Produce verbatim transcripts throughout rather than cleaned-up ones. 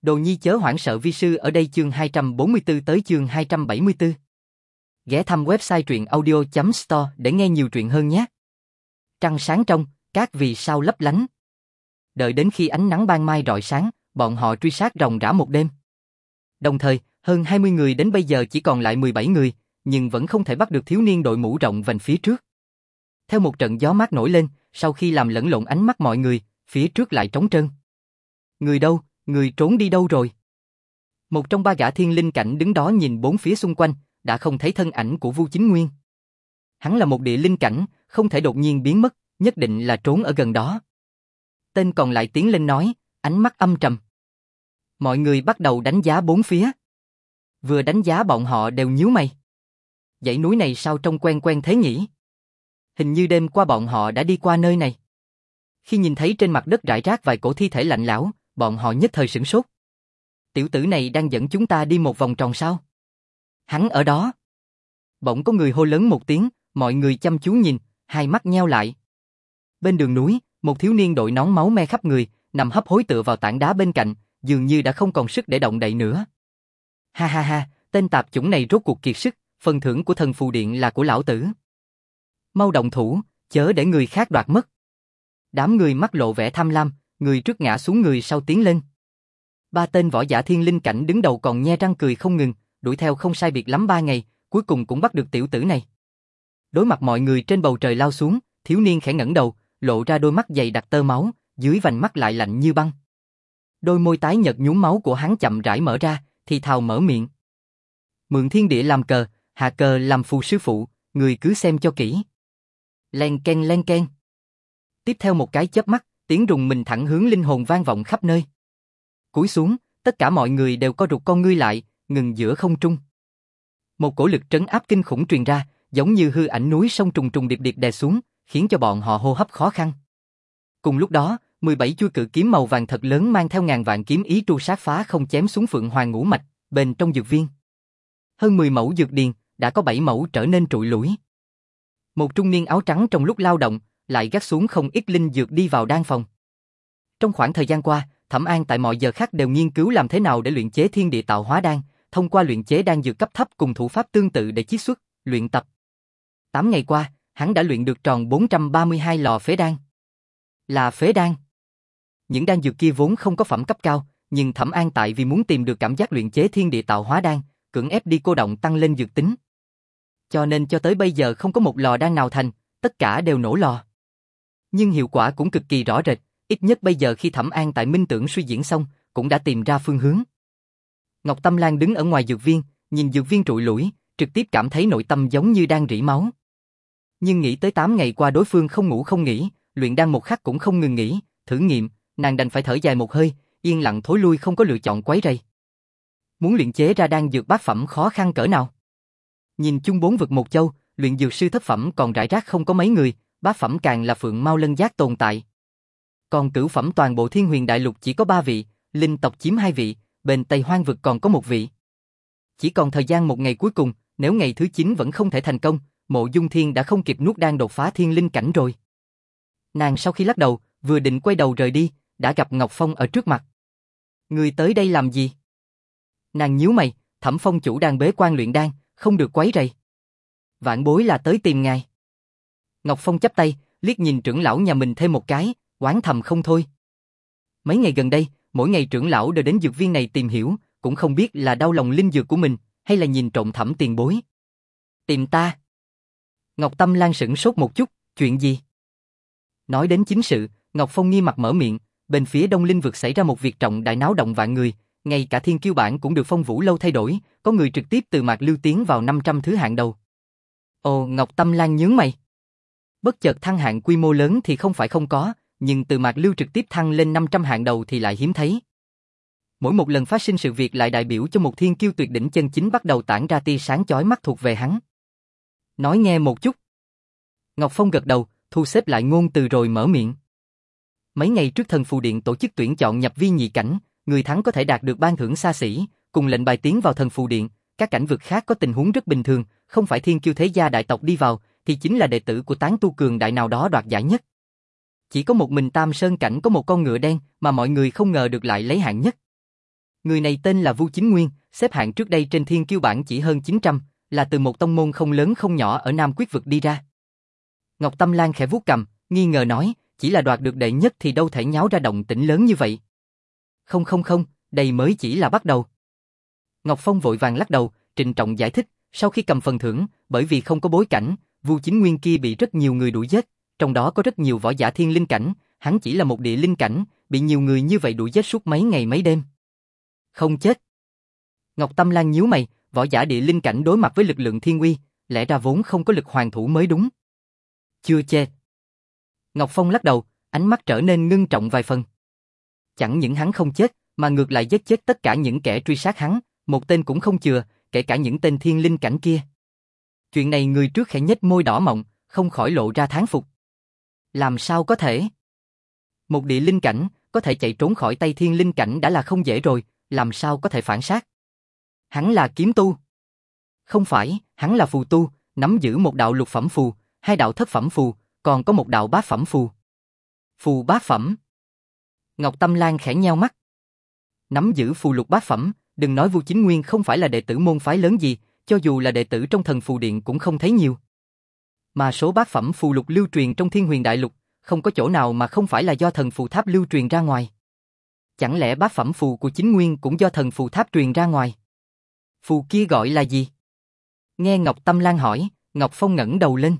Đồ nhi chớ hoảng sợ vi sư ở đây chương hai trăm bốn mươi tư tới chương hai trăm bảy mươi tư. Ghé thăm website truyện audio chấm store để nghe nhiều truyện hơn nhé. Trăng sáng trong, các vì sao lấp lánh. Đợi đến khi ánh nắng ban mai rọi sáng, bọn họ truy sát ròng rã một đêm. Đồng thời, hơn hai mươi người đến bây giờ chỉ còn lại mười bảy người, nhưng vẫn không thể bắt được thiếu niên đội mũ rộng vành phía trước. Theo một trận gió mát nổi lên, sau khi làm lẫn lộn ánh mắt mọi người, phía trước lại trống trơn. Người đâu, người trốn đi đâu rồi? Một trong ba gã thiên linh cảnh đứng đó nhìn bốn phía xung quanh, đã không thấy thân ảnh của Vu Chính Nguyên. Hắn là một địa linh cảnh, không thể đột nhiên biến mất, nhất định là trốn ở gần đó. Tên còn lại tiến lên nói, ánh mắt âm trầm. Mọi người bắt đầu đánh giá bốn phía. Vừa đánh giá bọn họ đều nhíu mày. Dãy núi này sao trông quen quen thế nhỉ? Hình như đêm qua bọn họ đã đi qua nơi này. Khi nhìn thấy trên mặt đất rải rác vài cổ thi thể lạnh lẽo, bọn họ nhất thời sửng sốt. Tiểu tử này đang dẫn chúng ta đi một vòng tròn sao? Hắn ở đó. Bỗng có người hô lớn một tiếng, mọi người chăm chú nhìn, hai mắt nheo lại. Bên đường núi, một thiếu niên đội nón máu me khắp người, nằm hấp hối tựa vào tảng đá bên cạnh, dường như đã không còn sức để động đậy nữa. Ha ha ha, tên tạp chủng này rốt cuộc kiệt sức, phần thưởng của thần phù điện là của lão tử. Mau động thủ, chớ để người khác đoạt mất. Đám người mắt lộ vẻ tham lam, người trước ngã xuống người sau tiến lên. Ba tên võ giả thiên linh cảnh đứng đầu còn nhe răng cười không ngừng, đuổi theo không sai biệt lắm ba ngày, cuối cùng cũng bắt được tiểu tử này. Đối mặt mọi người trên bầu trời lao xuống, thiếu niên khẽ ngẩng đầu, lộ ra đôi mắt dày đặc tơ máu, dưới vành mắt lại lạnh như băng. Đôi môi tái nhợt nhuốm máu của hắn chậm rãi mở ra, thì thào mở miệng. Mượn thiên địa làm cờ, hạ cờ làm phù sư phụ, người cứ xem cho kỹ. Len ken len ken. Tiếp theo một cái chớp mắt, tiếng rùng mình thẳng hướng linh hồn vang vọng khắp nơi. Cúi xuống, tất cả mọi người đều co rụt con ngươi lại, ngừng giữa không trung. Một cổ lực trấn áp kinh khủng truyền ra, giống như hư ảnh núi sông trùng trùng điệp điệp đè xuống, khiến cho bọn họ hô hấp khó khăn. Cùng lúc đó, mười bảy chuôi cự kiếm màu vàng thật lớn mang theo ngàn vạn kiếm ý tru sát phá không chém xuống Phượng Hoàng ngũ mạch, bên trong dược viên. Hơn mười mẫu dược điền, đã có bảy mẫu trở nên trụi lủi. Một trung niên áo trắng trong lúc lao động, lại gác xuống không ít linh dược đi vào đan phòng. Trong khoảng thời gian qua, Thẩm An tại mọi giờ khắc đều nghiên cứu làm thế nào để luyện chế thiên địa tạo hóa đan, thông qua luyện chế đan dược cấp thấp cùng thủ pháp tương tự để chiết xuất, luyện tập. Tám ngày qua, hắn đã luyện được tròn bốn trăm ba mươi hai lò phế đan. Là phế đan. Những đan dược kia vốn không có phẩm cấp cao, nhưng Thẩm An tại vì muốn tìm được cảm giác luyện chế thiên địa tạo hóa đan, cưỡng ép đi cô động tăng lên dược tính. Cho nên cho tới bây giờ không có một lò đan nào thành, tất cả đều nổ lò. Nhưng hiệu quả cũng cực kỳ rõ rệt, ít nhất bây giờ khi Thẩm An tại minh tưởng suy diễn xong, cũng đã tìm ra phương hướng. Ngọc Tâm Lan đứng ở ngoài dược viên, nhìn dược viên trụi lủi, trực tiếp cảm thấy nội tâm giống như đang rỉ máu. Nhưng nghĩ tới tám ngày qua đối phương không ngủ không nghỉ, luyện đan một khắc cũng không ngừng nghỉ, thử nghiệm, nàng đành phải thở dài một hơi, yên lặng thối lui không có lựa chọn quấy rầy. Muốn luyện chế ra đan dược bát phẩm khó khăn cỡ nào? Nhìn chung bốn vực một châu, luyện dược sư thất phẩm còn rải rác không có mấy người, bát phẩm càng là phượng mao lân giác tồn tại. Còn cửu phẩm toàn bộ Thiên Huyền đại lục chỉ có ba vị, linh tộc chiếm hai vị, bên Tây Hoang vực còn có một vị. Chỉ còn thời gian một ngày cuối cùng, nếu ngày thứ chín vẫn không thể thành công, Mộ Dung Thiên đã không kịp nuốt đan đột phá thiên linh cảnh rồi. Nàng sau khi lắc đầu, vừa định quay đầu rời đi, đã gặp Ngọc Phong ở trước mặt. Người tới đây làm gì? Nàng nhíu mày, Thẩm Phong chủ đang bế quan luyện đan, không được quấy rầy. Vạn bối là tới tìm ngài. Ngọc Phong chắp tay, liếc nhìn trưởng lão nhà mình thêm một cái, oán thầm không thôi. Mấy ngày gần đây, mỗi ngày trưởng lão đều đến dược viên này tìm hiểu, cũng không biết là đau lòng linh dược của mình, hay là nhìn trộm Thẩm tiền bối. Tìm ta? Ngọc Tâm Lan sửng sốt một chút, chuyện gì? Nói đến chính sự, Ngọc Phong nghiêm mặt mở miệng, bên phía Đông Linh vực xảy ra một việc trọng đại náo động vạn người, ngay cả thiên kiêu bản cũng được Phong Vũ lâu thay đổi, có người trực tiếp từ Mạc Lưu tiến vào năm trăm thứ hạng đầu. Ồ, Ngọc Tâm Lan nhướng mày. Bất chợt thăng hạng quy mô lớn thì không phải không có, nhưng từ Mạc Lưu trực tiếp thăng lên năm trăm hạng đầu thì lại hiếm thấy. Mỗi một lần phát sinh sự việc lại đại biểu cho một thiên kiêu tuyệt đỉnh chân chính bắt đầu tản ra tia sáng chói mắt thuộc về hắn. Nói nghe một chút. Ngọc Phong gật đầu, thu xếp lại ngôn từ rồi mở miệng. Mấy ngày trước thần phù điện tổ chức tuyển chọn nhập vi nhị cảnh, người thắng có thể đạt được ban thưởng xa xỉ, cùng lệnh bài tiến vào thần phù điện. Các cảnh vực khác có tình huống rất bình thường, không phải thiên kiêu thế gia đại tộc đi vào, thì chính là đệ tử của tán tu cường đại nào đó đoạt giải nhất. Chỉ có một mình Tam Sơn cảnh có một con ngựa đen mà mọi người không ngờ được lại lấy hạng nhất. Người này tên là Vu Chính Nguyên, xếp hạng trước đây trên thiên kiêu bảng chỉ hơn chín trăm, là từ một tông môn không lớn không nhỏ ở Nam Quyết vực đi ra. Ngọc Tâm Lan khẽ vuốt cằm, nghi ngờ nói, chỉ là đoạt được đệ nhất thì đâu thể nháo ra động tĩnh lớn như vậy. Không không không, đây mới chỉ là bắt đầu. Ngọc Phong vội vàng lắc đầu, trịnh trọng giải thích, sau khi cầm phần thưởng, bởi vì không có bối cảnh, Vu Chính Nguyên kia bị rất nhiều người đuổi giết, trong đó có rất nhiều võ giả thiên linh cảnh, hắn chỉ là một địa linh cảnh, bị nhiều người như vậy đuổi giết suốt mấy ngày mấy đêm. Không chết. Ngọc Tâm Lan nhíu mày, võ giả địa linh cảnh đối mặt với lực lượng thiên uy, lẽ ra vốn không có lực hoàn thủ mới đúng. Chưa chết. Ngọc Phong lắc đầu, ánh mắt trở nên ngưng trọng vài phần. Chẳng những hắn không chết, mà ngược lại giết chết tất cả những kẻ truy sát hắn, một tên cũng không chừa, kể cả những tên thiên linh cảnh kia. Chuyện này người trước khẽ nhếch môi đỏ mọng, không khỏi lộ ra thán phục. Làm sao có thể? Một địa linh cảnh, có thể chạy trốn khỏi tay thiên linh cảnh đã là không dễ rồi, làm sao có thể phản sát? Hắn là kiếm tu. Không phải, hắn là phù tu, nắm giữ một đạo lục phẩm phù, hai đạo thất phẩm phù, còn có một đạo bát phẩm phù. Phù bát phẩm. Ngọc Tâm Lan khẽ nheo mắt. Nắm giữ phù lục bát phẩm, đừng nói Vu Chính Nguyên không phải là đệ tử môn phái lớn gì, cho dù là đệ tử trong thần phù điện cũng không thấy nhiều. Mà số bát phẩm phù lục lưu truyền trong Thiên Huyền Đại Lục, không có chỗ nào mà không phải là do thần phù tháp lưu truyền ra ngoài. Chẳng lẽ bát phẩm phù của Chính Nguyên cũng do thần phù tháp truyền ra ngoài? Phù kia gọi là gì? Nghe Ngọc Tâm Lan hỏi, Ngọc Phong ngẩng đầu lên.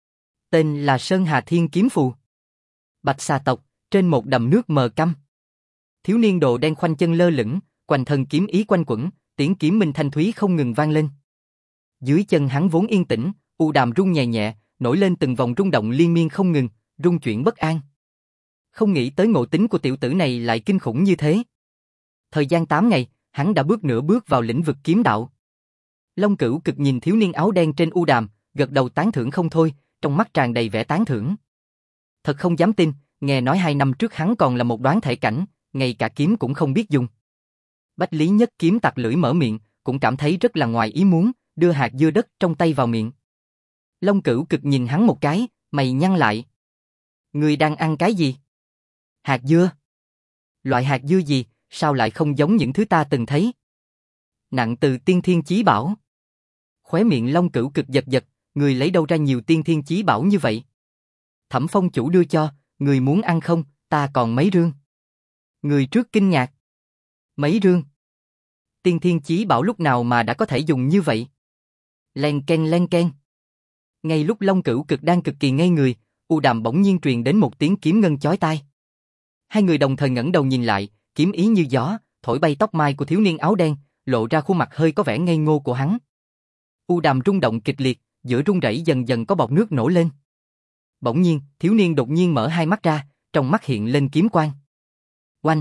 Tên là Sơn Hà Thiên Kiếm Phù. Bạch xà tộc, trên một đầm nước mờ căm. Thiếu niên đồ đen khoanh chân lơ lửng, quanh thân kiếm ý quanh quẩn, tiếng kiếm minh thanh thúy không ngừng vang lên. Dưới chân hắn vốn yên tĩnh, u đàm rung nhẹ nhẹ, nổi lên từng vòng rung động liên miên không ngừng, rung chuyển bất an. Không nghĩ tới ngộ tính của tiểu tử này lại kinh khủng như thế. Thời gian tám ngày, hắn đã bước nửa bước vào lĩnh vực kiếm đạo. Long Cửu Cực nhìn thiếu niên áo đen trên u đàm, gật đầu tán thưởng không thôi, trong mắt tràn đầy vẻ tán thưởng. Thật không dám tin, nghe nói hai năm trước hắn còn là một đoán thể cảnh, ngay cả kiếm cũng không biết dùng. Bách Lý Nhất Kiếm tặc lưỡi mở miệng, cũng cảm thấy rất là ngoài ý muốn, đưa hạt dưa đất trong tay vào miệng. Long Cửu Cực nhìn hắn một cái, mày nhăn lại. Ngươi đang ăn cái gì? Hạt dưa. Loại hạt dưa gì, sao lại không giống những thứ ta từng thấy? Nặng từ tiên thiên chí bảo. Khóe miệng Long Cửu Cực giật giật, người lấy đâu ra nhiều tiên thiên chí bảo như vậy? Thẩm Phong chủ đưa cho, người muốn ăn không, ta còn mấy rương. Người trước kinh ngạc. Mấy rương? Tiên thiên chí bảo lúc nào mà đã có thể dùng như vậy? Len ken len ken. Ngay lúc Long Cửu Cực đang cực kỳ ngây người, u đàm bỗng nhiên truyền đến một tiếng kiếm ngân chói tai. Hai người đồng thời ngẩng đầu nhìn lại, kiếm ý như gió, thổi bay tóc mai của thiếu niên áo đen, lộ ra khuôn mặt hơi có vẻ ngây ngô của hắn. U đàm rung động kịch liệt, giữa rung rẩy dần dần có bọt nước nổ lên. Bỗng nhiên, thiếu niên đột nhiên mở hai mắt ra, trong mắt hiện lên kiếm quang. Oanh!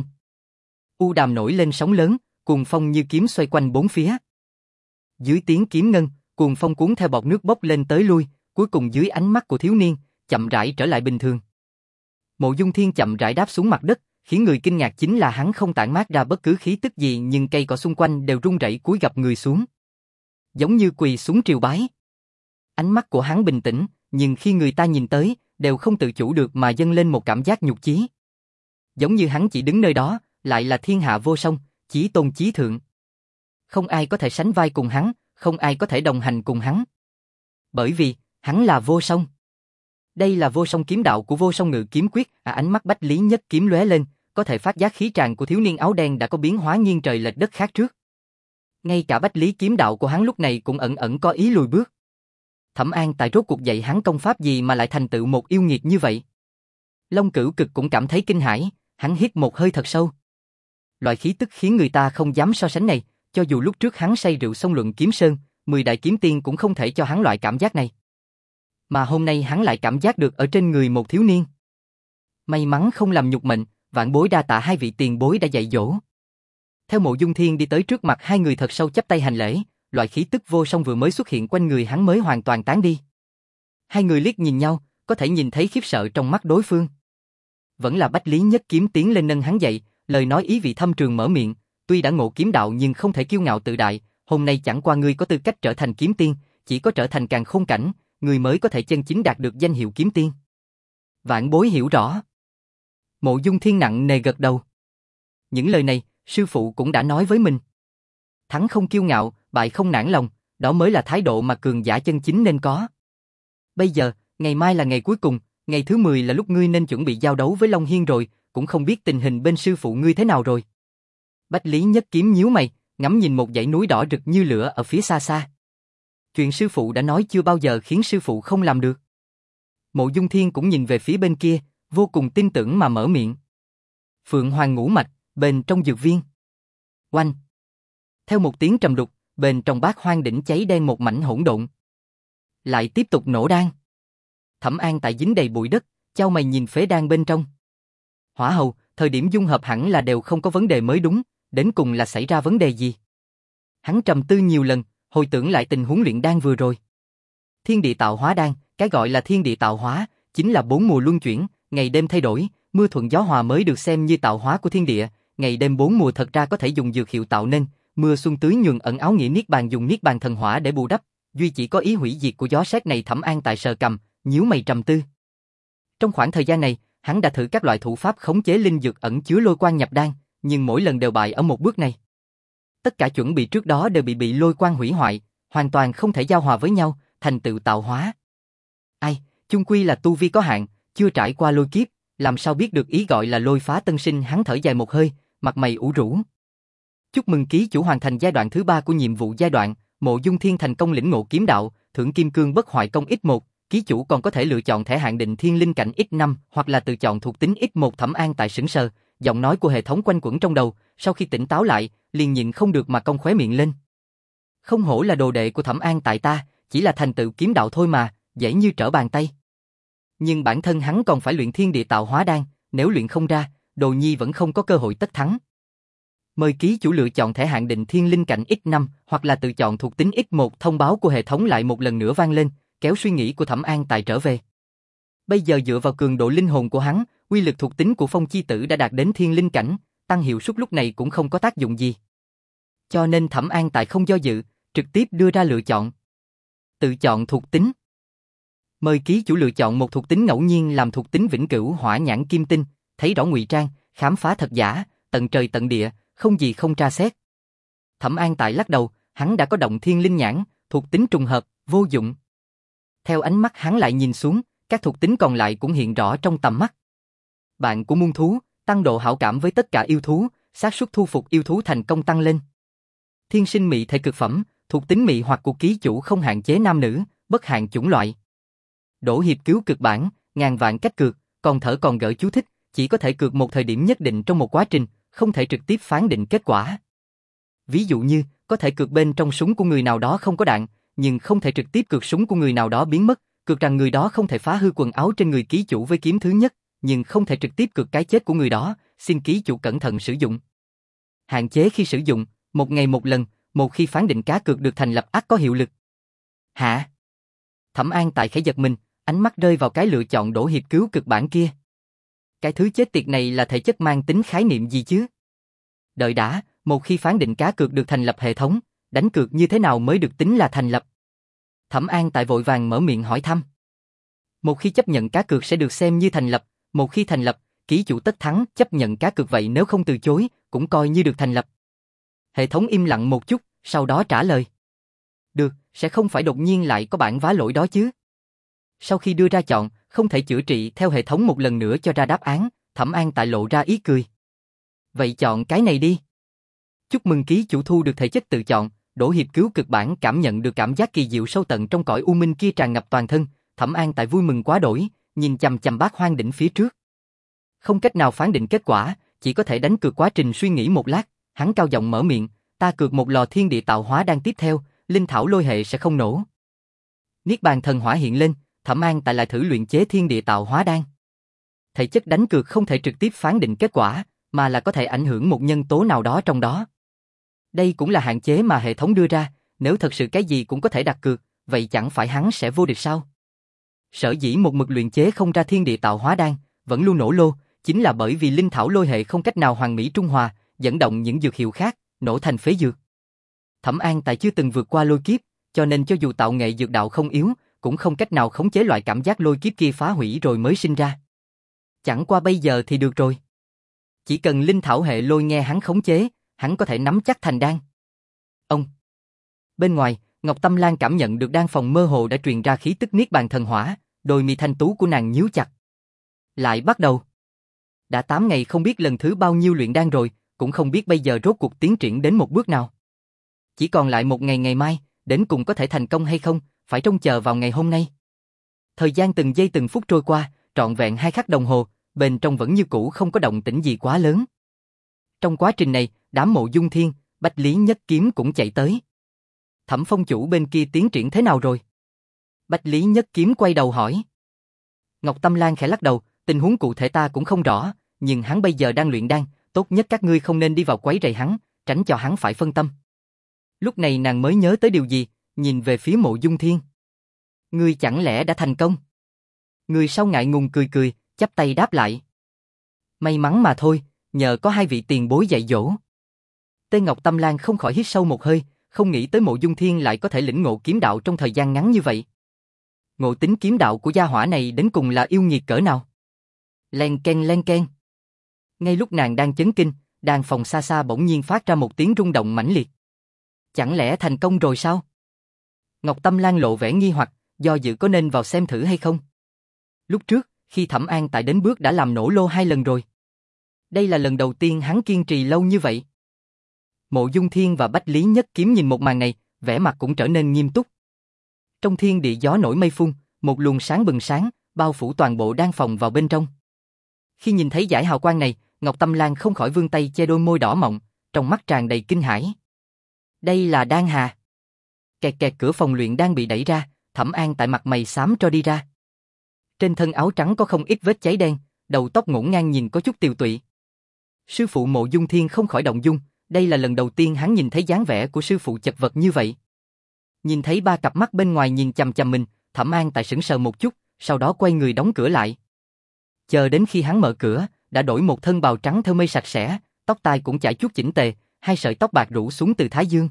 U đàm nổi lên sóng lớn, cuồng phong như kiếm xoay quanh bốn phía. Dưới tiếng kiếm ngân, cuồng phong cuốn theo bọt nước bốc lên tới lui, cuối cùng dưới ánh mắt của thiếu niên, chậm rãi trở lại bình thường. Mộ Dung Thiên chậm rãi đáp xuống mặt đất, khiến người kinh ngạc chính là hắn không tản mát ra bất cứ khí tức gì, nhưng cây cỏ xung quanh đều rung rẩy cúi gập người xuống, giống như quỳ xuống triều bái. Ánh mắt của hắn bình tĩnh, nhưng khi người ta nhìn tới, đều không tự chủ được mà dâng lên một cảm giác nhục chí. Giống như hắn chỉ đứng nơi đó, lại là thiên hạ vô song, chí tôn chí thượng. Không ai có thể sánh vai cùng hắn, không ai có thể đồng hành cùng hắn. Bởi vì, hắn là vô song. Đây là vô song kiếm đạo của vô song ngự kiếm quyết, à, ánh mắt Bách Lý Nhất Kiếm lóe lên, có thể phát giác khí tràng của thiếu niên áo đen đã có biến hóa nghiêng trời lệch đất khác trước. Ngay cả Bách Lý kiếm đạo của hắn lúc này cũng ẩn ẩn có ý lùi bước. Thẩm An tại rốt cuộc dạy hắn công pháp gì mà lại thành tựu một yêu nghiệt như vậy? Long Cửu Cực cũng cảm thấy kinh hãi, hắn hít một hơi thật sâu. Loại khí tức khiến người ta không dám so sánh này, cho dù lúc trước hắn say rượu xông luận kiếm sơn, mười đại kiếm tiên cũng không thể cho hắn loại cảm giác này. Mà hôm nay hắn lại cảm giác được ở trên người một thiếu niên. May mắn không làm nhục mệnh, vạn bối đa tạ hai vị tiền bối đã dạy dỗ. Theo Mộ Dung Thiên đi tới trước mặt hai người thật sâu chắp tay hành lễ, loại khí tức vô song vừa mới xuất hiện quanh người hắn mới hoàn toàn tán đi. Hai người liếc nhìn nhau, có thể nhìn thấy khiếp sợ trong mắt đối phương. Vẫn là Bách Lý Nhất Kiếm tiến lên nâng hắn dậy, lời nói ý vị thâm trường mở miệng, tuy đã ngộ kiếm đạo nhưng không thể kiêu ngạo tự đại, hôm nay chẳng qua ngươi có tư cách trở thành kiếm tiên, chỉ có trở thành càn khôn cảnh, ngươi mới có thể chân chính đạt được danh hiệu kiếm tiên. Vạn bối hiểu rõ. Mộ Dung Thiên nặng nề gật đầu. Những lời này, Sư phụ cũng đã nói với mình. Thắng không kiêu ngạo, bại không nản lòng, đó mới là thái độ mà cường giả chân chính nên có. Bây giờ, ngày mai là ngày cuối cùng, ngày thứ mười là lúc ngươi nên chuẩn bị giao đấu với Long Hiên rồi, cũng không biết tình hình bên sư phụ ngươi thế nào rồi. Bách Lý Nhất Kiếm nhíu mày, ngắm nhìn một dãy núi đỏ rực như lửa ở phía xa xa. Chuyện sư phụ đã nói chưa bao giờ khiến sư phụ không làm được. Mộ Dung Thiên cũng nhìn về phía bên kia, vô cùng tin tưởng mà mở miệng. Phượng Hoàng ngũ mạch, bên trong dược viên. Oanh! Theo một tiếng trầm đục, bên trong bát hoang đỉnh cháy đen một mảnh hỗn độn. Lại tiếp tục nổ đan. Thẩm An tại dính đầy bụi đất, chau mày nhìn phế đan bên trong. Hỏa Hầu, thời điểm dung hợp hẳn là đều không có vấn đề mới đúng, đến cùng là xảy ra vấn đề gì? Hắn trầm tư nhiều lần, hồi tưởng lại tình huống luyện đan vừa rồi. Thiên địa tạo hóa đan, cái gọi là thiên địa tạo hóa, chính là bốn mùa luân chuyển, ngày đêm thay đổi, mưa thuận gió hòa mới được xem như tạo hóa của thiên địa, ngày đêm bốn mùa thật ra có thể dùng dược hiệu tạo nên, mưa xuân tưới nhuần ẩn áo nghĩa niết bàn dùng niết bàn thần hỏa để bù đắp, duy chỉ có ý hủy diệt của gió sét này. Thẩm An tại sờ cầm, nhíu mày trầm tư. Trong khoảng thời gian này, hắn đã thử các loại thủ pháp khống chế linh dược ẩn chứa lôi quang nhập đan, nhưng mỗi lần đều bại ở một bước này. Tất cả chuẩn bị trước đó đều bị bị lôi quang hủy hoại, hoàn toàn không thể giao hòa với nhau, thành tựu tạo hóa. Ai, chung quy là tu vi có hạn, chưa trải qua lôi kiếp, làm sao biết được ý gọi là lôi phá tân sinh. Hắn thở dài một hơi, mặt mày ủ rũ. Chúc mừng ký chủ hoàn thành giai đoạn thứ ba của nhiệm vụ giai đoạn, Mộ Dung Thiên thành công lĩnh ngộ kiếm đạo, thưởng kim cương bất hoại công x một, ký chủ còn có thể lựa chọn thẻ hạn định thiên linh cảnh x năm hoặc là tự chọn thuộc tính x một. Thẩm An tại sững sờ, giọng nói của hệ thống quanh quẩn trong đầu, sau khi tỉnh táo lại, liền nhịn không được mà cong khóe miệng lên. Không hổ là đồ đệ của Thẩm An tại ta, chỉ là thành tựu kiếm đạo thôi mà, dễ như trở bàn tay. Nhưng bản thân hắn còn phải luyện thiên địa tạo hóa đan, nếu luyện không ra, Đồ Nhi vẫn không có cơ hội tất thắng. Mời ký chủ lựa chọn thẻ hạn định thiên linh cảnh x năm hoặc là tự chọn thuộc tính x một. Thông báo của hệ thống lại một lần nữa vang lên, kéo suy nghĩ của Thẩm An tại trở về. Bây giờ dựa vào cường độ linh hồn của hắn, uy lực thuộc tính của Phong Chi Tử đã đạt đến thiên linh cảnh, tăng hiệu suất lúc này cũng không có tác dụng gì. Cho nên Thẩm An tại không do dự, trực tiếp đưa ra lựa chọn. Tự chọn thuộc tính. Mời ký chủ lựa chọn một thuộc tính ngẫu nhiên làm thuộc tính vĩnh cửu hỏa nhãn kim tinh, thấy rõ ngụy trang, khám phá thật giả, tận trời tận địa, không gì không tra xét. Thẩm An tại lắc đầu, hắn đã có động thiên linh nhãn, thuộc tính trùng hợp, vô dụng. Theo ánh mắt hắn lại nhìn xuống, các thuộc tính còn lại cũng hiện rõ trong tầm mắt. Bạn của muôn thú, tăng độ hảo cảm với tất cả yêu thú, xác suất thu phục yêu thú thành công tăng lên. Thiên sinh mị thể cực phẩm, thuộc tính mị hoặc của ký chủ không hạn chế nam nữ, bất hạn chủng loại. Đổ hiệp cứu cực bản, ngàn vạn cách cược, còn thở còn gỡ chú thích, chỉ có thể cược một thời điểm nhất định trong một quá trình, không thể trực tiếp phán định kết quả. Ví dụ như, có thể cược bên trong súng của người nào đó không có đạn, nhưng không thể trực tiếp cược súng của người nào đó biến mất, cược rằng người đó không thể phá hư quần áo trên người ký chủ với kiếm thứ nhất, nhưng không thể trực tiếp cược cái chết của người đó, xin ký chủ cẩn thận sử dụng. Hạn chế khi sử dụng, một ngày một lần, một khi phán định cá cược được thành lập ắt có hiệu lực. Hả? Thẩm An tại khẽ giật mình, ánh mắt rơi vào cái lựa chọn đổ hiệp cứu cực bản kia. Cái thứ chết tiệt này là thể chất mang tính khái niệm gì chứ? Đợi đã, một khi phán định cá cược được thành lập hệ thống, đánh cược như thế nào mới được tính là thành lập? Thẩm An tại vội vàng mở miệng hỏi thăm. Một khi chấp nhận cá cược sẽ được xem như thành lập, một khi thành lập, ký chủ tất thắng, chấp nhận cá cược vậy nếu không từ chối, cũng coi như được thành lập. Hệ thống im lặng một chút, sau đó trả lời. Được, sẽ không phải đột nhiên lại có bản vá lỗi đó chứ. Sau khi đưa ra chọn, không thể chữa trị theo hệ thống một lần nữa cho ra đáp án, Thẩm An tại lộ ra ý cười. Vậy chọn cái này đi. Chúc mừng ký chủ thu được thể chất tự chọn, đổ hiệp cứu cực bản. Cảm nhận được cảm giác kỳ diệu sâu tận trong cõi u minh kia tràn ngập toàn thân, Thẩm An tại vui mừng quá đỗi, nhìn chằm chằm bát hoang đỉnh phía trước. Không cách nào phán định kết quả, chỉ có thể đánh cược quá trình suy nghĩ một lát, hắn cao giọng mở miệng, ta cược một lò thiên địa tạo hóa đan tiếp theo, linh thảo lôi hệ sẽ không nổ. Niết bàn thần hỏa hiện lên, Thẩm An tại lại thử luyện chế thiên địa tạo hóa đan. Thể chất đánh cược không thể trực tiếp phán định kết quả, mà là có thể ảnh hưởng một nhân tố nào đó trong đó. Đây cũng là hạn chế mà hệ thống đưa ra, nếu thật sự cái gì cũng có thể đặt cược, vậy chẳng phải hắn sẽ vô địch sao? Sở dĩ một mực luyện chế không ra thiên địa tạo hóa đan, vẫn luôn nổ lô, chính là bởi vì linh thảo lôi hệ không cách nào hoàn mỹ trung hòa, dẫn động những dược hiệu khác, nổ thành phế dược. Thẩm An tại chưa từng vượt qua lôi kiếp, cho nên cho dù tạo nghệ dược đạo không yếu, cũng không cách nào khống chế loại cảm giác lôi kiếp kia phá hủy rồi mới sinh ra. Chẳng qua bây giờ thì được rồi. Chỉ cần linh thảo hệ lôi nghe hắn khống chế, hắn có thể nắm chắc thành đan. Ông. Bên ngoài, Ngọc Tâm Lan cảm nhận được đan phòng mơ hồ đã truyền ra khí tức niết bàn thần hỏa, đôi mi thanh tú của nàng nhíu chặt. Lại bắt đầu. Đã tám ngày không biết lần thứ bao nhiêu luyện đan rồi, cũng không biết bây giờ rốt cuộc tiến triển đến một bước nào. Chỉ còn lại một ngày ngày mai, đến cùng có thể thành công hay không, phải trông chờ vào ngày hôm nay. Thời gian từng giây từng phút trôi qua, trọn vẹn hai khắc đồng hồ, bên trong vẫn như cũ không có động tĩnh gì quá lớn. Trong quá trình này, đám Mộ Dung Thiên, Bách Lý Nhất Kiếm cũng chạy tới. Thẩm Phong chủ bên kia tiến triển thế nào rồi? Bách Lý Nhất Kiếm quay đầu hỏi. Ngọc Tâm Lan khẽ lắc đầu, tình huống cụ thể ta cũng không rõ, nhưng hắn bây giờ đang luyện đan, tốt nhất các ngươi không nên đi vào quấy rầy hắn, tránh cho hắn phải phân tâm. Lúc này nàng mới nhớ tới điều gì, nhìn về phía Mộ Dung Thiên. Ngươi chẳng lẽ đã thành công? Người sau ngại ngùng cười cười, chắp tay đáp lại. May mắn mà thôi, nhờ có hai vị tiền bối dạy dỗ. Tê Ngọc Tâm Lan không khỏi hít sâu một hơi, không nghĩ tới Mộ Dung Thiên lại có thể lĩnh ngộ kiếm đạo trong thời gian ngắn như vậy. Ngộ tính kiếm đạo của gia hỏa này đến cùng là yêu nghiệt cỡ nào? Len ken len ken. Ngay lúc nàng đang chấn kinh, đan phòng xa xa bỗng nhiên phát ra một tiếng rung động mãnh liệt. Chẳng lẽ thành công rồi sao? Ngọc Tâm Lan lộ vẻ nghi hoặc, do dự có nên vào xem thử hay không. Lúc trước, khi Thẩm An Tại đến bước đã làm nổ lô hai lần rồi. Đây là lần đầu tiên hắn kiên trì lâu như vậy. Mộ Dung Thiên và Bách Lý Nhất Kiếm nhìn một màn này, vẻ mặt cũng trở nên nghiêm túc. Trong thiên địa gió nổi mây phun, một luồng sáng bừng sáng, bao phủ toàn bộ đan phòng vào bên trong. Khi nhìn thấy dải hào quang này, Ngọc Tâm Lan không khỏi vươn tay che đôi môi đỏ mọng, trong mắt tràn đầy kinh hãi. Đây là đan hà. Kẹt kẹt cửa phòng luyện đan bị đẩy ra, Thẩm An Tại mặt mày xám cho đi ra. Trên thân áo trắng có không ít vết cháy đen, đầu tóc ngổn ngang nhìn có chút tiều tụy. Sư phụ Mộ Dung Thiên không khỏi động dung, đây là lần đầu tiên hắn nhìn thấy dáng vẻ của sư phụ chật vật như vậy. Nhìn thấy ba cặp mắt bên ngoài nhìn chằm chằm mình, Thẩm An Tại sững sờ một chút, sau đó quay người đóng cửa lại. Chờ đến khi hắn mở cửa, đã đổi một thân bào trắng thêu mây sạch sẽ, tóc tai cũng chải chuốt chỉnh tề, hai sợi tóc bạc rủ xuống từ thái dương.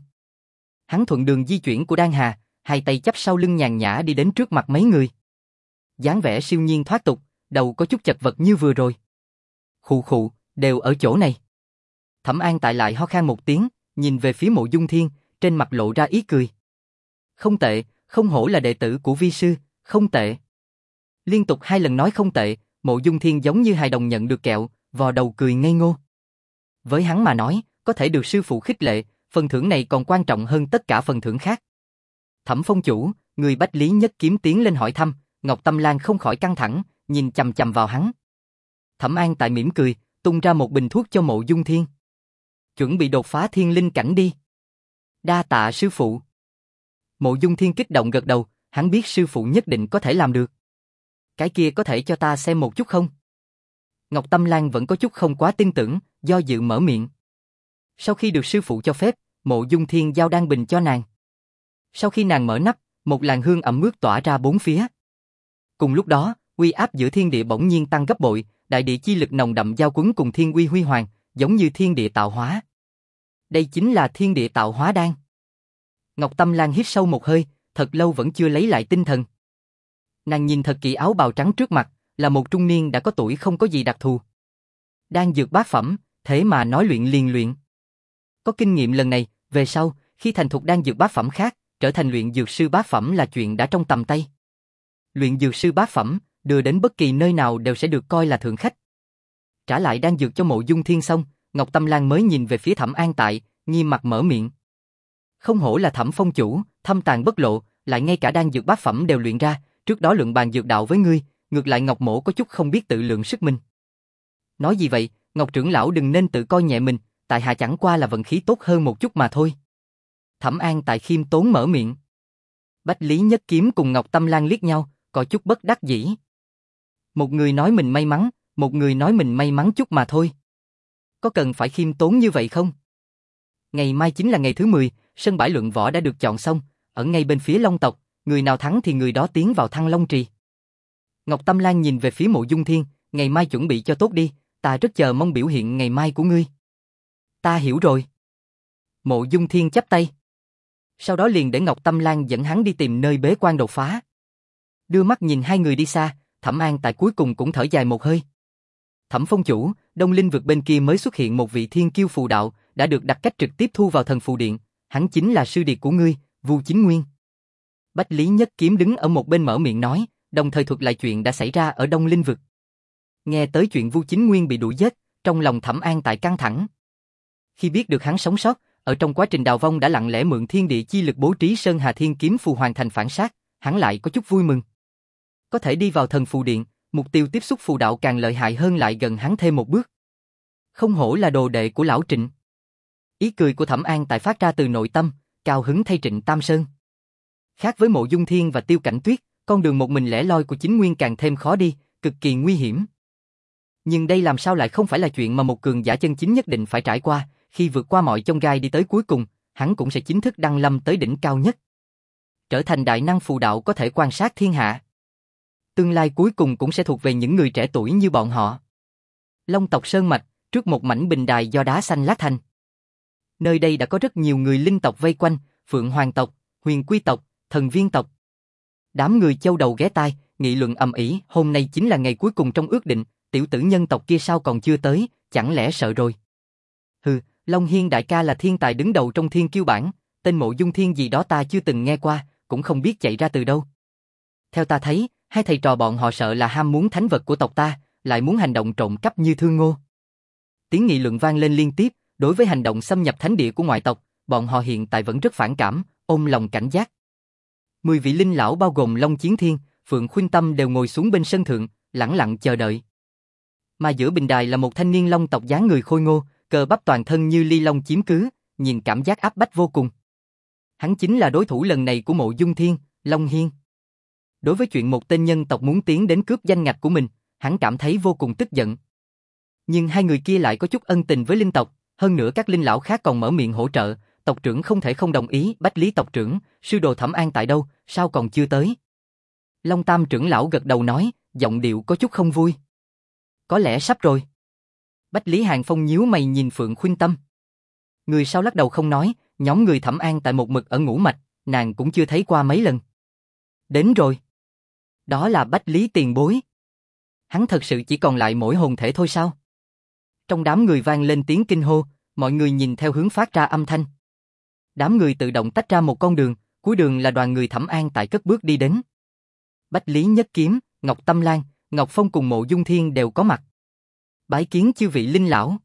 Hắn thuận đường di chuyển của đan hà, hai tay chắp sau lưng nhàn nhã đi đến trước mặt mấy người. Dáng vẻ siêu nhiên thoát tục, đầu có chút chật vật như vừa rồi. Khụ khụ, đều ở chỗ này. Thẩm An Tại lại ho khan một tiếng, nhìn về phía Mộ Dung Thiên, trên mặt lộ ra ý cười. Không tệ, không hổ là đệ tử của vi sư, không tệ. Liên tục hai lần nói không tệ, Mộ Dung Thiên giống như hài đồng nhận được kẹo, vò đầu cười ngây ngô. Với hắn mà nói, có thể được sư phụ khích lệ, phần thưởng này còn quan trọng hơn tất cả phần thưởng khác. Thẩm Phong chủ, người Bách Lý Nhất Kiếm tiến lên hỏi thăm, Ngọc Tâm Lan không khỏi căng thẳng, nhìn chằm chằm vào hắn. Thẩm An Tại mỉm cười, tung ra một bình thuốc cho Mộ Dung Thiên. Chuẩn bị đột phá thiên linh cảnh đi. Đa tạ sư phụ. Mộ Dung Thiên kích động gật đầu, hắn biết sư phụ nhất định có thể làm được. Cái kia có thể cho ta xem một chút không? Ngọc Tâm Lan vẫn có chút không quá tin tưởng, do dự mở miệng. Sau khi được sư phụ cho phép, Mộ Dung Thiên giao đan bình cho nàng. Sau khi nàng mở nắp, một làn hương ẩm ướt tỏa ra bốn phía. Cùng lúc đó, uy áp giữa thiên địa bỗng nhiên tăng gấp bội, đại địa chi lực nồng đậm giao quấn cùng thiên uy huy hoàng, giống như thiên địa tạo hóa. Đây chính là thiên địa tạo hóa đan. Ngọc Tâm Lan hít sâu một hơi, thật lâu vẫn chưa lấy lại tinh thần. Nàng nhìn thật kỹ áo bào trắng trước mặt, là một trung niên đã có tuổi không có gì đặc thù. Đan dược bát phẩm, thế mà nói luyện liền luyện. Có kinh nghiệm lần này, về sau, khi thành thục đan dược bát phẩm khác, trở thành luyện dược sư bát phẩm là chuyện đã trong tầm tay. Luyện dược sư bát phẩm, đưa đến bất kỳ nơi nào đều sẽ được coi là thượng khách. Trả lại đan dược cho Mộ Dung Thiên xong, Ngọc Tâm Lan mới nhìn về phía Thẩm An Tại, nghiêm mặt mở miệng. Không hổ là Thẩm Phong chủ, thâm tàng bất lộ, lại ngay cả đan dược bát phẩm đều luyện ra, trước đó luận bàn dược đạo với ngươi, ngược lại Ngọc Mỗ có chút không biết tự lượng sức mình. Nói gì vậy, Ngọc trưởng lão đừng nên tự coi nhẹ mình, tại hạ chẳng qua là vận khí tốt hơn một chút mà thôi. Thẩm An Tại khiêm tốn mở miệng. Bách Lý Nhất Kiếm cùng Ngọc Tâm Lan liếc nhau, có chút bất đắc dĩ. Một người nói mình may mắn, một người nói mình may mắn chút mà thôi. Có cần phải khiêm tốn như vậy không? Ngày mai chính là ngày thứ mười, sân bãi luận võ đã được chọn xong, ở ngay bên phía Long tộc, người nào thắng thì người đó tiến vào Thăng Long Trì. Ngọc Tâm Lan nhìn về phía Mộ Dung Thiên, ngày mai chuẩn bị cho tốt đi, ta rất chờ mong biểu hiện ngày mai của ngươi. Ta hiểu rồi. Mộ Dung Thiên chắp tay. Sau đó liền để Ngọc Tâm Lan dẫn hắn đi tìm nơi bế quan đột phá. Đưa mắt nhìn hai người đi xa, Thẩm An Tại cuối cùng cũng thở dài một hơi. Thẩm Phong chủ, Đông Linh vực bên kia mới xuất hiện một vị thiên kiêu phù đạo, đã được đặt cách trực tiếp thu vào thần phù điện, hắn chính là sư điệt của ngươi, Vu Chính Nguyên. Bách Lý Nhất Kiếm đứng ở một bên mở miệng nói, đồng thời thuật lại chuyện đã xảy ra ở Đông Linh Vực. Nghe tới chuyện Vu Chính Nguyên bị đuổi giết, trong lòng Thẩm An Tại căng thẳng. Khi biết được hắn sống sót, ở trong quá trình đào vong đã lặng lẽ mượn thiên địa chi lực bố trí Sơn Hà Thiên Kiếm phù hoàn thành phản sát, hắn lại có chút vui mừng. Có thể đi vào thần phù điện, mục tiêu tiếp xúc phù đạo càng lợi hại hơn lại gần hắn thêm một bước. Không hổ là đồ đệ của lão Trịnh. Ý cười của Thẩm An Tại phát ra từ nội tâm, cao hứng thay Trịnh Tam Sơn. Khác với Mộ Dung Thiên và Tiêu Cảnh Tuyết, con đường một mình lẻ loi của Chính Nguyên càng thêm khó đi, cực kỳ nguy hiểm. Nhưng đây làm sao lại không phải là chuyện mà một cường giả chân chính nhất định phải trải qua, khi vượt qua mọi chông gai đi tới cuối cùng, hắn cũng sẽ chính thức đăng lâm tới đỉnh cao nhất. Trở thành đại năng phù đạo có thể quan sát thiên hạ. Tương lai cuối cùng cũng sẽ thuộc về những người trẻ tuổi như bọn họ. Long tộc Sơn Mạch, trước một mảnh bình đài do đá xanh lát thành. Nơi đây đã có rất nhiều người linh tộc vây quanh, Phượng Hoàng tộc, Huyền Quy tộc, Thần Viên tộc. Đám người châu đầu ghé tai, nghị luận ầm ĩ, hôm nay chính là ngày cuối cùng trong ước định, tiểu tử nhân tộc kia sao còn chưa tới, chẳng lẽ sợ rồi. Hừ, Long Hiên đại ca là thiên tài đứng đầu trong thiên kiêu bảng, tên Mộ Dung Thiên gì đó ta chưa từng nghe qua, cũng không biết chạy ra từ đâu. Theo ta thấy, hai thầy trò bọn họ sợ là ham muốn thánh vật của tộc ta, lại muốn hành động trộm cắp như Thương Ngô. Tiếng nghị luận vang lên liên tiếp, đối với hành động xâm nhập thánh địa của ngoại tộc, bọn họ hiện tại vẫn rất phản cảm, ôm lòng cảnh giác. Mười vị linh lão bao gồm Long Chiến Thiên, Phượng Khuynh Tâm đều ngồi xuống bên sân thượng, lẳng lặng chờ đợi. Mà giữa bình đài là một thanh niên long tộc dáng người khôi ngô, cơ bắp toàn thân như ly long chiếm cứ, nhìn cảm giác áp bách vô cùng. Hắn chính là đối thủ lần này của Mộ Dung Thiên, Long Hiên. Đối với chuyện một tên nhân tộc muốn tiến đến cướp danh ngạch của mình, hắn cảm thấy vô cùng tức giận. Nhưng hai người kia lại có chút ân tình với linh tộc, hơn nữa các linh lão khác còn mở miệng hỗ trợ, tộc trưởng không thể không đồng ý. Bách Lý tộc trưởng, sư đồ Thẩm An tại đâu, sao còn chưa tới? Long Tam trưởng lão gật đầu nói, giọng điệu có chút không vui. Có lẽ sắp rồi. Bách Lý Hàng Phong nhíu mày nhìn Phượng Khuynh Tâm. Người sau lắc đầu không nói, nhóm người Thẩm An tại một mực ở ngũ mạch, nàng cũng chưa thấy qua mấy lần. Đến rồi. Đó là Bách Lý tiền bối. Hắn thật sự chỉ còn lại mỗi hồn thể thôi sao? Trong đám người vang lên tiếng kinh hô, mọi người nhìn theo hướng phát ra âm thanh. Đám người tự động tách ra một con đường, cuối đường là đoàn người Thẩm An tại cất bước đi đến. Bách Lý Nhất Kiếm, Ngọc Tâm Lan, Ngọc Phong cùng Mộ Dung Thiên đều có mặt. Bái kiến chư vị linh lão.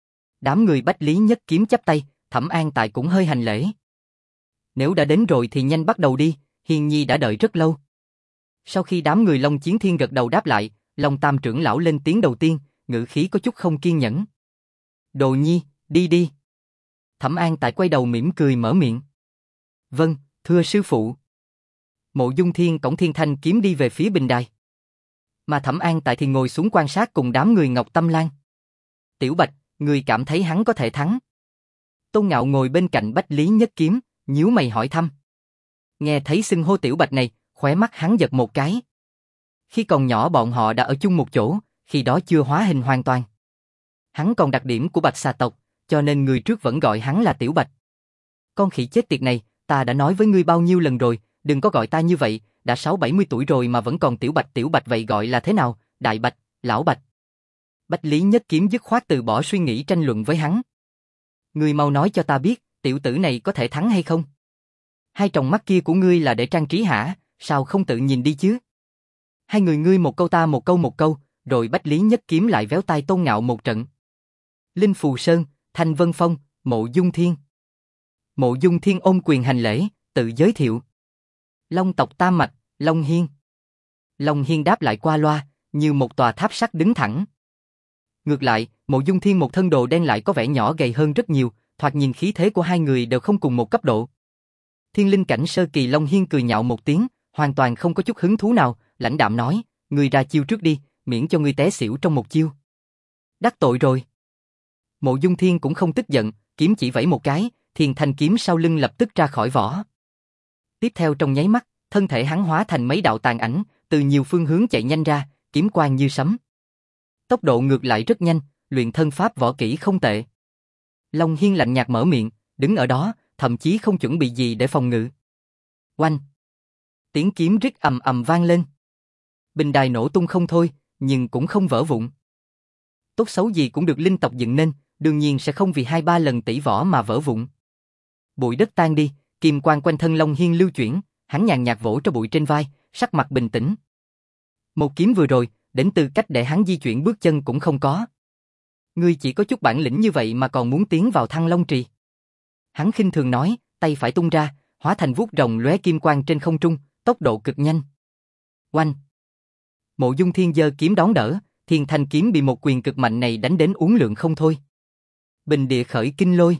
Đám người Bách Lý Nhất Kiếm chắp tay, Thẩm An tại cũng hơi hành lễ. Nếu đã đến rồi thì nhanh bắt đầu đi, Hiền Nhi đã đợi rất lâu. Sau khi đám người Long Chiến Thiên gật đầu đáp lại, Long Tam trưởng lão lên tiếng đầu tiên, ngữ khí có chút không kiên nhẫn. Đồ Nhi, đi đi. Thẩm An tại quay đầu mỉm cười mở miệng. Vâng, thưa sư phụ. Mộ Dung Thiên cõng Thiên Thanh kiếm đi về phía bình đài. Mà Thẩm An tại thì ngồi xuống quan sát cùng đám người Ngọc Tâm Lan. Tiểu Bạch, người cảm thấy hắn có thể thắng? Tôn Ngạo ngồi bên cạnh Bách Lý Nhất Kiếm, nhíu mày hỏi thăm. Nghe thấy xưng hô Tiểu Bạch này, khóe mắt hắn giật một cái. Khi còn nhỏ bọn họ đã ở chung một chỗ, khi đó chưa hóa hình hoàn toàn. Hắn còn đặc điểm của Bạch xà tộc, cho nên người trước vẫn gọi hắn là Tiểu Bạch. Con khỉ chết tiệt này, ta đã nói với ngươi bao nhiêu lần rồi, đừng có gọi ta như vậy, đã sáu bảy mươi tuổi rồi mà vẫn còn Tiểu Bạch. Tiểu Bạch vậy gọi là thế nào, Đại Bạch, Lão Bạch? Bách Lý Nhất Kiếm dứt khoát từ bỏ suy nghĩ tranh luận với hắn. Ngươi mau nói cho ta biết, tiểu tử này có thể thắng hay không? Hai tròng mắt kia của ngươi là để trang trí hả, sao không tự nhìn đi chứ? Hai người ngươi một câu ta một câu một câu, rồi Bách Lý Nhất Kiếm lại véo tai Tôn Ngạo một trận. Linh Phù Sơn, Thanh Vân Phong, Mộ Dung Thiên. Mộ Dung Thiên ôm quyền hành lễ, tự giới thiệu. Long tộc Tam Mạch, Long Hiên. Long Hiên đáp lại qua loa, như một tòa tháp sắt đứng thẳng. Ngược lại, Mộ Dung Thiên một thân đồ đen lại có vẻ nhỏ gầy hơn rất nhiều, thoạt nhìn khí thế của hai người đều không cùng một cấp độ. Thiên linh cảnh sơ kỳ Long Hiên cười nhạo một tiếng, hoàn toàn không có chút hứng thú nào, lãnh đạm nói, ngươi ra chiêu trước đi, miễn cho ngươi té xỉu trong một chiêu. Đắc tội rồi. Mộ Dung Thiên cũng không tức giận, kiếm chỉ vẫy một cái, Thiên Thanh kiếm sau lưng lập tức ra khỏi vỏ. Tiếp theo trong nháy mắt, thân thể hắn hóa thành mấy đạo tàn ảnh, từ nhiều phương hướng chạy nhanh ra, kiếm quang như sấm. Tốc độ ngược lại rất nhanh, luyện thân pháp võ kỹ không tệ. Long Hiên lạnh nhạt mở miệng, đứng ở đó, thậm chí không chuẩn bị gì để phòng ngự. Oanh! Tiếng kiếm rít ầm ầm vang lên. Bình đài nổ tung không thôi, nhưng cũng không vỡ vụn. Tốt xấu gì cũng được linh tộc dựng nên, đương nhiên sẽ không vì hai ba lần tỷ võ mà vỡ vụn. Bụi đất tan đi, kim quang quanh thân Long Hiên lưu chuyển, hắn nhàn nhạt vỗ cho bụi trên vai, sắc mặt bình tĩnh. Một kiếm vừa rồi, đến tư cách để hắn di chuyển bước chân cũng không có. Ngươi chỉ có chút bản lĩnh như vậy mà còn muốn tiến vào Thăng Long Trì. Hắn khinh thường nói, tay phải tung ra, hóa thành vuốt rồng lóe kim quang trên không trung, tốc độ cực nhanh. Oanh! Mộ Dung Thiên giơ kiếm đón đỡ, Thiên Thanh kiếm bị một quyền cực mạnh này đánh đến uốn lượn không thôi. Bình địa khởi kinh lôi.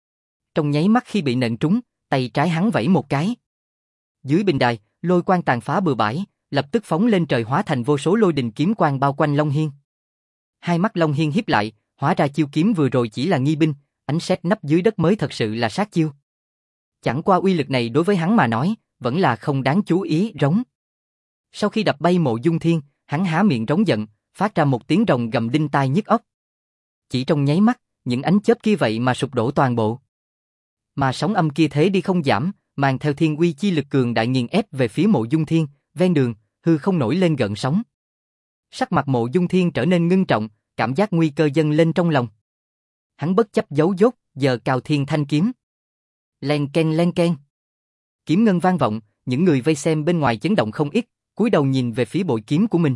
Trong nháy mắt khi bị nện trúng, tay trái hắn vẫy một cái. Dưới bình đài, lôi quang tàn phá bừa bãi, lập tức phóng lên trời hóa thành vô số lôi đình kiếm quang bao quanh Long Hiên. Hai mắt Long Hiên híp lại, hóa ra chiêu kiếm vừa rồi chỉ là nghi binh, ánh sét nấp dưới đất mới thật sự là sát chiêu. Chẳng qua uy lực này đối với hắn mà nói, vẫn là không đáng chú ý. Rống. Sau khi đập bay Mộ Dung Thiên, hắn há miệng rống giận, phát ra một tiếng rồng gầm đinh tai nhức óc. Chỉ trong nháy mắt, những ánh chớp kia vậy mà sụp đổ toàn bộ. Mà sóng âm kia thế đi không giảm, mang theo thiên uy chi lực cường đại nghiền ép về phía Mộ Dung Thiên, ven đường, hư không nổi lên gợn sóng. Sắc mặt Mộ Dung Thiên trở nên ngưng trọng, cảm giác nguy cơ dâng lên trong lòng. Hắn bất chấp giấu dốt, giơ cao Thiên Thanh kiếm. Len ken len ken. Kiếm ngân vang vọng, những người vây xem bên ngoài chấn động không ít, cúi đầu nhìn về phía bội kiếm của mình.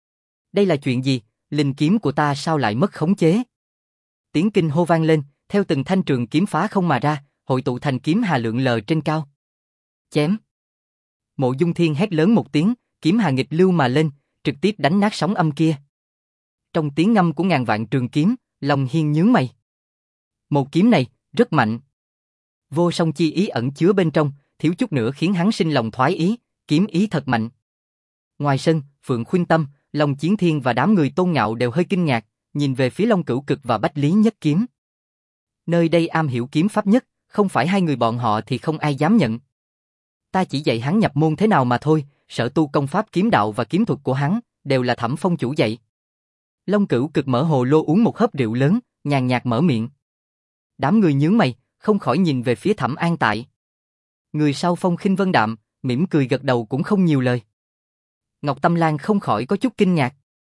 Đây là chuyện gì? Linh kiếm của ta sao lại mất khống chế? Tiếng kinh hô vang lên, theo từng thanh trường kiếm phá không mà ra, hội tụ thành kiếm hà lượn lờ trên cao. Chém. Mộ Dung Thiên hét lớn một tiếng, kiếm hà nghịch lưu mà lên, trực tiếp đánh nát sóng âm kia. Trong tiếng ngâm của ngàn vạn trường kiếm, Long Hiên nhướng mày. Một kiếm này, rất mạnh. Vô song chi ý ẩn chứa bên trong, thiếu chút nữa khiến hắn sinh lòng thoái ý, kiếm ý thật mạnh. Ngoài sân, Phượng Khuynh Tâm, Long Chiến Thiên và đám người Tôn Ngạo đều hơi kinh ngạc, nhìn về phía Long Cửu Cực và Bách Lý Nhất Kiếm. Nơi đây am hiểu kiếm pháp nhất, không phải hai người bọn họ thì không ai dám nhận. Ta chỉ dạy hắn nhập môn thế nào mà thôi, sở tu công pháp kiếm đạo và kiếm thuật của hắn, đều là Thẩm Phong chủ dạy. Long Cửu Cực mở hồ lô uống một hớp rượu lớn, nhàn nhạt mở miệng. Đám người nhướng mày, không khỏi nhìn về phía Thẩm An Tại. Người sau phong khinh vân đạm, mỉm cười gật đầu cũng không nhiều lời. Ngọc Tâm Lan không khỏi có chút kinh ngạc.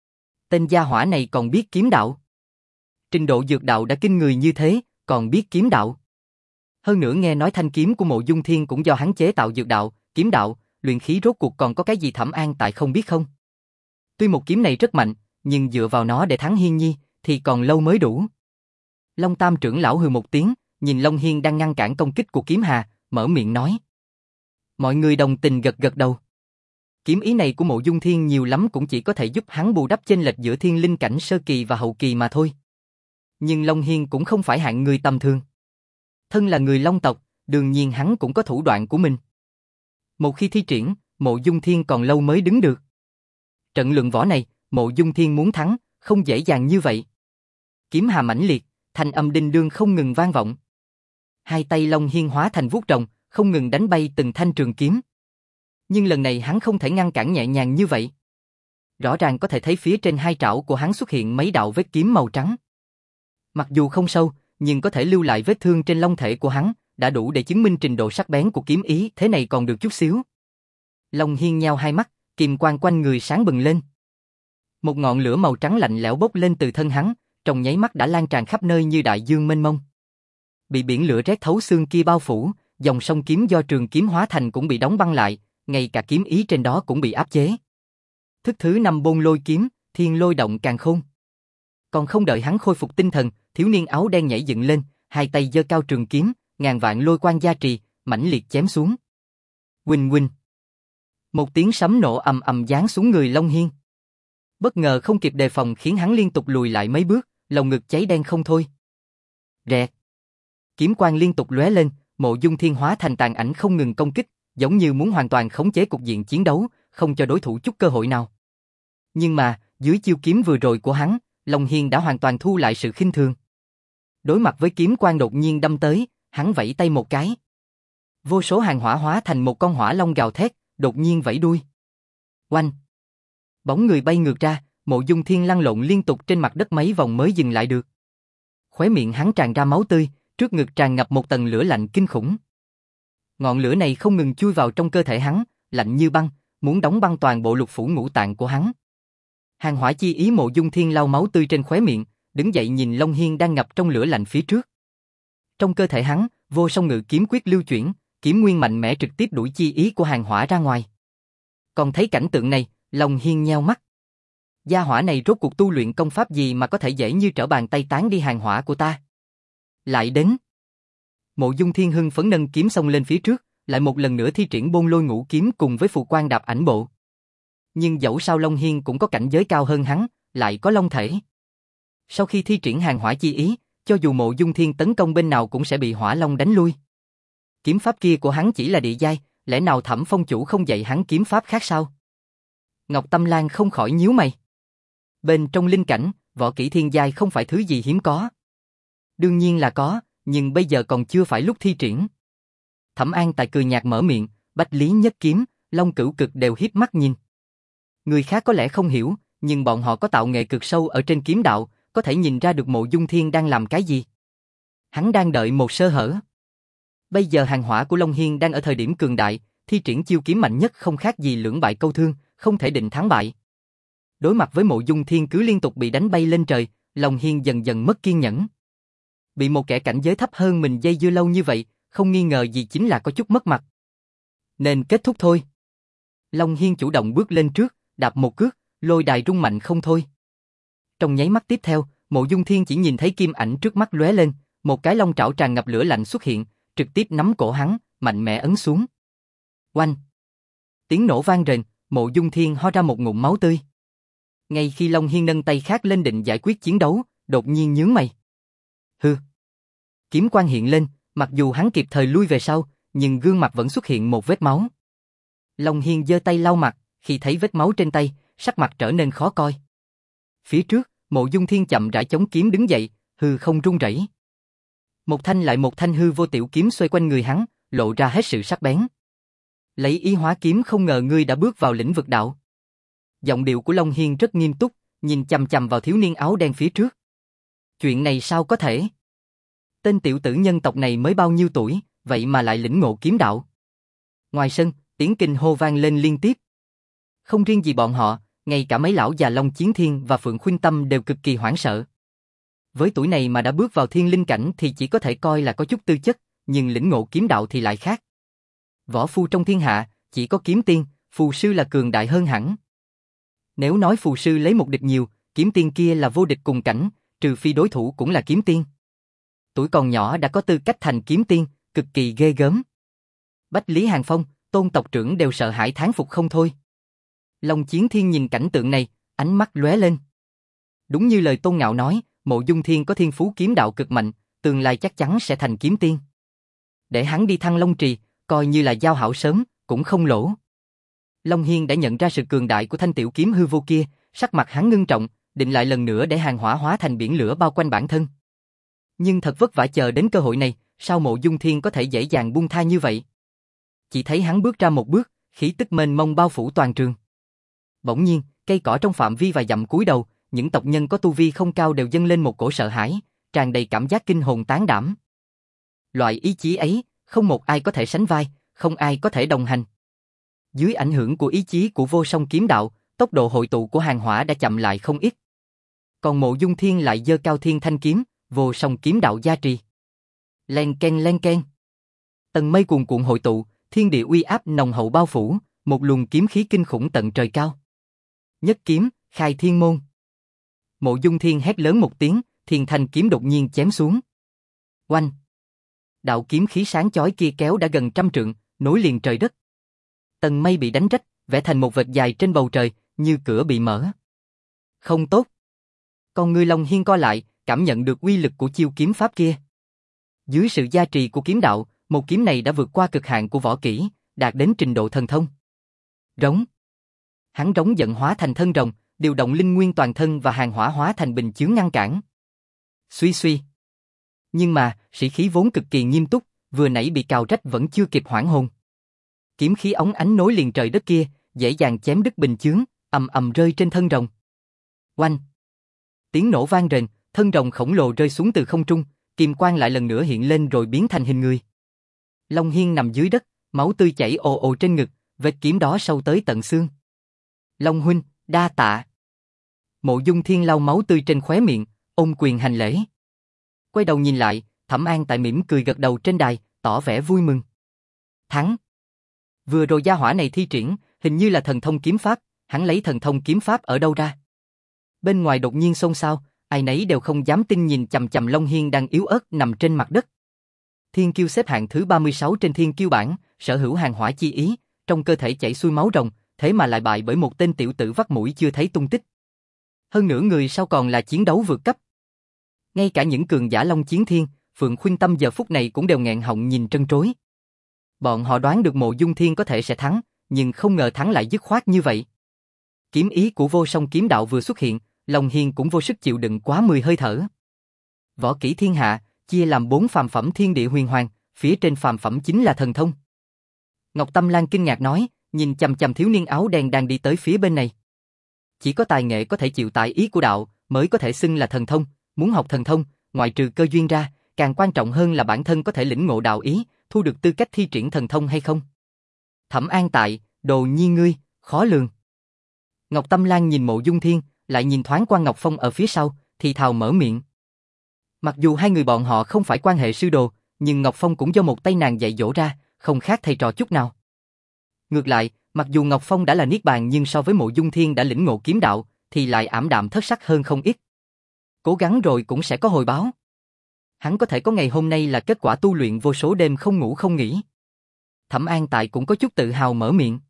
Tên gia hỏa này còn biết kiếm đạo. Trình độ dược đạo đã kinh người như thế, còn biết kiếm đạo. Hơn nữa nghe nói thanh kiếm của Mộ Dung Thiên cũng do hắn chế tạo dược đạo, kiếm đạo, luyện khí rốt cuộc còn có cái gì Thẩm An Tại không biết không? Tuy một kiếm này rất mạnh, nhưng dựa vào nó để thắng Hiên Nhi, thì còn lâu mới đủ. Long Tam trưởng lão hừ một tiếng, nhìn Long Hiên đang ngăn cản công kích của kiếm hà, mở miệng nói. Mọi người đồng tình gật gật đầu. Kiếm ý này của Mộ Dung Thiên nhiều lắm cũng chỉ có thể giúp hắn bù đắp chênh lệch giữa thiên linh cảnh sơ kỳ và hậu kỳ mà thôi. Nhưng Long Hiên cũng không phải hạng người tầm thường. Thân là người Long tộc, đương nhiên hắn cũng có thủ đoạn của mình. Một khi thi triển, Mộ Dung Thiên còn lâu mới đứng được. Trận luận võ này, Mộ Dung Thiên muốn thắng, không dễ dàng như vậy. Kiếm hà mãnh liệt, thanh âm đinh đương không ngừng vang vọng. Hai tay Long Hiên hóa thành vuốt rồng, không ngừng đánh bay từng thanh trường kiếm. Nhưng lần này hắn không thể ngăn cản nhẹ nhàng như vậy. Rõ ràng có thể thấy phía trên hai trảo của hắn xuất hiện mấy đạo vết kiếm màu trắng. Mặc dù không sâu, nhưng có thể lưu lại vết thương trên long thể của hắn, đã đủ để chứng minh trình độ sắc bén của kiếm ý, thế này còn được chút xíu. Long Hiên nheo hai mắt, kim quang quanh người sáng bừng lên. Một ngọn lửa màu trắng lạnh lẽo bốc lên từ thân hắn, trong nháy mắt đã lan tràn khắp nơi như đại dương mênh mông. Bị biển lửa rét thấu xương kia bao phủ, dòng sông kiếm do trường kiếm hóa thành cũng bị đóng băng lại, ngay cả kiếm ý trên đó cũng bị áp chế. Thức thứ năm Bôn Lôi kiếm, Thiên Lôi Động Càn Khôn. Còn không đợi hắn khôi phục tinh thần, thiếu niên áo đen nhảy dựng lên, hai tay giơ cao trường kiếm, ngàn vạn lôi quang gia trì, mãnh liệt chém xuống. Huỳnh huỳnh. Một tiếng sấm nổ ầm ầm giáng xuống người Long Hiên. Bất ngờ không kịp đề phòng khiến hắn liên tục lùi lại mấy bước, lồng ngực cháy đen không thôi. Rẹt. Kiếm quang liên tục lóe lên, Mộ Dung Thiên hóa thành tàn ảnh không ngừng công kích, giống như muốn hoàn toàn khống chế cục diện chiến đấu, không cho đối thủ chút cơ hội nào. Nhưng mà, dưới chiêu kiếm vừa rồi của hắn, Long Hiên đã hoàn toàn thu lại sự khinh thường. Đối mặt với kiếm quang đột nhiên đâm tới, hắn vẫy tay một cái. Vô số hàng hỏa hóa thành một con hỏa long gào thét, đột nhiên vẫy đuôi. Oanh! Bóng người bay ngược ra, Mộ Dung Thiên lăn lộn liên tục trên mặt đất mấy vòng mới dừng lại được. Khóe miệng hắn tràn ra máu tươi, trước ngực tràn ngập một tầng lửa lạnh kinh khủng. Ngọn lửa này không ngừng chui vào trong cơ thể hắn, lạnh như băng, muốn đóng băng toàn bộ lục phủ ngũ tạng của hắn. Hàng hỏa chi ý Mộ Dung Thiên lau máu tươi trên khóe miệng, đứng dậy nhìn Long Hiên đang ngập trong lửa lạnh phía trước. Trong cơ thể hắn, vô song ngự kiếm quyết lưu chuyển, kiếm nguyên mạnh mẽ trực tiếp đuổi chi ý của hàng hỏa ra ngoài. Còn thấy cảnh tượng này, Long Hiên nheo mắt. Gia hỏa này rốt cuộc tu luyện công pháp gì mà có thể dễ như trở bàn tay tán đi hàng hỏa của ta. Lại đến. Mộ Dung Thiên hưng phấn nâng kiếm xông lên phía trước, lại một lần nữa thi triển Bôn Lôi Ngũ Kiếm cùng với phù quan đạp ảnh bộ. Nhưng dẫu sao Long Hiên cũng có cảnh giới cao hơn hắn, lại có long thể. Sau khi thi triển hàng hỏa chi ý, cho dù Mộ Dung Thiên tấn công bên nào cũng sẽ bị hỏa long đánh lui. Kiếm pháp kia của hắn chỉ là địa giai, lẽ nào Thẩm Phong chủ không dạy hắn kiếm pháp khác sao? Ngọc Tâm Lan không khỏi nhíu mày. Bên trong linh cảnh, võ kỹ thiên giai không phải thứ gì hiếm có. Đương nhiên là có, nhưng bây giờ còn chưa phải lúc thi triển. Thẩm An Tài cười nhạt mở miệng, Bách Lý Nhất Kiếm, Long Cửu Cực đều hiếp mắt nhìn. Người khác có lẽ không hiểu, nhưng bọn họ có tạo nghệ cực sâu ở trên kiếm đạo, có thể nhìn ra được Mộ Dung Thiên đang làm cái gì. Hắn đang đợi một sơ hở. Bây giờ hàng hỏa của Long Hiên đang ở thời điểm cường đại, thi triển chiêu kiếm mạnh nhất không khác gì lưỡng bại câu thương, không thể định thắng bại. Đối mặt với Mộ Dung Thiên cứ liên tục bị đánh bay lên trời, Long Hiên dần dần mất kiên nhẫn. Bị một kẻ cảnh giới thấp hơn mình dây dưa lâu như vậy, không nghi ngờ gì chính là có chút mất mặt. Nên kết thúc thôi. Long Hiên chủ động bước lên trước, đạp một cước, lôi đài rung mạnh không thôi. Trong nháy mắt tiếp theo, Mộ Dung Thiên chỉ nhìn thấy kim ảnh trước mắt lóe lên, một cái long trảo tràn ngập lửa lạnh xuất hiện, trực tiếp nắm cổ hắn, mạnh mẽ ấn xuống. Oanh! Tiếng nổ vang rền, Mộ Dung Thiên ho ra một ngụm máu tươi. Ngay khi Long Hiên nâng tay khác lên định giải quyết chiến đấu, đột nhiên nhướng mày. Hừ! Kiếm quang hiện lên, mặc dù hắn kịp thời lui về sau, nhưng gương mặt vẫn xuất hiện một vết máu. Long Hiên giơ tay lau mặt, khi thấy vết máu trên tay, sắc mặt trở nên khó coi. Phía trước, Mộ Dung Thiên chậm rãi chống kiếm đứng dậy, hư không rung rẩy. Một thanh lại một thanh hư vô tiểu kiếm xoay quanh người hắn, lộ ra hết sự sắc bén. Lấy ý hóa kiếm, không ngờ ngươi đã bước vào lĩnh vực đạo. Giọng điệu của Long Hiên rất nghiêm túc, nhìn chằm chằm vào thiếu niên áo đen phía trước. Chuyện này sao có thể? Tên tiểu tử nhân tộc này mới bao nhiêu tuổi, vậy mà lại lĩnh ngộ kiếm đạo. Ngoài sân, tiếng kinh hô vang lên liên tiếp. Không riêng gì bọn họ, ngay cả mấy lão già Long Chiến Thiên và Phượng Khuynh Tâm đều cực kỳ hoảng sợ. Với tuổi này mà đã bước vào thiên linh cảnh thì chỉ có thể coi là có chút tư chất, nhưng lĩnh ngộ kiếm đạo thì lại khác. Võ phu trong thiên hạ, chỉ có kiếm tiên, phù sư là cường đại hơn hẳn. Nếu nói phù sư lấy một địch nhiều, kiếm tiên kia là vô địch cùng cảnh, trừ phi đối thủ cũng là kiếm tiên. Tuổi còn nhỏ đã có tư cách thành kiếm tiên, cực kỳ ghê gớm. Bách Lý Hàng Phong, Tôn tộc trưởng đều sợ hãi thán phục không thôi. Long Chiến Thiên nhìn cảnh tượng này, ánh mắt lóe lên. Đúng như lời Tôn Ngạo nói, Mộ Dung Thiên có thiên phú kiếm đạo cực mạnh, tương lai chắc chắn sẽ thành kiếm tiên. Để hắn đi Thăng Long Trì, coi như là giao hảo sớm, cũng không lỗ. Long Hiên đã nhận ra sự cường đại của thanh tiểu kiếm hư vô kia, sắc mặt hắn ngưng trọng, định lại lần nữa để hàng hỏa hóa thành biển lửa bao quanh bản thân. Nhưng thật vất vả chờ đến cơ hội này, sao Mộ Dung Thiên có thể dễ dàng buông tha như vậy? Chỉ thấy hắn bước ra một bước, khí tức mênh mông bao phủ toàn trường. Bỗng nhiên, cây cỏ trong phạm vi vài dặm cúi đầu, những tộc nhân có tu vi không cao đều dâng lên một cổ sợ hãi, tràn đầy cảm giác kinh hồn tán đảm. Loại ý chí ấy, không một ai có thể sánh vai, không ai có thể đồng hành. Dưới ảnh hưởng của ý chí của vô song kiếm đạo, tốc độ hội tụ của hàng hỏa đã chậm lại không ít. Còn Mộ Dung Thiên lại giơ cao thiên thanh kiếm, vô song kiếm đạo gia trì. Len ken len ken. Tầng mây cuồn cuộn hội tụ, thiên địa uy áp nồng hậu bao phủ, một luồng kiếm khí kinh khủng tận trời cao. Nhất kiếm, khai thiên môn. Mộ Dung Thiên hét lớn một tiếng, thiên thanh kiếm đột nhiên chém xuống. Oanh! Đạo kiếm khí sáng chói kia kéo đã gần trăm trượng, nối liền trời đất. Tầng mây bị đánh rách, vẽ thành một vệt dài trên bầu trời, như cửa bị mở. Không tốt. Con ngươi Long Hiên co lại, cảm nhận được uy lực của chiêu kiếm pháp kia. Dưới sự gia trì của kiếm đạo, một kiếm này đã vượt qua cực hạn của võ kỹ, đạt đến trình độ thần thông. Rống. Hắn rống giận hóa thành thân rồng, điều động linh nguyên toàn thân và hàng hỏa hóa thành bình chướng ngăn cản. Suy suy. Nhưng mà, sĩ khí vốn cực kỳ nghiêm túc, vừa nãy bị cào rách vẫn chưa kịp hoảng hồn. Kiếm khí óng ánh nối liền trời đất kia, dễ dàng chém đứt bình chướng, ầm ầm rơi trên thân rồng. Oanh! Tiếng nổ vang rền, thân rồng khổng lồ rơi xuống từ không trung, kim quang lại lần nữa hiện lên rồi biến thành hình người. Long Hiên nằm dưới đất, máu tươi chảy ồ ồ trên ngực, vết kiếm đó sâu tới tận xương. Long huynh, đa tạ. Mộ Dung Thiên lau máu tươi trên khóe miệng, ôm quyền hành lễ. Quay đầu nhìn lại, Thẩm An Tại mỉm cười gật đầu trên đài, tỏ vẻ vui mừng. Thắng. Vừa rồi gia hỏa này thi triển, hình như là thần thông kiếm pháp, hắn lấy thần thông kiếm pháp ở đâu ra? Bên ngoài đột nhiên xôn xao, ai nấy đều không dám tin nhìn chằm chằm Long Hiên đang yếu ớt nằm trên mặt đất. Thiên kiêu xếp hạng thứ ba mươi sáu trên thiên kiêu bảng, sở hữu hàng hỏa chi ý, trong cơ thể chảy xuôi máu rồng, thế mà lại bại bởi một tên tiểu tử vắt mũi chưa thấy tung tích. Hơn nữa người sau còn là chiến đấu vượt cấp. Ngay cả những cường giả Long Chiến Thiên, Phượng Khuynh Tâm giờ phút này cũng đều nghẹn họng nhìn trân trối. Bọn họ đoán được Mộ Dung Thiên có thể sẽ thắng, nhưng không ngờ thắng lại dứt khoát như vậy. Kiếm ý của vô song kiếm đạo vừa xuất hiện, Long Hiên cũng vô sức chịu đựng quá mười hơi thở. Võ kỹ thiên hạ, chia làm bốn phàm phẩm thiên địa huyền hoàng, phía trên phàm phẩm chính là thần thông. Ngọc Tâm Lan kinh ngạc nói, nhìn chằm chằm thiếu niên áo đen đang đi tới phía bên này. Chỉ có tài nghệ có thể chịu tải ý của đạo, mới có thể xưng là thần thông, muốn học thần thông, ngoại trừ cơ duyên ra, càng quan trọng hơn là bản thân có thể lĩnh ngộ đạo ý, thu được tư cách thi triển thần thông hay không. Thẩm An Tại, đồ nhi ngươi, khó lường. Ngọc Tâm Lan nhìn Mộ Dung Thiên, lại nhìn thoáng qua Ngọc Phong ở phía sau, thì thào mở miệng. Mặc dù hai người bọn họ không phải quan hệ sư đồ, nhưng Ngọc Phong cũng do một tay nàng dạy dỗ ra, không khác thầy trò chút nào. Ngược lại, mặc dù Ngọc Phong đã là niết bàn nhưng so với Mộ Dung Thiên đã lĩnh ngộ kiếm đạo, thì lại ảm đạm thất sắc hơn không ít. Cố gắng rồi cũng sẽ có hồi báo. Hắn có thể có ngày hôm nay là kết quả tu luyện vô số đêm không ngủ không nghỉ. Thẩm An Tại cũng có chút tự hào mở miệng.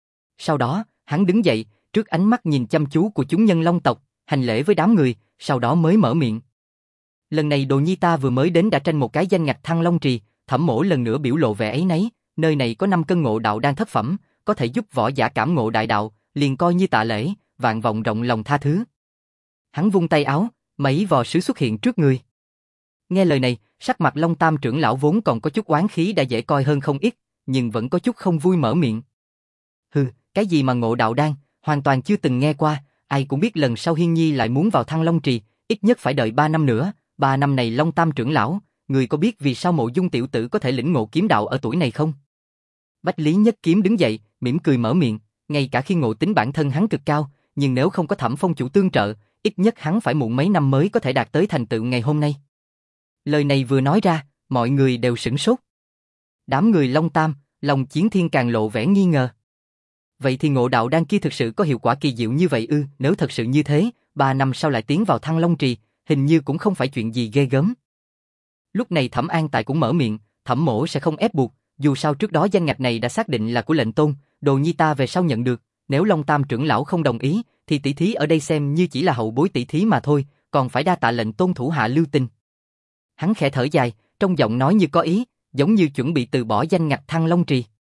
Sau đó, hắn đứng dậy, trước ánh mắt nhìn chăm chú của chúng nhân Long tộc, hành lễ với đám người, sau đó mới mở miệng. Lần này đồ nhi ta vừa mới đến đã tranh một cái danh ngạch Thăng Long Trì, Thẩm mỗ lần nữa biểu lộ vẻ ấy nấy, nơi này có năm cân ngộ đạo đan thất phẩm, có thể giúp võ giả cảm ngộ đại đạo, liền coi như tạ lễ, vạn vọng rộng lòng tha thứ. Hắn vung tay áo, mấy vò sứ xuất hiện trước người. Nghe lời này, sắc mặt Long Tam trưởng lão vốn còn có chút oán khí đã dễ coi hơn không ít, nhưng vẫn có chút không vui mở miệng. Hừ, cái gì mà ngộ đạo đan, hoàn toàn chưa từng nghe qua, ai cũng biết lần sau Hiên Nhi lại muốn vào Thăng Long Trì, ít nhất phải đợi ba năm nữa, ba năm này Long Tam trưởng lão, người có biết vì sao Mộ Dung tiểu tử có thể lĩnh ngộ kiếm đạo ở tuổi này không? Bách Lý Nhất Kiếm đứng dậy, mỉm cười mở miệng, ngay cả khi ngộ tính bản thân hắn cực cao, nhưng nếu không có Thẩm Phong chủ tương trợ, ít nhất hắn phải muộn mấy năm mới có thể đạt tới thành tựu ngày hôm nay. Lời này vừa nói ra, mọi người đều sửng sốt. Đám người Long Tam, Long Chiến Thiên càng lộ vẻ nghi ngờ. Vậy thì ngộ đạo đan kia thực sự có hiệu quả kỳ diệu như vậy ư? Nếu thật sự như thế, ba năm sau lại tiến vào Thăng Long Trì, hình như cũng không phải chuyện gì ghê gớm. Lúc này Thẩm An Tại cũng mở miệng, Thẩm mỗ sẽ không ép buộc, dù sao trước đó danh ngạch này đã xác định là của lệnh tôn, đồ nhi ta về sau nhận được, nếu Long Tam trưởng lão không đồng ý, thì tỷ thí ở đây xem như chỉ là hậu bối tỷ thí mà thôi, còn phải đa tạ lệnh tôn thủ hạ lưu tình. Hắn khẽ thở dài, trong giọng nói như có ý, giống như chuẩn bị từ bỏ danh ngạch Thăng Long Trì.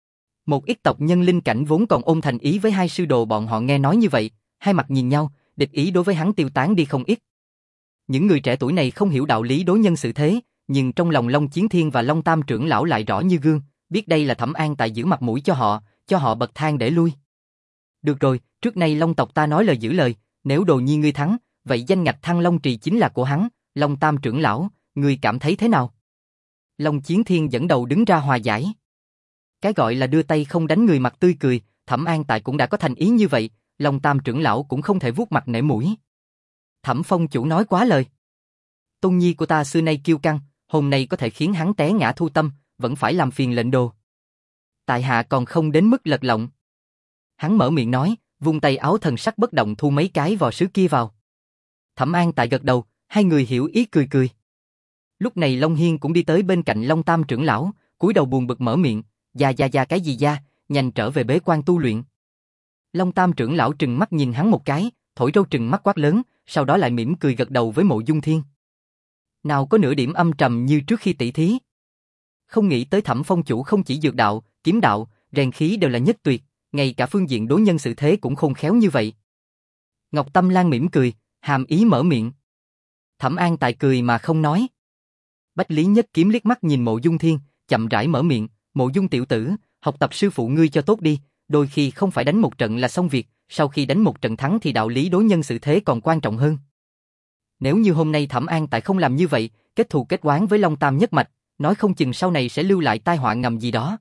Một ít tộc nhân linh cảnh vốn còn ôm thành ý với hai sư đồ bọn họ nghe nói như vậy, hai mặt nhìn nhau, địch ý đối với hắn tiêu tán đi không ít. Những người trẻ tuổi này không hiểu đạo lý đối nhân xử thế, nhưng trong lòng Long Chiến Thiên và Long Tam trưởng lão lại rõ như gương, biết đây là Thẩm An Tại giữ mặt mũi cho họ, cho họ bậc thang để lui. Được rồi, trước nay Long tộc ta nói lời giữ lời, nếu đồ nhi ngươi thắng, vậy danh ngạch Thăng Long Trì chính là của hắn, Long Tam trưởng lão, ngươi cảm thấy thế nào? Long Chiến Thiên dẫn đầu đứng ra hòa giải. Cái gọi là đưa tay không đánh người mặt tươi cười, Thẩm An Tại cũng đã có thành ý như vậy, Long Tam trưởng lão cũng không thể vuốt mặt nể mũi. Thẩm Phong chủ nói quá lời. Tôn nhi của ta xưa nay kiêu căng, hôm nay có thể khiến hắn té ngã thu tâm, vẫn phải làm phiền lệnh đồ. Tại hạ còn không đến mức lật lọng. Hắn mở miệng nói, vung tay áo thần sắc bất động thu mấy cái vò sứ kia vào. Thẩm An Tại gật đầu, hai người hiểu ý cười cười. Lúc này Long Hiên cũng đi tới bên cạnh Long Tam trưởng lão, cúi đầu buồn bực mở miệng, "Gia gia gia cái gì gia, nhanh trở về bế quan tu luyện." Long Tam trưởng lão trừng mắt nhìn hắn một cái, thổi râu trừng mắt quát lớn, sau đó lại mỉm cười gật đầu với Mộ Dung Thiên. Nào có nửa điểm âm trầm như trước khi tỷ thí. Không nghĩ tới Thẩm Phong chủ không chỉ dược đạo, kiếm đạo, rèn khí đều là nhất tuyệt, ngay cả phương diện đối nhân xử thế cũng khôn khéo như vậy. Ngọc Tâm Lan mỉm cười, hàm ý mở miệng. Thẩm An Tại cười mà không nói. Bách Lý Nhất Kiếm liếc mắt nhìn Mộ Dung Thiên, chậm rãi mở miệng, "Mộ Dung tiểu tử, học tập sư phụ ngươi cho tốt đi, đôi khi không phải đánh một trận là xong việc, sau khi đánh một trận thắng thì đạo lý đối nhân xử thế còn quan trọng hơn." Nếu như hôm nay Thẩm An Tại không làm như vậy, kết thù kết oán với Long Tam nhất mạch, nói không chừng sau này sẽ lưu lại tai họa ngầm gì đó.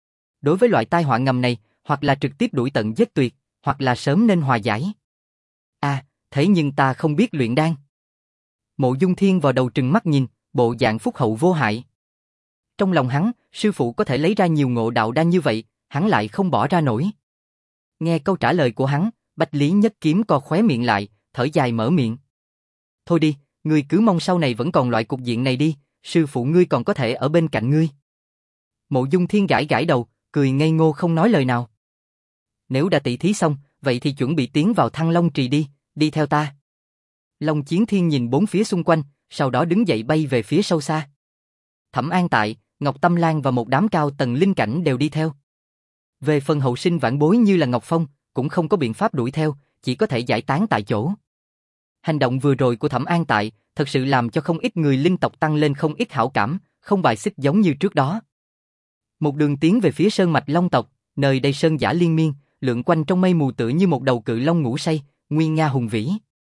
Đối với loại tai họa ngầm này, hoặc là trực tiếp đuổi tận giết tuyệt, hoặc là sớm nên hòa giải. À, thế nhưng ta không biết luyện đan. Mộ Dung Thiên vào đầu trừng mắt nhìn, bộ dạng phúc hậu vô hại. Trong lòng hắn, sư phụ có thể lấy ra nhiều ngộ đạo đan như vậy, hắn lại không bỏ ra nổi. Nghe câu trả lời của hắn, Bách Lý Nhất Kiếm co khóe miệng lại, thở dài mở miệng. Thôi đi, ngươi cứ mong sau này vẫn còn loại cục diện này đi, sư phụ ngươi còn có thể ở bên cạnh ngươi. Mộ Dung Thiên gãi gãi đầu, cười ngây ngô không nói lời nào. Nếu đã tỷ thí xong, vậy thì chuẩn bị tiến vào Thăng Long Trì đi, đi theo ta. Long Chiến Thiên nhìn bốn phía xung quanh, sau đó đứng dậy bay về phía sâu xa. Thẩm An Tại, Ngọc Tâm Lan và một đám cao tầng linh cảnh đều đi theo. Về phần hậu sinh vãn bối như là Ngọc Phong, cũng không có biện pháp đuổi theo, chỉ có thể giải tán tại chỗ. Hành động vừa rồi của Thẩm An Tại, thật sự làm cho không ít người linh tộc tăng lên không ít hảo cảm, không bài xích giống như trước đó. Một đường tiến về phía sơn mạch Long tộc, nơi đây sơn giả liên miên, lượn quanh trong mây mù tựa như một đầu cự long ngủ say, nguy nga hùng vĩ.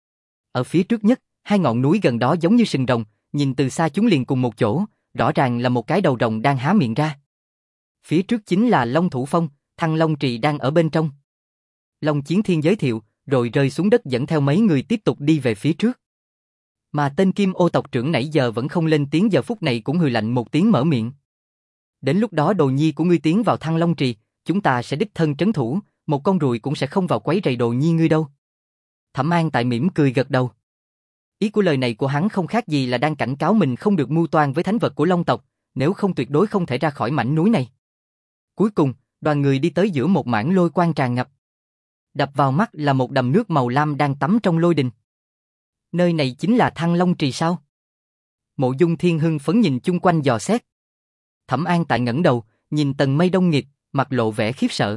Ở phía trước nhất, hai ngọn núi gần đó giống như sừng rồng, nhìn từ xa chúng liền cùng một chỗ, rõ ràng là một cái đầu rồng đang há miệng ra. Phía trước chính là Long Thủ Phong, Thăng Long Trì đang ở bên trong. Long Chiến Thiên giới thiệu, rồi rơi xuống đất dẫn theo mấy người tiếp tục đi về phía trước. Mà tên Kim Ô tộc trưởng nãy giờ vẫn không lên tiếng, giờ phút này cũng hừ lạnh một tiếng mở miệng. Đến lúc đó đồ nhi của ngươi tiến vào Thăng Long Trì, chúng ta sẽ đích thân trấn thủ, một con ruồi cũng sẽ không vào quấy rầy đồ nhi ngươi đâu. Thẩm An Tại mỉm cười gật đầu. Ý của lời này của hắn không khác gì là đang cảnh cáo mình không được mưu toan với thánh vật của Long tộc, nếu không tuyệt đối không thể ra khỏi mảnh núi này. Cuối cùng, đoàn người đi tới giữa một mảng lôi quang tràn ngập. Đập vào mắt là một đầm nước màu lam đang tắm trong lôi đình. Nơi này chính là Thăng Long Trì sao? Mộ Dung Thiên hưng phấn nhìn chung quanh dò xét. Thẩm An Tại ngẩng đầu, nhìn tầng mây đông nghịt, mặt lộ vẻ khiếp sợ.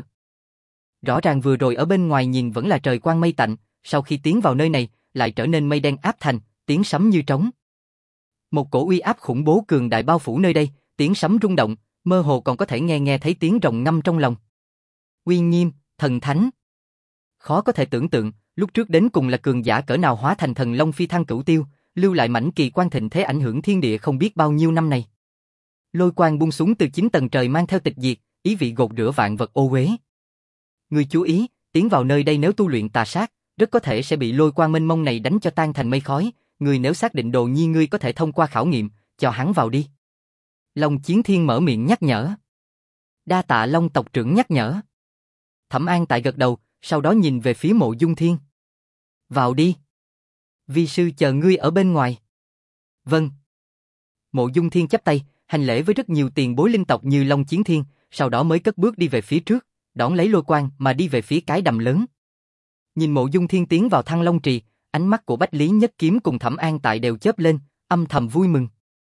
Rõ ràng vừa rồi ở bên ngoài nhìn vẫn là trời quang mây tạnh, sau khi tiến vào nơi này, lại trở nên mây đen áp thành, tiếng sấm như trống. Một cổ uy áp khủng bố cường đại bao phủ nơi đây, tiếng sấm rung động, mơ hồ còn có thể nghe nghe thấy tiếng rồng ngâm trong lòng. Uy nghiêm, thần thánh. Khó có thể tưởng tượng, lúc trước đến cùng là cường giả cỡ nào hóa thành thần long phi thăng cửu tiêu, lưu lại mảnh kỳ quan thịnh thế ảnh hưởng thiên địa không biết bao nhiêu năm này. Lôi quang buông xuống từ chín tầng trời mang theo tịch diệt, ý vị gột rửa vạn vật ô uế. Ngươi chú ý, tiến vào nơi đây nếu tu luyện tà sát, rất có thể sẽ bị lôi quang mênh mông này đánh cho tan thành mây khói. Ngươi nếu xác định đồ nhi ngươi có thể thông qua khảo nghiệm, cho hắn vào đi. Long Chiến Thiên mở miệng nhắc nhở. Đa tạ Long tộc trưởng nhắc nhở. Thẩm An Tại gật đầu, sau đó nhìn về phía Mộ Dung Thiên. Vào đi. Vi sư chờ ngươi ở bên ngoài. Vâng. Mộ Dung Thiên chắp tay, hành lễ với rất nhiều tiền bối linh tộc như Long Chiến Thiên, sau đó mới cất bước đi về phía trước, đón lấy lôi quang mà đi về phía cái đầm lớn. Nhìn Mộ Dung Thiên tiến vào Thăng Long Trì, ánh mắt của Bách Lý Nhất Kiếm cùng Thẩm An Tại đều chớp lên, âm thầm vui mừng.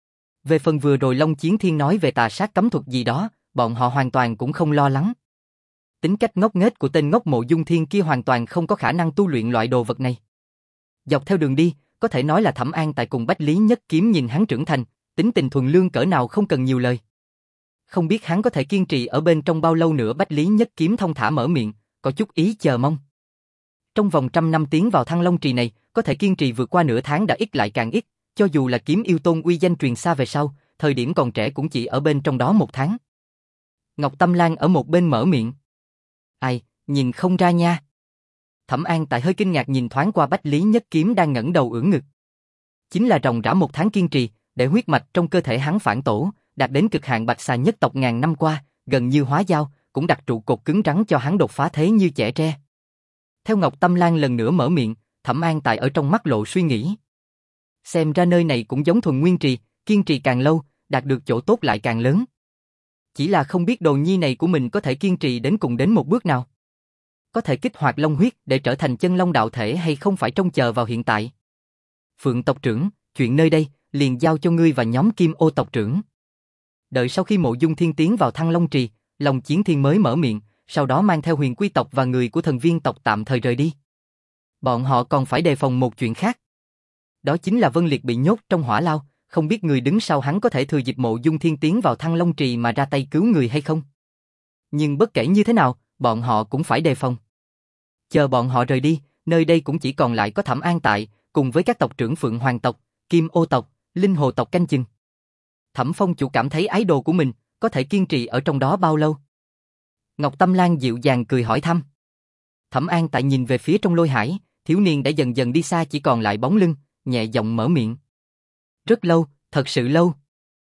Về phần vừa rồi Long Chiến Thiên nói về tà sát cấm thuật gì đó, bọn họ hoàn toàn cũng không lo lắng. Tính cách ngốc nghếch của tên ngốc Mộ Dung Thiên kia hoàn toàn không có khả năng tu luyện loại đồ vật này. Dọc theo đường đi, có thể nói là Thẩm An Tại cùng Bách Lý Nhất Kiếm nhìn hắn trưởng thành, tính tình thuần lương cỡ nào không cần nhiều lời. Không biết hắn có thể kiên trì ở bên trong bao lâu nữa. Bách Lý Nhất Kiếm thông thả mở miệng, có chút ý chờ mong. Trong vòng trăm năm tiến vào Thăng Long Trì này, có thể kiên trì vượt qua nửa tháng đã ít lại càng ít, cho dù là Kiếm Yêu Tôn uy danh truyền xa về sau, thời điểm còn trẻ cũng chỉ ở bên trong đó một tháng. Ngọc Tâm Lan ở một bên mở miệng. Ai, nhìn không ra nha. Thẩm An Tại hơi kinh ngạc nhìn thoáng qua Bách Lý Nhất Kiếm đang ngẩng đầu ưỡn ngực. Chính là ròng rã một tháng kiên trì, để huyết mạch trong cơ thể hắn phản tổ, đạt đến cực hạn bạch xà nhất tộc ngàn năm qua, gần như hóa dao, cũng đặt trụ cột cứng rắn cho hắn đột phá thế như chẻ tre. Theo Ngọc Tâm Lan lần nữa mở miệng, Thẩm An Tại ở trong mắt lộ suy nghĩ. Xem ra nơi này cũng giống thuần nguyên trì, kiên trì càng lâu, đạt được chỗ tốt lại càng lớn. Chỉ là không biết đồ nhi này của mình có thể kiên trì đến cùng đến một bước nào. Có thể kích hoạt long huyết để trở thành chân long đạo thể hay không phải trông chờ vào hiện tại. Phượng tộc trưởng, chuyện nơi đây liền giao cho ngươi và nhóm Kim Ô tộc trưởng. Đợi sau khi Mộ Dung Thiên tiến vào Thăng Long Trì, Long Chiến Thiên mới mở miệng, sau đó mang theo Huyền Quy tộc và người của Thần Viên tộc tạm thời rời đi. Bọn họ còn phải đề phòng một chuyện khác. Đó chính là Vân Liệt bị nhốt trong hỏa lao, không biết người đứng sau hắn có thể thừa dịp Mộ Dung Thiên tiến vào Thăng Long Trì mà ra tay cứu người hay không. Nhưng bất kể như thế nào, bọn họ cũng phải đề phòng. Chờ bọn họ rời đi, nơi đây cũng chỉ còn lại có Thẩm An Tại, cùng với các tộc trưởng Phượng Hoàng tộc, Kim Ô tộc, Linh Hồ tộc canh chừng. Thẩm Phong chủ cảm thấy ái đồ của mình có thể kiên trì ở trong đó bao lâu? Ngọc Tâm Lan dịu dàng cười hỏi thăm. Thẩm An Tại nhìn về phía trong lôi hải, thiếu niên đã dần dần đi xa chỉ còn lại bóng lưng, nhẹ giọng mở miệng. Rất lâu, thật sự lâu.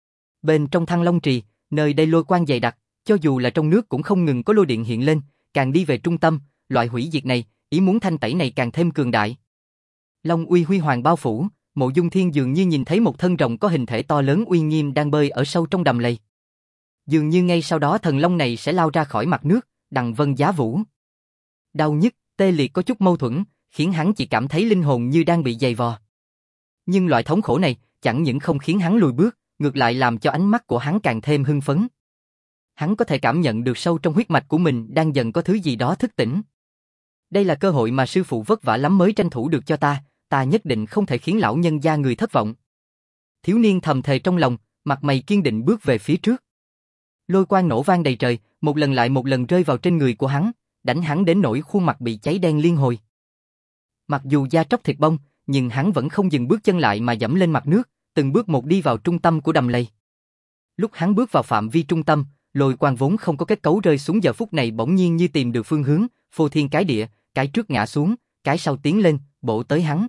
Bên trong Thăng Long Trì, nơi đây lôi quang dày đặc, cho dù là trong nước cũng không ngừng có lôi điện hiện lên, càng đi về trung tâm, loại hủy diệt này, ý muốn thanh tẩy này càng thêm cường đại. Long uy huy hoàng bao phủ, Mộ Dung Thiên dường như nhìn thấy một thân rồng có hình thể to lớn uy nghiêm đang bơi ở sâu trong đầm lầy. Dường như ngay sau đó thần long này sẽ lao ra khỏi mặt nước, đằng vân giá vũ. Đau nhức, tê liệt có chút mâu thuẫn, khiến hắn chỉ cảm thấy linh hồn như đang bị dày vò. Nhưng loại thống khổ này chẳng những không khiến hắn lùi bước, ngược lại làm cho ánh mắt của hắn càng thêm hưng phấn. Hắn có thể cảm nhận được sâu trong huyết mạch của mình đang dần có thứ gì đó thức tỉnh. Đây là cơ hội mà sư phụ vất vả lắm mới tranh thủ được cho ta, ta nhất định không thể khiến lão nhân gia người thất vọng. Thiếu niên thầm thề trong lòng, mặt mày kiên định bước về phía trước. Lôi quang nổ vang đầy trời, một lần lại một lần rơi vào trên người của hắn, đánh hắn đến nỗi khuôn mặt bị cháy đen liên hồi. Mặc dù da tróc thịt bong, nhưng hắn vẫn không dừng bước chân lại mà dẫm lên mặt nước, từng bước một đi vào trung tâm của đầm lầy. Lúc hắn bước vào phạm vi trung tâm, lôi quang vốn không có kết cấu rơi xuống giờ phút này bỗng nhiên như tìm được phương hướng, phô thiên cái địa, cái trước ngã xuống, cái sau tiến lên, bổ tới hắn.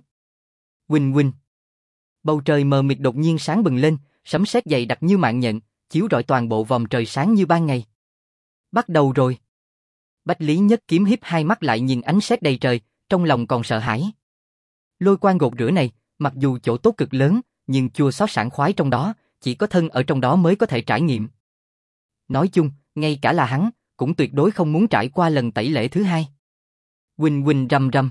Huỳnh huỳnh. Bầu trời mờ mịt đột nhiên sáng bừng lên, sấm sét dày đặc như mạng nhện, chiếu rọi toàn bộ vòm trời sáng như ban ngày. Bắt đầu rồi. Bách Lý Nhất Kiếm híp hai mắt lại nhìn ánh sét đầy trời, trong lòng còn sợ hãi. Lôi quang gột rửa này, mặc dù chỗ tốt cực lớn, nhưng chua xót sảng khoái trong đó, chỉ có thân ở trong đó mới có thể trải nghiệm. Nói chung, ngay cả là hắn, cũng tuyệt đối không muốn trải qua lần tẩy lễ thứ hai. Huỳnh huỳnh rầm rầm.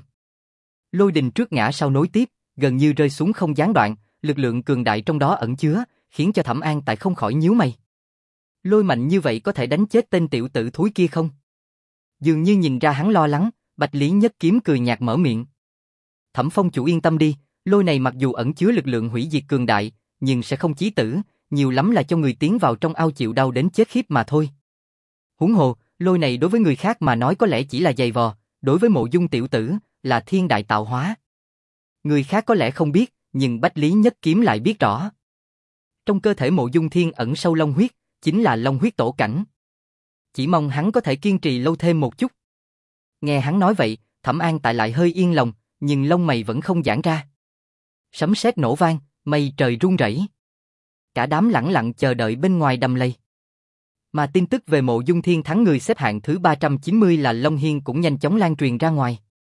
Lôi đình trước ngã sau nối tiếp, gần như rơi xuống không gián đoạn, lực lượng cường đại trong đó ẩn chứa, khiến cho Thẩm An Tại không khỏi nhíu mày. Lôi mạnh như vậy có thể đánh chết tên tiểu tử thúi kia không? Dường như nhìn ra hắn lo lắng, Bạch Lý Nhất Kiếm cười nhạt mở miệng. Thẩm Phong chủ yên tâm đi, lôi này mặc dù ẩn chứa lực lượng hủy diệt cường đại, nhưng sẽ không chí tử, nhiều lắm là cho người tiến vào trong ao chịu đau đến chết khiếp mà thôi. Huống hồ, lôi này đối với người khác mà nói có lẽ chỉ là giày vò, đối với Mộ Dung tiểu tử, là thiên đại tạo hóa. Người khác có lẽ không biết, nhưng Bách Lý Nhất Kiếm lại biết rõ. Trong cơ thể Mộ Dung Thiên ẩn sâu long huyết, chính là long huyết tổ cảnh. Chỉ mong hắn có thể kiên trì lâu thêm một chút. Nghe hắn nói vậy, Thẩm An Tại lại hơi yên lòng, nhưng lông mày vẫn không giãn ra. Sấm sét nổ vang, mây trời rung rẩy. Cả đám lẳng lặng chờ đợi bên ngoài đầm lầy. Mà tin tức về Mộ Dung Thiên thắng người xếp hạng thứ ba trăm chín mươi là Long Hiên cũng nhanh chóng lan truyền ra ngoài.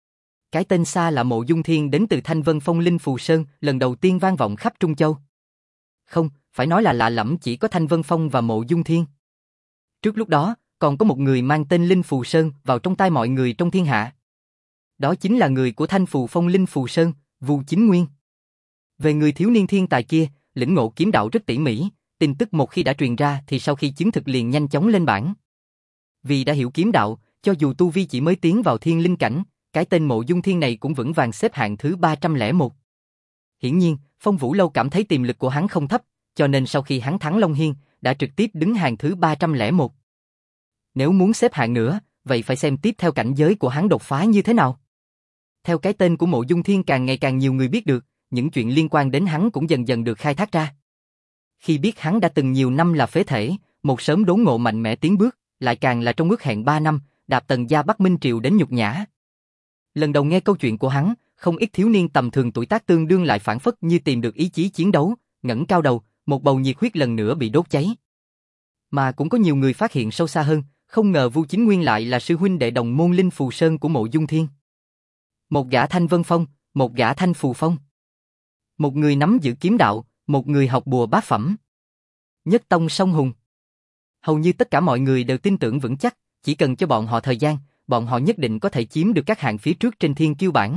Cái tên xa là Mộ Dung Thiên đến từ Thanh Vân Phong Linh Phù Sơn, lần đầu tiên vang vọng khắp Trung Châu. Không, phải nói là lạ lẫm chỉ có Thanh Vân Phong và Mộ Dung Thiên. Trước lúc đó, còn có một người mang tên Linh Phù Sơn vào trong tai mọi người trong thiên hạ. Đó chính là người của Thanh Phù Phong Linh Phù Sơn, Vu Chính Nguyên. Về người thiếu niên thiên tài kia, lĩnh ngộ kiếm đạo rất tỉ mỉ, tin tức một khi đã truyền ra thì sau khi chứng thực liền nhanh chóng lên bảng. Vì đã hiểu kiếm đạo, cho dù tu vi chỉ mới tiến vào thiên linh cảnh, cái tên Mộ Dung Thiên này cũng vững vàng xếp hạng thứ ba trăm lẻ một. Hiển nhiên, Phong Vũ Lâu cảm thấy tiềm lực của hắn không thấp, cho nên sau khi hắn thắng Long Hiên, đã trực tiếp đứng hàng thứ ba trăm lẻ một. Nếu muốn xếp hạng nữa, vậy phải xem tiếp theo cảnh giới của hắn đột phá như thế nào. Theo cái tên của Mộ Dung Thiên càng ngày càng nhiều người biết được, những chuyện liên quan đến hắn cũng dần dần được khai thác ra. Khi biết hắn đã từng nhiều năm là phế thể, một sớm đốn ngộ mạnh mẽ tiến bước, lại càng là trong ước hẹn ba năm, đạp tần gia Bắc Minh Triều đến nhục nhã. Lần đầu nghe câu chuyện của hắn, không ít thiếu niên tầm thường tuổi tác tương đương lại phản phất như tìm được ý chí chiến đấu, ngẩng cao đầu, một bầu nhiệt huyết lần nữa bị đốt cháy. Mà cũng có nhiều người phát hiện sâu xa hơn, không ngờ Vu Chính Nguyên lại là sư huynh đệ đồng môn Linh Phù Sơn của Mộ Dung Thiên. Một gã Thanh Vân Phong, một gã Thanh Phù Phong. Một người nắm giữ kiếm đạo, một người học bùa bát phẩm. Nhất tông song hùng. Hầu như tất cả mọi người đều tin tưởng vững chắc, chỉ cần cho bọn họ thời gian, bọn họ nhất định có thể chiếm được các hạng phía trước trên thiên kiêu bảng.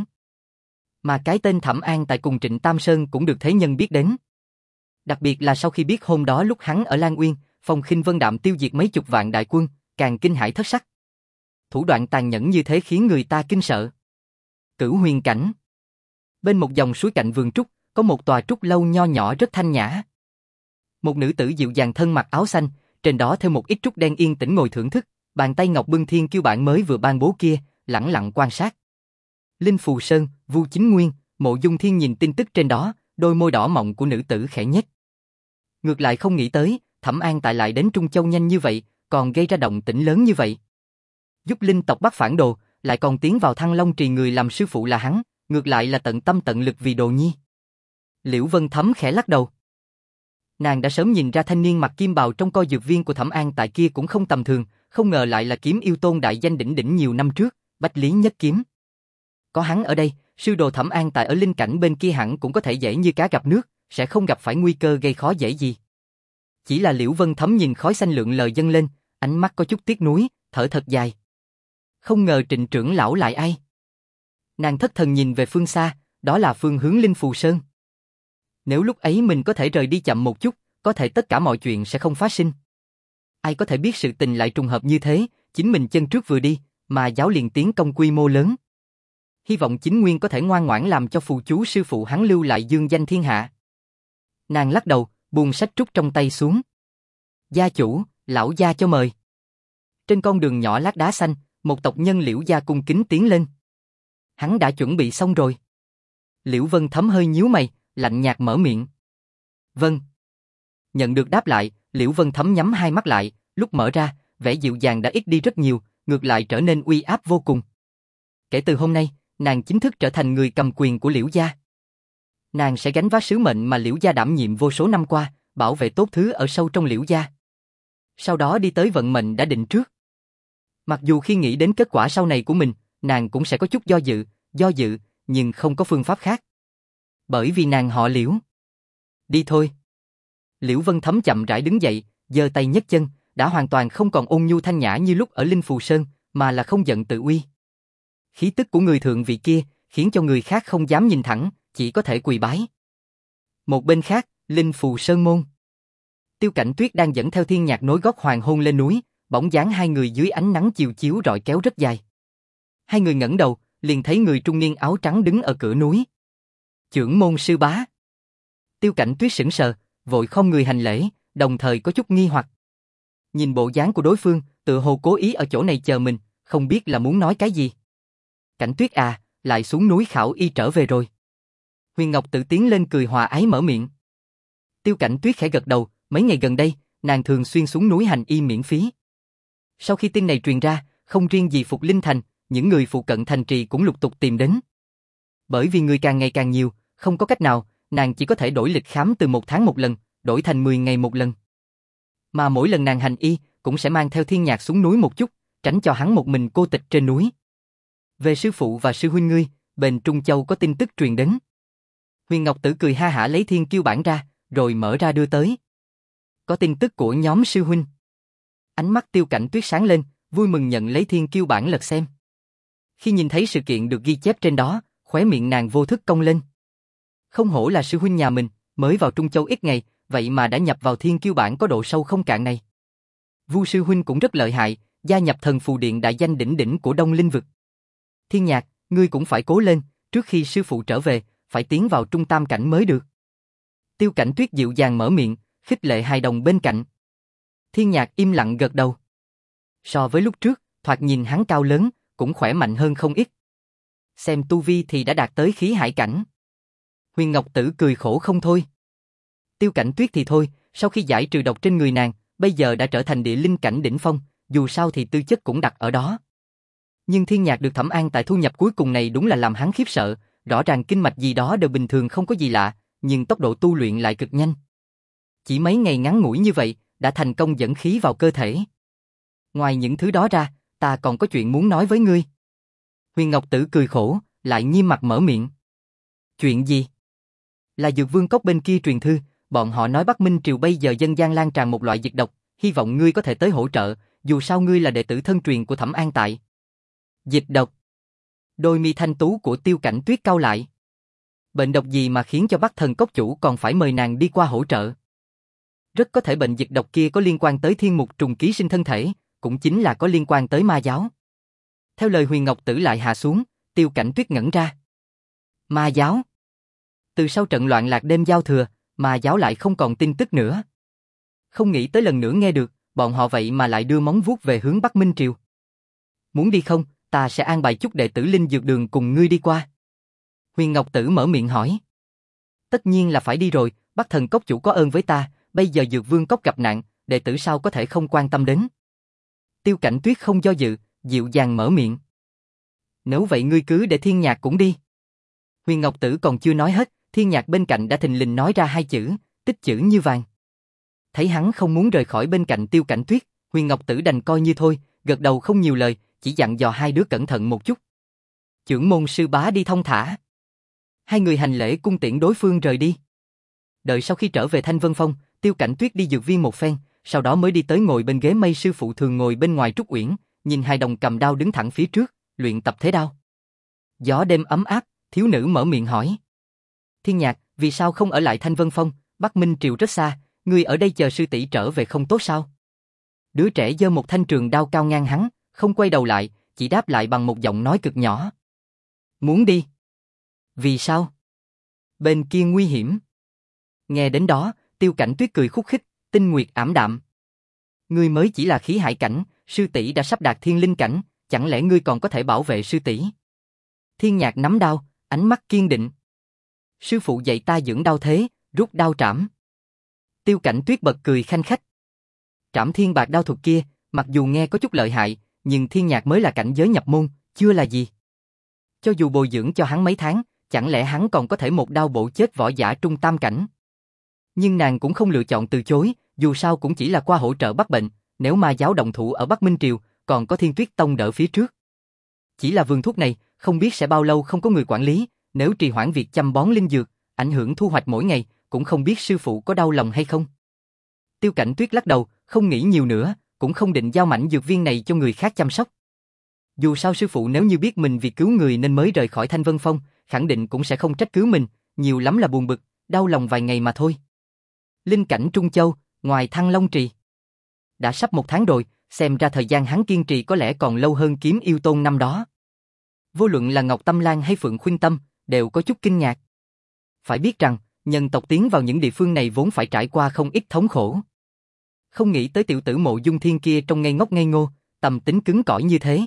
Mà cái tên Thẩm An Tại cùng Trịnh Tam Sơn cũng được thế nhân biết đến. Đặc biệt là sau khi biết hôm đó lúc hắn ở Lan Uyên, Phong Khinh Vân Đạm tiêu diệt mấy chục vạn đại quân, càng kinh hãi thất sắc. Thủ đoạn tàn nhẫn như thế khiến người ta kinh sợ. Cửu huyền cảnh. Bên một dòng suối cạnh vườn trúc, có một tòa trúc lâu nho nhỏ rất thanh nhã. Một nữ tử dịu dàng thân mặc áo xanh, trên đó theo một ít trúc đen yên tĩnh ngồi thưởng thức, bàn tay ngọc bưng thiên kiêu bản mới vừa ban bố kia, lẳng lặng quan sát. Linh Phù Sơn, Vu Chính Nguyên, Mộ Dung Thiên nhìn tin tức trên đó, đôi môi đỏ mọng của nữ tử khẽ nhếch. Ngược lại không nghĩ tới, Thẩm An Tại lại đến Trung Châu nhanh như vậy, còn gây ra động tĩnh lớn như vậy. Giúp linh tộc bắt phản đồ, lại còn tiến vào Thăng Long Trì, người làm sư phụ là hắn, ngược lại là tận tâm tận lực vì đồ nhi. Liễu Vân Thấm khẽ lắc đầu. Nàng đã sớm nhìn ra thanh niên mặc kim bào trong coi dược viên của Thẩm An tại kia cũng không tầm thường, không ngờ lại là kiếm yêu tôn đại danh đỉnh đỉnh nhiều năm trước, Bách Lý Nhất Kiếm. Có hắn ở đây, sư đồ Thẩm An tại ở linh cảnh bên kia hẳn cũng có thể dễ như cá gặp nước, sẽ không gặp phải nguy cơ gây khó dễ gì. Chỉ là Liễu Vân Thấm nhìn khói xanh lượn lờ dâng lên, ánh mắt có chút tiếc nuối, thở thật dài. Không ngờ Trịnh trưởng lão lại ai? Nàng thất thần nhìn về phương xa, đó là phương hướng Linh Phù Sơn. Nếu lúc ấy mình có thể rời đi chậm một chút, có thể tất cả mọi chuyện sẽ không phát sinh. Ai có thể biết sự tình lại trùng hợp như thế, chính mình chân trước vừa đi, mà giáo liền tiến công quy mô lớn. Hy vọng chính nguyên có thể ngoan ngoãn làm cho phù chú sư phụ hắn lưu lại dương danh thiên hạ. Nàng lắc đầu, buông sách trúc trong tay xuống. Gia chủ, lão gia cho mời. Trên con đường nhỏ lát đá xanh, một tộc nhân Liễu gia cung kính tiến lên. Hắn đã chuẩn bị xong rồi. Liễu Vân Thấm hơi nhíu mày, lạnh nhạt mở miệng. Vâng. Nhận được đáp lại, Liễu Vân Thấm nhắm hai mắt lại, lúc mở ra, vẻ dịu dàng đã ít đi rất nhiều, ngược lại trở nên uy áp vô cùng. Kể từ hôm nay, nàng chính thức trở thành người cầm quyền của Liễu gia. Nàng sẽ gánh vác sứ mệnh mà Liễu gia đảm nhiệm vô số năm qua, bảo vệ tốt thứ ở sâu trong Liễu gia. Sau đó đi tới vận mệnh đã định trước. Mặc dù khi nghĩ đến kết quả sau này của mình, nàng cũng sẽ có chút do dự, do dự, nhưng không có phương pháp khác. Bởi vì nàng họ Liễu. Đi thôi. Liễu Vân Thấm chậm rãi đứng dậy, giơ tay nhấc chân, đã hoàn toàn không còn ôn nhu thanh nhã như lúc ở Linh Phù Sơn, mà là không giận tự uy. Khí tức của người thượng vị kia, khiến cho người khác không dám nhìn thẳng, chỉ có thể quỳ bái. Một bên khác, Linh Phù Sơn môn. Tiêu Cảnh Tuyết đang dẫn theo Thiên Nhạc nối gót hoàng hôn lên núi, bóng dáng hai người dưới ánh nắng chiều chiếu rọi kéo rất dài. Hai người ngẩng đầu, liền thấy người trung niên áo trắng đứng ở cửa núi. Chưởng môn sư bá. Tiêu Cảnh Tuyết sững sờ, vội khom người hành lễ, đồng thời có chút nghi hoặc. Nhìn bộ dáng của đối phương, tự hồ cố ý ở chỗ này chờ mình, không biết là muốn nói cái gì. Cảnh Tuyết à, lại xuống núi khảo y trở về rồi. Huyền Ngọc Tự tiến lên cười hòa ái mở miệng. Tiêu Cảnh Tuyết khẽ gật đầu, mấy ngày gần đây, nàng thường xuyên xuống núi hành y miễn phí. Sau khi tin này truyền ra, không riêng gì Phục Linh Thành, những người phụ cận thành trì cũng lục tục tìm đến. Bởi vì người càng ngày càng nhiều, không có cách nào, nàng chỉ có thể đổi lịch khám từ một tháng một lần, đổi thành mười ngày một lần. Mà mỗi lần nàng hành y, cũng sẽ mang theo Thiên Nhạc xuống núi một chút, tránh cho hắn một mình cô tịch trên núi. Về sư phụ và sư huynh ngươi, bên Trung Châu có tin tức truyền đến. Huyền Ngọc Tử cười ha hả lấy thiên kiêu bản ra, rồi mở ra đưa tới. Có tin tức của nhóm sư huynh. Ánh mắt Tiêu Cảnh Tuyết sáng lên, vui mừng nhận lấy thiên kiêu bản lật xem. Khi nhìn thấy sự kiện được ghi chép trên đó, khóe miệng nàng vô thức cong lên. Không hổ là sư huynh nhà mình, mới vào Trung Châu ít ngày, vậy mà đã nhập vào thiên kiêu bản có độ sâu không cạn này. Vu sư huynh cũng rất lợi hại, gia nhập thần phù điện đại danh đỉnh đỉnh của Đông Linh vực. Thiên Nhạc, ngươi cũng phải cố lên, trước khi sư phụ trở về, phải tiến vào trung tam cảnh mới được. Tiêu Cảnh Tuyết dịu dàng mở miệng, khích lệ hài đồng bên cạnh. Thiên Nhạc im lặng gật đầu. So với lúc trước, thoạt nhìn hắn cao lớn, cũng khỏe mạnh hơn không ít. Xem tu vi thì đã đạt tới khí hải cảnh. Huyền Ngọc Tử cười khổ không thôi. Tiêu Cảnh Tuyết thì thôi, sau khi giải trừ độc trên người nàng, bây giờ đã trở thành địa linh cảnh đỉnh phong, dù sao thì tư chất cũng đặt ở đó. Nhưng Thiên Nhạc được Thẩm An tại thu nhập cuối cùng này đúng là làm hắn khiếp sợ, rõ ràng kinh mạch gì đó đều bình thường không có gì lạ, nhưng tốc độ tu luyện lại cực nhanh. Chỉ mấy ngày ngắn ngủi như vậy, đã thành công dẫn khí vào cơ thể. Ngoài những thứ đó ra, ta còn có chuyện muốn nói với ngươi. Huyền Ngọc Tử cười khổ, lại nghiêm mặt mở miệng. Chuyện gì? Là Dược Vương Cốc bên kia truyền thư, bọn họ nói Bắc Minh Triều bây giờ dân gian lan tràn một loại dịch độc, hy vọng ngươi có thể tới hỗ trợ, dù sao ngươi là đệ tử thân truyền của Thẩm An tại. Dịch độc. Đôi mi thanh tú của Tiêu Cảnh Tuyết cau lại. Bệnh độc gì mà khiến cho Bắc Thần Cốc chủ còn phải mời nàng đi qua hỗ trợ? Rất có thể bệnh dịch độc kia có liên quan tới thiên mục trùng ký sinh thân thể, cũng chính là có liên quan tới ma giáo. Theo lời Huyền Ngọc Tử lại hạ xuống, Tiêu Cảnh Tuyết ngẩn ra. Ma giáo? Từ sau trận loạn lạc đêm giao thừa, ma giáo lại không còn tin tức nữa. Không nghĩ tới lần nữa nghe được, bọn họ vậy mà lại đưa móng vuốt về hướng Bắc Minh Triều. Muốn đi không, ta sẽ an bài chút đệ tử Linh Dược Đường cùng ngươi đi qua. Huyền Ngọc Tử mở miệng hỏi. Tất nhiên là phải đi rồi, Bắc Thần Cốc chủ có ơn với ta, bây giờ Dược Vương Cốc gặp nạn, đệ tử sao có thể không quan tâm đến. Tiêu Cảnh Tuyết không do dự, dịu dàng mở miệng. Nếu vậy ngươi cứ để Thiên Nhạc cũng đi. Huyền Ngọc Tử còn chưa nói hết, Thiên Nhạc bên cạnh đã thình lình nói ra hai chữ, tích chữ như vàng. Thấy hắn không muốn rời khỏi bên cạnh Tiêu Cảnh Tuyết, Huyền Ngọc Tử đành coi như thôi, gật đầu không nhiều lời, chỉ dặn dò hai đứa cẩn thận một chút. Chưởng môn sư bá đi thông thả. Hai người hành lễ cung tiễn đối phương rời đi. Đợi sau khi trở về Thanh Vân Phong, Tiêu Cảnh Tuyết đi dược viên một phen, sau đó mới đi tới ngồi bên ghế mây sư phụ thường ngồi bên ngoài Trúc Uyển, nhìn hai đồng cầm đao đứng thẳng phía trước, luyện tập thế đao. Gió đêm ấm áp, thiếu nữ mở miệng hỏi. Thiên Nhạc, vì sao không ở lại Thanh Vân Phong, Bắc Minh Triều rất xa, ngươi ở đây chờ sư tỷ trở về không tốt sao? Đứa trẻ giơ một thanh trường đao cao ngang hắn, không quay đầu lại, chỉ đáp lại bằng một giọng nói cực nhỏ. Muốn đi. Vì sao? Bên kia nguy hiểm. Nghe đến đó, Tiêu Cảnh Tuyết cười khúc khích, tinh nguyệt ảm đạm. Ngươi mới chỉ là khí hải cảnh, sư tỷ đã sắp đạt thiên linh cảnh, chẳng lẽ ngươi còn có thể bảo vệ sư tỷ? Thiên Nhạc nắm đao, ánh mắt kiên định. Sư phụ dạy ta dưỡng đao thế, rút đao trảm. Tiêu Cảnh Tuyết bật cười khanh khách. Trảm thiên bạc đao thuật kia, mặc dù nghe có chút lợi hại, nhưng Thiên Nhạc mới là cảnh giới nhập môn, chưa là gì. Cho dù bồi dưỡng cho hắn mấy tháng, chẳng lẽ hắn còn có thể một đao bổ chết võ giả trung tam cảnh? Nhưng nàng cũng không lựa chọn từ chối, dù sao cũng chỉ là qua hỗ trợ bắt bệnh, nếu mà giáo động thủ ở Bắc Minh Triều, còn có Thiên Tuyết Tông đỡ phía trước. Chỉ là vườn thuốc này, không biết sẽ bao lâu không có người quản lý, nếu trì hoãn việc chăm bón linh dược, ảnh hưởng thu hoạch mỗi ngày, cũng không biết sư phụ có đau lòng hay không. Tiêu Cảnh Tuyết lắc đầu, không nghĩ nhiều nữa, cũng không định giao mảnh dược viên này cho người khác chăm sóc. Dù sao sư phụ nếu như biết mình vì cứu người nên mới rời khỏi Thanh Vân Phong, khẳng định cũng sẽ không trách cứ mình, nhiều lắm là buồn bực, đau lòng vài ngày mà thôi. Linh cảnh Trung Châu, ngoài Thăng Long Trì. Đã sắp một tháng rồi, xem ra thời gian hắn kiên trì có lẽ còn lâu hơn Kiếm Yêu Tôn năm đó. Vô luận là Ngọc Tâm Lan hay Phượng Khuynh Tâm, đều có chút kinh ngạc. Phải biết rằng, nhân tộc tiến vào những địa phương này vốn phải trải qua không ít thống khổ. Không nghĩ tới tiểu tử Mộ Dung Thiên kia trông ngây ngốc ngây ngô, tâm tính cứng cỏi như thế.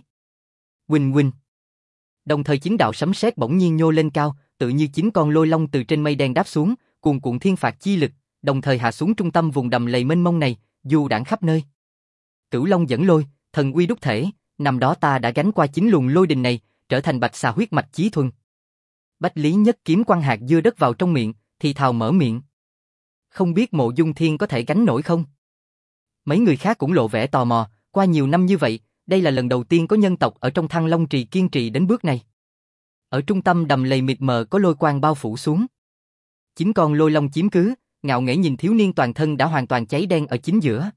Huỳnh huỳnh. Đồng thời chính đạo sấm sét bỗng nhiên nhô lên cao, tự như chín con lôi long từ trên mây đen đáp xuống, cuồn cuộn thiên phạt chi lực, đồng thời hạ xuống trung tâm vùng đầm lầy mênh mông này, du đãng khắp nơi. Cửu Long dẫn lôi, thần uy đúc thể, năm đó ta đã gánh qua chín luồng lôi đình này, trở thành bạch xà huyết mạch chí thuần. Bách Lý Nhất kiếm quăng hạt dưa đất vào trong miệng, thì thào mở miệng. Không biết Mộ Dung Thiên có thể gánh nổi không? Mấy người khác cũng lộ vẻ tò mò, qua nhiều năm như vậy, đây là lần đầu tiên có nhân tộc ở trong Thăng Long Trì kiên trì đến bước này. Ở trung tâm đầm lầy mịt mờ có lôi quang bao phủ xuống. Chín con lôi long chiếm cứ, ngạo nghễ nhìn thiếu niên toàn thân đã hoàn toàn cháy đen ở chính giữa.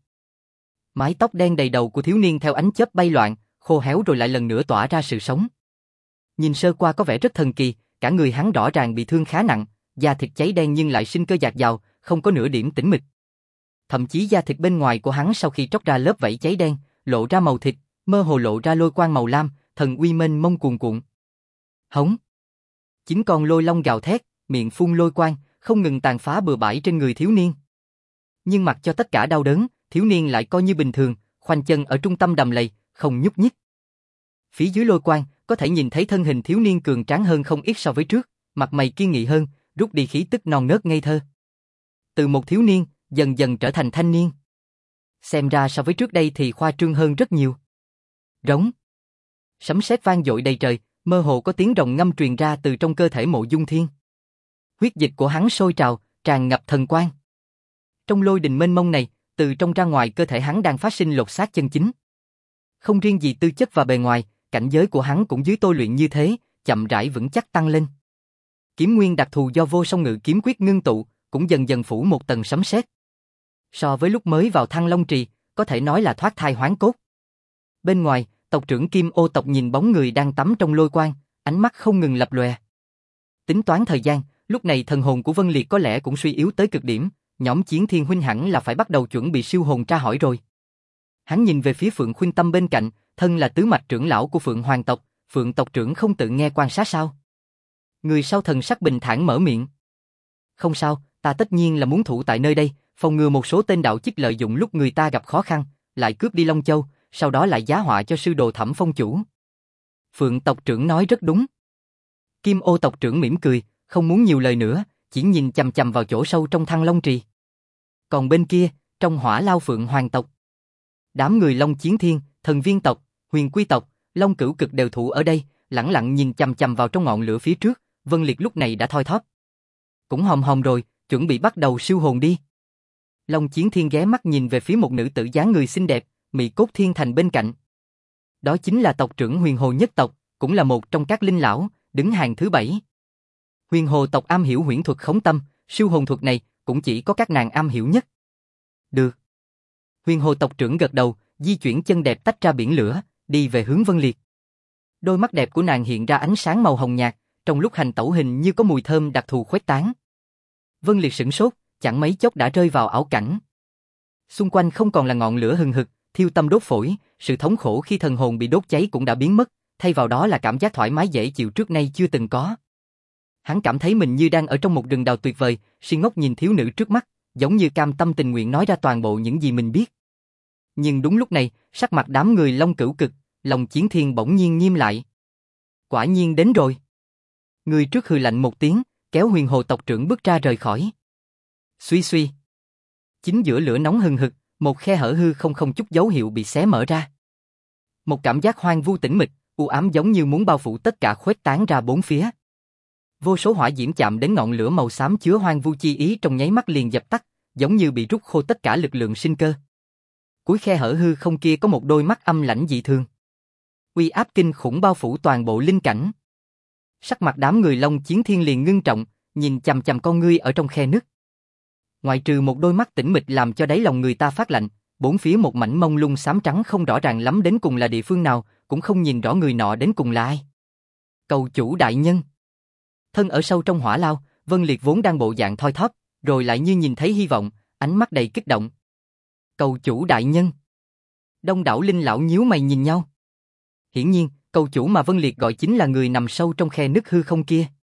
Mái tóc đen đầy đầu của thiếu niên theo ánh chớp bay loạn, khô héo rồi lại lần nữa tỏa ra sự sống. Nhìn sơ qua có vẻ rất thần kỳ, cả người hắn rõ ràng bị thương khá nặng, da thịt cháy đen nhưng lại sinh cơ dạt dào, không có nửa điểm tĩnh mịch. Thậm chí da thịt bên ngoài của hắn sau khi tróc ra lớp vảy cháy đen, lộ ra màu thịt, mơ hồ lộ ra lôi quang màu lam, thần uy mênh mông cuồn cuộn. Hống! Chín con lôi long gào thét, miệng phun lôi quang, không ngừng tàn phá bừa bãi trên người thiếu niên. Nhưng mặc cho tất cả đau đớn, thiếu niên lại coi như bình thường, khoanh chân ở trung tâm đầm lầy, không nhúc nhích. Phía dưới lôi quang, có thể nhìn thấy thân hình thiếu niên cường tráng hơn không ít so với trước, mặt mày kiên nghị hơn, rút đi khí tức non nớt ngây thơ. Từ một thiếu niên, dần dần trở thành thanh niên. Xem ra so với trước đây thì khoa trương hơn rất nhiều. Rống. Sấm sét vang dội đầy trời, mơ hồ có tiếng rồng ngâm truyền ra từ trong cơ thể Mộ Dung Thiên. Huyết dịch của hắn sôi trào, tràn ngập thần quang. Trong lôi đình mênh mông này, từ trong ra ngoài cơ thể hắn đang phát sinh lột xác chân chính. Không riêng gì tư chất và bề ngoài, cảnh giới của hắn cũng dưới tôi luyện như thế, chậm rãi vững chắc tăng lên. Kiếm nguyên đặc thù do vô song ngự kiếm quyết ngưng tụ, cũng dần dần phủ một tầng sấm sét. So với lúc mới vào Thăng Long Trì, có thể nói là thoát thai hoán cốt. Bên ngoài, tộc trưởng Kim Ô tộc nhìn bóng người đang tắm trong lôi quang, ánh mắt không ngừng lập lòe. Tính toán thời gian, lúc này thần hồn của Vân Liệt có lẽ cũng suy yếu tới cực điểm, nhóm Chiến Thiên huynh hẳn là phải bắt đầu chuẩn bị siêu hồn tra hỏi rồi. Hắn nhìn về phía Phượng Khuynh Tâm bên cạnh, thân là tứ mạch trưởng lão của Phượng Hoàng tộc, Phượng tộc trưởng không tự nghe quan sát sao? Người sau thần sắc bình thản mở miệng. Không sao, ta tất nhiên là muốn thủ tại nơi đây, phòng ngừa một số tên đạo chích lợi dụng lúc người ta gặp khó khăn, lại cướp đi Long Châu, sau đó lại giá họa cho sư đồ Thẩm Phong chủ. Phượng tộc trưởng nói rất đúng. Kim Ô tộc trưởng mỉm cười, không muốn nhiều lời nữa, chỉ nhìn chằm chằm vào chỗ sâu trong Thăng Long Trì. Còn bên kia, trong Hỏa Lao Phượng Hoàng tộc, đám người Long Chiến Thiên, Thần Viên tộc, Huyền Quy tộc, Long Cửu Cực đều thủ ở đây, lẳng lặng nhìn chằm chằm vào trong ngọn lửa phía trước. Vân Liệt lúc này đã thoi thóp. Cũng hòm hòm rồi, chuẩn bị bắt đầu siêu hồn đi. Long Chiến Thiên ghé mắt nhìn về phía một nữ tử dáng người xinh đẹp, Mị Cốt Thiên Thành bên cạnh. Đó chính là tộc trưởng Huyền Hồ nhất tộc, cũng là một trong các linh lão, đứng hàng thứ bảy. Huyền Hồ tộc am hiểu huyễn thuật khống tâm, siêu hồn thuật này cũng chỉ có các nàng am hiểu nhất. Được. Huyền Hồ tộc trưởng gật đầu, di chuyển chân đẹp tách ra biển lửa, đi về hướng Vân Liệt. Đôi mắt đẹp của nàng hiện ra ánh sáng màu hồng nhạt, trong lúc hành tẩu hình như có mùi thơm đặc thù khuếch tán. Vân Liệt sửng sốt, chẳng mấy chốc đã rơi vào ảo cảnh. Xung quanh không còn là ngọn lửa hừng hực, thiêu tâm đốt phổi, sự thống khổ khi thần hồn bị đốt cháy cũng đã biến mất, thay vào đó là cảm giác thoải mái dễ chịu trước nay chưa từng có. Hắn cảm thấy mình như đang ở trong một rừng đào tuyệt vời, si ngốc nhìn thiếu nữ trước mắt, giống như cam tâm tình nguyện nói ra toàn bộ những gì mình biết. Nhưng đúng lúc này, sắc mặt đám người Long Cửu Cực, Long Chiến Thiên bỗng nhiên nghiêm lại. Quả nhiên đến rồi. Người trước hừ lạnh một tiếng, kéo Huyền Hồ tộc trưởng bước ra rời khỏi. Suy suy. Chính giữa lửa nóng hừng hực, một khe hở hư không không chút dấu hiệu bị xé mở ra. Một cảm giác hoang vu tĩnh mịch, u ám giống như muốn bao phủ tất cả khuếch tán ra bốn phía. Vô số hỏa diễm chạm đến ngọn lửa màu xám chứa hoang vu chi ý trong nháy mắt liền dập tắt, giống như bị rút khô tất cả lực lượng sinh cơ. Cuối khe hở hư không kia có một đôi mắt âm lãnh dị thường. Uy áp kinh khủng bao phủ toàn bộ linh cảnh. Sắc mặt đám người Long Chiến Thiên liền ngưng trọng, nhìn chằm chằm con ngươi ở trong khe nứt. Ngoại trừ một đôi mắt tĩnh mịch làm cho đáy lòng người ta phát lạnh, bốn phía một mảnh mông lung xám trắng không rõ ràng lắm đến cùng là địa phương nào, cũng không nhìn rõ người nọ đến cùng là ai. Cầu chủ đại nhân. Thân ở sâu trong hỏa lao, Vân Liệt vốn đang bộ dạng thoi thóp, rồi lại như nhìn thấy hy vọng, ánh mắt đầy kích động. Cầu chủ đại nhân. Đông đảo linh lão nhíu mày nhìn nhau. Hiển nhiên, cầu chủ mà Vân Liệt gọi chính là người nằm sâu trong khe nứt hư không kia.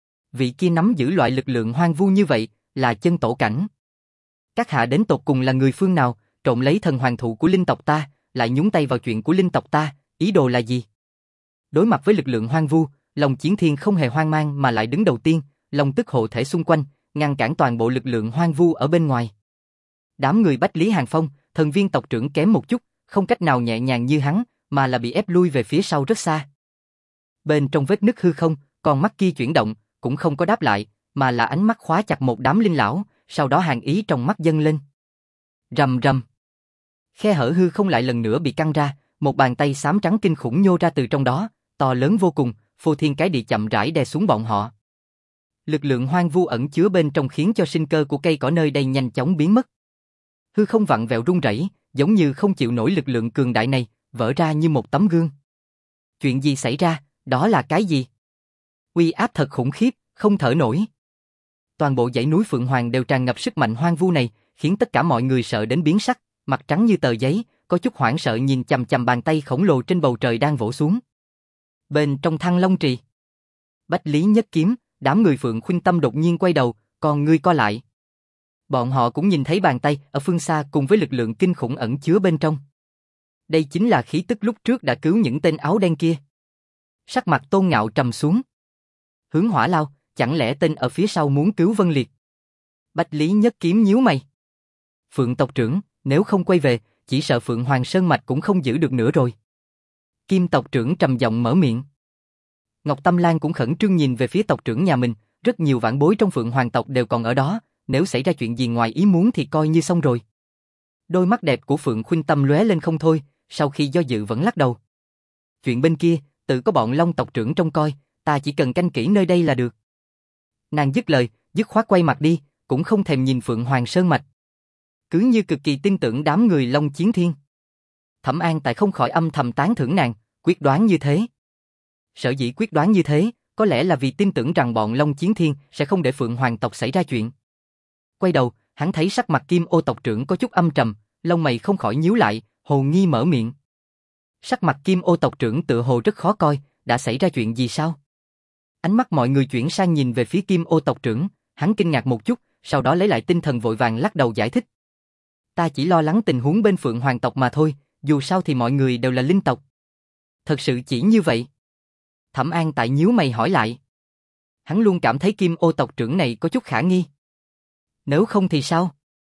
Vị kia nắm giữ loại lực lượng hoang vu như vậy, là chân tổ cảnh. Các hạ đến tột cùng là người phương nào, trộm lấy thần hoàng thụ của linh tộc ta, lại nhúng tay vào chuyện của linh tộc ta, ý đồ là gì? Đối mặt với lực lượng hoang vu, Long Chiến Thiên không hề hoang mang mà lại đứng đầu tiên, long tức hộ thể xung quanh, ngăn cản toàn bộ lực lượng hoang vu ở bên ngoài. Đám người Bách Lý Hàng Phong, thần viên tộc trưởng kém một chút, không cách nào nhẹ nhàng như hắn, mà là bị ép lui về phía sau rất xa. Bên trong vết nứt hư không, con mắt kia chuyển động, cũng không có đáp lại, mà là ánh mắt khóa chặt một đám linh lão, sau đó hàn ý trong mắt dâng lên. Rầm rầm. Khe hở hư không lại lần nữa bị căng ra, một bàn tay xám trắng kinh khủng nhô ra từ trong đó, to lớn vô cùng, phô thiên cái địa chậm rãi đè xuống bọn họ. Lực lượng hoang vu ẩn chứa bên trong khiến cho sinh cơ của cây cỏ nơi đây nhanh chóng biến mất. Hư không vặn vẹo rung rẩy, giống như không chịu nổi lực lượng cường đại này, vỡ ra như một tấm gương. Chuyện gì xảy ra, đó là cái gì? Uy áp thật khủng khiếp, không thở nổi. Toàn bộ dãy núi Phượng Hoàng đều tràn ngập sức mạnh hoang vu này, khiến tất cả mọi người sợ đến biến sắc, mặt trắng như tờ giấy, có chút hoảng sợ nhìn chằm chằm bàn tay khổng lồ trên bầu trời đang vỗ xuống. Bên trong Thăng Long Trì, Bách Lý Nhất Kiếm, đám người Phượng Khuynh Tâm đột nhiên quay đầu, còn ngươi co lại. Bọn họ cũng nhìn thấy bàn tay ở phương xa cùng với lực lượng kinh khủng ẩn chứa bên trong. Đây chính là khí tức lúc trước đã cứu những tên áo đen kia. Sắc mặt Tôn Ngạo trầm xuống. Hướng Hỏa lao, chẳng lẽ tên ở phía sau muốn cứu Vân Liệt? Bách Lý Nhất Kiếm nhíu mày. Phượng tộc trưởng, nếu không quay về, chỉ sợ Phượng Hoàng Sơn Mạch cũng không giữ được nữa rồi. Kim tộc trưởng trầm giọng mở miệng. Ngọc Tâm Lan cũng khẩn trương nhìn về phía tộc trưởng nhà mình, rất nhiều vãn bối trong Phượng Hoàng tộc đều còn ở đó, nếu xảy ra chuyện gì ngoài ý muốn thì coi như xong rồi. Đôi mắt đẹp của Phượng Khuynh Tâm lóe lên không thôi, sau khi do dự vẫn lắc đầu. Chuyện bên kia, tự có bọn Long tộc trưởng trông coi, ta chỉ cần canh kỹ nơi đây là được. Nàng dứt lời, dứt khoát quay mặt đi, cũng không thèm nhìn Phượng Hoàng Sơn Mạch. Cứ như cực kỳ tin tưởng đám người Long Chiến Thiên. Thẩm An tại không khỏi âm thầm tán thưởng nàng, quyết đoán như thế. Sở dĩ quyết đoán như thế, có lẽ là vì tin tưởng rằng bọn Long Chiến Thiên sẽ không để Phượng Hoàng tộc xảy ra chuyện. Quay đầu, hắn thấy sắc mặt Kim Ô tộc trưởng có chút âm trầm, lông mày không khỏi nhíu lại, hồ nghi mở miệng. Sắc mặt Kim Ô tộc trưởng tựa hồ rất khó coi, đã xảy ra chuyện gì sao? Ánh mắt mọi người chuyển sang nhìn về phía Kim Ô tộc trưởng, hắn kinh ngạc một chút, sau đó lấy lại tinh thần vội vàng lắc đầu giải thích. Ta chỉ lo lắng tình huống bên Phượng Hoàng tộc mà thôi, dù sao thì mọi người đều là linh tộc. Thật sự chỉ như vậy? Thẩm An tại nhíu mày hỏi lại. Hắn luôn cảm thấy Kim Ô tộc trưởng này có chút khả nghi. Nếu không thì sao?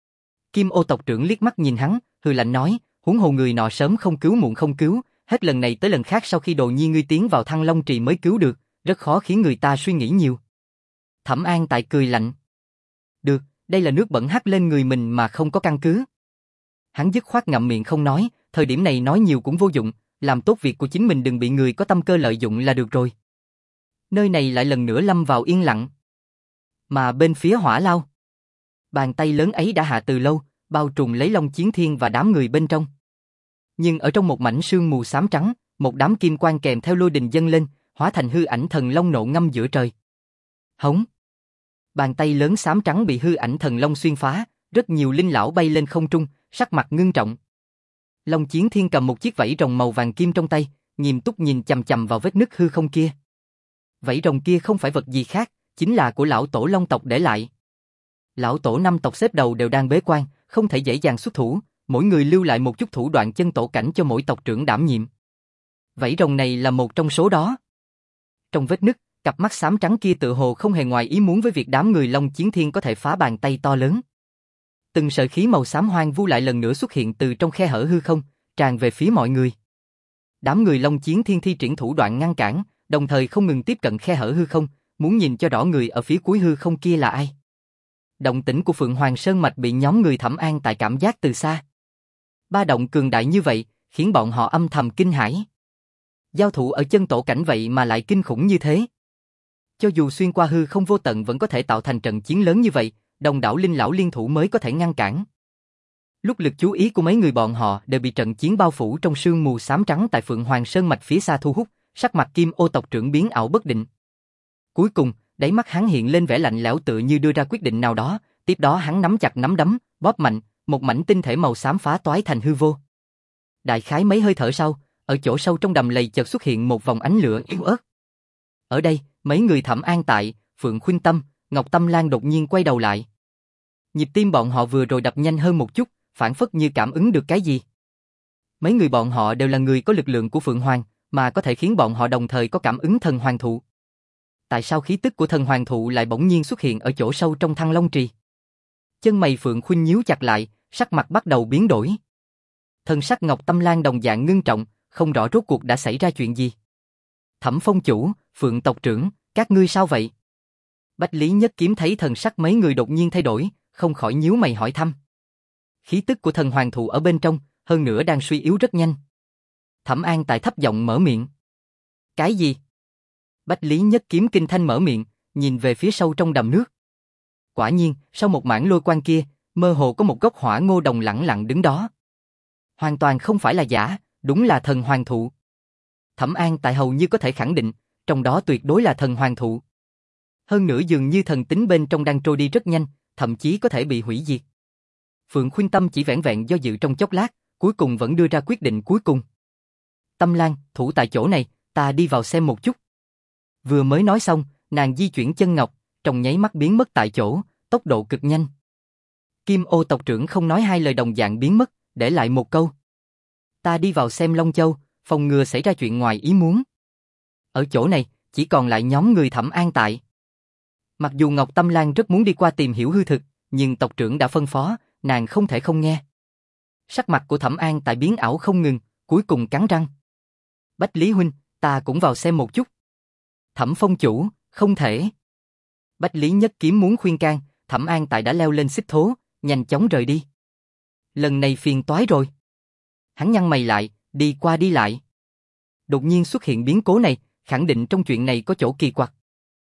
Kim Ô tộc trưởng liếc mắt nhìn hắn, hừ lạnh nói, huống hồ người nọ sớm không cứu muộn không cứu, hết lần này tới lần khác sau khi Đồ Nhi ngươi tiến vào Thăng Long Trì mới cứu được, rất khó khiến người ta suy nghĩ nhiều. Thẩm An tại cười lạnh. Được, đây là nước bẩn hắt lên người mình mà không có căn cứ. Hắn dứt khoát ngậm miệng không nói, thời điểm này nói nhiều cũng vô dụng, làm tốt việc của chính mình đừng bị người có tâm cơ lợi dụng là được rồi. Nơi này lại lần nữa lâm vào yên lặng. Mà bên phía Hỏa Lao, bàn tay lớn ấy đã hạ từ lâu, bao trùm lấy Long Chiến Thiên và đám người bên trong. Nhưng ở trong một mảnh sương mù xám trắng, một đám kim quang kèm theo lôi đình dâng lên, hóa thành hư ảnh thần long nộ ngâm giữa trời. Hống! Bàn tay lớn xám trắng bị hư ảnh thần long xuyên phá, rất nhiều linh lão bay lên không trung, sắc mặt ngưng trọng. Long Chiến Thiên cầm một chiếc vảy rồng màu vàng kim trong tay, nghiêm túc nhìn chằm chằm vào vết nứt hư không kia. Vảy rồng kia không phải vật gì khác, chính là của lão tổ Long tộc để lại. Lão tổ năm tộc xếp đầu đều đang bế quan, không thể dễ dàng xuất thủ, mỗi người lưu lại một chút thủ đoạn chân tổ cảnh cho mỗi tộc trưởng đảm nhiệm. Vảy rồng này là một trong số đó. Trong vết nứt, cặp mắt xám trắng kia tự hồ không hề ngoài ý muốn với việc đám người Long Chiến Thiên có thể phá bàn tay to lớn. Từng sợi khí màu xám hoang vu lại lần nữa xuất hiện từ trong khe hở hư không, tràn về phía mọi người. Đám người Long Chiến Thiên thi triển thủ đoạn ngăn cản, đồng thời không ngừng tiếp cận khe hở hư không, muốn nhìn cho rõ người ở phía cuối hư không kia là ai. Động tĩnh của Phượng Hoàng Sơn Mạch bị nhóm người Thẩm An tại cảm giác từ xa. Ba động cường đại như vậy, khiến bọn họ âm thầm kinh hãi. Giao thủ ở chân tổ cảnh vậy mà lại kinh khủng như thế. Cho dù xuyên qua hư không vô tận vẫn có thể tạo thành trận chiến lớn như vậy, đông đảo linh lão liên thủ mới có thể ngăn cản. Lúc lực chú ý của mấy người bọn họ đều bị trận chiến bao phủ trong sương mù xám trắng tại Phượng Hoàng Sơn Mạch phía xa thu hút, sắc mặt Kim Ô tộc trưởng biến ảo bất định. Cuối cùng, đáy mắt hắn hiện lên vẻ lạnh lẽo tựa như đưa ra quyết định nào đó, tiếp đó hắn nắm chặt nắm đấm, bóp mạnh, một mảnh tinh thể màu xám phá toái thành hư vô. Đại khái mấy hơi thở sau, ở chỗ sâu trong đầm lầy chợt xuất hiện một vòng ánh lửa yếu ớt. Ở đây, mấy người Thẩm An tại, Phượng Khuynh Tâm, Ngọc Tâm Lan đột nhiên quay đầu lại. Nhịp tim bọn họ vừa rồi đập nhanh hơn một chút, phảng phất như cảm ứng được cái gì. Mấy người bọn họ đều là người có lực lượng của Phượng Hoàng, mà có thể khiến bọn họ đồng thời có cảm ứng thần hoàng thụ. Tại sao khí tức của thần hoàng thụ lại bỗng nhiên xuất hiện ở chỗ sâu trong Thăng Long Trì? Chân mày Phượng Khuynh nhíu chặt lại, sắc mặt bắt đầu biến đổi. Thần sắc Ngọc Tâm Lan đồng dạng ngưng trọng, không rõ rốt cuộc đã xảy ra chuyện gì. Thẩm Phong chủ, Phượng tộc trưởng, các ngươi sao vậy? Bách Lý Nhất Kiếm thấy thần sắc mấy người đột nhiên thay đổi, không khỏi nhíu mày hỏi thăm. Khí tức của thần hoàng thụ ở bên trong, hơn nữa đang suy yếu rất nhanh. Thẩm An tại thấp giọng mở miệng. Cái gì? Bách Lý Nhất Kiếm kinh thanh mở miệng, nhìn về phía sâu trong đầm nước. Quả nhiên, sau một mảng lôi quang kia, mơ hồ có một gốc hỏa ngô đồng lẳng lặng đứng đó. Hoàn toàn không phải là giả, đúng là thần hoàng thụ. Thẩm An tại hầu như có thể khẳng định, trong đó tuyệt đối là thần hoàng thụ. Hơn nữa dường như thần tính bên trong đang trôi đi rất nhanh, thậm chí có thể bị hủy diệt. Phượng Khuynh Tâm chỉ vẻn vẹn do dự trong chốc lát, cuối cùng vẫn đưa ra quyết định cuối cùng. Tâm Lan, thủ tại chỗ này, ta đi vào xem một chút. Vừa mới nói xong, nàng di chuyển chân ngọc, trong nháy mắt biến mất tại chỗ, tốc độ cực nhanh. Kim Ô tộc trưởng không nói hai lời đồng dạng biến mất, để lại một câu. Ta đi vào xem Long Châu, phòng ngừa xảy ra chuyện ngoài ý muốn. Ở chỗ này, chỉ còn lại nhóm người Thẩm An tại. Mặc dù Ngọc Tâm Lan rất muốn đi qua tìm hiểu hư thực, nhưng tộc trưởng đã phân phó, nàng không thể không nghe. Sắc mặt của Thẩm An tại biến ảo không ngừng, cuối cùng cắn răng. Bách Lý huynh, ta cũng vào xem một chút. Thẩm Phong chủ, không thể. Bách Lý Nhất Kiếm muốn khuyên can, Thẩm An tại đã leo lên xích thố, nhanh chóng rời đi. Lần này phiền toái rồi. Hắn nhăn mày lại, đi qua đi lại. Đột nhiên xuất hiện biến cố này, khẳng định trong chuyện này có chỗ kỳ quặc.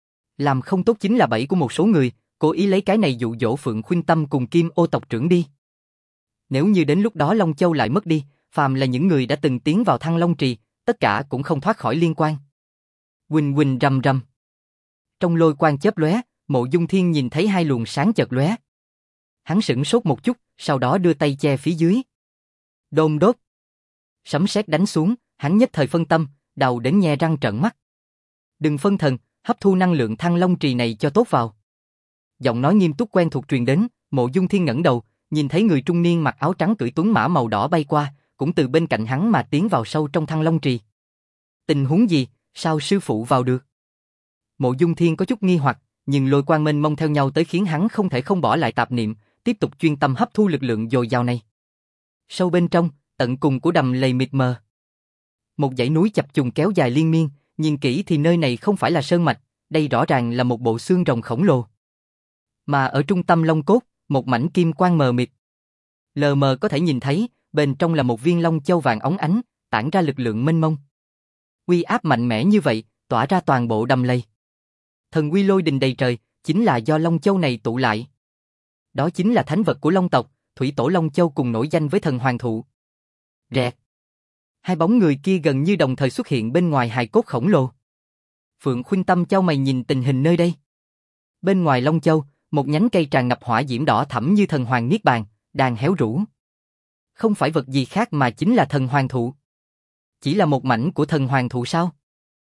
Làm không tốt chính là bẫy của một số người, cố ý lấy cái này dụ dỗ Phượng Khuynh Tâm cùng Kim Ô tộc trưởng đi. Nếu như đến lúc đó Long Châu lại mất đi, phàm là những người đã từng tiến vào Thăng Long Trì, tất cả cũng không thoát khỏi liên quan. Huỳnh huỳnh rầm rầm. Trong lôi quang chớp lóe, Mộ Dung Thiên nhìn thấy hai luồng sáng chợt lóe. Hắn sững sốt một chút, sau đó đưa tay che phía dưới. Đôn đốt. Sấm sét đánh xuống, hắn nhất thời phân tâm, đầu đến nhe răng trợn mắt. Đừng phân thần, hấp thu năng lượng Thăng Long Trì này cho tốt vào. Giọng nói nghiêm túc quen thuộc truyền đến, Mộ Dung Thiên ngẩng đầu, nhìn thấy người trung niên mặc áo trắng cưỡi tuấn mã màu đỏ bay qua, cũng từ bên cạnh hắn mà tiến vào sâu trong Thăng Long Trì. Tình huống gì, sao sư phụ vào được? Mộ Dung Thiên có chút nghi hoặc, nhưng lôi quang mênh mông theo nhau tới khiến hắn không thể không bỏ lại tạp niệm, tiếp tục chuyên tâm hấp thu lực lượng dồi dào này. Sâu bên trong, tận cùng của đầm lầy mịt mờ. Một dãy núi chập trùng kéo dài liên miên, nhìn kỹ thì nơi này không phải là sơn mạch, đây rõ ràng là một bộ xương rồng khổng lồ. Mà ở trung tâm long cốt, một mảnh kim quang mờ mịt. Lờ mờ có thể nhìn thấy, bên trong là một viên long châu vàng óng ánh, tản ra lực lượng mênh mông. Uy áp mạnh mẽ như vậy, tỏa ra toàn bộ đầm lầy. Thần uy lôi đình đầy trời, chính là do long châu này tụ lại. Đó chính là thánh vật của long tộc, thủy tổ long châu cùng nổi danh với thần hoàng thụ. Rẹt. Hai bóng người kia gần như đồng thời xuất hiện bên ngoài hài cốt khổng lồ. Phượng Khuynh Tâm chau mày nhìn tình hình nơi đây. Bên ngoài long châu, một nhánh cây tràn ngập hỏa diễm đỏ thẫm như thần hoàng niết bàn, đang héo rũ. Không phải vật gì khác mà chính là thần hoàng thụ. Chỉ là một mảnh của thần hoàng thụ sao?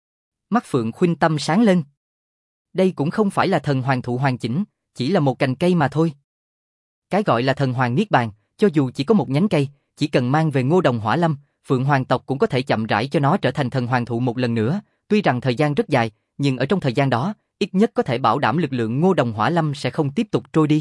Mắt Phượng Khuynh Tâm sáng lên. Đây cũng không phải là thần hoàng thụ hoàn chỉnh, chỉ là một cành cây mà thôi. Cái gọi là thần hoàng niết bàn, cho dù chỉ có một nhánh cây, chỉ cần mang về Ngô Đồng Hỏa Lâm, Phượng Hoàng tộc cũng có thể chậm rãi cho nó trở thành thần hoàng thụ một lần nữa. Tuy rằng thời gian rất dài, nhưng ở trong thời gian đó, ít nhất có thể bảo đảm lực lượng Ngô Đồng Hỏa Lâm sẽ không tiếp tục trôi đi.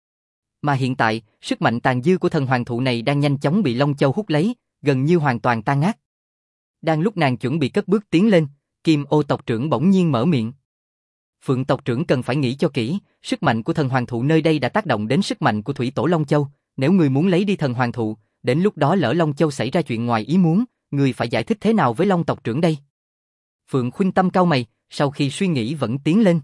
Mà hiện tại, sức mạnh tàn dư của thần hoàng thụ này đang nhanh chóng bị Long Châu hút lấy, gần như hoàn toàn tan nát. Đang lúc nàng chuẩn bị cất bước tiến lên, Kim Ô tộc trưởng bỗng nhiên mở miệng. Phượng tộc trưởng cần phải nghĩ cho kỹ, sức mạnh của thần hoàng thụ nơi đây đã tác động đến sức mạnh của thủy tổ Long Châu, nếu người muốn lấy đi thần hoàng thụ, đến lúc đó lỡ Long Châu xảy ra chuyện ngoài ý muốn, người phải giải thích thế nào với Long tộc trưởng đây? Phượng Khuynh Tâm cau mày, sau khi suy nghĩ vẫn tiến lên.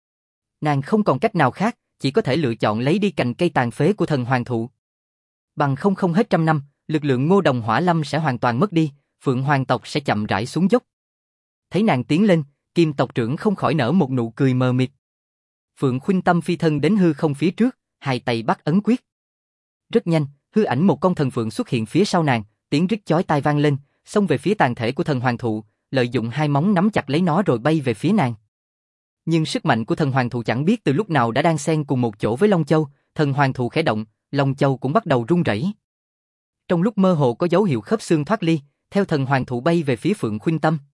Nàng không còn cách nào khác, chỉ có thể lựa chọn lấy đi cành cây tàn phế của thần hoàng thụ. Bằng không không hết trăm năm, lực lượng Ngô Đồng Hỏa Lâm sẽ hoàn toàn mất đi, Phượng Hoàng tộc sẽ chậm rãi xuống dốc. Thấy nàng tiến lên, Kim tộc trưởng không khỏi nở một nụ cười mờ mịt. Phượng Khuynh Tâm phi thân đến hư không phía trước, hai tay bắt ấn quyết. Rất nhanh, hư ảnh một con thần phượng xuất hiện phía sau nàng, tiếng rít chói tai vang lên, xông về phía tàn thể của thần hoàng thụ, lợi dụng hai móng nắm chặt lấy nó rồi bay về phía nàng. Nhưng sức mạnh của thần hoàng thụ chẳng biết từ lúc nào đã đang xen cùng một chỗ với Long Châu, thần hoàng thụ khẽ động, Long Châu cũng bắt đầu rung rẩy. Trong lúc mơ hồ có dấu hiệu khớp xương thoát ly, theo thần hoàng thụ bay về phía Phượng Khuynh Tâm.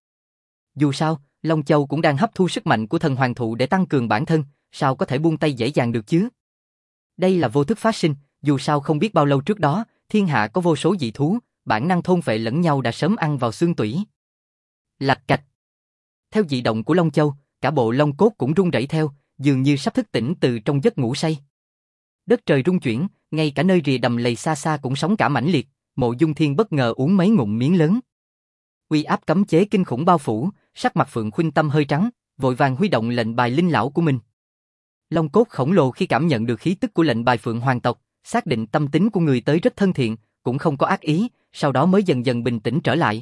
Dù sao, Long Châu cũng đang hấp thu sức mạnh của thần hoàng thụ để tăng cường bản thân, sao có thể buông tay dễ dàng được chứ? Đây là vô thức phát sinh, dù sao không biết bao lâu trước đó, thiên hạ có vô số dị thú, bản năng thôn phệ lẫn nhau đã sớm ăn vào xương tủy. Lạch cạch. Theo dị động của Long Châu, cả bộ long cốt cũng rung rẩy theo, dường như sắp thức tỉnh từ trong giấc ngủ say. Đất trời rung chuyển, ngay cả nơi rìa đầm lầy xa xa cũng sóng cả mãnh liệt, Mộ Dung Thiên bất ngờ uống mấy ngụm miếng lớn. Uy áp cấm chế kinh khủng bao phủ, sắc mặt Phượng Khuynh Tâm hơi trắng, vội vàng huy động lệnh bài linh lão của mình. Long cốt khổng lồ khi cảm nhận được khí tức của lệnh bài Phượng Hoàng tộc, xác định tâm tính của người tới rất thân thiện, cũng không có ác ý, sau đó mới dần dần bình tĩnh trở lại.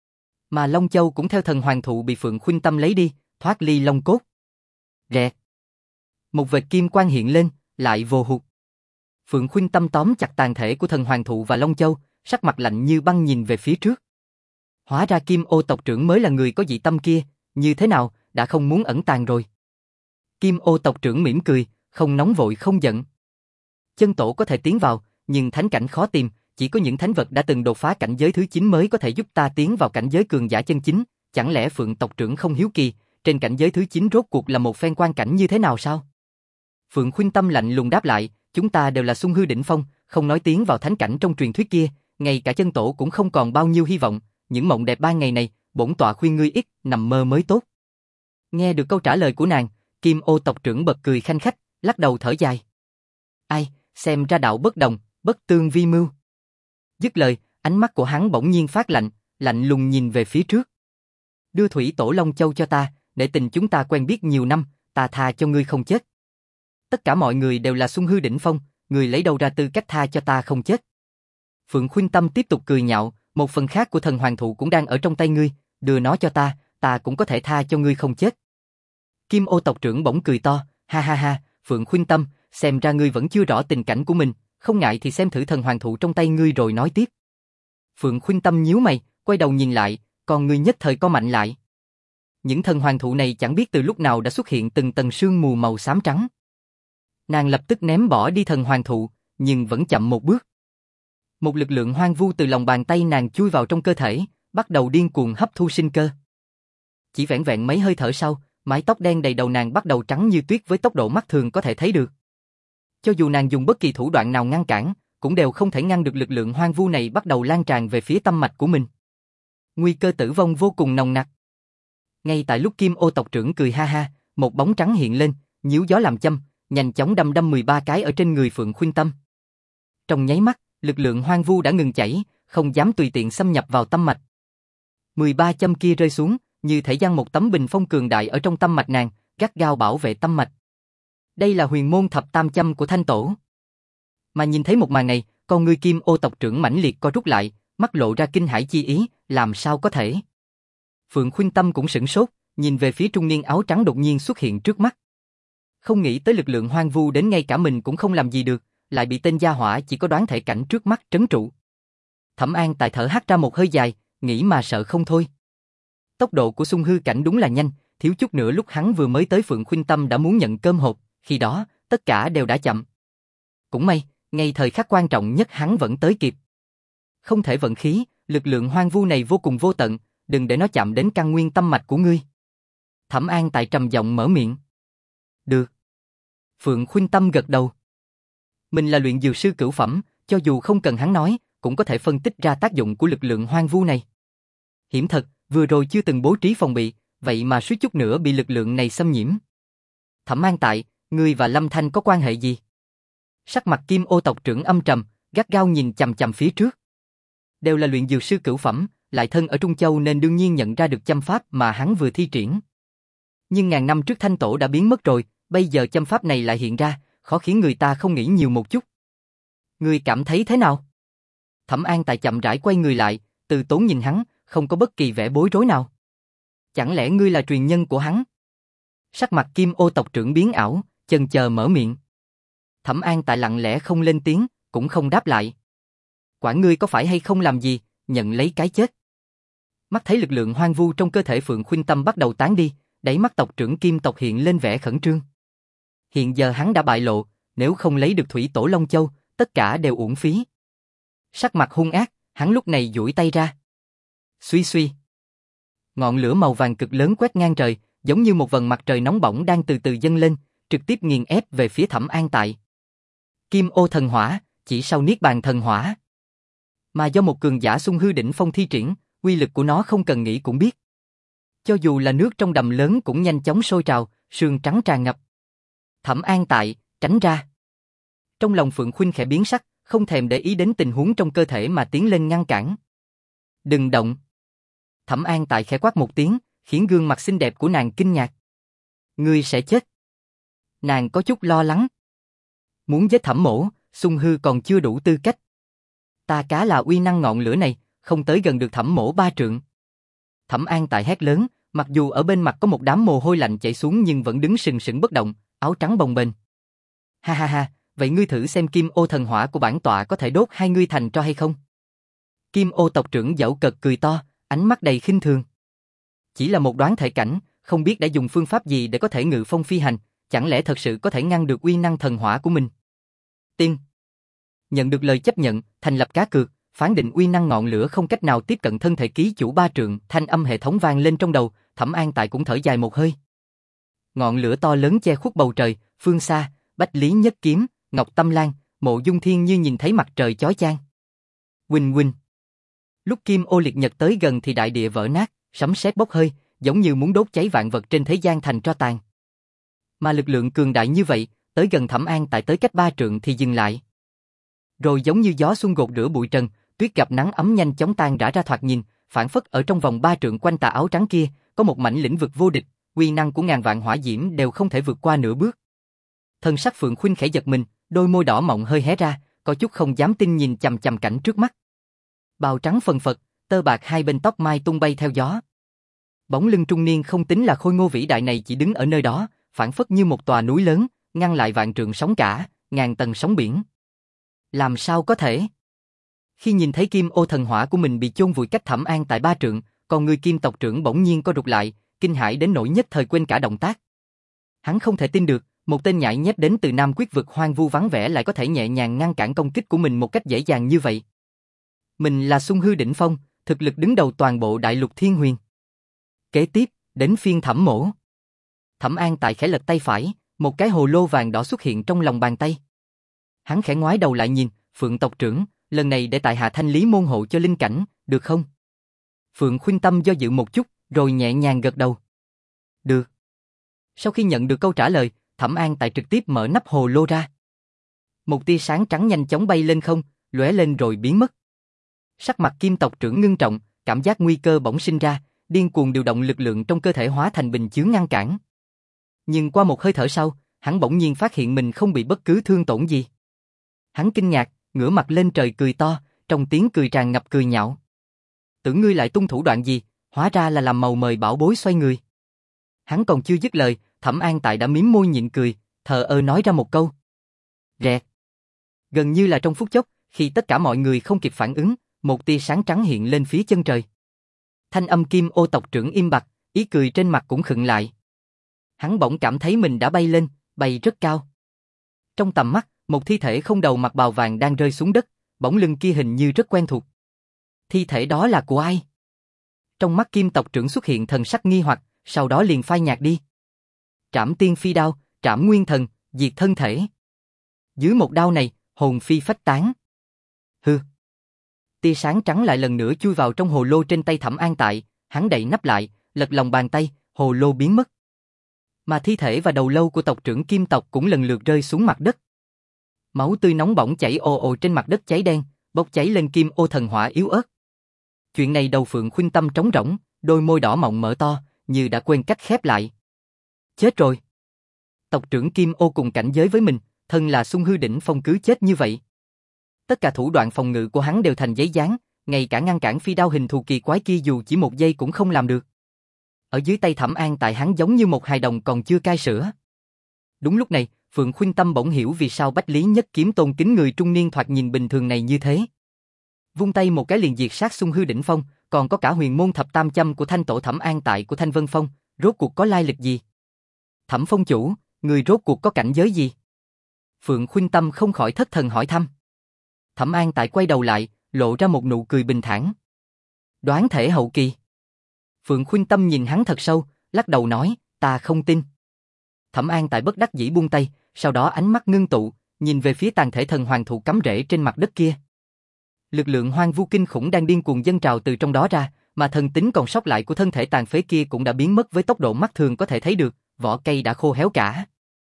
Mà Long Châu cũng theo thần hoàng thụ bị Phượng Khuynh Tâm lấy đi, thoát ly long cốt. Rẹt. Một vệt kim quang hiện lên, lại vô hụt. Phượng Khuynh Tâm tóm chặt tàn thể của thần hoàng thụ và Long Châu, sắc mặt lạnh như băng nhìn về phía trước. Hóa ra Kim Ô tộc trưởng mới là người có dị tâm kia, như thế nào, đã không muốn ẩn tàng rồi. Kim Ô tộc trưởng mỉm cười, không nóng vội không giận. Chân tổ có thể tiến vào, nhưng thánh cảnh khó tìm, chỉ có những thánh vật đã từng đột phá cảnh giới thứ chín mới có thể giúp ta tiến vào cảnh giới cường giả chân chính, chẳng lẽ Phượng tộc trưởng không hiếu kỳ, trên cảnh giới thứ chín rốt cuộc là một phen quan cảnh như thế nào sao? Phượng Khuynh Tâm lạnh lùng đáp lại, chúng ta đều là Xung Hư đỉnh phong, không nói tiến vào thánh cảnh trong truyền thuyết kia, ngay cả chân tổ cũng không còn bao nhiêu hy vọng, những mộng đẹp ba ngày này, bổn tọa khuyên ngươi ít nằm mơ mới tốt. Nghe được câu trả lời của nàng, Kim Ô tộc trưởng bật cười khanh khách, lắc đầu thở dài. Ai, xem ra đạo bất đồng, bất tương vi mưu. Dứt lời, ánh mắt của hắn bỗng nhiên phát lạnh, lạnh lùng nhìn về phía trước. Đưa thủy tổ Long Châu cho ta, để tình chúng ta quen biết nhiều năm, ta tha cho ngươi không chết. Tất cả mọi người đều là Xung Hư đỉnh phong, ngươi lấy đâu ra tư cách tha cho ta không chết? Phượng Khuynh Tâm tiếp tục cười nhạo, một phần khác của thần hoàng thụ cũng đang ở trong tay ngươi, đưa nó cho ta, ta cũng có thể tha cho ngươi không chết. Kim Ô tộc trưởng bỗng cười to, ha ha ha, Phượng Khuynh Tâm, xem ra ngươi vẫn chưa rõ tình cảnh của mình, không ngại thì xem thử thần hoàng thụ trong tay ngươi rồi nói tiếp. Phượng Khuynh Tâm nhíu mày, quay đầu nhìn lại, còn ngươi nhất thời co mạnh lại. Những thần hoàng thụ này chẳng biết từ lúc nào đã xuất hiện từng tầng sương mù màu xám trắng. Nàng lập tức ném bỏ đi thần hoàng thụ, nhưng vẫn chậm một bước. Một lực lượng hoang vu từ lòng bàn tay nàng chui vào trong cơ thể, bắt đầu điên cuồng hấp thu sinh cơ. Chỉ vẻn vẹn mấy hơi thở sau, mái tóc đen đầy đầu nàng bắt đầu trắng như tuyết với tốc độ mắt thường có thể thấy được. Cho dù nàng dùng bất kỳ thủ đoạn nào ngăn cản, cũng đều không thể ngăn được lực lượng hoang vu này bắt đầu lan tràn về phía tâm mạch của mình. Nguy cơ tử vong vô cùng nồng nặc. Ngay tại lúc Kim Ô tộc trưởng cười ha ha, một bóng trắng hiện lên, nhíu gió làm châm, nhanh chóng đâm đâm mười ba cái ở trên người Phượng Khuynh Tâm. Trong nháy mắt, lực lượng hoang vu đã ngừng chảy, không dám tùy tiện xâm nhập vào tâm mạch. mười ba châm kia rơi xuống, như thể giăng một tấm bình phong cường đại ở trong tâm mạch nàng, gắt gao bảo vệ tâm mạch. Đây là huyền môn thập tam châm của Thanh Tổ. Mà nhìn thấy một màn này, con ngươi Kim Ô tộc trưởng mãnh liệt co rút lại, mắt lộ ra kinh hãi chi ý, làm sao có thể? Phượng Khuynh Tâm cũng sửng sốt, nhìn về phía trung niên áo trắng đột nhiên xuất hiện trước mắt. Không nghĩ tới lực lượng hoang vu đến ngay cả mình cũng không làm gì được, lại bị tên gia hỏa chỉ có đoán thể cảnh trước mắt trấn trụ. Thẩm An Tài thở hắt ra một hơi dài, nghĩ mà sợ không thôi. Tốc độ của xung hư cảnh đúng là nhanh, thiếu chút nữa lúc hắn vừa mới tới Phượng Khuynh Tâm đã muốn nhận cơm hộp, khi đó, tất cả đều đã chậm. Cũng may, ngay thời khắc quan trọng nhất hắn vẫn tới kịp. Không thể vận khí, lực lượng hoang vu này vô cùng vô tận, đừng để nó chạm đến căn nguyên tâm mạch của ngươi. Thẩm An Tài trầm giọng mở miệng. Được. Phượng Khuynh Tâm gật đầu. Mình là luyện dược sư cửu phẩm, cho dù không cần hắn nói, cũng có thể phân tích ra tác dụng của lực lượng hoang vu này. Hiểm thật, vừa rồi chưa từng bố trí phòng bị, vậy mà suýt chút nữa bị lực lượng này xâm nhiễm. Thẩm An Tại, ngươi và Lâm Thanh có quan hệ gì? Sắc mặt Kim Ô tộc trưởng âm trầm, gắt gao nhìn chằm chằm phía trước. Đều là luyện dược sư cửu phẩm, lại thân ở Trung Châu nên đương nhiên nhận ra được châm pháp mà hắn vừa thi triển. Nhưng ngàn năm trước Thanh Tổ đã biến mất rồi, bây giờ châm pháp này lại hiện ra, khó khiến người ta không nghĩ nhiều một chút. Ngươi cảm thấy thế nào? Thẩm An Tại chậm rãi quay người lại, từ tốn nhìn hắn, không có bất kỳ vẻ bối rối nào. Chẳng lẽ ngươi là truyền nhân của hắn? Sắc mặt Kim Ô tộc trưởng biến ảo, chần chờ mở miệng. Thẩm An Tại lặng lẽ không lên tiếng, cũng không đáp lại. Quản ngươi có phải hay không làm gì, nhận lấy cái chết. Mắt thấy lực lượng hoang vu trong cơ thể Phượng Khuynh Tâm bắt đầu tán đi, đáy mắt tộc trưởng Kim tộc hiện lên vẻ khẩn trương. Hiện giờ hắn đã bại lộ, nếu không lấy được Thủy Tổ Long Châu, tất cả đều uổng phí. Sắc mặt hung ác, hắn lúc này duỗi tay ra. Suy suy. Ngọn lửa màu vàng cực lớn quét ngang trời, giống như một vầng mặt trời nóng bỏng đang từ từ dâng lên, trực tiếp nghiền ép về phía Thẩm An Tại. Kim Ô thần hỏa, chỉ sau niết bàn thần hỏa. Mà do một cường giả xung hư đỉnh phong thi triển, uy lực của nó không cần nghĩ cũng biết. Cho dù là nước trong đầm lớn cũng nhanh chóng sôi trào, sương trắng tràn ngập. Thẩm An Tại, tránh ra. Trong lòng Phượng Khuynh khẽ biến sắc, không thèm để ý đến tình huống trong cơ thể mà tiến lên ngăn cản. Đừng động. Thẩm An Tại khẽ quát một tiếng, khiến gương mặt xinh đẹp của nàng kinh ngạc. Ngươi sẽ chết. Nàng có chút lo lắng. Muốn giết Thẩm mỗ, xung hư còn chưa đủ tư cách. Ta cá là uy năng ngọn lửa này, không tới gần được Thẩm mỗ ba trượng. Thẩm An Tại hét lớn, mặc dù ở bên mặt có một đám mồ hôi lạnh chảy xuống nhưng vẫn đứng sừng sững bất động, áo trắng bồng bềnh. Ha ha ha, vậy ngươi thử xem Kim Ô thần hỏa của bản tọa có thể đốt hai ngươi thành tro hay không? Kim Ô tộc trưởng giễu cợt cười to, ánh mắt đầy khinh thường. Chỉ là một đoán thể cảnh, không biết đã dùng phương pháp gì để có thể ngự phong phi hành, chẳng lẽ thật sự có thể ngăn được uy năng thần hỏa của mình? Tiên. Nhận được lời chấp nhận, thành lập cá cược, phán định uy năng ngọn lửa không cách nào tiếp cận thân thể ký chủ ba trượng, thanh âm hệ thống vang lên trong đầu, Thẩm An Tại cũng thở dài một hơi. Ngọn lửa to lớn che khuất bầu trời, phương xa, Bách Lý Nhất Kiếm, Ngọc Tâm Lan, Mộ Dung Thiên như nhìn thấy mặt trời chói chang. Huỳnh huỳnh. Lúc Kim Ô liệt nhật tới gần thì đại địa vỡ nát, sấm sét bốc hơi, giống như muốn đốt cháy vạn vật trên thế gian thành tro tàn. Mà lực lượng cường đại như vậy, tới gần Thẩm An Tại tới cách ba trượng thì dừng lại. Rồi giống như gió xuân gột rửa bụi trần, tuyết gặp nắng ấm nhanh chóng tan rã ra thoạt nhìn, phản phất ở trong vòng ba trượng quanh tà áo trắng kia, có một mảnh lĩnh vực vô địch, uy năng của ngàn vạn hỏa diễm đều không thể vượt qua nửa bước. Thân sắc Phượng Khuynh khẽ giật mình, đôi môi đỏ mọng hơi hé ra, có chút không dám tin nhìn chằm chằm cảnh trước mắt. Bào trắng phần phật, tơ bạc hai bên tóc mai tung bay theo gió. Bóng lưng trung niên không tính là khôi ngô vĩ đại này chỉ đứng ở nơi đó, phản phất như một tòa núi lớn, ngăn lại vạn trượng sóng cả, ngàn tầng sóng biển. Làm sao có thể? Khi nhìn thấy Kim Ô thần hỏa của mình bị chôn vùi cách Thẩm An Tại ba trượng, còn người Kim tộc trưởng bỗng nhiên co rụt lại, kinh hãi đến nỗi nhất thời quên cả động tác. Hắn không thể tin được, một tên nhãi nhép đến từ Nam Quyết vực hoang vu vắng vẻ lại có thể nhẹ nhàng ngăn cản công kích của mình một cách dễ dàng như vậy. Mình là xung hư đỉnh phong, thực lực đứng đầu toàn bộ đại lục thiên huyền. Kế tiếp, đến phiên Thẩm mỗ. Thẩm An Tại khẽ lật tay phải, một cái hồ lô vàng đỏ xuất hiện trong lòng bàn tay. Hắn khẽ ngoái đầu lại nhìn, Phượng tộc trưởng, lần này để tại hạ thanh lý môn hộ cho linh cảnh, được không? Phượng Khuynh Tâm do dự một chút, rồi nhẹ nhàng gật đầu. Được. Sau khi nhận được câu trả lời, Thẩm An Tại trực tiếp mở nắp hồ lô ra. Một tia sáng trắng nhanh chóng bay lên không, lóe lên rồi biến mất. Sắc mặt Kim tộc trưởng ngưng trọng, cảm giác nguy cơ bỗng sinh ra, điên cuồng điều động lực lượng trong cơ thể hóa thành bình chướng ngăn cản. Nhưng qua một hơi thở sau, hắn bỗng nhiên phát hiện mình không bị bất cứ thương tổn gì. Hắn kinh ngạc, ngửa mặt lên trời cười to, trong tiếng cười tràn ngập cười nhạo. Tưởng ngươi lại tung thủ đoạn gì, hóa ra là làm màu mời bảo bối xoay người. Hắn còn chưa dứt lời, Thẩm An Tại đã mím môi nhịn cười, thờ ơ nói ra một câu. Rẹt. Gần như là trong phút chốc, khi tất cả mọi người không kịp phản ứng, một tia sáng trắng hiện lên phía chân trời. Thanh âm Kim Ô tộc trưởng im bặt, ý cười trên mặt cũng khựng lại. Hắn bỗng cảm thấy mình đã bay lên, bay rất cao. Trong tầm mắt, một thi thể không đầu mặc bào vàng đang rơi xuống đất, bóng lưng kia hình như rất quen thuộc. Thi thể đó là của ai? Trong mắt Kim tộc trưởng xuất hiện thần sắc nghi hoặc, sau đó liền phai nhạt đi. Trảm tiên phi đao, trảm nguyên thần, diệt thân thể. Dưới một đao này, hồn phi phách tán. Hừ. Tia sáng trắng lại lần nữa chui vào trong hồ lô trên tay Thẩm An Tại, hắn đậy nắp lại, lật lòng bàn tay, hồ lô biến mất. Mà thi thể và đầu lâu của tộc trưởng Kim tộc cũng lần lượt rơi xuống mặt đất. Máu tươi nóng bỏng chảy ồ ồ trên mặt đất cháy đen, bốc cháy lên Kim Ô thần hỏa yếu ớt. Chuyện này đầu Phượng Khuynh Tâm trống rỗng, đôi môi đỏ mọng mở to, như đã quên cách khép lại. Chết rồi. Tộc trưởng Kim Ô cùng cảnh giới với mình, thân là Xung Hư đỉnh phong cứ chết như vậy. Tất cả thủ đoạn phòng ngự của hắn đều thành giấy dán, ngay cả ngăn cản phi đao hình thù kỳ quái kia dù chỉ một giây cũng không làm được. Ở dưới tay Thẩm An Tại hắn giống như một hài đồng còn chưa cai sữa. Đúng lúc này, Phượng Khuynh Tâm bỗng hiểu vì sao Bách Lý Nhất Kiếm tôn kính người trung niên thoạt nhìn bình thường này như thế. Vung tay một cái liền diệt sát Xung Hư đỉnh phong, còn có cả huyền môn thập tam châm của thanh tổ Thẩm An Tại của Thanh Vân Phong, rốt cuộc có lai lịch gì? Thẩm phong chủ, người rốt cuộc có cảnh giới gì? Phượng Khuynh Tâm không khỏi thất thần hỏi thăm. Thẩm An Tại quay đầu lại, lộ ra một nụ cười bình thản. Đoán thể hậu kỳ. Phượng Khuynh Tâm nhìn hắn thật sâu, lắc đầu nói, ta không tin. Thẩm An Tại bất đắc dĩ buông tay, sau đó ánh mắt ngưng tụ, nhìn về phía tàn thể thần hoàng thụ cắm rễ trên mặt đất kia. Lực lượng hoang vu kinh khủng đang điên cuồng dâng trào từ trong đó ra, mà thần tính còn sót lại của thân thể tàn phế kia cũng đã biến mất với tốc độ mắt thường có thể thấy được, vỏ cây đã khô héo cả.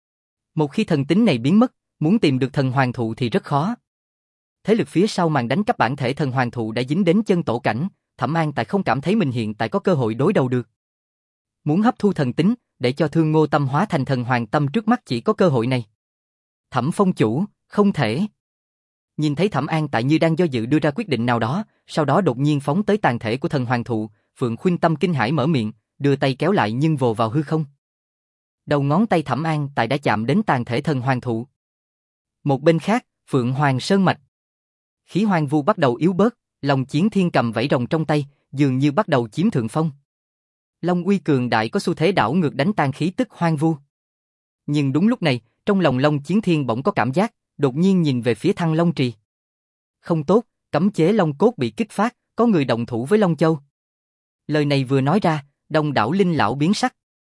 Một khi thần tính này biến mất, muốn tìm được thần hoàng thụ thì rất khó. Thế lực phía sau màn đánh cắp bản thể thần hoàng thụ đã dính đến chân tổ cảnh, Thẩm An Tại không cảm thấy mình hiện tại có cơ hội đối đầu được. Muốn hấp thu thần tính, để cho Thương Ngô Tâm hóa thành thần hoàng tâm trước mắt chỉ có cơ hội này. Thẩm phong chủ, không thể. Nhìn thấy Thẩm An Tại như đang do dự đưa ra quyết định nào đó, sau đó đột nhiên phóng tới tàn thể của thần hoàng thụ, Phượng Khuynh Tâm kinh hãi mở miệng, đưa tay kéo lại nhưng vồ vào hư không. Đầu ngón tay Thẩm An Tại đã chạm đến tàn thể thần hoàng thụ. Một bên khác, Phượng Hoàng Sơn Mạch. Khí hoang vu bắt đầu yếu bớt, Long Chiến Thiên cầm vảy rồng trong tay, dường như bắt đầu chiếm thượng phong. Long uy cường đại có xu thế đảo ngược đánh tan khí tức hoang vu. Nhưng đúng lúc này, trong lòng Long Chiến Thiên bỗng có cảm giác, đột nhiên nhìn về phía Thăng Long Trì. Không tốt, cấm chế Long Cốt bị kích phát, có người động thủ với Long Châu. Lời này vừa nói ra, đông đảo linh lão biến sắc.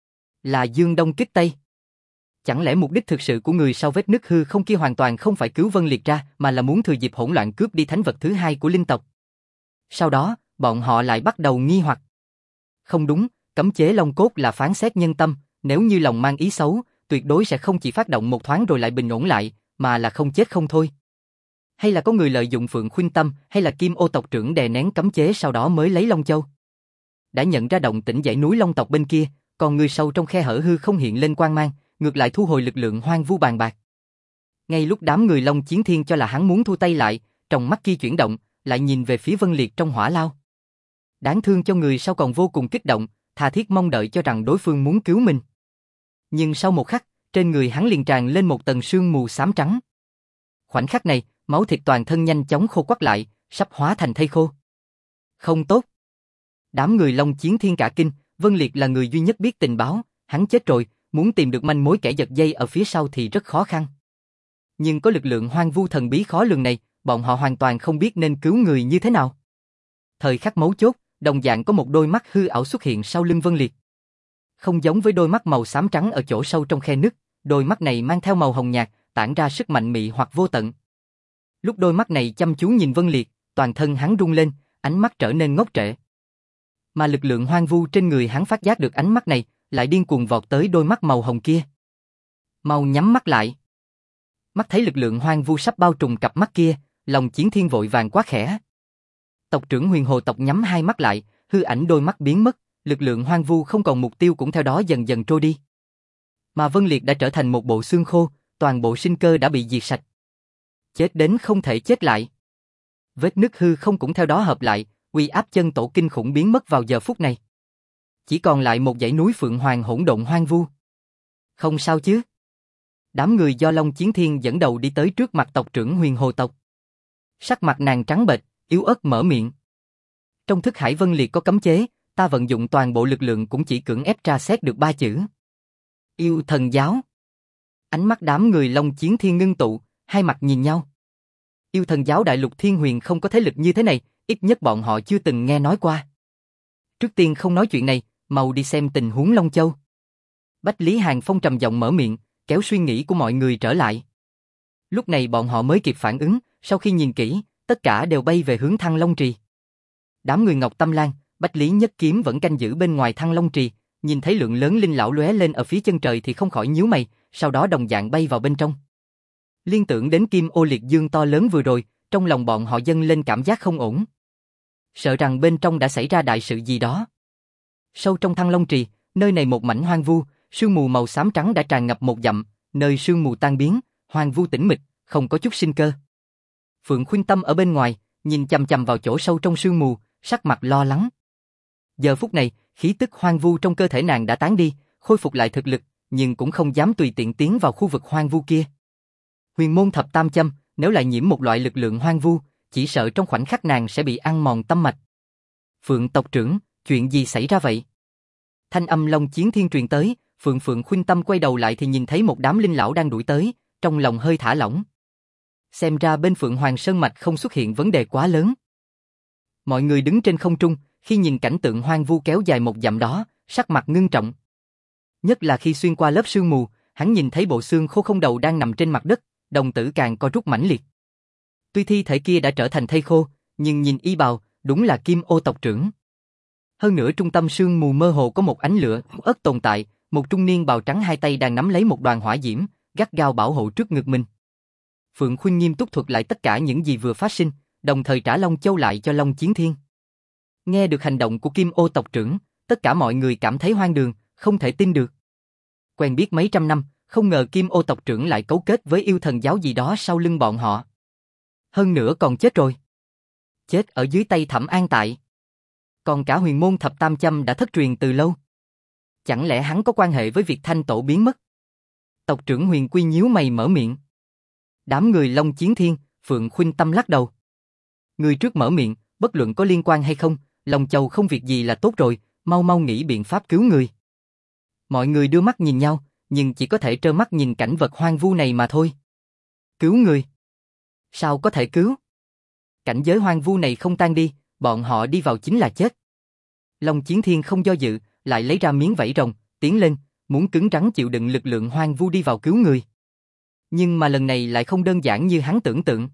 Là Dương Đông kích Tây. Chẳng lẽ mục đích thực sự của người sau vết nứt hư không kia hoàn toàn không phải cứu Vân Liệt ra, mà là muốn thừa dịp hỗn loạn cướp đi thánh vật thứ hai của linh tộc? Sau đó, bọn họ lại bắt đầu nghi hoặc. Không đúng, cấm chế Long Cốt là phán xét nhân tâm, nếu như lòng mang ý xấu, tuyệt đối sẽ không chỉ phát động một thoáng rồi lại bình ổn lại, mà là không chết không thôi. Hay là có người lợi dụng Phượng Khuynh Tâm, hay là Kim Ô tộc trưởng đè nén cấm chế sau đó mới lấy Long Châu. Đã nhận ra động tĩnh dãy núi Long tộc bên kia, còn người sâu trong khe hở hư không hiện lên quang mang, ngược lại thu hồi lực lượng hoang vu bàn bạc. Ngay lúc đám người Long Chiến Thiên cho là hắn muốn thu tay lại, trong mắt kia chuyển động, lại nhìn về phía Vân Liệt trong hỏa lao. Đáng thương cho người sau còn vô cùng kích động, tha thiết mong đợi cho rằng đối phương muốn cứu mình. Nhưng sau một khắc, trên người hắn liền tràn lên một tầng sương mù xám trắng. Khoảnh khắc này, máu thịt toàn thân nhanh chóng khô quắt lại, sắp hóa thành thây khô. Không tốt. Đám người Long Chiến Thiên cả kinh, Vân Liệt là người duy nhất biết tình báo, hắn chết rồi, muốn tìm được manh mối kẻ giật dây ở phía sau thì rất khó khăn. Nhưng có lực lượng hoang vu thần bí khó lường này, bọn họ hoàn toàn không biết nên cứu người như thế nào. Thời khắc mấu chốt, đồng dạng có một đôi mắt hư ảo xuất hiện sau lưng Vân Liệt. Không giống với đôi mắt màu xám trắng ở chỗ sâu trong khe nứt, đôi mắt này mang theo màu hồng nhạt, tản ra sức mạnh mị hoặc vô tận. Lúc đôi mắt này chăm chú nhìn Vân Liệt, toàn thân hắn rung lên, ánh mắt trở nên ngốc trệ. Mà lực lượng hoang vu trên người hắn phát giác được ánh mắt này, lại điên cuồng vọt tới đôi mắt màu hồng kia. Mau nhắm mắt lại. Mắt thấy lực lượng hoang vu sắp bao trùm cặp mắt kia, lòng Chiến Thiên vội vàng quá khẽ. Tộc trưởng Huyền Hồ tộc nhắm hai mắt lại, hư ảnh đôi mắt biến mất, lực lượng hoang vu không còn mục tiêu cũng theo đó dần dần trôi đi. Mà Vân Liệt đã trở thành một bộ xương khô, toàn bộ sinh cơ đã bị diệt sạch. Chết đến không thể chết lại. Vết nứt hư không cũng theo đó hợp lại, uy áp chân tổ kinh khủng biến mất vào giờ phút này. Chỉ còn lại một dãy núi Phượng Hoàng hỗn độn hoang vu. Không sao chứ? Đám người do Long Chiến Thiên dẫn đầu đi tới trước mặt tộc trưởng Huyền Hồ tộc. Sắc mặt nàng trắng bệch, yếu ớt mở miệng. Trong thức hải Vân Liệt có cấm chế, ta vận dụng toàn bộ lực lượng cũng chỉ cưỡng ép tra xét được ba chữ. Yêu thần giáo. Ánh mắt đám người Long Chiến Thiên ngưng tụ, hai mặt nhìn nhau. Yêu thần giáo đại lục thiên huyền không có thế lực như thế này, ít nhất bọn họ chưa từng nghe nói qua. Trước tiên không nói chuyện này, mau đi xem tình huống Long Châu. Bách Lý Hàn Phong trầm giọng mở miệng, kéo suy nghĩ của mọi người trở lại. Lúc này bọn họ mới kịp phản ứng, sau khi nhìn kỹ, tất cả đều bay về hướng Thăng Long Trì. Đám người Ngọc Tâm Lan, Bách Lý Nhất Kiếm vẫn canh giữ bên ngoài Thăng Long Trì, nhìn thấy lượng lớn linh lão lóe lên ở phía chân trời thì không khỏi nhíu mày, sau đó đồng dạng bay vào bên trong. Liên tưởng đến Kim Ô Liệt Dương to lớn vừa rồi, trong lòng bọn họ dâng lên cảm giác không ổn. Sợ rằng bên trong đã xảy ra đại sự gì đó. Sâu trong Thăng Long Trì, nơi này một mảnh hoang vu, sương mù màu xám trắng đã tràn ngập một dặm, nơi sương mù tan biến, hoang vu tĩnh mịch, không có chút sinh cơ. Phượng Khuynh Tâm ở bên ngoài, nhìn chằm chằm vào chỗ sâu trong sương mù, sắc mặt lo lắng. Giờ phút này, khí tức hoang vu trong cơ thể nàng đã tán đi, khôi phục lại thực lực, nhưng cũng không dám tùy tiện tiến vào khu vực hoang vu kia. Huyền môn thập tam châm, nếu lại nhiễm một loại lực lượng hoang vu, chỉ sợ trong khoảnh khắc nàng sẽ bị ăn mòn tâm mạch. Phượng tộc trưởng, chuyện gì xảy ra vậy? Thanh âm Long Chiến Thiên truyền tới, Phượng Phượng Khuynh Tâm quay đầu lại thì nhìn thấy một đám linh lão đang đuổi tới, trong lòng hơi thả lỏng. Xem ra bên Phượng Hoàng Sơn Mạch không xuất hiện vấn đề quá lớn. Mọi người đứng trên không trung, khi nhìn cảnh tượng hoang vu kéo dài một dặm đó, sắc mặt ngưng trọng. Nhất là khi xuyên qua lớp sương mù, hắn nhìn thấy bộ xương khô không đầu đang nằm trên mặt đất, đồng tử càng co rút mãnh liệt. Tuy thi thể kia đã trở thành thây khô, nhưng nhìn y bào, đúng là Kim Ô tộc trưởng. Hơn nữa trung tâm sương mù mơ hồ có một ánh lửa ớt tồn tại, một trung niên bào trắng hai tay đang nắm lấy một đoàn hỏa diễm, gắt gao bảo hộ trước ngực mình. Phượng Khuynh nghiêm túc thuật lại tất cả những gì vừa phát sinh, đồng thời trả Long Châu lại cho Long Chiến Thiên. Nghe được hành động của Kim Ô tộc trưởng, tất cả mọi người cảm thấy hoang đường, không thể tin được. Quen biết mấy trăm năm, không ngờ Kim Ô tộc trưởng lại cấu kết với yêu thần giáo gì đó sau lưng bọn họ. Hơn nữa còn chết rồi. Chết ở dưới tay Thẩm An Tại. Còn cả huyền môn thập tam châm đã thất truyền từ lâu. Chẳng lẽ hắn có quan hệ với việc Thanh Tổ biến mất? Tộc trưởng Huyền Quy nhíu mày mở miệng. Đám người Long Chiến Thiên, Phượng Khuynh Tâm lắc đầu. Người trước mở miệng, bất luận có liên quan hay không, Long Châu không việc gì là tốt rồi, mau mau nghĩ biện pháp cứu người. Mọi người đưa mắt nhìn nhau, nhưng chỉ có thể trơ mắt nhìn cảnh vật hoang vu này mà thôi. Cứu người? Sao có thể cứu? Cảnh giới hoang vu này không tan đi, bọn họ đi vào chính là chết. Long Chiến Thiên không do dự, lại lấy ra miếng vảy rồng, tiến lên, muốn cứng rắn chịu đựng lực lượng hoang vu đi vào cứu người. Nhưng mà lần này lại không đơn giản như hắn tưởng tượng.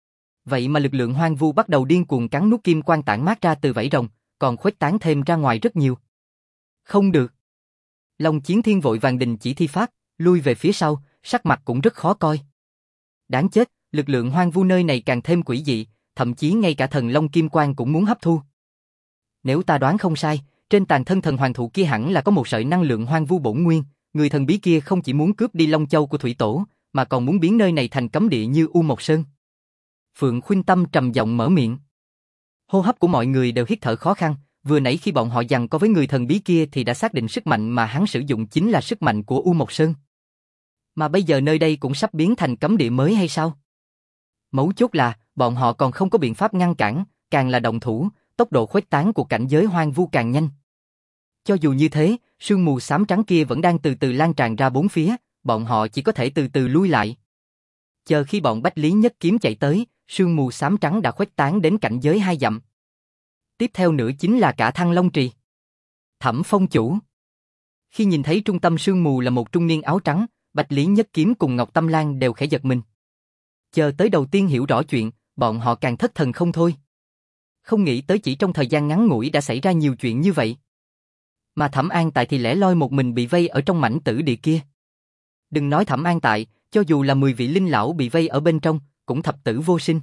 Vậy mà lực lượng hoang vu bắt đầu điên cuồng cắn nuốt kim quang tản mát ra từ vảy rồng, còn khuếch tán thêm ra ngoài rất nhiều. Không được. Long Chiến Thiên vội vàng đình chỉ thi pháp, lui về phía sau, sắc mặt cũng rất khó coi. Đáng chết, lực lượng hoang vu nơi này càng thêm quỷ dị, thậm chí ngay cả thần Long Kim Quang cũng muốn hấp thu. Nếu ta đoán không sai, trên tàn thân thần hoàng thụ kia hẳn là có một sợi năng lượng hoang vu bổn nguyên, người thần bí kia không chỉ muốn cướp đi Long Châu của Thủy Tổ, mà còn muốn biến nơi này thành cấm địa như U Mộc Sơn. Phượng Khuynh Tâm trầm giọng mở miệng. Hô hấp của mọi người đều hít thở khó khăn, vừa nãy khi bọn họ giằng co với người thần bí kia thì đã xác định sức mạnh mà hắn sử dụng chính là sức mạnh của U Mộc Sơn. Mà bây giờ nơi đây cũng sắp biến thành cấm địa mới hay sao? Mấu chốt là, bọn họ còn không có biện pháp ngăn cản, càng là động thủ, tốc độ khuếch tán của cảnh giới hoang vu càng nhanh. Cho dù như thế, sương mù xám trắng kia vẫn đang từ từ lan tràn ra bốn phía, bọn họ chỉ có thể từ từ lui lại. Chờ khi bọn Bách Lý Nhất Kiếm chạy tới, sương mù xám trắng đã khuếch tán đến cảnh giới hai dặm. Tiếp theo nữa chính là cả Thăng Long Trì. Thẩm Phong chủ. Khi nhìn thấy trung tâm sương mù là một trung niên áo trắng, Bách Lý Nhất Kiếm cùng Ngọc Tâm Lan đều khẽ giật mình. Chờ tới đầu tiên hiểu rõ chuyện, bọn họ càng thất thần không thôi. Không nghĩ tới chỉ trong thời gian ngắn ngủi đã xảy ra nhiều chuyện như vậy. Mà Thẩm An Tại thì lẻ loi một mình bị vây ở trong mảnh tử địa kia. Đừng nói Thẩm An Tại, cho dù là mười vị linh lão bị vây ở bên trong, cũng thập tử vô sinh.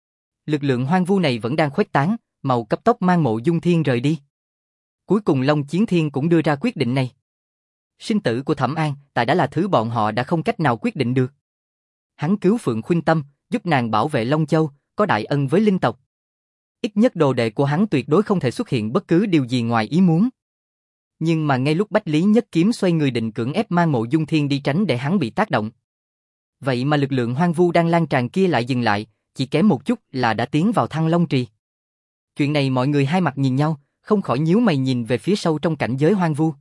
Lực lượng hoang vu này vẫn đang khuếch tán, Mậu cấp tốc mang Mộ Dung Thiên rời đi. Cuối cùng Long Chiến Thiên cũng đưa ra quyết định này. Sinh tử của Thẩm An Tại đã là thứ bọn họ đã không cách nào quyết định được. Hắn cứu Phượng Khuynh Tâm, giúp nàng bảo vệ Long Châu, có đại ân với linh tộc. Ít nhất đồ đệ của hắn tuyệt đối không thể xuất hiện bất cứ điều gì ngoài ý muốn. Nhưng mà ngay lúc Bách Lý Nhất Kiếm xoay người định cưỡng ép mang Mộ Dung Thiên đi tránh để hắn bị tác động. Vậy mà lực lượng hoang vu đang lan tràn kia lại dừng lại, chỉ kém một chút là đã tiến vào Thăng Long Trì. Chuyện này mọi người hai mặt nhìn nhau, không khỏi nhíu mày nhìn về phía sâu trong cảnh giới hoang vu.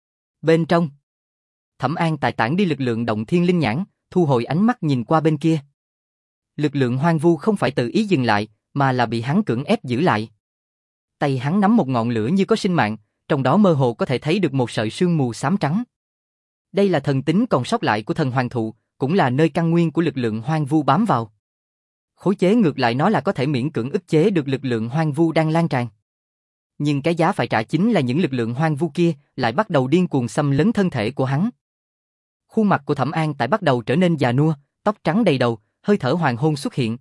Bên trong, Thẩm An Tại tản đi lực lượng động thiên linh nhãn, thu hồi ánh mắt nhìn qua bên kia. Lực lượng hoang vu không phải tự ý dừng lại, mà là bị hắn cưỡng ép giữ lại. Tay hắn nắm một ngọn lửa như có sinh mạng, trong đó mơ hồ có thể thấy được một sợi sương mù xám trắng. Đây là thần tính còn sót lại của thần hoàng thụ, cũng là nơi căn nguyên của lực lượng hoang vu bám vào. Khối chế ngược lại nó là có thể miễn cưỡng ức chế được lực lượng hoang vu đang lan tràn. Nhưng cái giá phải trả chính là những lực lượng hoang vu kia lại bắt đầu điên cuồng xâm lấn thân thể của hắn. Khuôn mặt của Thẩm An Tại bắt đầu trở nên già nua, tóc trắng đầy đầu, hơi thở hoàng hôn xuất hiện.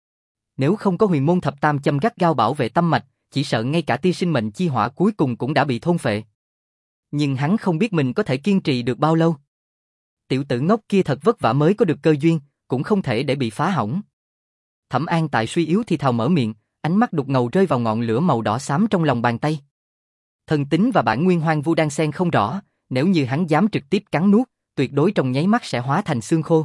Nếu không có huyền môn thập tam châm gắt gao bảo vệ tâm mạch, chỉ sợ ngay cả tia sinh mệnh chi hỏa cuối cùng cũng đã bị thôn phệ. Nhưng hắn không biết mình có thể kiên trì được bao lâu. Tiểu tử ngốc kia thật vất vả mới có được cơ duyên, cũng không thể để bị phá hỏng. Thẩm An Tại suy yếu thì thào mở miệng, ánh mắt đục ngầu rơi vào ngọn lửa màu đỏ xám trong lòng bàn tay. Thần tính và bản nguyên hoang vu đang xen không rõ, nếu như hắn dám trực tiếp cắn nuốt, tuyệt đối trong nháy mắt sẽ hóa thành xương khô.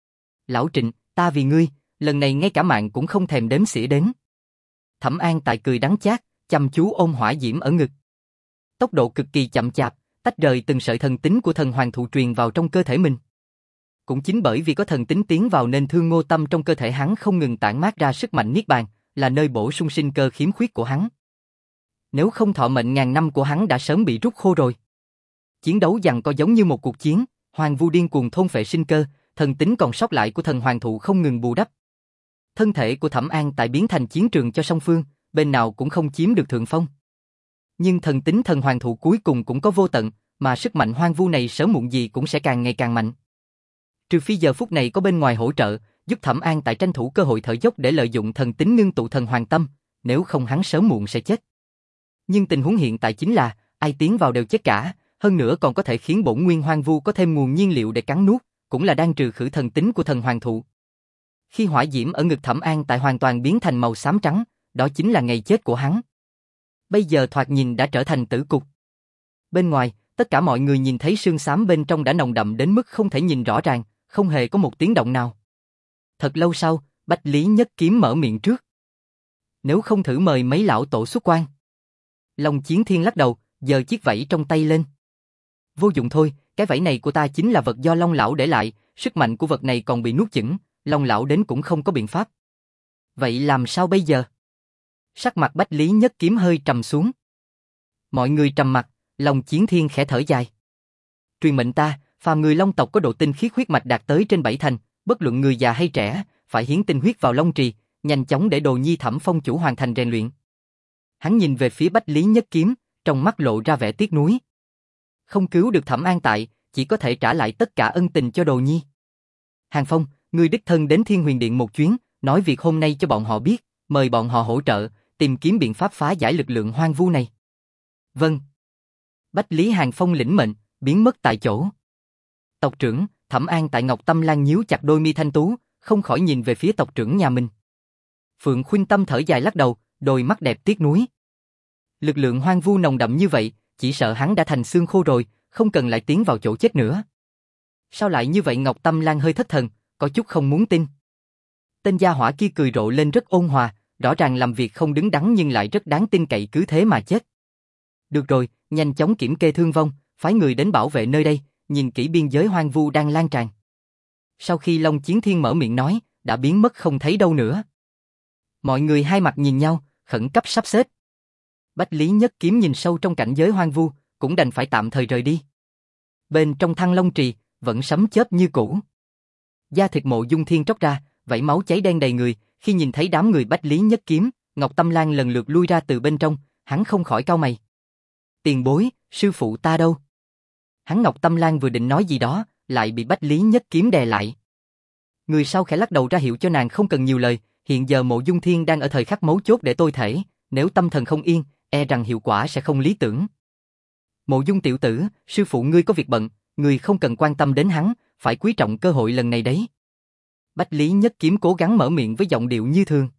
Lão Trịnh, ta vì ngươi, lần này ngay cả mạng cũng không thèm đếm xỉa đến. Thẩm An Tại cười đắng chát, chăm chú ôm hỏa diễm ở ngực. Tốc độ cực kỳ chậm chạp, tách rời từng sợi thần tính của thần hoàng thụ truyền vào trong cơ thể mình. Cũng chính bởi vì có thần tính tiến vào nên Thương Ngô Tâm trong cơ thể hắn không ngừng tản mát ra sức mạnh niết bàn, là nơi bổ sung sinh cơ khiếm khuyết của hắn. Nếu không thọ mệnh ngàn năm của hắn đã sớm bị rút khô rồi. Chiến đấu giằng co giống như một cuộc chiến, hoang vu điên cuồng thôn phệ sinh cơ, thần tính còn sót lại của thần hoàng thụ không ngừng bù đắp. Thân thể của Thẩm An Tại biến thành chiến trường cho song phương, bên nào cũng không chiếm được thượng phong. Nhưng thần tính thần hoàng thụ cuối cùng cũng có vô tận, mà sức mạnh hoang vu này sớm muộn gì cũng sẽ càng ngày càng mạnh. Trừ phi giờ phút này có bên ngoài hỗ trợ, giúp Thẩm An Tại tranh thủ cơ hội thở dốc để lợi dụng thần tính ngưng tụ thần hoàng tâm, nếu không hắn sớm muộn sẽ chết. Nhưng tình huống hiện tại chính là, ai tiến vào đều chết cả, hơn nữa còn có thể khiến bổn nguyên hoang vu có thêm nguồn nhiên liệu để cắn nuốt, cũng là đang trừ khử thần tính của thần hoàng thụ. Khi hỏa diễm ở ngực Thẩm An Tại hoàn toàn biến thành màu xám trắng, đó chính là ngày chết của hắn. Bây giờ thoạt nhìn đã trở thành tử cục. Bên ngoài, tất cả mọi người nhìn thấy sương xám bên trong đã nồng đậm đến mức không thể nhìn rõ ràng, không hề có một tiếng động nào. Thật lâu sau, Bách Lý Nhất Kiếm mở miệng trước. Nếu không thử mời mấy lão tổ xuất quan. Long Chiến Thiên lắc đầu, giơ chiếc vẫy trong tay lên. Vô dụng thôi, cái vẫy này của ta chính là vật do Long lão để lại, sức mạnh của vật này còn bị nuốt chửng, Long lão đến cũng không có biện pháp. Vậy làm sao bây giờ? Sắc mặt Bách Lý Nhất Kiếm hơi trầm xuống. Mọi người trầm mặt, Long Chiến Thiên khẽ thở dài. Truyền mệnh ta, phàm người Long tộc có độ tinh khiết huyết mạch đạt tới trên bảy thành, bất luận người già hay trẻ, phải hiến tinh huyết vào Long Trì, nhanh chóng để Đồ Nhi Thẩm Phong chủ hoàn thành rèn luyện. Hắn nhìn về phía Bách Lý Nhất Kiếm, trong mắt lộ ra vẻ tiếc nuối. Không cứu được Thẩm An Tại, chỉ có thể trả lại tất cả ân tình cho Đồ Nhi. Hàng Phong, ngươi đích thân đến Thiên Huyền Điện một chuyến, nói việc hôm nay cho bọn họ biết, mời bọn họ hỗ trợ, tìm kiếm biện pháp phá giải lực lượng hoang vu này. Vâng. Bách Lý Hàng Phong lĩnh mệnh, biến mất tại chỗ. Tộc trưởng, Thẩm An Tại Ngọc Tâm Lan nhíu chặt đôi mi thanh tú, không khỏi nhìn về phía tộc trưởng nhà mình. Phượng Khuynh Tâm thở dài lắc đầu, đôi mắt đẹp tiếc nuối. Lực lượng hoang vu nồng đậm như vậy, chỉ sợ hắn đã thành xương khô rồi, không cần lại tiến vào chỗ chết nữa. Sao lại như vậy? Ngọc Tâm Lan hơi thất thần, có chút không muốn tin. Tên gia hỏa kia cười rộ lên rất ôn hòa, rõ ràng làm việc không đứng đắn nhưng lại rất đáng tin cậy, cứ thế mà chết. Được rồi, nhanh chóng kiểm kê thương vong, phái người đến bảo vệ nơi đây, nhìn kỹ biên giới hoang vu đang lan tràn. Sau khi Long Chiến Thiên mở miệng nói, đã biến mất không thấy đâu nữa. Mọi người hai mặt nhìn nhau, khẩn cấp sắp xếp. Bách Lý Nhất Kiếm nhìn sâu trong cảnh giới hoang vu, cũng đành phải tạm thời rời đi. Bên trong Thăng Long Trì, vẫn sấm chớp như cũ. Da thịt Mộ Dung Thiên tróc ra, vảy máu cháy đen đầy người, khi nhìn thấy đám người Bách Lý Nhất Kiếm, Ngọc Tâm Lan lần lượt lui ra từ bên trong, hắn không khỏi cau mày. Tiền bối, sư phụ ta đâu? Hắn Ngọc Tâm Lan vừa định nói gì đó, lại bị Bách Lý Nhất Kiếm đè lại. Người sau khẽ lắc đầu ra hiệu cho nàng không cần nhiều lời, hiện giờ Mộ Dung Thiên đang ở thời khắc mấu chốt để tôi thể, nếu tâm thần không yên, e rằng hiệu quả sẽ không lý tưởng. Mộ Dung tiểu tử, sư phụ ngươi có việc bận, ngươi không cần quan tâm đến hắn, phải quý trọng cơ hội lần này đấy. Bách Lý Nhất Kiếm cố gắng mở miệng với giọng điệu như thường.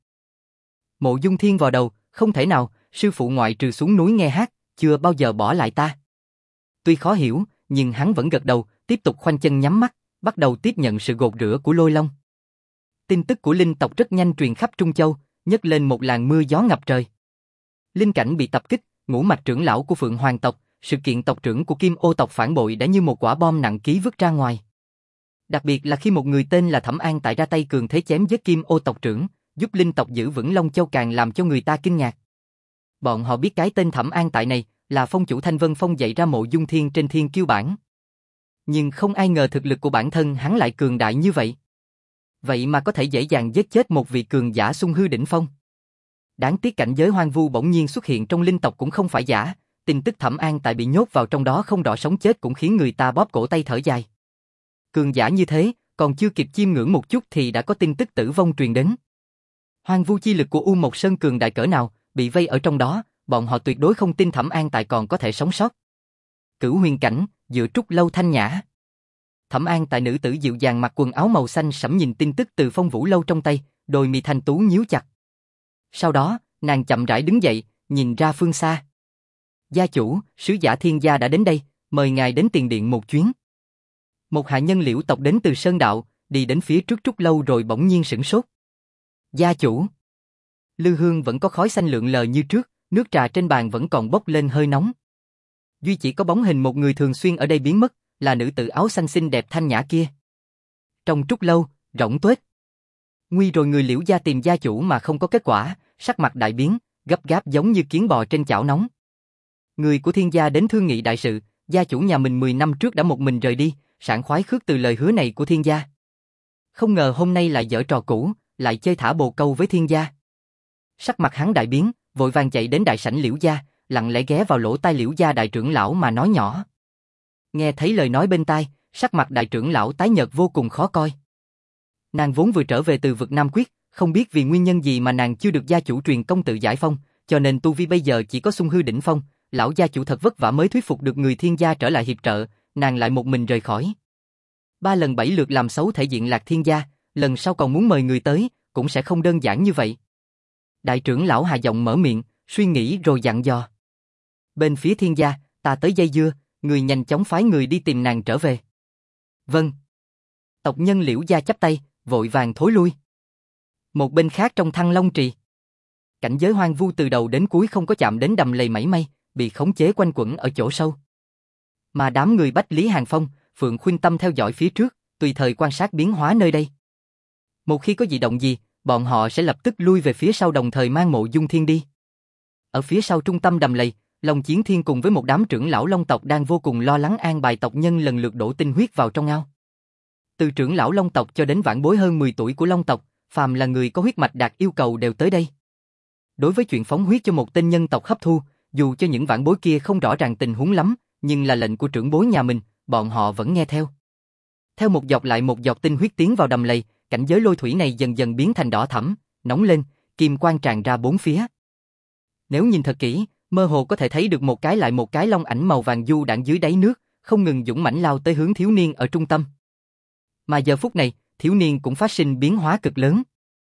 Mộ Dung Thiên vào đầu, không thể nào, sư phụ ngoại trừ xuống núi nghe hát, chưa bao giờ bỏ lại ta. Tuy khó hiểu, nhưng hắn vẫn gật đầu, tiếp tục khoanh chân nhắm mắt, bắt đầu tiếp nhận sự gột rửa của Lôi Long. Tin tức của linh tộc rất nhanh truyền khắp Trung Châu, nhấc lên một làn mưa gió ngập trời. Linh Cảnh bị tập kích, ngũ mạch trưởng lão của Phượng Hoàng tộc, sự kiện tộc trưởng của Kim Ô tộc phản bội đã như một quả bom nặng ký vứt ra ngoài. Đặc biệt là khi một người tên là Thẩm An Tại ra tay cường thế chém giết Kim Ô tộc trưởng, giúp linh tộc giữ vững Long Châu càng làm cho người ta kinh ngạc. Bọn họ biết cái tên Thẩm An Tại này là phong chủ Thanh Vân Phong dạy ra Mộ Dung Thiên trên Thiên Kiêu Bảng. Nhưng không ai ngờ thực lực của bản thân hắn lại cường đại như vậy. Vậy mà có thể dễ dàng giết chết một vị cường giả Xung Hư đỉnh phong. Đáng tiếc cảnh giới hoang vu bỗng nhiên xuất hiện trong linh tộc cũng không phải giả, tin tức Thẩm An Tại bị nhốt vào trong đó không rõ sống chết cũng khiến người ta bóp cổ tay thở dài. Cường giả như thế, còn chưa kịp chiêm ngưỡng một chút thì đã có tin tức tử vong truyền đến. Hoang vu chi lực của U Mộc Sơn cường đại cỡ nào, bị vây ở trong đó, bọn họ tuyệt đối không tin Thẩm An Tại còn có thể sống sót. Cửu huyền cảnh, dựa trúc lâu thanh nhã. Thẩm An Tại nữ tử dịu dàng mặc quần áo màu xanh sẫm nhìn tin tức từ Phong Vũ lâu trong tay, đôi mi thanh tú nhíu chặt. Sau đó, nàng chậm rãi đứng dậy, nhìn ra phương xa. Gia chủ, sứ giả Thiên gia đã đến đây, mời ngài đến tiền điện một chuyến. Một hạ nhân Liễu tộc đến từ Sơn Đạo, đi đến phía trước trúc lâu rồi bỗng nhiên sửng sốt. Gia chủ. Lư hương vẫn có khói xanh lượn lờ như trước, nước trà trên bàn vẫn còn bốc lên hơi nóng. Duy chỉ có bóng hình một người thường xuyên ở đây biến mất, là nữ tử áo xanh xinh đẹp thanh nhã kia. Trong trúc lâu, rỗng tuếch. Nguy rồi người Liễu gia tìm gia chủ mà không có kết quả, sắc mặt đại biến, gấp gáp giống như kiến bò trên chảo nóng. Người của Thiên gia đến thương nghị đại sự, gia chủ nhà mình mười năm trước đã một mình rời đi, sảng khoái khước từ lời hứa này của Thiên gia. Không ngờ hôm nay lại giở trò cũ, lại chơi thả bồ câu với Thiên gia. Sắc mặt hắn đại biến, vội vàng chạy đến đại sảnh Liễu gia, lặng lẽ ghé vào lỗ tai Liễu gia đại trưởng lão mà nói nhỏ. Nghe thấy lời nói bên tai, sắc mặt đại trưởng lão tái nhợt vô cùng khó coi. Nàng vốn vừa trở về từ vực Nam Quyết, không biết vì nguyên nhân gì mà nàng chưa được gia chủ truyền công tự giải phong, cho nên tu vi bây giờ chỉ có Xung Hư đỉnh phong, lão gia chủ thật vất vả mới thuyết phục được người Thiên gia trở lại hiệp trợ, nàng lại một mình rời khỏi. Ba lần bảy lượt làm xấu thể diện Lạc Thiên gia, lần sau còn muốn mời người tới, cũng sẽ không đơn giản như vậy. Đại trưởng lão hạ giọng mở miệng, suy nghĩ rồi dặn dò. Bên phía Thiên gia, ta tới dây dưa, người nhanh chóng phái người đi tìm nàng trở về. Vâng. Tộc nhân Liễu gia chắp tay, vội vàng thối lui. Một bên khác trong Thăng Long Trì, cảnh giới hoang vu từ đầu đến cuối không có chạm đến đầm lầy mảy may, bị khống chế quanh quẩn ở chỗ sâu. Mà đám người Bách Lý Hàng Phong, Phượng Khuynh Tâm theo dõi phía trước, tùy thời quan sát biến hóa nơi đây. Một khi có dị động gì, bọn họ sẽ lập tức lui về phía sau đồng thời mang Mộ Dung Thiên đi. Ở phía sau trung tâm đầm lầy, Long Chiến Thiên cùng với một đám trưởng lão Long tộc đang vô cùng lo lắng an bài tộc nhân lần lượt đổ tinh huyết vào trong ao. Từ trưởng lão Long tộc cho đến vãn bối hơn mười tuổi của Long tộc, phàm là người có huyết mạch đạt yêu cầu đều tới đây. Đối với chuyện phóng huyết cho một tên nhân tộc hấp thu, dù cho những vãn bối kia không rõ ràng tình huống lắm, nhưng là lệnh của trưởng bối nhà mình, bọn họ vẫn nghe theo. Theo một giọt lại một giọt tinh huyết tiến vào đầm lầy, cảnh giới lôi thủy này dần dần biến thành đỏ thẫm, nóng lên, kim quang tràn ra bốn phía. Nếu nhìn thật kỹ, mơ hồ có thể thấy được một cái lại một cái long ảnh màu vàng du đãng dưới đáy nước, không ngừng dũng mãnh lao tới hướng thiếu niên ở trung tâm. Mà giờ phút này, thiếu niên cũng phát sinh biến hóa cực lớn.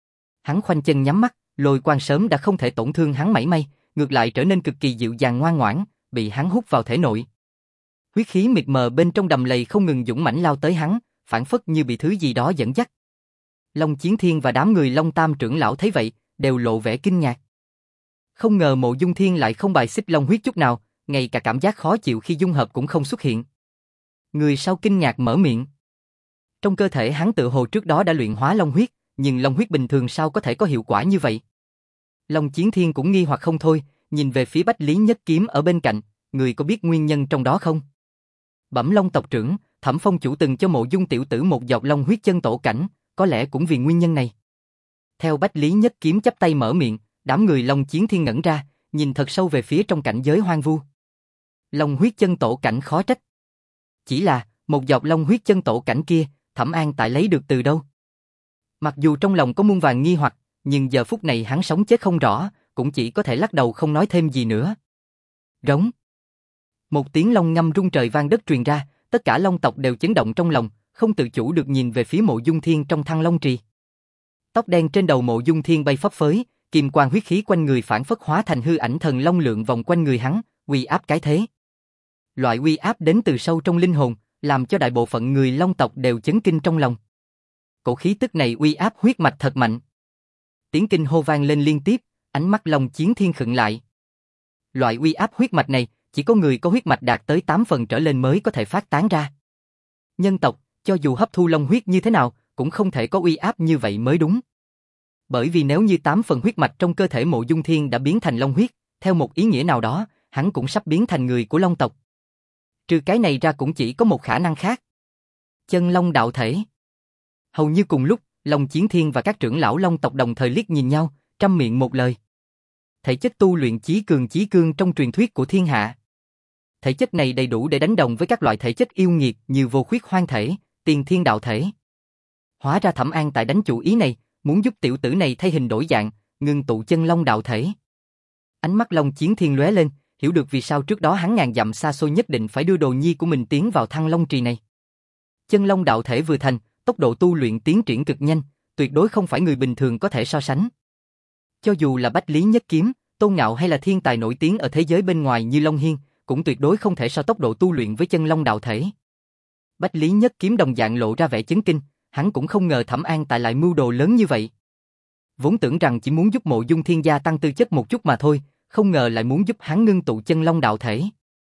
Hắn khoanh chân nhắm mắt, lôi quang sớm đã không thể tổn thương hắn mảy may, ngược lại trở nên cực kỳ dịu dàng ngoan ngoãn, bị hắn hút vào thể nội. Huyết khí mịt mờ bên trong đầm lầy không ngừng dũng mãnh lao tới hắn, phản phất như bị thứ gì đó dẫn dắt. Long Chiến Thiên và đám người Long Tam trưởng lão thấy vậy, đều lộ vẻ kinh ngạc. Không ngờ Mộ Dung Thiên lại không bài xích long huyết chút nào, ngay cả cảm giác khó chịu khi dung hợp cũng không xuất hiện. Người sau kinh ngạc mở miệng. Trong cơ thể hắn tự hồ trước đó đã luyện hóa long huyết, nhưng long huyết bình thường sao có thể có hiệu quả như vậy? Long Chiến Thiên cũng nghi hoặc không thôi, nhìn về phía Bách Lý Nhất Kiếm ở bên cạnh, người có biết nguyên nhân trong đó không? Bẩm Long tộc trưởng, Thẩm Phong chủ từng cho Mộ Dung tiểu tử một giọt long huyết chân tổ cảnh, có lẽ cũng vì nguyên nhân này. Theo Bách Lý Nhất Kiếm chắp tay mở miệng, đám người Long Chiến Thiên ngẩn ra, nhìn thật sâu về phía trong cảnh giới hoang vu. Long huyết chân tổ cảnh khó trách. Chỉ là, Một giọt long huyết chân tổ cảnh kia, Thẩm An Tại lấy được từ đâu? Mặc dù trong lòng có muôn vàn nghi hoặc, nhưng giờ phút này hắn sống chết không rõ, cũng chỉ có thể lắc đầu không nói thêm gì nữa. Rống. Một tiếng long ngâm rung trời vang đất truyền ra, tất cả long tộc đều chấn động trong lòng, không tự chủ được nhìn về phía Mộ Dung Thiên trong Thăng Long Trì. Tóc đen trên đầu Mộ Dung Thiên bay phấp phới, kim quang huyết khí quanh người phản phất hóa thành hư ảnh thần long lượn vòng quanh người hắn, uy áp cái thế. Loại uy áp đến từ sâu trong linh hồn, làm cho đại bộ phận người long tộc đều chấn kinh trong lòng. Cổ khí tức này uy áp huyết mạch thật mạnh. Tiếng kinh hô vang lên liên tiếp, ánh mắt Long Chiến Thiên khựng lại. Loại uy áp huyết mạch này, chỉ có người có huyết mạch đạt tới tám phần trở lên mới có thể phát tán ra. Nhân tộc, cho dù hấp thu long huyết như thế nào, cũng không thể có uy áp như vậy mới đúng. Bởi vì nếu như tám phần huyết mạch trong cơ thể Mộ Dung Thiên đã biến thành long huyết, theo một ý nghĩa nào đó, hắn cũng sắp biến thành người của long tộc. Trừ cái này ra cũng chỉ có một khả năng khác. Chân long đạo thể. Hầu như cùng lúc, Long Chiến Thiên và các trưởng lão long tộc đồng thời liếc nhìn nhau, trăm miệng một lời. Thể chất tu luyện chí cường chí cương trong truyền thuyết của thiên hạ. Thể chất này đầy đủ để đánh đồng với các loại thể chất yêu nghiệt như vô khuyết hoang thể, tiền thiên đạo thể. Hóa ra Thẩm An Tại đánh chủ ý này, muốn giúp tiểu tử này thay hình đổi dạng, ngưng tụ chân long đạo thể. Ánh mắt Long Chiến Thiên lóe lên, hiểu được vì sao trước đó hắn ngàn dặm xa xôi nhất định phải đưa đồ nhi của mình tiến vào Thăng Long Trì này. Chân long đạo thể vừa thành, tốc độ tu luyện tiến triển cực nhanh, tuyệt đối không phải người bình thường có thể so sánh. Cho dù là Bách Lý Nhất Kiếm, Tôn Ngạo hay là thiên tài nổi tiếng ở thế giới bên ngoài như Long Hiên, cũng tuyệt đối không thể so tốc độ tu luyện với chân long đạo thể. Bách Lý Nhất Kiếm đồng dạng lộ ra vẻ chấn kinh, hắn cũng không ngờ Thẩm An Tại lại mưu đồ lớn như vậy. Vốn tưởng rằng chỉ muốn giúp Mộ Dung Thiên gia tăng tư chất một chút mà thôi, không ngờ lại muốn giúp hắn ngưng tụ chân long đạo thể.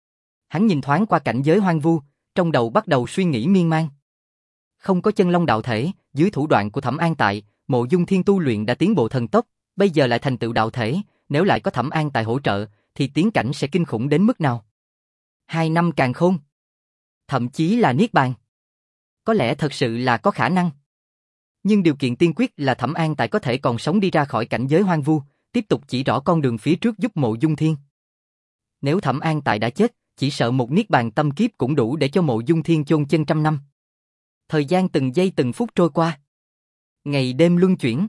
Hắn nhìn thoáng qua cảnh giới hoang vu, trong đầu bắt đầu suy nghĩ miên man. Không có chân long đạo thể, dưới thủ đoạn của Thẩm An Tại, Mộ Dung Thiên tu luyện đã tiến bộ thần tốc, bây giờ lại thành tựu đạo thể, nếu lại có Thẩm An Tại hỗ trợ, thì tiến cảnh sẽ kinh khủng đến mức nào? Hai năm càn khôn, thậm chí là niết bàn. Có lẽ thật sự là có khả năng. Nhưng điều kiện tiên quyết là Thẩm An Tại có thể còn sống đi ra khỏi cảnh giới hoang vu, tiếp tục chỉ rõ con đường phía trước giúp Mộ Dung Thiên. Nếu Thẩm An Tại đã chết, chỉ sợ một niết bàn tâm kiếp cũng đủ để cho Mộ Dung Thiên chôn chân trăm năm. Thời gian từng giây từng phút trôi qua. Ngày đêm luân chuyển.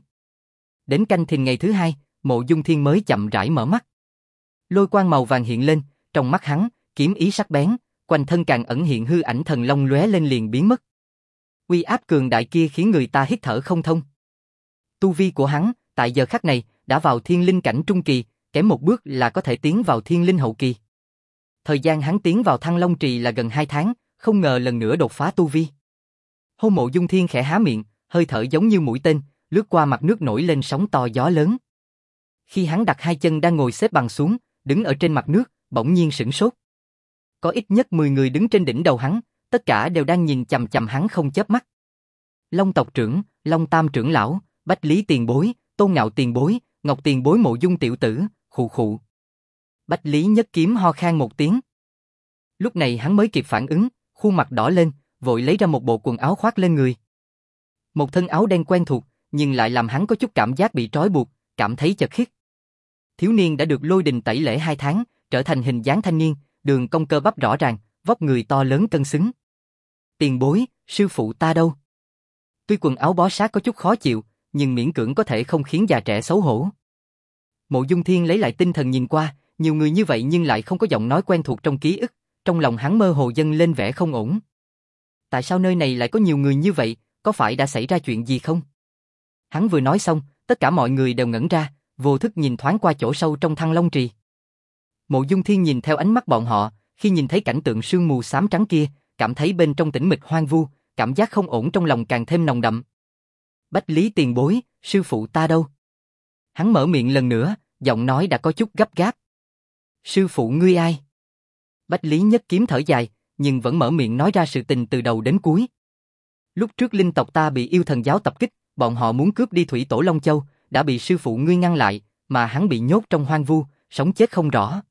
Đến canh thìn ngày thứ hai, Mộ Dung Thiên mới chậm rãi mở mắt. Lôi quang màu vàng hiện lên, trong mắt hắn, kiếm ý sắc bén, quanh thân càng ẩn hiện hư ảnh thần long lóe lên liền biến mất. Uy áp cường đại kia khiến người ta hít thở không thông. Tu vi của hắn, tại giờ khắc này, đã vào thiên linh cảnh trung kỳ, kém một bước là có thể tiến vào thiên linh hậu kỳ. Thời gian hắn tiến vào Thăng Long Trì là gần hai tháng, không ngờ lần nữa đột phá tu vi. Hô Mộ Dung Thiên khẽ há miệng, hơi thở giống như mũi tên, lướt qua mặt nước nổi lên sóng to gió lớn. Khi hắn đặt hai chân đang ngồi xếp bằng xuống, đứng ở trên mặt nước, bỗng nhiên sửng sốt. Có ít nhất mười người đứng trên đỉnh đầu hắn, tất cả đều đang nhìn chằm chằm hắn không chớp mắt. Long tộc trưởng, Long Tam trưởng lão, Bách Lý tiền bối, Tôn Ngạo tiền bối, Ngọc tiền bối Mộ Dung tiểu tử, khụ khụ. Bách Lý Nhất Kiếm ho khan một tiếng. Lúc này hắn mới kịp phản ứng, khuôn mặt đỏ lên, vội lấy ra một bộ quần áo khoác lên người. Một thân áo đen quen thuộc, nhưng lại làm hắn có chút cảm giác bị trói buộc, cảm thấy chật khít. Thiếu niên đã được lôi đình tẩy lễ hai tháng, trở thành hình dáng thanh niên, đường cong cơ bắp rõ ràng, vóc người to lớn cân xứng. Tiền bối, sư phụ ta đâu? Tuy quần áo bó sát có chút khó chịu, nhưng miễn cưỡng có thể không khiến già trẻ xấu hổ. Mộ Dung Thiên lấy lại tinh thần nhìn qua, nhiều người như vậy nhưng lại không có giọng nói quen thuộc trong ký ức, trong lòng hắn mơ hồ dâng lên vẻ không ổn. Tại sao nơi này lại có nhiều người như vậy, có phải đã xảy ra chuyện gì không? Hắn vừa nói xong, tất cả mọi người đều ngẩn ra, vô thức nhìn thoáng qua chỗ sâu trong Thăng Long Trì. Mộ Dung Thiên nhìn theo ánh mắt bọn họ, khi nhìn thấy cảnh tượng sương mù xám trắng kia, cảm thấy bên trong tĩnh mịch hoang vu, cảm giác không ổn trong lòng càng thêm nồng đậm. Bách Lý tiền bối, sư phụ ta đâu? Hắn mở miệng lần nữa, giọng nói đã có chút gấp gáp. Sư phụ ngươi ai? Bách Lý Nhất Kiếm thở dài, nhưng vẫn mở miệng nói ra sự tình từ đầu đến cuối. Lúc trước linh tộc ta bị yêu thần giáo tập kích, bọn họ muốn cướp đi thủy tổ Long Châu, đã bị sư phụ ngươi ngăn lại, mà hắn bị nhốt trong hoang vu, sống chết không rõ.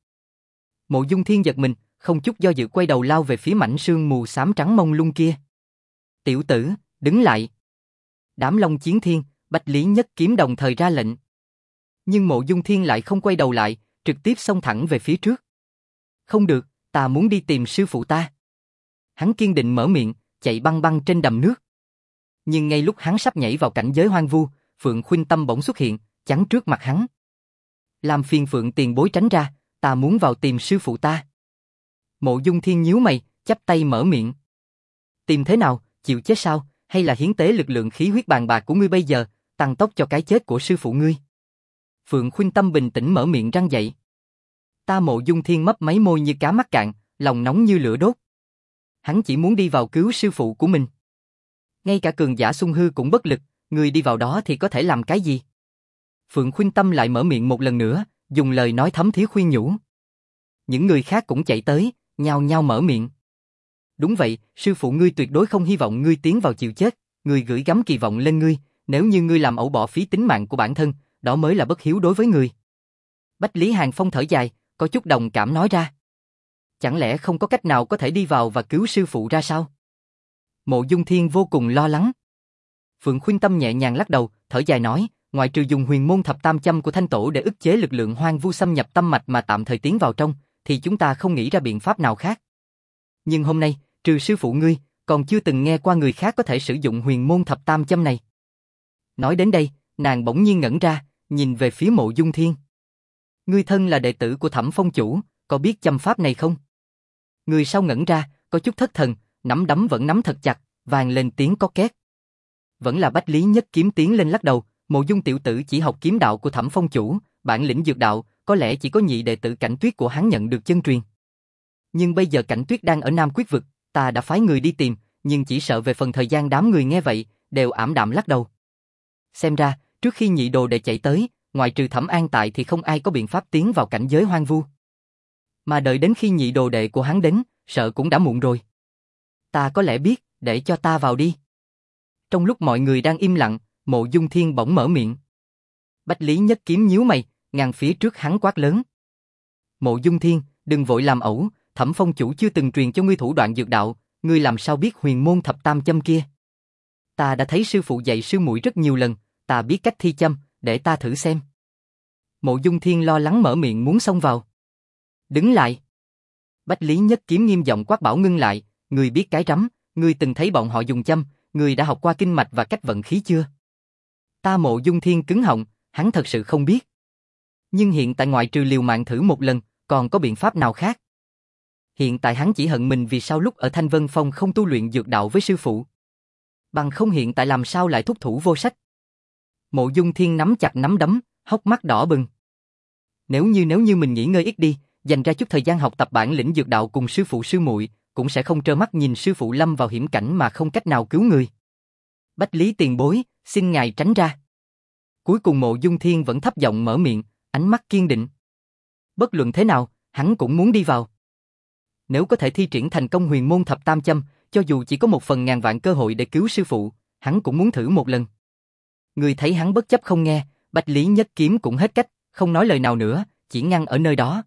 Mộ Dung Thiên giật mình, không chút do dự quay đầu lao về phía mảnh sương mù xám trắng mông lung kia. Tiểu tử, đứng lại. Đám Long Chiến Thiên, Bách Lý Nhất Kiếm đồng thời ra lệnh. Nhưng Mộ Dung Thiên lại không quay đầu lại, trực tiếp xông thẳng về phía trước. Không được, ta muốn đi tìm sư phụ ta. Hắn kiên định mở miệng, chạy băng băng trên đầm nước. Nhưng ngay lúc hắn sắp nhảy vào cảnh giới hoang vu, Phượng Khuynh Tâm bỗng xuất hiện, chắn trước mặt hắn. Làm phiền Phượng tiền bối tránh ra, ta muốn vào tìm sư phụ ta. Mộ Dung Thiên nhíu mày, chắp tay mở miệng. Tìm thế nào, chịu chết sao, hay là hiến tế lực lượng khí huyết bàn bạc của ngươi bây giờ, tăng tốc cho cái chết của sư phụ ngươi? Phượng Khuynh Tâm bình tĩnh mở miệng răng dậy. Ta Mộ Dung Thiên mấp máy môi như cá mắc cạn, lòng nóng như lửa đốt. Hắn chỉ muốn đi vào cứu sư phụ của mình. Ngay cả cường giả Xung Hư cũng bất lực, người đi vào đó thì có thể làm cái gì? Phượng Khuynh Tâm lại mở miệng một lần nữa, dùng lời nói thấm thía khuyên nhủ. Những người khác cũng chạy tới, nhao nhao mở miệng. Đúng vậy, sư phụ ngươi tuyệt đối không hy vọng ngươi tiến vào chịu chết, người gửi gắm kỳ vọng lên ngươi, nếu như ngươi làm ẩu bỏ phí tính mạng của bản thân, đó mới là bất hiếu đối với người. Bách Lý Hàng Phong thở dài, có chút đồng cảm nói ra. Chẳng lẽ không có cách nào có thể đi vào và cứu sư phụ ra sao? Mộ Dung Thiên vô cùng lo lắng. Phượng Khuynh Tâm nhẹ nhàng lắc đầu, thở dài nói, ngoại trừ dùng huyền môn thập tam châm của Thanh Tổ để ức chế lực lượng hoang vu xâm nhập tâm mạch mà tạm thời tiến vào trong, thì chúng ta không nghĩ ra biện pháp nào khác. Nhưng hôm nay, trừ sư phụ ngươi, còn chưa từng nghe qua người khác có thể sử dụng huyền môn thập tam châm này. Nói đến đây, nàng bỗng nhiên ngẩn ra, nhìn về phía Mộ Dung Thiên. Ngươi thân là đệ tử của Thẩm Phong chủ, có biết châm pháp này không? Người sau ngẩn ra, có chút thất thần, nắm đấm vẫn nắm thật chặt, vang lên tiếng có két. Vẫn là Bách Lý Nhất Kiếm tiến lên lắc đầu, Mộ Dung tiểu tử chỉ học kiếm đạo của Thẩm Phong chủ, bản lĩnh dược đạo, có lẽ chỉ có nhị đệ tử Cảnh Tuyết của hắn nhận được chân truyền. Nhưng bây giờ Cảnh Tuyết đang ở Nam Quyết vực, ta đã phái người đi tìm, nhưng chỉ sợ về phần thời gian đám người nghe vậy, đều ảm đạm lắc đầu. Xem ra, trước khi nhị đồ đệ chạy tới, ngoại trừ Thẩm An tại thì không ai có biện pháp tiến vào cảnh giới hoang vu. Mà đợi đến khi nhị đồ đệ của hắn đến, sợ cũng đã muộn rồi. Ta có lẽ biết, để cho ta vào đi. Trong lúc mọi người đang im lặng, Mộ Dung Thiên bỗng mở miệng. Bách Lý Nhất Kiếm nhíu mày, ngăn phía trước hắn quát lớn. Mộ Dung Thiên, đừng vội làm ẩu, Thẩm Phong chủ chưa từng truyền cho ngươi thủ đoạn dược đạo, ngươi làm sao biết huyền môn thập tam châm kia? Ta đã thấy sư phụ dạy sư muội rất nhiều lần, ta biết cách thi châm, để ta thử xem. Mộ Dung Thiên lo lắng mở miệng muốn xông vào. Đứng lại. Bách Lý Nhất Kiếm nghiêm giọng quát bảo ngưng lại, ngươi biết cái rắm, ngươi từng thấy bọn họ dùng châm, ngươi đã học qua kinh mạch và cách vận khí chưa? Ta Mộ Dung Thiên cứng họng, hắn thật sự không biết. Nhưng hiện tại ngoại trừ liều mạng thử một lần, còn có biện pháp nào khác? Hiện tại hắn chỉ hận mình vì sao lúc ở Thanh Vân Phong không tu luyện dược đạo với sư phụ. Bằng không hiện tại làm sao lại thúc thủ vô sách. Mộ Dung Thiên nắm chặt nắm đấm, hốc mắt đỏ bừng. Nếu như nếu như mình nghỉ ngơi ít đi, dành ra chút thời gian học tập bản lĩnh dược đạo cùng sư phụ sư muội, cũng sẽ không trơ mắt nhìn sư phụ lâm vào hiểm cảnh mà không cách nào cứu người. Bách Lý tiền bối, xin ngài tránh ra. Cuối cùng Mộ Dung Thiên vẫn thấp giọng mở miệng, ánh mắt kiên định. Bất luận thế nào, hắn cũng muốn đi vào. Nếu có thể thi triển thành công huyền môn thập tam châm, cho dù chỉ có một phần ngàn vạn cơ hội để cứu sư phụ, hắn cũng muốn thử một lần. Người thấy hắn bất chấp không nghe, Bách Lý Nhất Kiếm cũng hết cách, không nói lời nào nữa, chỉ ngăn ở nơi đó.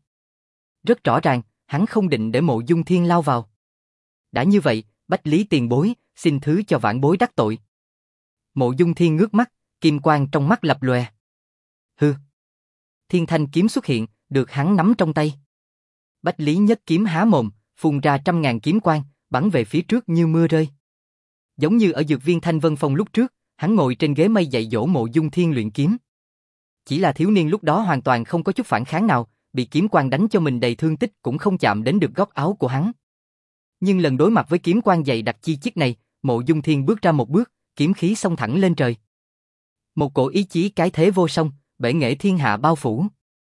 Rất rõ ràng, hắn không định để Mộ Dung Thiên lao vào. Đã như vậy, Bách Lý tiền bối, xin thứ cho vãn bối đắc tội. Mộ Dung Thiên ngước mắt, kim quang trong mắt lập lòe. Hừ. Thiên thanh kiếm xuất hiện, được hắn nắm trong tay. Bách Lý Nhất Kiếm há mồm, phun ra trăm ngàn kiếm quang, bắn về phía trước như mưa rơi. Giống như ở dược viên Thanh Vân Phong lúc trước, hắn ngồi trên ghế mây dạy dỗ Mộ Dung Thiên luyện kiếm. Chỉ là thiếu niên lúc đó hoàn toàn không có chút phản kháng nào, bị kiếm quang đánh cho mình đầy thương tích cũng không chạm đến được góc áo của hắn. Nhưng lần đối mặt với kiếm quang dày đặc chi chít này, Mộ Dung Thiên bước ra một bước, kiếm khí xông thẳng lên trời. Một cổ ý chí cái thế vô song, bể nghệ thiên hạ bao phủ.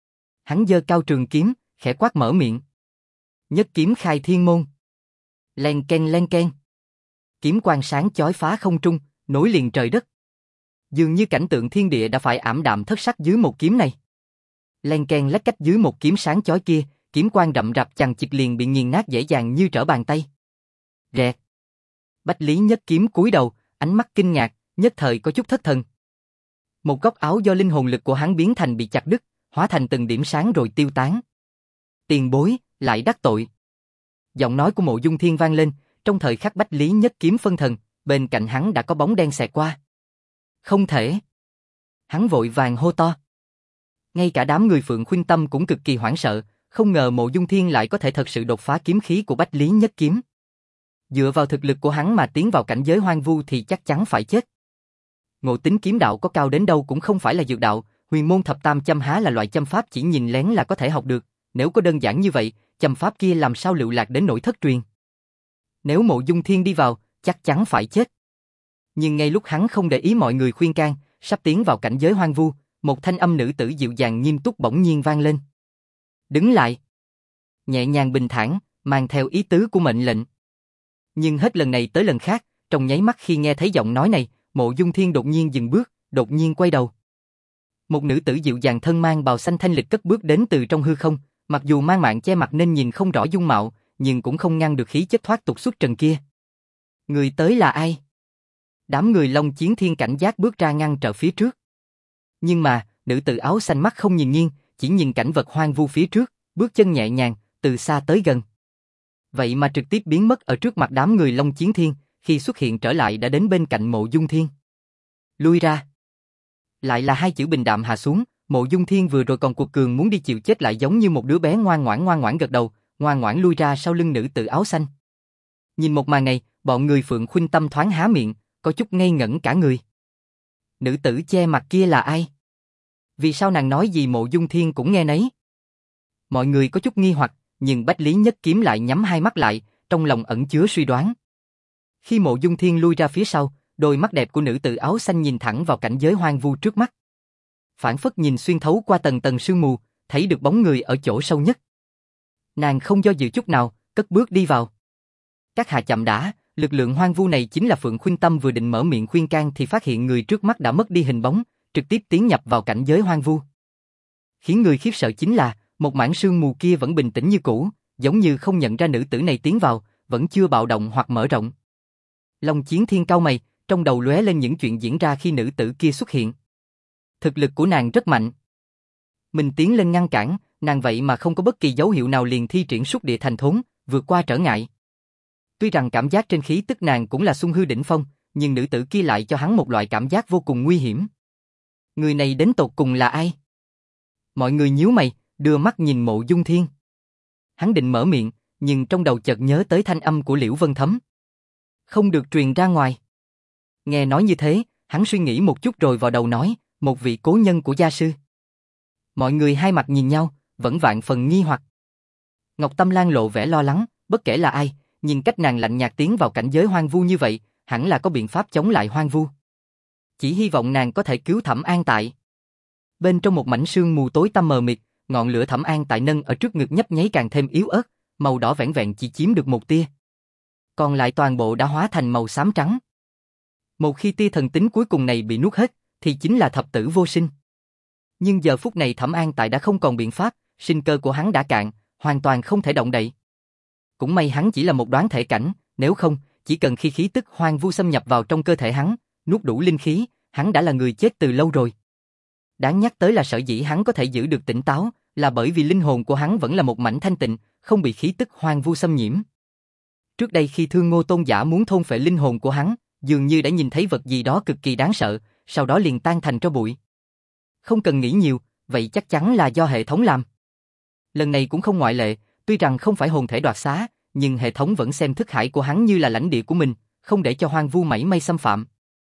Hắn giơ cao trường kiếm, khẽ quát mở miệng. Nhất kiếm khai thiên môn. Len ken len ken. Kiếm quang sáng chói phá không trung, nối liền trời đất. Dường như cảnh tượng thiên địa đã phải ảm đạm thất sắc dưới một kiếm này. Len ken lách cách dưới một kiếm sáng chói kia, kiếm quang rậm rạp chằng chịt liền bị nghiền nát dễ dàng như trở bàn tay. Rẹt. Bách Lý Nhất Kiếm cúi đầu, ánh mắt kinh ngạc, nhất thời có chút thất thần. Một góc áo do linh hồn lực của hắn biến thành bị chặt đứt, hóa thành từng điểm sáng rồi tiêu tán. Tiền bối, lại đắc tội. Giọng nói của Mộ Dung Thiên vang lên, trong thời khắc Bách Lý Nhất Kiếm phân thần, bên cạnh hắn đã có bóng đen xẹt qua. Không thể. Hắn vội vàng hô to. Ngay cả đám người Phượng Khuynh Tâm cũng cực kỳ hoảng sợ, không ngờ Mộ Dung Thiên lại có thể thật sự đột phá kiếm khí của Bách Lý Nhất Kiếm. Dựa vào thực lực của hắn mà tiến vào cảnh giới hoang vu thì chắc chắn phải chết. Ngộ tính kiếm đạo có cao đến đâu cũng không phải là dược đạo, huyền môn thập tam châm há là loại châm pháp chỉ nhìn lén là có thể học được, nếu có đơn giản như vậy, châm pháp kia làm sao lựu lạc đến nỗi thất truyền. Nếu Mộ Dung Thiên đi vào, chắc chắn phải chết. Nhưng ngay lúc hắn không để ý mọi người khuyên can, sắp tiến vào cảnh giới hoang vu, một thanh âm nữ tử dịu dàng nghiêm túc bỗng nhiên vang lên. Đứng lại. Nhẹ nhàng bình thản, mang theo ý tứ của mệnh lệnh. Nhưng hết lần này tới lần khác, trong nháy mắt khi nghe thấy giọng nói này, Mộ Dung Thiên đột nhiên dừng bước, đột nhiên quay đầu. Một nữ tử dịu dàng thân mang bào xanh thanh lịch cất bước đến từ trong hư không, mặc dù mang mạng che mặt nên nhìn không rõ dung mạo, nhưng cũng không ngăn được khí chất thoát tục xuất trần kia. Người tới là ai? Đám người Long Chiến Thiên cảnh giác bước ra ngăn trở phía trước. Nhưng mà, nữ tử áo xanh mắt không nhìn nghiêng, chỉ nhìn cảnh vật hoang vu phía trước, bước chân nhẹ nhàng, từ xa tới gần. Vậy mà trực tiếp biến mất ở trước mặt đám người Long Chiến Thiên, khi xuất hiện trở lại đã đến bên cạnh Mộ Dung Thiên. Lui ra. Lại là hai chữ bình đạm hạ xuống, Mộ Dung Thiên vừa rồi còn cuộc cường muốn đi chịu chết lại giống như một đứa bé ngoan ngoãn ngoan ngoãn gật đầu, ngoan ngoãn lui ra sau lưng nữ tử áo xanh. Nhìn một màn này, bọn người Phượng Khuynh Tâm thoáng há miệng, có chút ngây ngẩn cả người. Nữ tử che mặt kia là ai? Vì sao nàng nói gì Mộ Dung Thiên cũng nghe nấy? Mọi người có chút nghi hoặc, nhưng Bách Lý Nhất Kiếm lại nhắm hai mắt lại, trong lòng ẩn chứa suy đoán. Khi Mộ Dung Thiên lui ra phía sau, đôi mắt đẹp của nữ tử áo xanh nhìn thẳng vào cảnh giới hoang vu trước mắt. Phản phất nhìn xuyên thấu qua tầng tầng sương mù, thấy được bóng người ở chỗ sâu nhất. Nàng không do dự chút nào, cất bước đi vào. Các hạ chậm đã, lực lượng hoang vu này chính là Phượng Khuynh Tâm vừa định mở miệng khuyên can thì phát hiện người trước mắt đã mất đi hình bóng, trực tiếp tiến nhập vào cảnh giới hoang vu. Khiến người khiếp sợ chính là, một mảng sương mù kia vẫn bình tĩnh như cũ, giống như không nhận ra nữ tử này tiến vào, vẫn chưa bạo động hoặc mở rộng. Long Chiến Thiên cau mày, trong đầu lóe lên những chuyện diễn ra khi nữ tử kia xuất hiện. Thực lực của nàng rất mạnh. Mình tiến lên ngăn cản, nàng vậy mà không có bất kỳ dấu hiệu nào liền thi triển Xúc Địa Thành Thốn, vượt qua trở ngại. Tuy rằng cảm giác trên khí tức nàng cũng là Xuân Hư đỉnh phong, nhưng nữ tử kia lại cho hắn một loại cảm giác vô cùng nguy hiểm. Người này đến tột cùng là ai? Mọi người nhíu mày, đưa mắt nhìn Mộ Dung Thiên. Hắn định mở miệng, nhưng trong đầu chợt nhớ tới thanh âm của Liễu Vân Thấm. Không được truyền ra ngoài. Nghe nói như thế, hắn suy nghĩ một chút rồi vào đầu nói, một vị cố nhân của gia sư. Mọi người hai mặt nhìn nhau, vẫn vạn phần nghi hoặc. Ngọc Tâm Lan lộ vẻ lo lắng, bất kể là ai, nhìn cách nàng lạnh nhạt tiến vào cảnh giới hoang vu như vậy, hẳn là có biện pháp chống lại hoang vu. Chỉ hy vọng nàng có thể cứu Thẩm An Tại. Bên trong một mảnh sương mù tối tăm mờ mịt, ngọn lửa Thẩm An Tại nâng ở trước ngực nhấp nháy càng thêm yếu ớt, màu đỏ vẻn vẹn chỉ chiếm được một tia. Còn lại toàn bộ đã hóa thành màu xám trắng. Một khi tia thần tính cuối cùng này bị nuốt hết, thì chính là thập tử vô sinh. Nhưng giờ phút này Thẩm An Tại đã không còn biện pháp, sinh cơ của hắn đã cạn, hoàn toàn không thể động đậy. Cũng may hắn chỉ là một đoán thể cảnh, nếu không, chỉ cần khi khí tức hoang vu xâm nhập vào trong cơ thể hắn, nuốt đủ linh khí, hắn đã là người chết từ lâu rồi. Đáng nhắc tới là sở dĩ hắn có thể giữ được tỉnh táo, là bởi vì linh hồn của hắn vẫn là một mảnh thanh tịnh, không bị khí tức hoang vu xâm nhiễm. Trước đây khi Thương Ngô Tôn giả muốn thôn phệ linh hồn của hắn, dường như đã nhìn thấy vật gì đó cực kỳ đáng sợ, sau đó liền tan thành tro bụi. Không cần nghĩ nhiều, vậy chắc chắn là do hệ thống làm. Lần này cũng không ngoại lệ, tuy rằng không phải hồn thể đoạt xá, nhưng hệ thống vẫn xem thức hải của hắn như là lãnh địa của mình, không để cho hoang vu mảy may xâm phạm.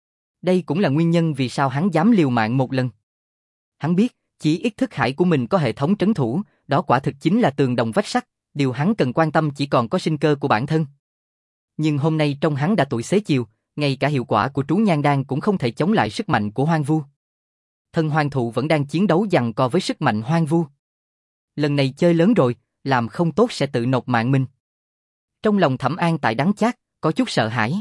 Đây cũng là nguyên nhân vì sao hắn dám liều mạng một lần. Hắn biết, chỉ ít thức hải của mình có hệ thống trấn thủ, đó quả thực chính là tường đồng vách sắt, điều hắn cần quan tâm chỉ còn có sinh cơ của bản thân. Nhưng hôm nay trong hắn đã tuổi xế chiều, ngay cả hiệu quả của trú nhan đan cũng không thể chống lại sức mạnh của hoang vu. Thân hoang thụ vẫn đang chiến đấu giằng co với sức mạnh hoang vu. Lần này chơi lớn rồi, làm không tốt sẽ tự nộp mạng mình. Trong lòng Thẩm An Tại đắng chát, có chút sợ hãi.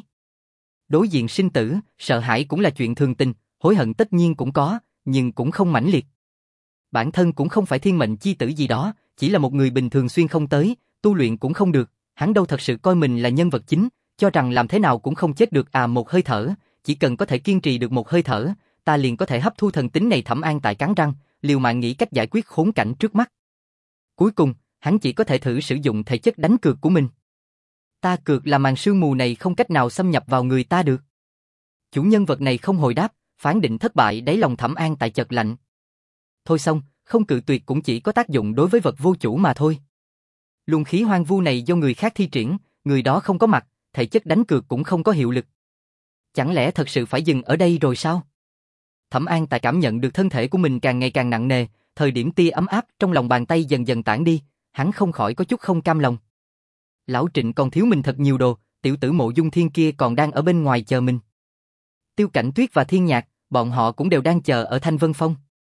Đối diện sinh tử, sợ hãi cũng là chuyện thường tình, hối hận tất nhiên cũng có, nhưng cũng không mãnh liệt. Bản thân cũng không phải thiên mệnh chi tử gì đó, chỉ là một người bình thường xuyên không tới, tu luyện cũng không được, hắn đâu thật sự coi mình là nhân vật chính, cho rằng làm thế nào cũng không chết được à một hơi thở, chỉ cần có thể kiên trì được một hơi thở, ta liền có thể hấp thu thần tính này. Thẩm An Tại cắn răng, liều mạng nghĩ cách giải quyết khốn cảnh trước mắt. Cuối cùng, hắn chỉ có thể thử sử dụng thể chất đánh cược của mình. Ta cược là màn sương mù này không cách nào xâm nhập vào người ta được. Chủ nhân vật này không hồi đáp, phán định thất bại, đáy lòng Thẩm An Tại chợt lạnh. Thôi xong, không cự tuyệt cũng chỉ có tác dụng đối với vật vô chủ mà thôi. Luồng khí hoang vu này do người khác thi triển, người đó không có mặt, thể chất đánh cược cũng không có hiệu lực. Chẳng lẽ thật sự phải dừng ở đây rồi sao? Thẩm An Tài cảm nhận được thân thể của mình càng ngày càng nặng nề, thời điểm tia ấm áp trong lòng bàn tay dần dần tản đi, hắn không khỏi có chút không cam lòng. Lão Trịnh còn thiếu mình thật nhiều đồ, tiểu tử Mộ Dung Thiên kia còn đang ở bên ngoài chờ mình. Tiêu Cảnh Tuyết và Thiên Nhạc, bọn họ cũng đều đang chờ ở Thanh Vân Phong.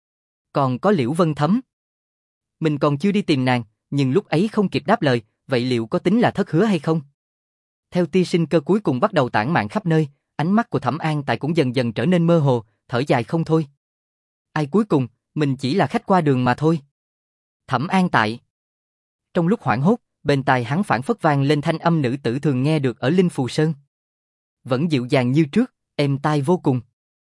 Còn có Liễu Vân Thấm. Mình còn chưa đi tìm nàng, nhưng lúc ấy không kịp đáp lời, vậy liệu có tính là thất hứa hay không? Theo tia sinh cơ cuối cùng bắt đầu tản mạn khắp nơi, ánh mắt của Thẩm An Tài cũng dần dần trở nên mơ hồ, thở dài không thôi. Ai cuối cùng, mình chỉ là khách qua đường mà thôi. Thẩm An Tại. Trong lúc hoảng hốt, bên tai hắn phảng phất vang lên thanh âm nữ tử thường nghe được ở Linh Phù Sơn. Vẫn dịu dàng như trước, êm tai vô cùng.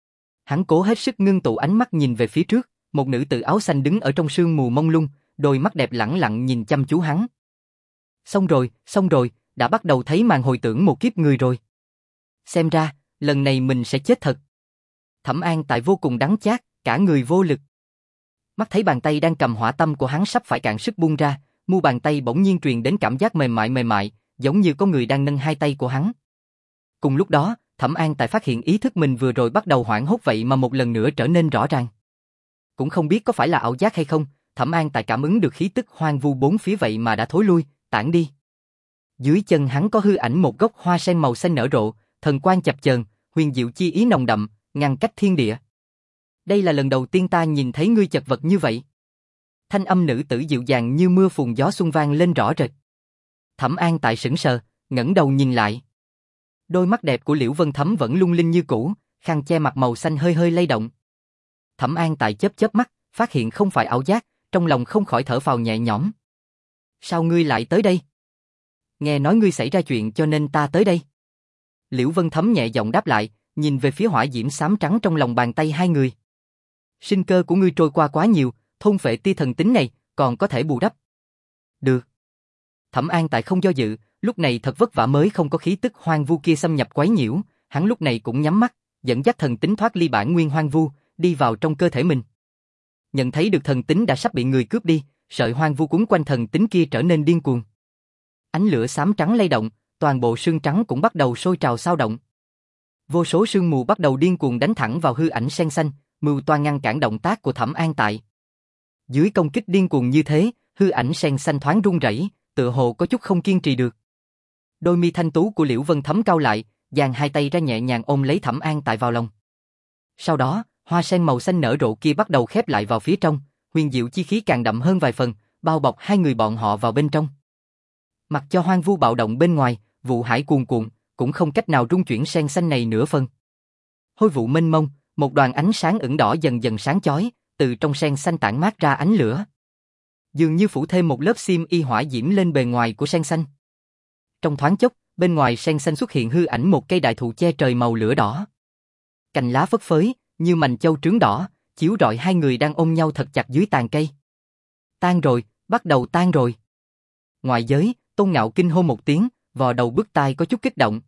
Hắn cố hết sức ngưng tụ ánh mắt nhìn về phía trước, một nữ tử áo xanh đứng ở trong sương mù mông lung, đôi mắt đẹp lẳng lặng nhìn chăm chú hắn. Xong rồi, xong rồi, đã bắt đầu thấy màn hồi tưởng một kiếp người rồi. Xem ra, lần này mình sẽ chết thật. Thẩm An Tại vô cùng đắng chát, cả người vô lực. Mắt thấy bàn tay đang cầm hỏa tâm của hắn sắp phải cạn sức buông ra, mu bàn tay bỗng nhiên truyền đến cảm giác mềm mại mềm mại, giống như có người đang nâng hai tay của hắn. Cùng lúc đó, Thẩm An Tại phát hiện ý thức mình vừa rồi bắt đầu hoảng hốt vậy mà một lần nữa trở nên rõ ràng. Cũng không biết có phải là ảo giác hay không, Thẩm An Tại cảm ứng được khí tức hoang vu bốn phía vậy mà đã thối lui, tản đi. Dưới chân hắn có hư ảnh một gốc hoa sen màu xanh nở rộ, thần quang chập chờn, huyền diệu chi ý nồng đậm, ngăn cách thiên địa. Đây là lần đầu tiên ta nhìn thấy ngươi chật vật như vậy. Thanh âm nữ tử dịu dàng như mưa phùn gió xuân vang lên rõ rệt. Thẩm An Tại sững sờ, ngẩng đầu nhìn lại. Đôi mắt đẹp của Liễu Vân Thấm vẫn lung linh như cũ, khăn che mặt màu xanh hơi hơi lay động. Thẩm An Tại chớp chớp mắt, phát hiện không phải ảo giác, trong lòng không khỏi thở phào nhẹ nhõm. Sao ngươi lại tới đây? Nghe nói ngươi xảy ra chuyện cho nên ta tới đây. Liễu Vân Thấm nhẹ giọng đáp lại, nhìn về phía hỏa diễm xám trắng trong lòng bàn tay hai người. Sinh cơ của ngươi trôi qua quá nhiều, thôn phệ tia thần tính này, còn có thể bù đắp. Được. Thẩm An Tại không do dự, lúc này thật vất vả mới không có khí tức hoang vu kia xâm nhập quấy nhiễu, hắn lúc này cũng nhắm mắt, dẫn dắt thần tính thoát ly bản nguyên hoang vu, đi vào trong cơ thể mình. Nhận thấy được thần tính đã sắp bị người cướp đi, sợi hoang vu quấn quanh thần tính kia trở nên điên cuồng. Ánh lửa xám trắng lay động, toàn bộ sương trắng cũng bắt đầu sôi trào xao động. Vô số sương mù bắt đầu điên cuồng đánh thẳng vào hư ảnh sen xanh, mưu toan ngăn cản động tác của Thẩm An Tại. Dưới công kích điên cuồng như thế, hư ảnh sen xanh thoáng run rẩy, tựa hồ có chút không kiên trì được. Đôi mi thanh tú của Liễu Vân Thấm cau lại, dang hai tay ra nhẹ nhàng ôm lấy Thẩm An Tại vào lòng. Sau đó, hoa sen màu xanh nở rộ kia bắt đầu khép lại vào phía trong, huyền diệu chi khí càng đậm hơn vài phần, bao bọc hai người bọn họ vào bên trong. Mặc cho hoang vu bạo động bên ngoài, vụ hải cuồn cuộn, cũng không cách nào rung chuyển sen xanh này nửa phần. Hôi vụ mênh mông, một đoàn ánh sáng ửng đỏ dần dần sáng chói, từ trong sen xanh tản mát ra ánh lửa. Dường như phủ thêm một lớp xiêm y hỏa diễm lên bề ngoài của sen xanh. Trong thoáng chốc, bên ngoài sen xanh xuất hiện hư ảnh một cây đại thụ che trời màu lửa đỏ. Cành lá phất phới, như mành châu trướng đỏ, chiếu rọi hai người đang ôm nhau thật chặt dưới tàn cây. Tan rồi, bắt đầu tan rồi. Ngoài giới, Tôn Ngạo kinh hô một tiếng, vò đầu bứt tai có chút kích động.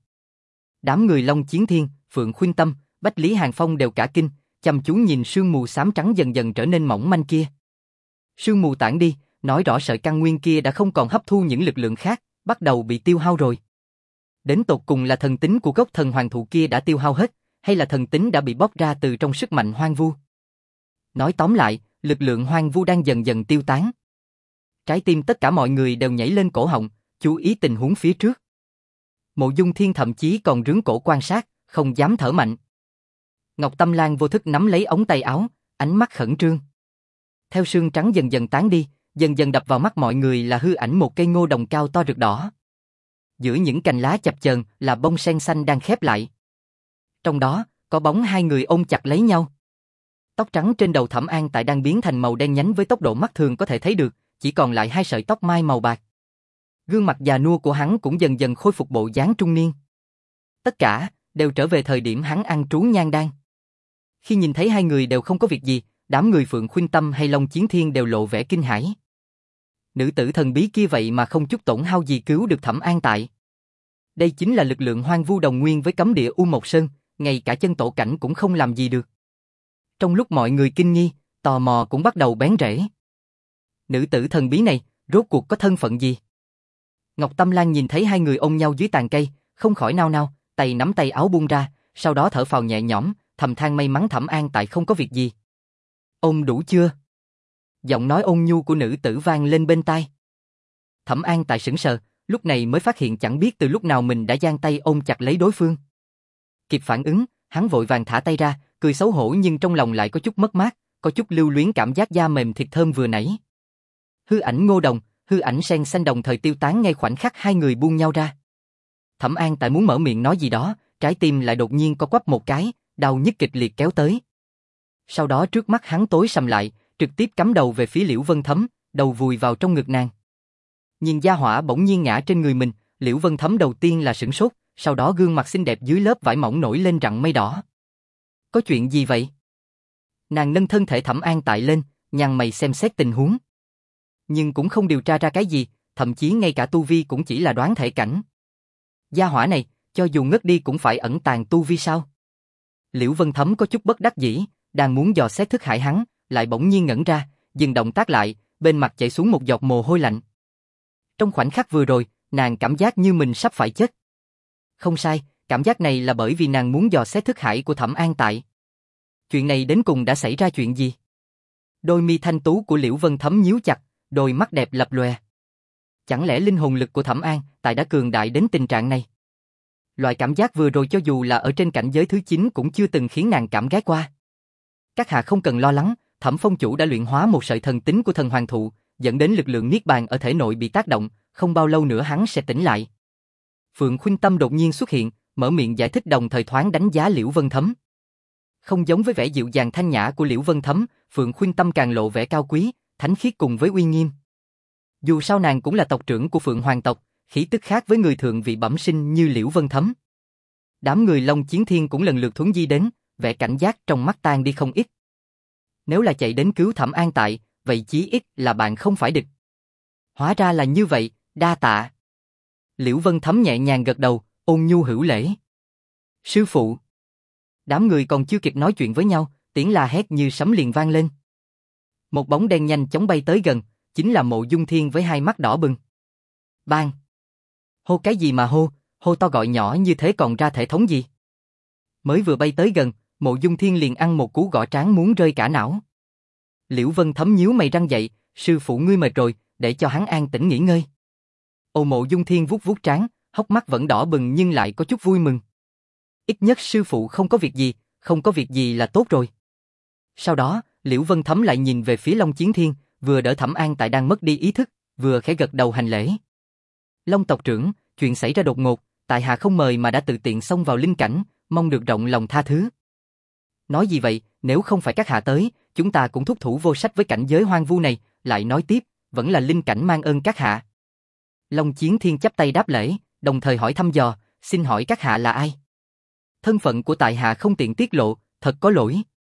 Đám người Long Chiến Thiên, Phượng Khuynh Tâm, Bách Lý Hàng Phong đều cả kinh, chăm chú nhìn sương mù xám trắng dần dần trở nên mỏng manh kia. Sương mù tản đi, nói rõ sợi căn nguyên kia đã không còn hấp thu những lực lượng khác, bắt đầu bị tiêu hao rồi. Đến tột cùng là thần tính của gốc thần hoàng thụ kia đã tiêu hao hết, hay là thần tính đã bị bóc ra từ trong sức mạnh hoang vu? Nói tóm lại, lực lượng hoang vu đang dần dần tiêu tán. Trái tim tất cả mọi người đều nhảy lên cổ họng, chú ý tình huống phía trước. Mộ Dung Thiên thậm chí còn rướn cổ quan sát, không dám thở mạnh. Ngọc Tâm Lan vô thức nắm lấy ống tay áo, ánh mắt khẩn trương. Theo sương trắng dần dần tán đi, dần dần đập vào mắt mọi người là hư ảnh một cây ngô đồng cao to rực đỏ. Giữa những cành lá chập chờn là bông sen xanh đang khép lại. Trong đó, có bóng hai người ôm chặt lấy nhau. Tóc trắng trên đầu Thẩm An Tại đang biến thành màu đen nhánh với tốc độ mắt thường có thể thấy được, chỉ còn lại hai sợi tóc mai màu bạc. Gương mặt già nua của hắn cũng dần dần khôi phục bộ dáng trung niên. Tất cả đều trở về thời điểm hắn ăn trú nhang đan. Khi nhìn thấy hai người đều không có việc gì, đám người Phượng Khuynh Tâm hay Long Chiến Thiên đều lộ vẻ kinh hãi. Nữ tử thần bí kia vậy mà không chút tổn hao gì cứu được Thẩm An Tại. Đây chính là lực lượng hoang vu đồng nguyên với cấm địa U Mộc Sơn, ngay cả chân tổ cảnh cũng không làm gì được. Trong lúc mọi người kinh nghi, tò mò cũng bắt đầu bén rễ. Nữ tử thần bí này, rốt cuộc có thân phận gì? Ngọc Tâm Lan nhìn thấy hai người ôm nhau dưới tàn cây, không khỏi nao nao, tay nắm tay áo buông ra, sau đó thở phào nhẹ nhõm, thầm than may mắn Thẩm An Tại không có việc gì. Ôm đủ chưa? Giọng nói ôn nhu của nữ tử vang lên bên tai. Thẩm An Tại sững sờ, lúc này mới phát hiện chẳng biết từ lúc nào mình đã giang tay ôm chặt lấy đối phương. Kịp phản ứng, hắn vội vàng thả tay ra, cười xấu hổ nhưng trong lòng lại có chút mất mát, có chút lưu luyến cảm giác da mềm thịt thơm vừa nãy. Hư ảnh Ngô Đồng, hư ảnh sen xanh đồng thời tiêu tán ngay khoảnh khắc hai người buông nhau ra. Thẩm An Tại muốn mở miệng nói gì đó, trái tim lại đột nhiên co quắp một cái, đau nhức kịch liệt kéo tới. Sau đó trước mắt hắn tối sầm lại, trực tiếp cắm đầu về phía Liễu Vân Thấm, đầu vùi vào trong ngực nàng. Nhìn gia hỏa bỗng nhiên ngã trên người mình, Liễu Vân Thấm đầu tiên là sửng sốt, sau đó gương mặt xinh đẹp dưới lớp vải mỏng nổi lên rặng mây đỏ. Có chuyện gì vậy? Nàng nâng thân thể Thẩm An Tại lên, nhăn mày xem xét tình huống. Nhưng cũng không điều tra ra cái gì, thậm chí ngay cả tu vi cũng chỉ là đoán thể cảnh. Gia hỏa này, cho dù ngất đi cũng phải ẩn tàng tu vi sao? Liễu Vân Thấm có chút bất đắc dĩ, đang muốn dò xét thức hại hắn, lại bỗng nhiên ngẩn ra, dừng động tác lại, bên mặt chảy xuống một giọt mồ hôi lạnh. Trong khoảnh khắc vừa rồi, nàng cảm giác như mình sắp phải chết. Không sai, cảm giác này là bởi vì nàng muốn dò xét thức hải của Thẩm An Tại. Chuyện này đến cùng đã xảy ra chuyện gì? Đôi mi thanh tú của Liễu Vân Thấm nhíu chặt, đôi mắt đẹp lập lòe. Chẳng lẽ linh hồn lực của Thẩm An Tại đã cường đại đến tình trạng này? Loại cảm giác vừa rồi cho dù là ở trên cảnh giới thứ chín cũng chưa từng khiến nàng cảm ghé qua. Các hạ không cần lo lắng, Thẩm Phong chủ đã luyện hóa một sợi thần tính của thần hoàng thụ, dẫn đến lực lượng niết bàn ở thể nội bị tác động, không bao lâu nữa hắn sẽ tỉnh lại. Phượng Khuynh Tâm đột nhiên xuất hiện, mở miệng giải thích đồng thời thoáng đánh giá Liễu Vân Thấm. Không giống với vẻ dịu dàng thanh nhã của Liễu Vân Thấm, Phượng Khuynh Tâm càng lộ vẻ cao quý, thánh khiết cùng với uy nghiêm. Dù sao nàng cũng là tộc trưởng của Phượng Hoàng tộc, khí tức khác với người thượng vị bẩm sinh như Liễu Vân Thấm. Đám người Long Chiến Thiên cũng lần lượt thuấn di đến, vẻ cảnh giác trong mắt tan đi không ít. Nếu là chạy đến cứu Thẩm An Tại, vậy chí ít là bạn không phải địch. Hóa ra là như vậy, đa tạ. Liễu Vân Thấm nhẹ nhàng gật đầu, ôn nhu hữu lễ. Sư phụ. Đám người còn chưa kịp nói chuyện với nhau, tiếng la hét như sấm liền vang lên. Một bóng đen nhanh chóng bay tới gần, chính là Mộ Dung Thiên với hai mắt đỏ bừng. Bang! Hô cái gì mà hô, hô to gọi nhỏ như thế còn ra thể thống gì? Mới vừa bay tới gần, Mộ Dung Thiên liền ăn một cú gõ trán muốn rơi cả não. Liễu Vân Thấm nhíu mày răng dậy, sư phụ ngươi mệt rồi, để cho hắn an tĩnh nghỉ ngơi. Ồ Mộ Dung Thiên vuốt vuốt trán, hốc mắt vẫn đỏ bừng nhưng lại có chút vui mừng. Ít nhất sư phụ không có việc gì, không có việc gì là tốt rồi. Sau đó, Liễu Vân Thấm lại nhìn về phía Long Chiến Thiên, vừa đỡ Thẩm An Tại đang mất đi ý thức, vừa khẽ gật đầu hành lễ. Long tộc trưởng, chuyện xảy ra đột ngột, tại hạ không mời mà đã tự tiện xông vào linh cảnh, mong được rộng lòng tha thứ. Nói gì vậy, nếu không phải các hạ tới, chúng ta cũng thúc thủ vô sách với cảnh giới hoang vu này, lại nói tiếp, vẫn là linh cảnh mang ơn các hạ. Long Chiến Thiên chắp tay đáp lễ, đồng thời hỏi thăm dò, xin hỏi các hạ là ai? Thân phận của tại hạ không tiện tiết lộ, thật có lỗi.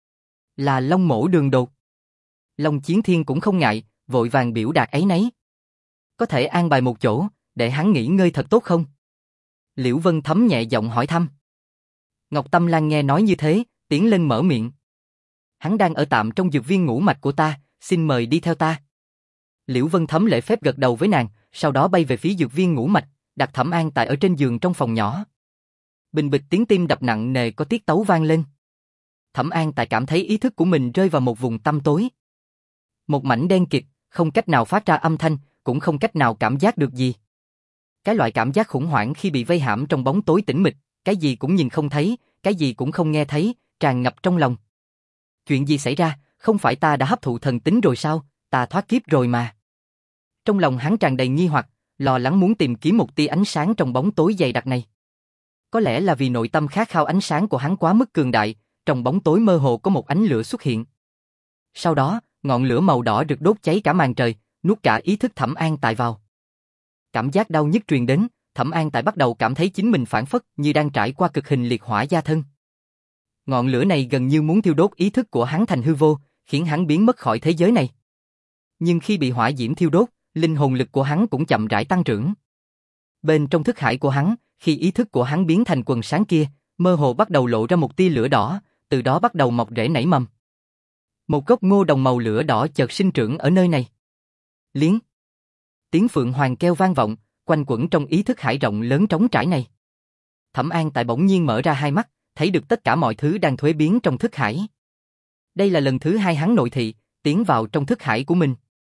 Là Long Mỗ Đường Đột. Long Chiến Thiên cũng không ngại, vội vàng biểu đạt áy náy. Có thể an bài một chỗ, để hắn nghỉ ngơi thật tốt không? Liễu Vân Thấm nhẹ giọng hỏi thăm. Ngọc Tâm Lan nghe nói như thế, tiến lên mở miệng. Hắn đang ở tạm trong dược viên ngũ mạch của ta, xin mời đi theo ta. Liễu Vân Thấm lễ phép gật đầu với nàng, sau đó bay về phía dược viên ngũ mạch, đặt Thẩm An Tại ở trên giường trong phòng nhỏ. Bình bịch tiếng tim đập nặng nề có tiết tấu vang lên. Thẩm An Tại cảm thấy ý thức của mình rơi vào một vùng tăm tối. Một mảnh đen kịt, không cách nào phát ra âm thanh, cũng không cách nào cảm giác được gì. Cái loại cảm giác khủng hoảng khi bị vây hãm trong bóng tối tĩnh mịch, cái gì cũng nhìn không thấy, cái gì cũng không nghe thấy, tràn ngập trong lòng. Chuyện gì xảy ra, không phải ta đã hấp thụ thần tính rồi sao, ta thoát kiếp rồi mà. Trong lòng hắn tràn đầy nghi hoặc, lo lắng muốn tìm kiếm một tia ánh sáng trong bóng tối dày đặc này. Có lẽ là vì nội tâm khát khao ánh sáng của hắn quá mức cường đại, trong bóng tối mơ hồ có một ánh lửa xuất hiện. Sau đó, ngọn lửa màu đỏ rực đốt cháy cả màn trời, nuốt cả ý thức Thẩm An Tại vào. Cảm giác đau nhức truyền đến, Thẩm An Tại bắt đầu cảm thấy chính mình phảng phất như đang trải qua cực hình liệt hỏa gia thân. Ngọn lửa này gần như muốn thiêu đốt ý thức của hắn thành hư vô, khiến hắn biến mất khỏi thế giới này. Nhưng khi bị hỏa diễm thiêu đốt, linh hồn lực của hắn cũng chậm rãi tăng trưởng. Bên trong thức hải của hắn, khi ý thức của hắn biến thành quần sáng kia, mơ hồ bắt đầu lộ ra một tia lửa đỏ, từ đó bắt đầu mọc rễ nảy mầm. Một gốc ngô đồng màu lửa đỏ chợt sinh trưởng ở nơi này. Liếng. Tiếng phượng hoàng kêu vang vọng, quanh quẩn trong ý thức hải rộng lớn trống trải này. Thẩm An Tại bỗng nhiên mở ra hai mắt, thấy được tất cả mọi thứ đang thuế biến trong thức hải. Đây là lần thứ hai hắn nội thị, tiến vào trong thức hải của mình.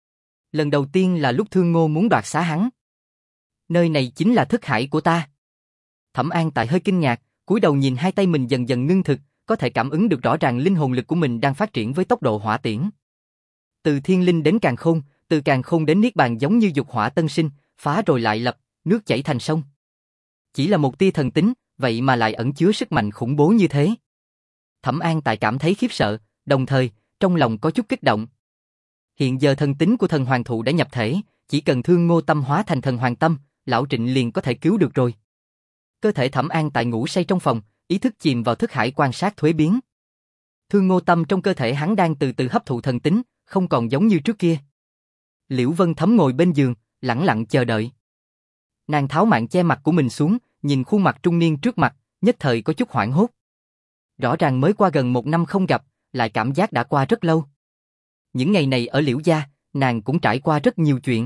Lần đầu tiên là lúc Thương Ngô muốn đoạt xá hắn. Nơi này chính là thức hải của ta. Thẩm An Tại hơi kinh ngạc, cúi đầu nhìn hai tay mình dần dần ngưng thực, có thể cảm ứng được rõ ràng linh hồn lực của mình đang phát triển với tốc độ hỏa tiễn. Từ thiên linh đến càn khôn, từ càn khôn đến niết bàn giống như dục hỏa tân sinh, phá rồi lại lập, nước chảy thành sông. Chỉ là một tia thần tính, vậy mà lại ẩn chứa sức mạnh khủng bố như thế. Thẩm An Tại cảm thấy khiếp sợ, đồng thời, trong lòng có chút kích động. Hiện giờ thần tính của thần hoàng thụ đã nhập thể, chỉ cần Thương Ngô tâm hóa thành thần hoàng tâm, lão Trịnh liền có thể cứu được rồi. Cơ thể Thẩm An Tại ngủ say trong phòng, ý thức chìm vào thức hải quan sát thuế biến. Thương Ngô tâm trong cơ thể hắn đang từ từ hấp thụ thần tính, không còn giống như trước kia. Liễu Vân Thấm ngồi bên giường, lẳng lặng chờ đợi. Nàng tháo màn che mặt của mình xuống, nhìn khuôn mặt trung niên trước mặt, nhất thời có chút hoảng hốt. Rõ ràng mới qua gần một năm không gặp, lại cảm giác đã qua rất lâu. Những ngày này ở Liễu gia, nàng cũng trải qua rất nhiều chuyện.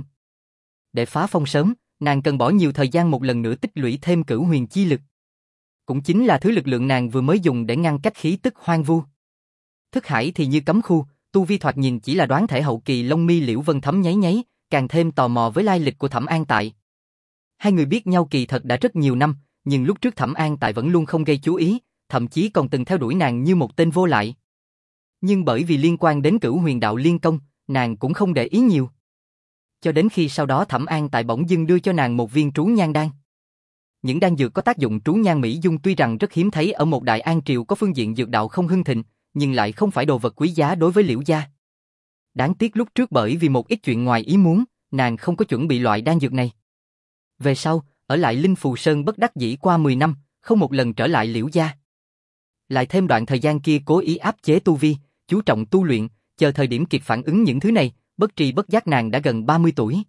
Để phá phong sớm, nàng cần bỏ nhiều thời gian một lần nữa tích lũy thêm cửu huyền chi lực. Cũng chính là thứ lực lượng nàng vừa mới dùng để ngăn cách khí tức hoang vu. Thức hải thì như cấm khu, tu vi thoạt nhìn chỉ là đoán thể hậu kỳ. Lông mi Liễu Vân Thấm nháy nháy, càng thêm tò mò với lai lịch của Thẩm An Tại. Hai người biết nhau kỳ thật đã rất nhiều năm, nhưng lúc trước Thẩm An Tại vẫn luôn không gây chú ý, thậm chí còn từng theo đuổi nàng như một tên vô lại. Nhưng bởi vì liên quan đến cửu huyền đạo liên công, nàng cũng không để ý nhiều. Cho đến khi sau đó Thẩm An Tại bỗng dưng đưa cho nàng một viên trú nhan đan. Những đan dược có tác dụng trú nhan mỹ dung tuy rằng rất hiếm thấy ở một đại an triều có phương diện dược đạo không hưng thịnh, nhưng lại không phải đồ vật quý giá đối với Liễu gia. Đáng tiếc lúc trước bởi vì một ít chuyện ngoài ý muốn, nàng không có chuẩn bị loại đan dược này. Về sau, ở lại Linh Phù Sơn bất đắc dĩ qua mười năm, không một lần trở lại Liễu gia. Lại thêm đoạn thời gian kia cố ý áp chế tu vi, chú trọng tu luyện, chờ thời điểm kịp phản ứng những thứ này, bất tri bất giác nàng đã gần ba mươi tuổi.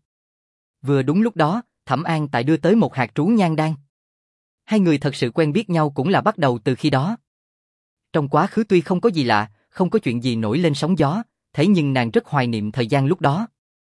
Vừa đúng lúc đó, Thẩm An Tại đưa tới một hạt trú nhan đan. Hai người thật sự quen biết nhau cũng là bắt đầu từ khi đó. Trong quá khứ tuy không có gì lạ, không có chuyện gì nổi lên sóng gió, thế nhưng nàng rất hoài niệm thời gian lúc đó.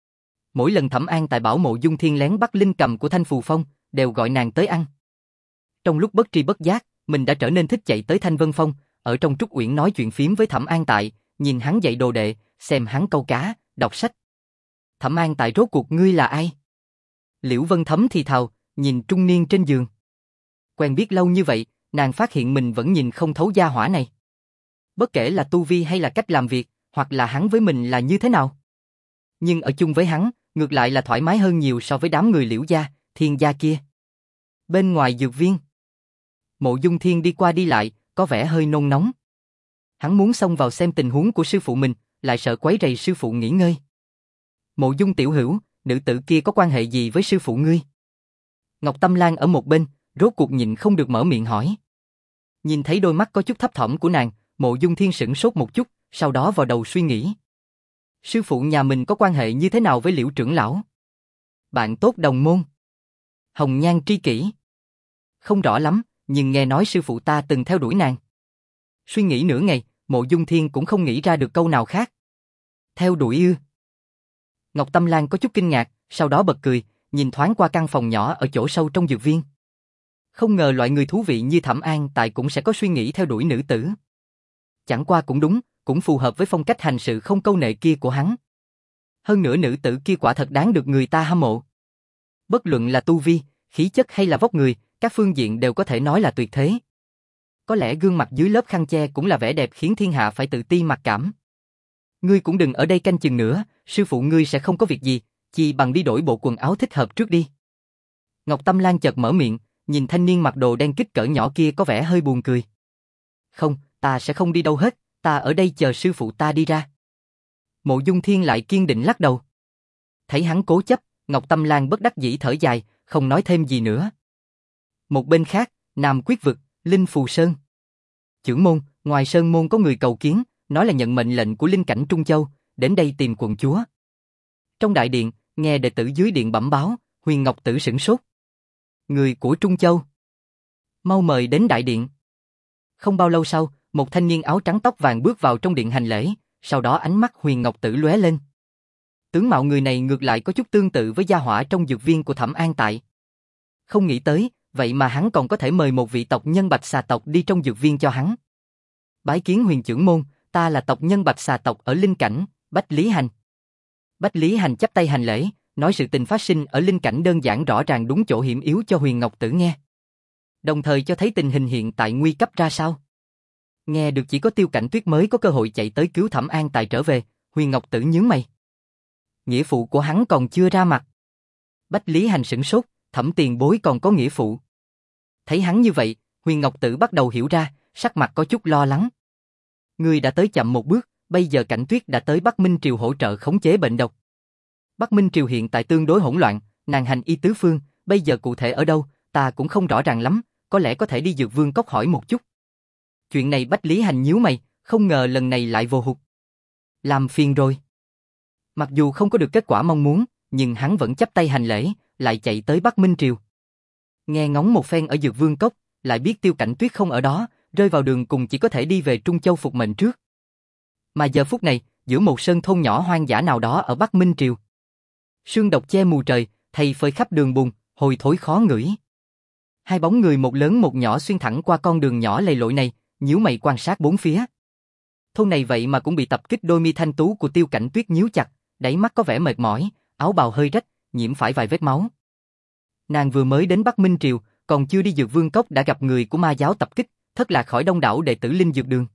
Mỗi lần Thẩm An Tại bảo Mộ Dung Thiên lén bắt linh cầm của Thanh Phù Phong, đều gọi nàng tới ăn. Trong lúc bất tri bất giác, mình đã trở nên thích chạy tới Thanh Vân Phong, ở trong Trúc Uyển nói chuyện phím với Thẩm An Tại, nhìn hắn dạy đồ đệ, xem hắn câu cá, đọc sách. Thẩm An Tại rốt cuộc ngươi là ai? Liễu Vân Thấm thì thào, nhìn trung niên trên giường. Quen biết lâu như vậy, nàng phát hiện mình vẫn nhìn không thấu gia hỏa này. Bất kể là tu vi hay là cách làm việc, hoặc là hắn với mình là như thế nào. Nhưng ở chung với hắn, ngược lại là thoải mái hơn nhiều so với đám người Liễu gia, Thiên gia kia. Bên ngoài dược viên, Mộ Dung Thiên đi qua đi lại, có vẻ hơi nôn nóng. Hắn muốn xông vào xem tình huống của sư phụ mình, lại sợ quấy rầy sư phụ nghỉ ngơi. Mộ Dung tiểu hữu, nữ tử kia có quan hệ gì với sư phụ ngươi? Ngọc Tâm Lan ở một bên, rốt cuộc nhịn không được mở miệng hỏi. Nhìn thấy đôi mắt có chút thấp thỏm của nàng, Mộ Dung Thiên sửng sốt một chút, sau đó vào đầu suy nghĩ. Sư phụ nhà mình có quan hệ như thế nào với Liễu trưởng lão? Bạn tốt đồng môn? Hồng nhan tri kỷ? Không rõ lắm, nhưng nghe nói sư phụ ta từng theo đuổi nàng. Suy nghĩ nửa ngày, Mộ Dung Thiên cũng không nghĩ ra được câu nào khác. Theo đuổi ư? Ngọc Tâm Lan có chút kinh ngạc, sau đó bật cười, nhìn thoáng qua căn phòng nhỏ ở chỗ sâu trong dược viên. Không ngờ loại người thú vị như Thẩm An Tại cũng sẽ có suy nghĩ theo đuổi nữ tử. Chẳng qua cũng đúng, cũng phù hợp với phong cách hành sự không câu nệ kia của hắn. Hơn nữa nữ tử kia quả thật đáng được người ta hâm mộ. Bất luận là tu vi, khí chất hay là vóc người, các phương diện đều có thể nói là tuyệt thế. Có lẽ gương mặt dưới lớp khăn che cũng là vẻ đẹp khiến thiên hạ phải tự ti mặc cảm. Ngươi cũng đừng ở đây canh chừng nữa, sư phụ ngươi sẽ không có việc gì, chỉ bằng đi đổi bộ quần áo thích hợp trước đi. Ngọc Tâm Lan chợt mở miệng, nhìn thanh niên mặc đồ đen kích cỡ nhỏ kia có vẻ hơi buồn cười. Không, ta sẽ không đi đâu hết, ta ở đây chờ sư phụ ta đi ra. Mộ Dung Thiên lại kiên định lắc đầu. Thấy hắn cố chấp, Ngọc Tâm Lan bất đắc dĩ thở dài, không nói thêm gì nữa. Một bên khác, Nam Quyết vực, Linh Phù Sơn. Chưởng môn, ngoài sơn môn có người cầu kiến, nói là nhận mệnh lệnh của linh cảnh Trung Châu, đến đây tìm quận chúa. Trong đại điện, nghe đệ tử dưới điện bẩm báo, Huyền Ngọc Tử sửng sốt. Người của Trung Châu. Mau mời đến đại điện. Không bao lâu sau, một thanh niên áo trắng tóc vàng bước vào trong điện hành lễ, sau đó ánh mắt Huyền Ngọc Tử lóe lên. Tướng mạo người này ngược lại có chút tương tự với gia hỏa trong dược viên của Thẩm An Tại. Không nghĩ tới, vậy mà hắn còn có thể mời một vị tộc nhân Bạch Xà tộc đi trong dược viên cho hắn. Bái kiến Huyền trưởng môn, ta là tộc nhân Bạch Xà tộc ở Linh Cảnh, Bách Lý Hành. Bách Lý Hành chắp tay hành lễ, nói sự tình phát sinh ở Linh Cảnh đơn giản rõ ràng đúng chỗ hiểm yếu cho Huyền Ngọc Tử nghe. Đồng thời cho thấy tình hình hiện tại nguy cấp ra sao. Nghe được chỉ có Tiêu Cảnh Tuyết mới có cơ hội chạy tới cứu Thẩm An Tài trở về, Huyền Ngọc Tử nhướng mày. Nghĩa phụ của hắn còn chưa ra mặt. Bách Lý Hành sửng sốt, Thẩm tiền bối còn có nghĩa phụ. Thấy hắn như vậy, Huyền Ngọc Tử bắt đầu hiểu ra, sắc mặt có chút lo lắng. Người đã tới chậm một bước, bây giờ Cảnh Tuyết đã tới Bắc Minh Triều hỗ trợ khống chế bệnh độc. Bắc Minh Triều hiện tại tương đối hỗn loạn, nàng hành y tứ phương, bây giờ cụ thể ở đâu, ta cũng không rõ ràng lắm, có lẽ có thể đi Dược Vương Cốc hỏi một chút. Chuyện này Bách Lý Hành nhíu mày, không ngờ lần này lại vô hụt. Làm phiền rồi. Mặc dù không có được kết quả mong muốn, nhưng hắn vẫn chắp tay hành lễ, lại chạy tới Bắc Minh Triều. Nghe ngóng một phen ở Dược Vương Cốc, lại biết Tiêu Cảnh Tuyết không ở đó, rơi vào đường cùng chỉ có thể đi về Trung Châu phục mệnh trước. Mà giờ phút này, giữa một sơn thôn nhỏ hoang dã nào đó ở Bắc Minh Triều. Sương độc che mù trời, thầy phơi khắp đường bùn, hôi thối khó ngửi. Hai bóng người một lớn một nhỏ xuyên thẳng qua con đường nhỏ lầy lội này, nhíu mày quan sát bốn phía. Thôn này vậy mà cũng bị tập kích, đôi mi thanh tú của Tiêu Cảnh Tuyết nhíu chặt, đáy mắt có vẻ mệt mỏi, áo bào hơi rách, nhiễm phải vài vết máu. Nàng vừa mới đến Bắc Minh Triều, còn chưa đi Dược Vương Cốc đã gặp người của ma giáo tập kích, thất lạc khỏi đông đảo đệ tử Linh Dược Đường.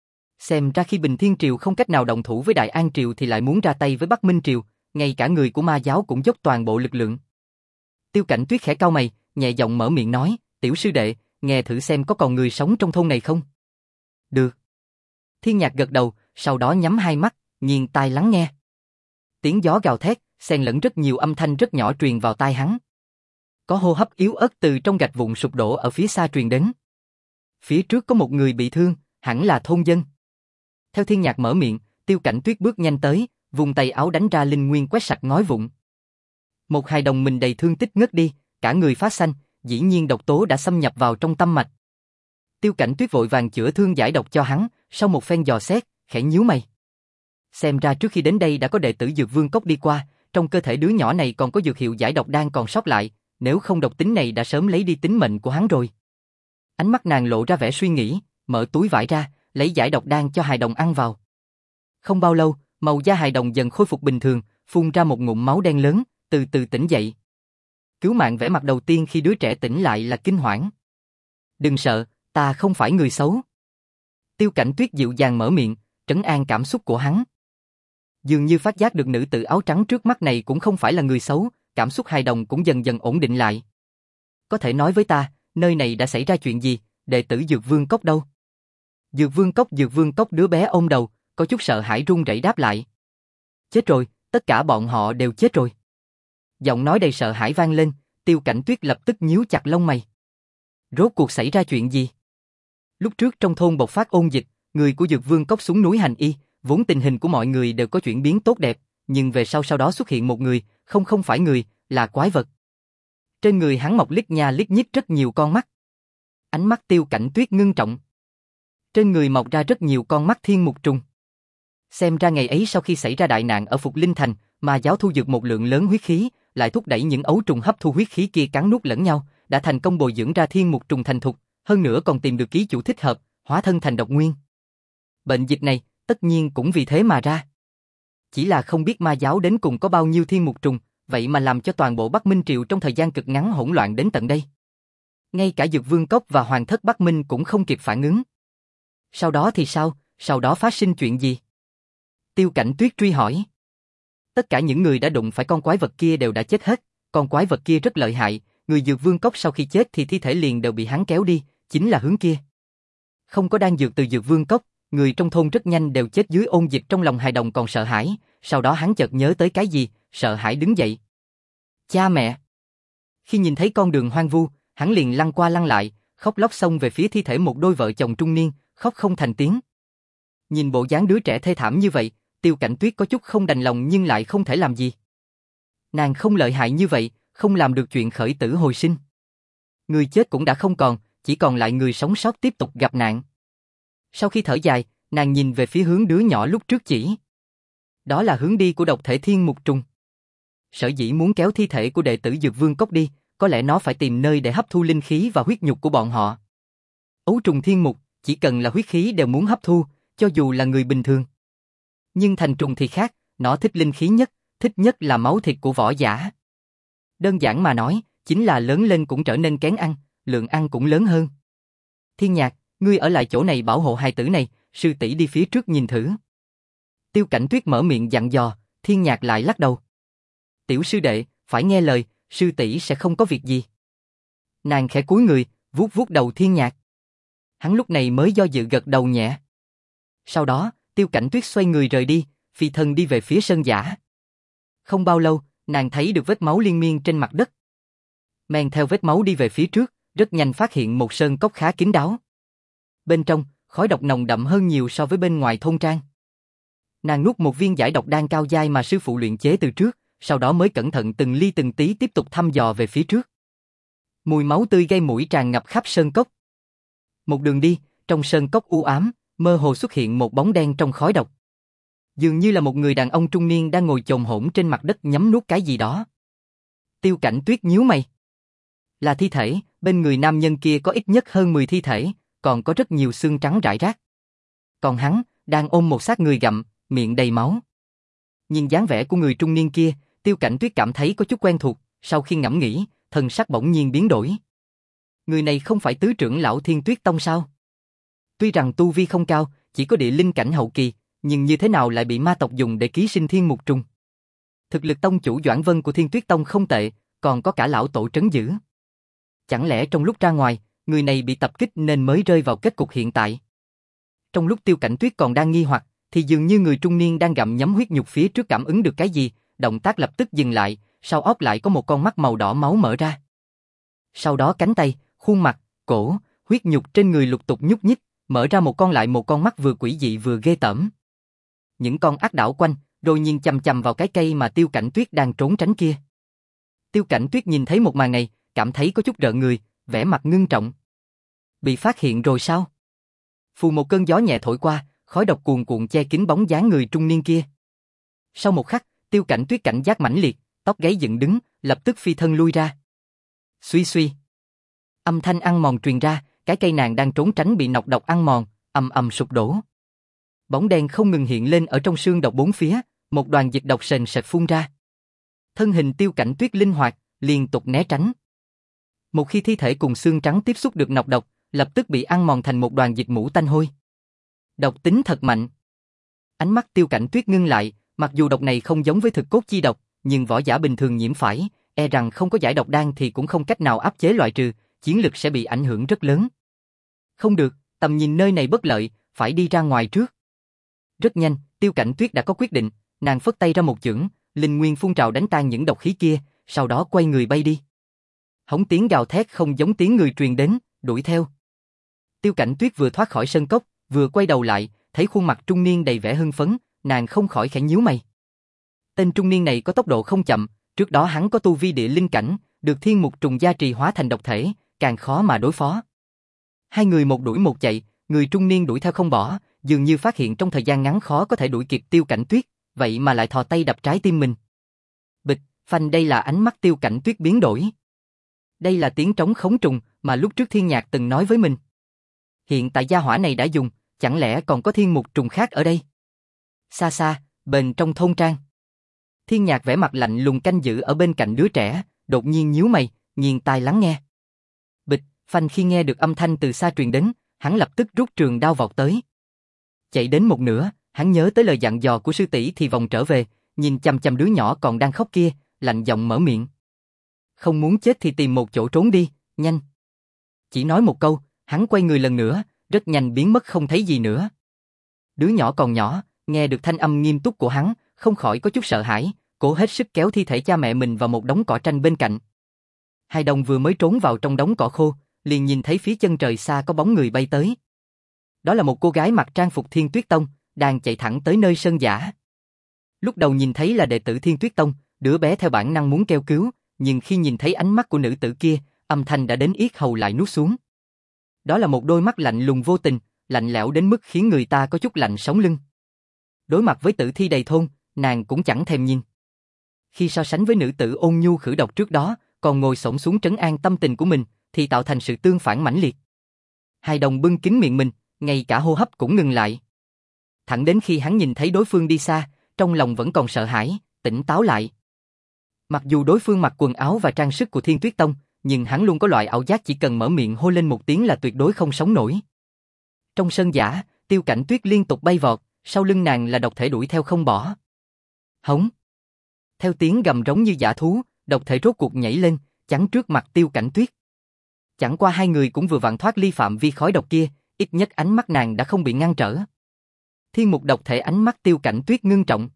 Xem ra khi Bình Thiên Triều không cách nào đồng thủ với Đại An Triều thì lại muốn ra tay với Bắc Minh Triều, ngay cả người của ma giáo cũng dốc toàn bộ lực lượng. Tiêu Cảnh Tuyết khẽ cau mày, nhẹ giọng mở miệng nói, tiểu sư đệ, nghe thử xem có còn người sống trong thôn này không? Được. Thiên Nhạc gật đầu, sau đó nhắm hai mắt, nghiêng tai lắng nghe. Tiếng gió gào thét, xen lẫn rất nhiều âm thanh rất nhỏ truyền vào tai hắn. Có hô hấp yếu ớt từ trong gạch vụn sụp đổ ở phía xa truyền đến. Phía trước có một người bị thương, hẳn là thôn dân. Theo Thiên Nhạc mở miệng, Tiêu Cảnh Tuyết bước nhanh tới, vùng tay áo đánh ra linh nguyên quét sạch ngói vụn. Một hài đồng mình đầy thương tích ngất đi, cả người phát xanh, dĩ nhiên độc tố đã xâm nhập vào trong tâm mạch. Tiêu Cảnh Tuyết vội vàng chữa thương giải độc cho hắn, sau một phen dò xét, khẽ nhíu mày. Xem ra trước khi đến đây đã có đệ tử Dược Vương Cốc đi qua, trong cơ thể đứa nhỏ này còn có dược hiệu giải độc đang còn sót lại, nếu không độc tính này đã sớm lấy đi tính mệnh của hắn rồi. Ánh mắt nàng lộ ra vẻ suy nghĩ, mở túi vải ra, lấy giải độc đan cho hài đồng ăn vào. Không bao lâu, màu da hài đồng dần khôi phục bình thường, phun ra một ngụm máu đen lớn, từ từ tỉnh dậy. Cứu mạng vẻ mặt đầu tiên khi đứa trẻ tỉnh lại là kinh hoảng. Đừng sợ, ta không phải người xấu. Tiêu Cảnh Tuyết dịu dàng mở miệng, trấn an cảm xúc của hắn. Dường như phát giác được nữ tử áo trắng trước mắt này cũng không phải là người xấu, cảm xúc hài đồng cũng dần dần ổn định lại. Có thể nói với ta, nơi này đã xảy ra chuyện gì, đệ tử Dược Vương Cốc đâu? Dược Vương Cốc Dược Vương Cốc đứa bé ôm đầu, có chút sợ hãi run rẩy đáp lại. Chết rồi, tất cả bọn họ đều chết rồi. Giọng nói đầy sợ hãi vang lên, Tiêu Cảnh Tuyết lập tức nhíu chặt lông mày. Rốt cuộc xảy ra chuyện gì? Lúc trước trong thôn bộc phát ôn dịch, người của Dược Vương Cốc xuống núi hành y, vốn tình hình của mọi người đều có chuyển biến tốt đẹp, nhưng về sau sau đó xuất hiện một người, không không phải người, là quái vật. Trên người hắn mọc lít nha lít nhít rất nhiều con mắt. Ánh mắt Tiêu Cảnh Tuyết ngưng trọng. Trên người mọc ra rất nhiều con mắt thiên mục trùng. Xem ra ngày ấy sau khi xảy ra đại nạn ở Phục Linh Thành, ma giáo thu dược một lượng lớn huyết khí, lại thúc đẩy những ấu trùng hấp thu huyết khí kia cắn nuốt lẫn nhau, đã thành công bồi dưỡng ra thiên mục trùng thành thục, hơn nữa còn tìm được ký chủ thích hợp, hóa thân thành độc nguyên. Bệnh dịch này, tất nhiên cũng vì thế mà ra. Chỉ là không biết ma giáo đến cùng có bao nhiêu thiên mục trùng, vậy mà làm cho toàn bộ Bắc Minh Triều trong thời gian cực ngắn hỗn loạn đến tận đây. Ngay cả Dược Vương Cốc và Hoàng thất Bắc Minh cũng không kịp phản ứng. Sau đó thì sao, sau đó phát sinh chuyện gì? Tiêu Cảnh Tuyết truy hỏi. Tất cả những người đã đụng phải con quái vật kia đều đã chết hết, con quái vật kia rất lợi hại, người Dược Vương Cốc sau khi chết thì thi thể liền đều bị hắn kéo đi, chính là hướng kia. Không có đan dược từ Dược Vương Cốc, người trong thôn rất nhanh đều chết dưới ôn dịch, trong lòng hài đồng còn sợ hãi, sau đó hắn chợt nhớ tới cái gì, sợ hãi đứng dậy. Cha mẹ! Khi nhìn thấy con đường hoang vu, hắn liền lăn qua lăn lại, khóc lóc xông về phía thi thể một đôi vợ chồng trung niên, khóc không thành tiếng. Nhìn bộ dáng đứa trẻ thê thảm như vậy, Tiêu Cảnh Tuyết có chút không đành lòng nhưng lại không thể làm gì. Nàng không lợi hại như vậy, không làm được chuyện khởi tử hồi sinh. Người chết cũng đã không còn, chỉ còn lại người sống sót tiếp tục gặp nạn. Sau khi thở dài, nàng nhìn về phía hướng đứa nhỏ lúc trước chỉ. Đó là hướng đi của độc thể thiên mục trùng. Sở dĩ muốn kéo thi thể của đệ tử Dược Vương Cốc đi, có lẽ nó phải tìm nơi để hấp thu linh khí và huyết nhục của bọn họ. Ấu trùng thiên mục, chỉ cần là huyết khí đều muốn hấp thu, cho dù là người bình thường. Nhưng thành trùng thì khác, nó thích linh khí nhất, thích nhất là máu thịt của võ giả. Đơn giản mà nói, chính là lớn lên cũng trở nên kén ăn, lượng ăn cũng lớn hơn. Thiên Nhạc, ngươi ở lại chỗ này bảo hộ hài tử này, sư tỷ đi phía trước nhìn thử. Tiêu Cảnh Tuyết mở miệng dặn dò, Thiên Nhạc lại lắc đầu. Tiểu sư đệ, phải nghe lời, sư tỷ sẽ không có việc gì. Nàng khẽ cúi người, vuốt vuốt đầu Thiên Nhạc. Hắn lúc này mới do dự gật đầu nhẹ. Sau đó, Tiêu Cảnh Tuyết xoay người rời đi, phi thân đi về phía sơn giả. Không bao lâu, nàng thấy được vết máu liên miên trên mặt đất. Men theo vết máu đi về phía trước, rất nhanh phát hiện một sơn cốc khá kín đáo. Bên trong, khói độc nồng đậm hơn nhiều so với bên ngoài thôn trang. Nàng nuốt một viên giải độc đan cao giai mà sư phụ luyện chế từ trước, sau đó mới cẩn thận từng ly từng tí tiếp tục thăm dò về phía trước. Mùi máu tươi gây mũi tràn ngập khắp sơn cốc. Một đường đi, trong sơn cốc u ám, mơ hồ xuất hiện một bóng đen trong khói độc. Dường như là một người đàn ông trung niên đang ngồi chồm hổm trên mặt đất nhấm nuốt cái gì đó. Tiêu Cảnh Tuyết nhíu mày. Là thi thể, bên người nam nhân kia có ít nhất hơn mười thi thể, còn có rất nhiều xương trắng rải rác. Còn hắn, đang ôm một xác người gặm, miệng đầy máu. Nhìn dáng vẻ của người trung niên kia, Tiêu Cảnh Tuyết cảm thấy có chút quen thuộc, sau khi ngẫm nghĩ, thần sắc bỗng nhiên biến đổi. Người này không phải tứ trưởng lão Thiên Tuyết Tông sao? Tuy rằng tu vi không cao, chỉ có địa linh cảnh hậu kỳ, nhưng như thế nào lại bị ma tộc dùng để ký sinh thiên mục trùng? Thực lực tông chủ Doãn Vân của Thiên Tuyết Tông không tệ, còn có cả lão tổ trấn giữ. Chẳng lẽ trong lúc ra ngoài, người này bị tập kích nên mới rơi vào kết cục hiện tại? Trong lúc Tiêu Cảnh Tuyết còn đang nghi hoặc, thì dường như người trung niên đang gặm nhấm huyết nhục phía trước cảm ứng được cái gì, động tác lập tức dừng lại, sau óc lại có một con mắt màu đỏ máu mở ra. Sau đó cánh tay, khuôn mặt, cổ, huyết nhục trên người lục tục nhúc nhích, mở ra một con lại một con mắt vừa quỷ dị vừa ghê tởm. Những con ác đảo quanh, rồi nhìn chằm chằm vào cái cây mà Tiêu Cảnh Tuyết đang trốn tránh kia. Tiêu Cảnh Tuyết nhìn thấy một màn này, cảm thấy có chút rợn người, vẻ mặt ngưng trọng. Bị phát hiện rồi sao? Phù một cơn gió nhẹ thổi qua, khói độc cuồn cuộn che kín bóng dáng người trung niên kia. Sau một khắc, Tiêu Cảnh Tuyết cảnh giác mãnh liệt, tóc gáy dựng đứng, lập tức phi thân lui ra. Suy suy. Âm thanh ăn mòn truyền ra, cái cây nàng đang trốn tránh bị nọc độc ăn mòn, ầm ầm sụp đổ. Bóng đen không ngừng hiện lên ở trong xương độc bốn phía, một đoàn dịch độc sền sệt phun ra. Thân hình Tiêu Cảnh Tuyết linh hoạt, liên tục né tránh. Một khi thi thể cùng xương trắng tiếp xúc được nọc độc, lập tức bị ăn mòn thành một đoàn dịch mũ tanh hôi. Độc tính thật mạnh. Ánh mắt Tiêu Cảnh Tuyết ngưng lại, mặc dù độc này không giống với thực cốt chi độc, nhưng võ giả bình thường nhiễm phải, e rằng không có giải độc đan thì cũng không cách nào áp chế loại trừ, chiến lực sẽ bị ảnh hưởng rất lớn. Không được, tầm nhìn nơi này bất lợi, phải đi ra ngoài trước. Rất nhanh, Tiêu Cảnh Tuyết đã có quyết định, nàng phất tay ra một chưởng, linh nguyên phun trào đánh tan những độc khí kia, sau đó quay người bay đi. Hống tiếng gào thét không giống tiếng người truyền đến, đuổi theo. Tiêu Cảnh Tuyết vừa thoát khỏi sân cốc, vừa quay đầu lại, thấy khuôn mặt trung niên đầy vẻ hưng phấn, nàng không khỏi khẽ nhíu mày. Tên trung niên này có tốc độ không chậm, trước đó hắn có tu vi địa linh cảnh, được thiên mục trùng gia trì hóa thành độc thể, càng khó mà đối phó. Hai người một đuổi một chạy, người trung niên đuổi theo không bỏ, dường như phát hiện trong thời gian ngắn khó có thể đuổi kịp Tiêu Cảnh Tuyết, vậy mà lại thò tay đập trái tim mình. Bịch, phanh, đây là ánh mắt Tiêu Cảnh Tuyết biến đổi. Đây là tiếng trống khống trùng mà lúc trước Thiên Nhạc từng nói với mình. Hiện tại gia hỏa này đã dùng, chẳng lẽ còn có thiên mục trùng khác ở đây? Xa xa, bên trong thôn trang. Thiên Nhạc vẻ mặt lạnh lùng canh giữ ở bên cạnh đứa trẻ, đột nhiên nhíu mày, nghiêng tai lắng nghe. Bịch, phanh, khi nghe được âm thanh từ xa truyền đến, hắn lập tức rút trường đao vọt tới. Chạy đến một nửa, hắn nhớ tới lời dặn dò của sư tỷ thì vòng trở về, nhìn chằm chằm đứa nhỏ còn đang khóc kia, lạnh giọng mở miệng. Không muốn chết thì tìm một chỗ trốn đi, nhanh. Chỉ nói một câu, hắn quay người lần nữa, rất nhanh biến mất không thấy gì nữa. Đứa nhỏ còn nhỏ, nghe được thanh âm nghiêm túc của hắn, không khỏi có chút sợ hãi, cố hết sức kéo thi thể cha mẹ mình vào một đống cỏ tranh bên cạnh. Hai đồng vừa mới trốn vào trong đống cỏ khô, liền nhìn thấy phía chân trời xa có bóng người bay tới. Đó là một cô gái mặc trang phục Thiên Tuyết Tông, đang chạy thẳng tới nơi sơn giả. Lúc đầu nhìn thấy là đệ tử Thiên Tuyết Tông, đứa bé theo bản năng muốn kêu cứu, nhưng khi nhìn thấy ánh mắt của nữ tử kia, âm thanh đã đến yết hầu lại nuốt xuống. Đó là một đôi mắt lạnh lùng vô tình, lạnh lẽo đến mức khiến người ta có chút lạnh sống lưng. Đối mặt với tử thi đầy thôn, nàng cũng chẳng thèm nhìn. Khi so sánh với nữ tử ôn nhu khử độc trước đó, còn ngồi xổm xuống trấn an tâm tình của mình, thì tạo thành sự tương phản mãnh liệt. Hài đồng bưng kín miệng mình, ngay cả hô hấp cũng ngừng lại. Thẳng đến khi hắn nhìn thấy đối phương đi xa, trong lòng vẫn còn sợ hãi, tỉnh táo lại. Mặc dù đối phương mặc quần áo và trang sức của Thiên Tuyết Tông, nhưng hắn luôn có loại ảo giác chỉ cần mở miệng hô lên một tiếng là tuyệt đối không sống nổi. Trong sân giả, Tiêu Cảnh Tuyết liên tục bay vọt, sau lưng nàng là độc thể đuổi theo không bỏ. Hống! Theo tiếng gầm rống như dã thú, độc thể rốt cuộc nhảy lên, chắn trước mặt Tiêu Cảnh Tuyết. Chẳng qua hai người cũng vừa vặn thoát ly phạm vi khói độc kia, ít nhất ánh mắt nàng đã không bị ngăn trở. Thiên mục độc thể ánh mắt Tiêu Cảnh Tuyết ngưng trọng.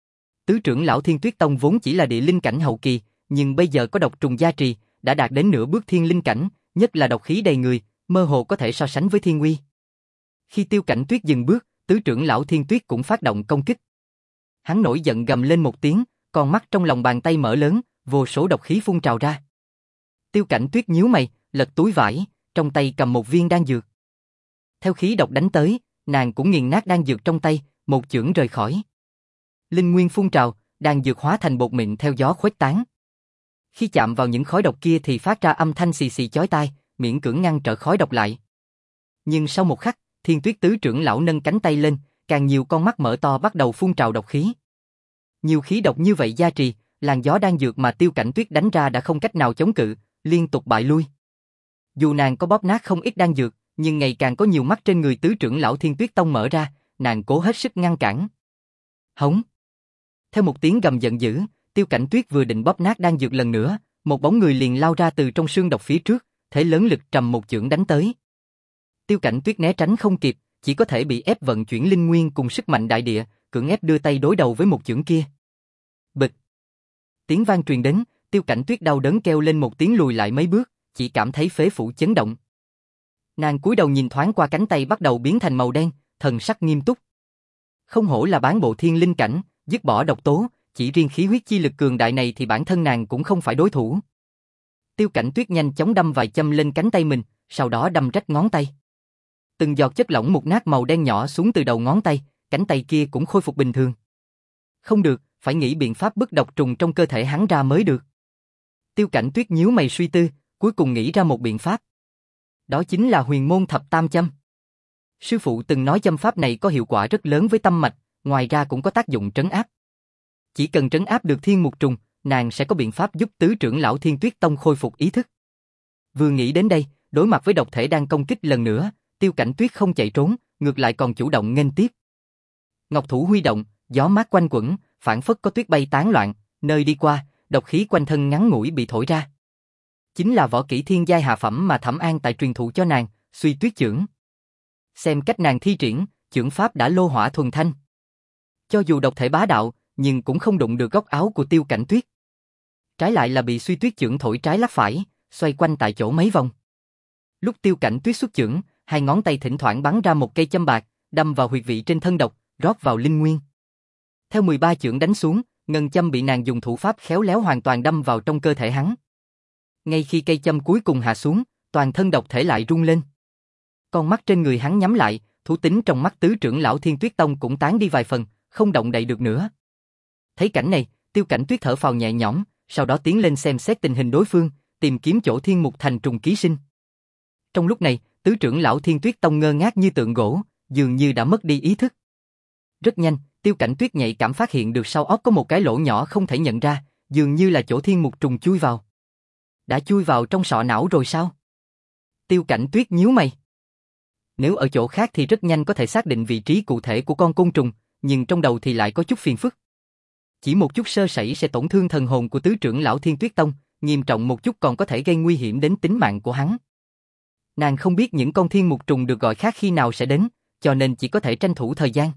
Tứ trưởng lão Thiên Tuyết Tông vốn chỉ là địa linh cảnh hậu kỳ, nhưng bây giờ có độc trùng gia trì, đã đạt đến nửa bước thiên linh cảnh, nhất là độc khí đầy người, mơ hồ có thể so sánh với thiên uy. Khi Tiêu Cảnh Tuyết dừng bước, tứ trưởng lão Thiên Tuyết cũng phát động công kích. Hắn nổi giận gầm lên một tiếng, con mắt trong lòng bàn tay mở lớn, vô số độc khí phun trào ra. Tiêu Cảnh Tuyết nhíu mày, lật túi vải, trong tay cầm một viên đan dược. Theo khí độc đánh tới, nàng cũng nghiền nát đan dược trong tay, một chưởng rời khỏi. Linh nguyên phun trào, đan dược hóa thành bột mịn theo gió khuếch tán. Khi chạm vào những khói độc kia thì phát ra âm thanh xì xì chói tai, miễn cưỡng ngăn trở khói độc lại. Nhưng sau một khắc, Thiên Tuyết tứ trưởng lão nâng cánh tay lên, càng nhiều con mắt mở to bắt đầu phun trào độc khí. Nhiều khí độc như vậy gia trì, làn gió đan dược mà Tiêu Cảnh Tuyết đánh ra đã không cách nào chống cự, liên tục bại lui. Dù nàng có bóp nát không ít đan dược, nhưng ngày càng có nhiều mắt trên người tứ trưởng lão Thiên Tuyết Tông mở ra, nàng cố hết sức ngăn cản. Hống! Theo một tiếng gầm giận dữ, Tiêu Cảnh Tuyết vừa định bóp nát đan dược lần nữa, một bóng người liền lao ra từ trong xương độc phía trước, thế lớn lực trầm một chưởng đánh tới. Tiêu Cảnh Tuyết né tránh không kịp, chỉ có thể bị ép vận chuyển linh nguyên cùng sức mạnh đại địa, cưỡng ép đưa tay đối đầu với một chưởng kia. Bịch! Tiếng vang truyền đến, Tiêu Cảnh Tuyết đau đớn kêu lên một tiếng lùi lại mấy bước, chỉ cảm thấy phế phủ chấn động. Nàng cúi đầu nhìn thoáng qua cánh tay bắt đầu biến thành màu đen, thần sắc nghiêm túc. Không hổ là bán bộ thiên linh cảnh, dứt bỏ độc tố, chỉ riêng khí huyết chi lực cường đại này thì bản thân nàng cũng không phải đối thủ. Tiêu Cảnh Tuyết nhanh chóng đâm vài châm lên cánh tay mình, sau đó đâm rách ngón tay. Từng giọt chất lỏng mục nát màu đen nhỏ xuống từ đầu ngón tay, cánh tay kia cũng khôi phục bình thường. Không được, phải nghĩ biện pháp bức độc trùng trong cơ thể hắn ra mới được. Tiêu Cảnh Tuyết nhíu mày suy tư, cuối cùng nghĩ ra một biện pháp. Đó chính là huyền môn thập tam châm. Sư phụ từng nói châm pháp này có hiệu quả rất lớn với tâm mạch, ngoài ra cũng có tác dụng trấn áp. Chỉ cần trấn áp được thiên mục trùng, nàng sẽ có biện pháp giúp tứ trưởng lão Thiên Tuyết Tông khôi phục ý thức. Vừa nghĩ đến đây, đối mặt với độc thể đang công kích lần nữa, Tiêu Cảnh Tuyết không chạy trốn, ngược lại còn chủ động nghênh tiếp. Ngọc thủ huy động, gió mát quanh quẩn, phảng phất có tuyết bay tán loạn, nơi đi qua, độc khí quanh thân ngắn ngủi bị thổi ra. Chính là võ kỹ thiên giai hạ phẩm mà Thẩm An tại truyền thụ cho nàng, Suy Tuyết chưởng. Xem cách nàng thi triển, chưởng pháp đã lô hỏa thuần thanh. Cho dù độc thể bá đạo, nhưng cũng không đụng được góc áo của Tiêu Cảnh Tuyết. Trái lại là bị Suy Tuyết chưởng thổi trái lắc phải, xoay quanh tại chỗ mấy vòng. Lúc Tiêu Cảnh Tuyết xuất chưởng, hai ngón tay thỉnh thoảng bắn ra một cây châm bạc, đâm vào huyệt vị trên thân độc, rót vào linh nguyên. Theo mười ba chưởng đánh xuống, ngân châm bị nàng dùng thủ pháp khéo léo hoàn toàn đâm vào trong cơ thể hắn. Ngay khi cây châm cuối cùng hạ xuống, toàn thân độc thể lại rung lên. Con mắt trên người hắn nhắm lại, thú tính trong mắt tứ trưởng lão Thiên Tuyết Tông cũng tán đi vài phần, không động đậy được nữa. Thấy cảnh này, Tiêu Cảnh Tuyết thở phào nhẹ nhõm, sau đó tiến lên xem xét tình hình đối phương, tìm kiếm chỗ thiên mục thành trùng ký sinh. Trong lúc này, tứ trưởng lão Thiên Tuyết Tông ngơ ngác như tượng gỗ, dường như đã mất đi ý thức. Rất nhanh, Tiêu Cảnh Tuyết nhạy cảm phát hiện được sau óc có một cái lỗ nhỏ không thể nhận ra, dường như là chỗ thiên mục trùng chui vào. Đã chui vào trong sọ não rồi sao? Tiêu Cảnh Tuyết nhíu mày. Nếu ở chỗ khác thì rất nhanh có thể xác định vị trí cụ thể của con côn trùng, nhưng trong đầu thì lại có chút phiền phức. Chỉ một chút sơ sẩy sẽ tổn thương thần hồn của tứ trưởng lão Thiên Tuyết Tông, nghiêm trọng một chút còn có thể gây nguy hiểm đến tính mạng của hắn. Nàng không biết những con thiên mục trùng được gọi khác khi nào sẽ đến, cho nên chỉ có thể tranh thủ thời gian.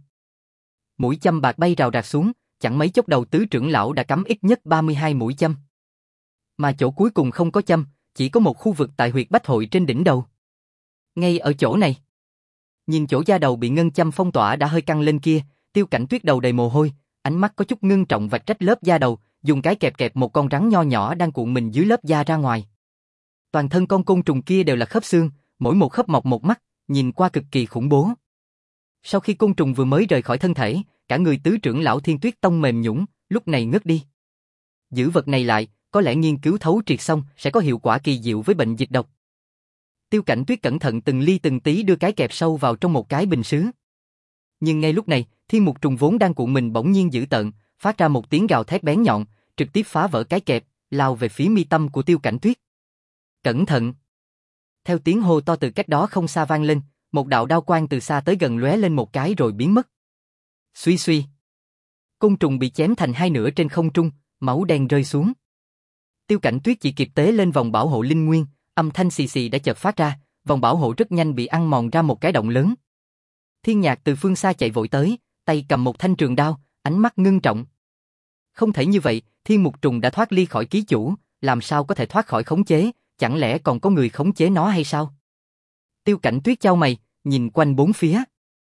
Mũi châm bạc bay rào rạc xuống, chẳng mấy chốc đầu tứ trưởng lão đã cắm ít nhất ba mươi hai mũi châm. Mà chỗ cuối cùng không có châm, chỉ có một khu vực tại huyệt bách hội trên đỉnh đầu. Ngay ở chỗ này. Nhìn chỗ da đầu bị ngân châm phong tỏa đã hơi căng lên kia, Tiêu Cảnh Tuyết đầu đầy mồ hôi, ánh mắt có chút ngưng trọng vạch rách lớp da đầu, dùng cái kẹp kẹp một con rắn nho nhỏ đang cuộn mình dưới lớp da ra ngoài. Toàn thân con côn trùng kia đều là khớp xương, mỗi một khớp mọc một mắt, nhìn qua cực kỳ khủng bố. Sau khi côn trùng vừa mới rời khỏi thân thể, cả người tứ trưởng lão Thiên Tuyết Tông mềm nhũn, lúc này ngất đi. Giữ vật này lại, có lẽ nghiên cứu thấu triệt xong sẽ có hiệu quả kỳ diệu với bệnh dịch độc. Tiêu Cảnh Tuyết cẩn thận từng ly từng tí đưa cái kẹp sâu vào trong một cái bình sứ. Nhưng ngay lúc này, Thiên Mục Trùng vốn đang cuộn mình bỗng nhiên dữ tợn, phát ra một tiếng gào thét bén nhọn, trực tiếp phá vỡ cái kẹp, lao về phía mi tâm của Tiêu Cảnh Tuyết. Cẩn thận! Theo tiếng hô to từ cách đó không xa vang lên, một đạo đao quang từ xa tới gần lóe lên một cái rồi biến mất. Suy suy. Côn trùng bị chém thành hai nửa trên không trung, máu đen rơi xuống. Tiêu Cảnh Tuyết chỉ kịp tế lên vòng bảo hộ linh nguyên, âm thanh xì xì đã chợt phát ra, vòng bảo hộ rất nhanh bị ăn mòn ra một cái động lớn. Thiên Nhạc từ phương xa chạy vội tới, tay cầm một thanh trường đao, ánh mắt ngưng trọng. Không thể như vậy, Thiên Mục Trùng đã thoát ly khỏi ký chủ, làm sao có thể thoát khỏi khống chế, chẳng lẽ còn có người khống chế nó hay sao? Tiêu Cảnh Tuyết chau mày, nhìn quanh bốn phía.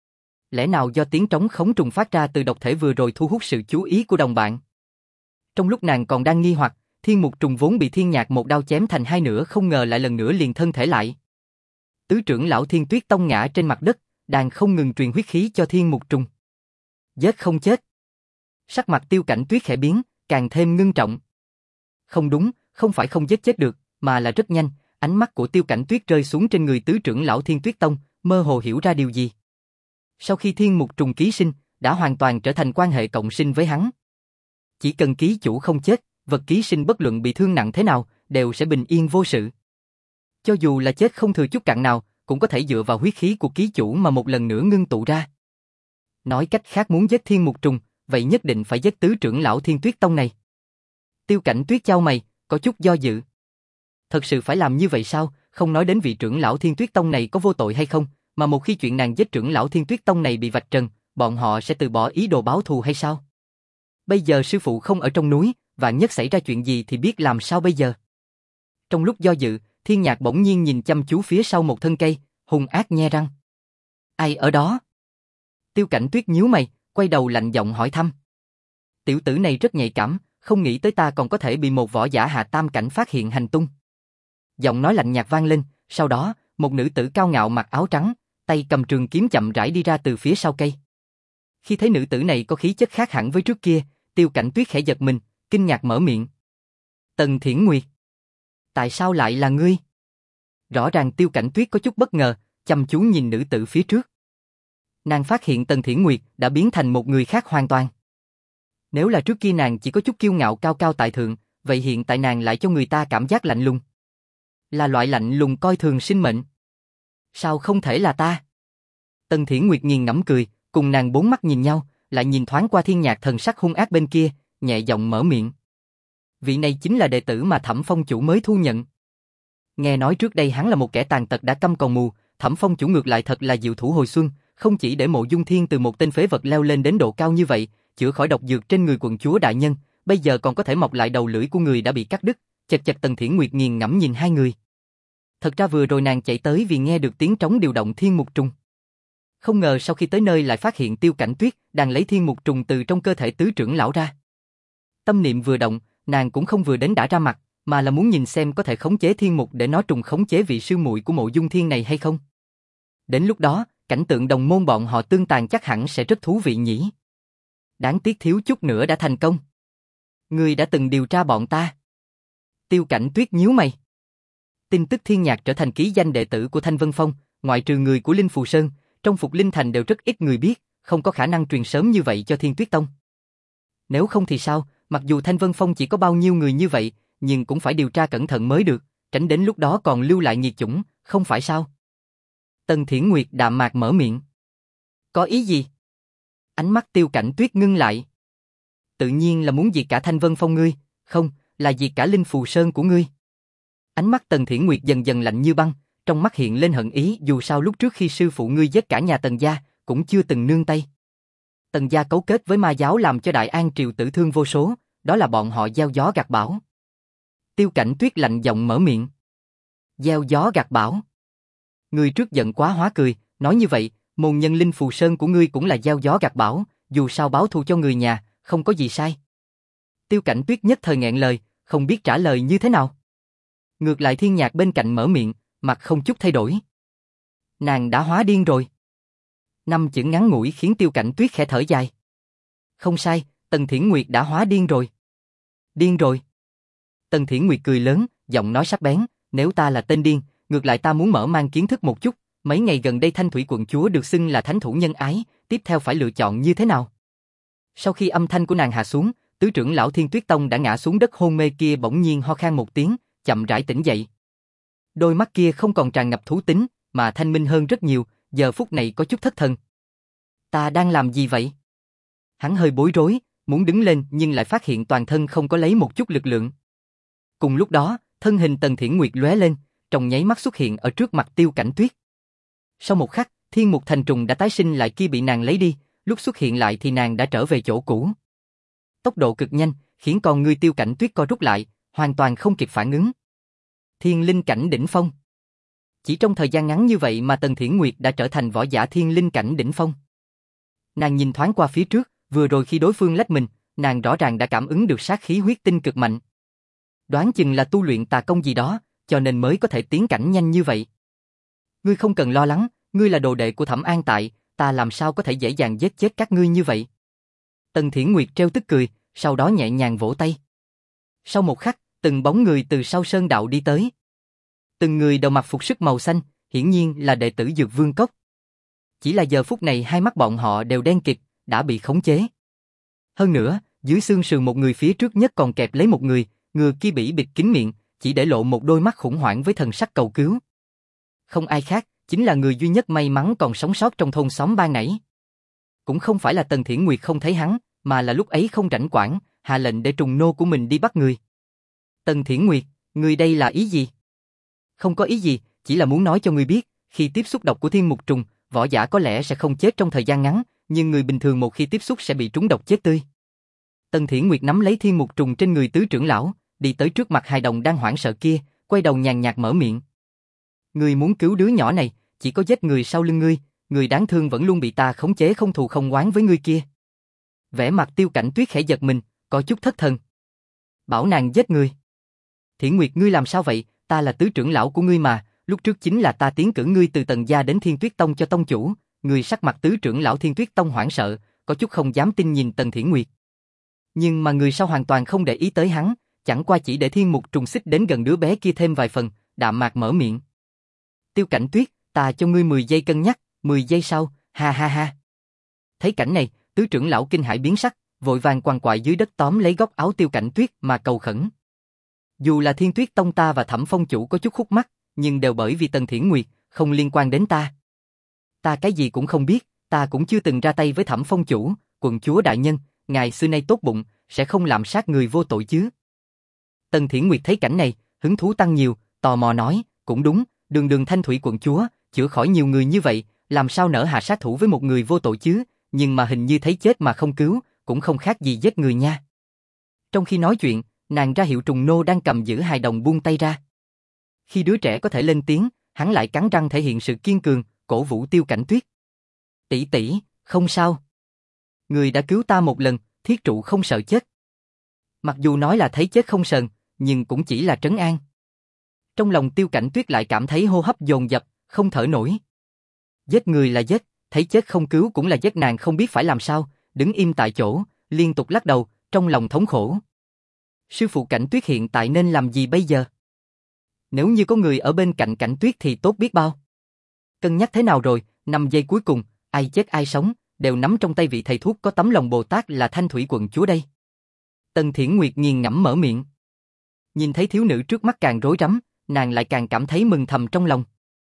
Lẽ nào do tiếng trống khống trùng phát ra từ độc thể vừa rồi thu hút sự chú ý của đồng bạn? Trong lúc nàng còn đang nghi hoặc, Thiên Mục Trùng vốn bị Thiên Nhạc một đao chém thành hai nửa không ngờ lại lần nữa liền thân thể lại. Tứ trưởng lão Thiên Tuyết Tông ngã trên mặt đất, đang không ngừng truyền huyết khí cho Thiên Mục Trùng. Giết không chết. Sắc mặt Tiêu Cảnh Tuyết khẽ biến, càng thêm ngưng trọng. Không đúng, không phải không giết chết được, mà là rất nhanh, ánh mắt của Tiêu Cảnh Tuyết rơi xuống trên người tứ trưởng lão Thiên Tuyết Tông, mơ hồ hiểu ra điều gì. Sau khi Thiên Mục Trùng ký sinh, đã hoàn toàn trở thành quan hệ cộng sinh với hắn. Chỉ cần ký chủ không chết, vật ký sinh bất luận bị thương nặng thế nào, đều sẽ bình yên vô sự. Cho dù là chết không thừa chút cặn nào, cũng có thể dựa vào huyết khí của ký chủ mà một lần nữa ngưng tụ ra. Nói cách khác, muốn giết Thiên Mục Trùng, vậy nhất định phải giết tứ trưởng lão Thiên Tuyết Tông này. Tiêu Cảnh Tuyết chau mày, có chút do dự. Thật sự phải làm như vậy sao? Không nói đến vị trưởng lão Thiên Tuyết Tông này có vô tội hay không, mà một khi chuyện nàng giết trưởng lão Thiên Tuyết Tông này bị vạch trần, bọn họ sẽ từ bỏ ý đồ báo thù hay sao? Bây giờ sư phụ không ở trong núi, vạn nhất xảy ra chuyện gì thì biết làm sao bây giờ? Trong lúc do dự, Thiên Nhạc bỗng nhiên nhìn chăm chú phía sau một thân cây, hung ác nhe răng. Ai ở đó? Tiêu Cảnh Tuyết nhíu mày, quay đầu lạnh giọng hỏi thăm. Tiểu tử này rất nhạy cảm, không nghĩ tới ta còn có thể bị một võ giả hạ tam cảnh phát hiện hành tung. Giọng nói lạnh nhạt vang lên, sau đó, một nữ tử cao ngạo mặc áo trắng, tay cầm trường kiếm chậm rãi đi ra từ phía sau cây. Khi thấy nữ tử này có khí chất khác hẳn với trước kia, Tiêu Cảnh Tuyết khẽ giật mình, kinh ngạc mở miệng. Tần Thiển Nguyệt. Tại sao lại là ngươi? Rõ ràng Tiêu Cảnh Tuyết có chút bất ngờ, chăm chú nhìn nữ tử phía trước. Nàng phát hiện Tần Thiển Nguyệt đã biến thành một người khác hoàn toàn. Nếu là trước kia nàng chỉ có chút kiêu ngạo cao cao tại thượng, vậy hiện tại nàng lại cho người ta cảm giác lạnh lùng. Là loại lạnh lùng coi thường sinh mệnh. Sao không thể là ta? Tần Thiển Nguyệt nghiền ngẫm cười, cùng nàng bốn mắt nhìn nhau, lại nhìn thoáng qua Thiên Nhạc thần sắc hung ác bên kia, nhẹ giọng mở miệng. Vị này chính là đệ tử mà Thẩm Phong chủ mới thu nhận. Nghe nói trước đây hắn là một kẻ tàn tật đã câm còn mù, Thẩm Phong chủ ngược lại thật là diệu thủ hồi xuân, không chỉ để Mộ Dung Thiên từ một tên phế vật leo lên đến độ cao như vậy, chữa khỏi độc dược trên người quận chúa đại nhân, bây giờ còn có thể mọc lại đầu lưỡi của người đã bị cắt đứt. Chật chật Tần Thiển Nguyệt nghiền ngẫm nhìn hai người. Thật ra vừa rồi nàng chạy tới vì nghe được tiếng trống điều động Thiên Mục Trùng. Không ngờ sau khi tới nơi lại phát hiện Tiêu Cảnh Tuyết đang lấy Thiên Mục Trùng từ trong cơ thể tứ trưởng lão ra. Tâm niệm vừa động, nàng cũng không vừa đến đã ra mặt, mà là muốn nhìn xem có thể khống chế Thiên Mục để nó trùng khống chế vị sư muội của Mộ Dung Thiên này hay không. Đến lúc đó, cảnh tượng đồng môn bọn họ tương tàn chắc hẳn sẽ rất thú vị nhỉ. Đáng tiếc thiếu chút nữa đã thành công. Ngươi đã từng điều tra bọn ta. Tiêu Cảnh Tuyết nhíu mày. Tin tức Thiên Nhạc trở thành ký danh đệ tử của Thanh Vân Phong, ngoại trừ người của Linh Phù Sơn, trong Phục Linh Thành đều rất ít người biết, không có khả năng truyền sớm như vậy cho Thiên Tuyết Tông. Nếu không thì sao, mặc dù Thanh Vân Phong chỉ có bao nhiêu người như vậy, nhưng cũng phải điều tra cẩn thận mới được, tránh đến lúc đó còn lưu lại nghiệt chủng, không phải sao? Tần Thiển Nguyệt đạm mạc mở miệng. Có ý gì? Ánh mắt Tiêu Cảnh Tuyết ngưng lại. Tự nhiên là muốn diệt cả Thanh Vân Phong ngươi, không, là diệt cả Linh Phù Sơn của ngươi. Ánh mắt Tần Thiển Nguyệt dần dần lạnh như băng, trong mắt hiện lên hận ý, dù sao lúc trước khi sư phụ ngươi giết cả nhà Tần gia, cũng chưa từng nương tay. Tần gia cấu kết với ma giáo làm cho Đại An triều tử thương vô số, đó là bọn họ gieo gió gặt bão. Tiêu Cảnh Tuyết lạnh giọng mở miệng. Gieo gió gặt bão. Ngươi trước giận quá hóa cười, nói như vậy, môn nhân Linh Phù Sơn của ngươi cũng là gieo gió gặt bão, dù sao báo thù cho người nhà, không có gì sai. Tiêu Cảnh Tuyết nhất thời nghẹn lời, không biết trả lời như thế nào. Ngược lại Thiên Nhạc bên cạnh mở miệng, mặt không chút thay đổi. Nàng đã hóa điên rồi. Năm chữ ngắn ngủi khiến Tiêu Cảnh Tuyết khẽ thở dài. Không sai, Tần Thiển Nguyệt đã hóa điên rồi. Điên rồi. Tần Thiển Nguyệt cười lớn, giọng nói sắc bén, nếu ta là tên điên, ngược lại ta muốn mở mang kiến thức một chút, mấy ngày gần đây Thanh Thủy quận chúa được xưng là thánh thủ nhân ái, tiếp theo phải lựa chọn như thế nào? Sau khi âm thanh của nàng hạ xuống, tứ trưởng lão Thiên Tuyết Tông đã ngã xuống đất hôn mê kia bỗng nhiên ho khan một tiếng, chậm rãi tỉnh dậy. Đôi mắt kia không còn tràn ngập thú tính, mà thanh minh hơn rất nhiều, giờ phút này có chút thất thần. Ta đang làm gì vậy? Hắn hơi bối rối, muốn đứng lên nhưng lại phát hiện toàn thân không có lấy một chút lực lượng. Cùng lúc đó, thân hình Tần Thiển Nguyệt lóe lên, trong nháy mắt xuất hiện ở trước mặt Tiêu Cảnh Tuyết. Sau một khắc, Thiên Mục Thành Trùng đã tái sinh lại kia bị nàng lấy đi, lúc xuất hiện lại thì nàng đã trở về chỗ cũ. Tốc độ cực nhanh, khiến con ngươi Tiêu Cảnh Tuyết co rút lại, hoàn toàn không kịp phản ứng. Thiên linh cảnh đỉnh phong. Chỉ trong thời gian ngắn như vậy mà Tần Thiển Nguyệt đã trở thành võ giả thiên linh cảnh đỉnh phong. Nàng nhìn thoáng qua phía trước, vừa rồi khi đối phương lách mình, nàng rõ ràng đã cảm ứng được sát khí huyết tinh cực mạnh. Đoán chừng là tu luyện tà công gì đó, cho nên mới có thể tiến cảnh nhanh như vậy. Ngươi không cần lo lắng, ngươi là đồ đệ của Thẩm An Tại, ta làm sao có thể dễ dàng giết chết các ngươi như vậy. Tần Thiển Nguyệt trêu tức cười, sau đó nhẹ nhàng vỗ tay. Sau một khắc, từng bóng người từ sau sơn đạo đi tới. Từng người đều mặc phục sức màu xanh, hiển nhiên là đệ tử Dược Vương Cốc. Chỉ là giờ phút này hai mắt bọn họ đều đen kịt, đã bị khống chế. Hơn nữa, dưới xương sườn một người phía trước nhất còn kẹp lấy một người, người kia bỉ bịt kín miệng, chỉ để lộ một đôi mắt khủng hoảng với thần sắc cầu cứu. Không ai khác, chính là người duy nhất may mắn còn sống sót trong thôn xóm ban nãy. Cũng không phải là Tần Thiển Nguyệt không thấy hắn, mà là lúc ấy không rảnh quản, hạ lệnh để trùng nô của mình đi bắt người. Tần Thiển Nguyệt, người đây là ý gì? Không có ý gì, chỉ là muốn nói cho ngươi biết, khi tiếp xúc độc của thiên mục trùng, võ giả có lẽ sẽ không chết trong thời gian ngắn, nhưng người bình thường một khi tiếp xúc sẽ bị trúng độc chết tươi. Tần Thiển Nguyệt nắm lấy thiên mục trùng trên người tứ trưởng lão, đi tới trước mặt hài đồng đang hoảng sợ kia, quay đầu nhàn nhạt mở miệng. Ngươi muốn cứu đứa nhỏ này, chỉ có giết người sau lưng ngươi, người đáng thương vẫn luôn bị ta khống chế không thù không oán với ngươi kia. Vẻ mặt Tiêu Cảnh Tuyết khẽ giật mình, có chút thất thần. Bảo nàng giết ngươi. Thiển Nguyệt ngươi làm sao vậy, ta là tứ trưởng lão của ngươi mà, lúc trước chính là ta tiến cử ngươi từ Tần gia đến Thiên Tuyết Tông cho tông chủ. Người sắc mặt tứ trưởng lão Thiên Tuyết Tông hoảng sợ, có chút không dám tin nhìn Tần Thiển Nguyệt. Nhưng mà người sau hoàn toàn không để ý tới hắn, chẳng qua chỉ để thiên mục trùng xích đến gần đứa bé kia thêm vài phần, đạm mạc mở miệng. Tiêu Cảnh Tuyết, ta cho ngươi mười giây cân nhắc, mười giây sau, ha ha ha. Thấy cảnh này, tứ trưởng lão kinh hãi biến sắc, vội vàng quằn quại dưới đất tóm lấy góc áo Tiêu Cảnh Tuyết mà cầu khẩn. Dù là Thiên Tuyết Tông ta và Thẩm Phong chủ có chút khúc mắc, nhưng đều bởi vì Tần Thiển Nguyệt, không liên quan đến ta. Ta cái gì cũng không biết, ta cũng chưa từng ra tay với Thẩm Phong chủ, quận chúa đại nhân, ngài xưa nay tốt bụng, sẽ không làm sát người vô tội chứ. Tần Thiển Nguyệt thấy cảnh này, hứng thú tăng nhiều, tò mò nói, cũng đúng, đường đường Thanh Thủy quận chúa, chữa khỏi nhiều người như vậy, làm sao nỡ hạ sát thủ với một người vô tội chứ, nhưng mà hình như thấy chết mà không cứu, cũng không khác gì giết người nha. Trong khi nói chuyện, nàng ra hiệu trùng nô đang cầm giữ hài đồng buông tay ra. Khi đứa trẻ có thể lên tiếng, hắn lại cắn răng thể hiện sự kiên cường, cổ vũ Tiêu Cảnh Tuyết. Tỷ tỷ, không sao. Người đã cứu ta một lần, thiết trụ không sợ chết. Mặc dù nói là thấy chết không sờn, nhưng cũng chỉ là trấn an. Trong lòng Tiêu Cảnh Tuyết lại cảm thấy hô hấp dồn dập, không thở nổi. Giết người là giết, thấy chết không cứu cũng là giết, nàng không biết phải làm sao, đứng im tại chỗ, liên tục lắc đầu, trong lòng thống khổ. Sư phụ Cảnh Tuyết hiện tại nên làm gì bây giờ? Nếu như có người ở bên cạnh Cảnh Tuyết thì tốt biết bao. Cân nhắc thế nào rồi, năm giây cuối cùng, ai chết ai sống, đều nắm trong tay vị thầy thuốc có tấm lòng Bồ Tát là Thanh Thủy quận chúa đây. Tần Thiển Nguyệt nghiền ngẫm mở miệng. Nhìn thấy thiếu nữ trước mắt càng rối rắm, nàng lại càng cảm thấy mừng thầm trong lòng.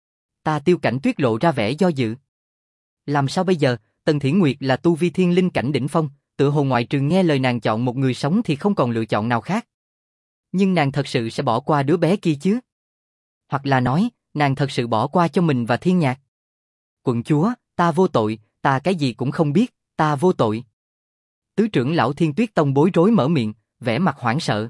Ta Tiêu Cảnh Tuyết lộ ra vẻ do dự. Làm sao bây giờ, Tần Thiển Nguyệt là tu vi thiên linh cảnh đỉnh phong, tựa hồ ngoại trừ nghe lời nàng chọn một người sống thì không còn lựa chọn nào khác. Nhưng nàng thật sự sẽ bỏ qua đứa bé kia chứ? Hoặc là nói, nàng thật sự bỏ qua cho mình và Thiên Nhạc? Quận chúa, ta vô tội, ta cái gì cũng không biết, ta vô tội. Tứ trưởng lão Thiên Tuyết Tông bối rối mở miệng, vẻ mặt hoảng sợ.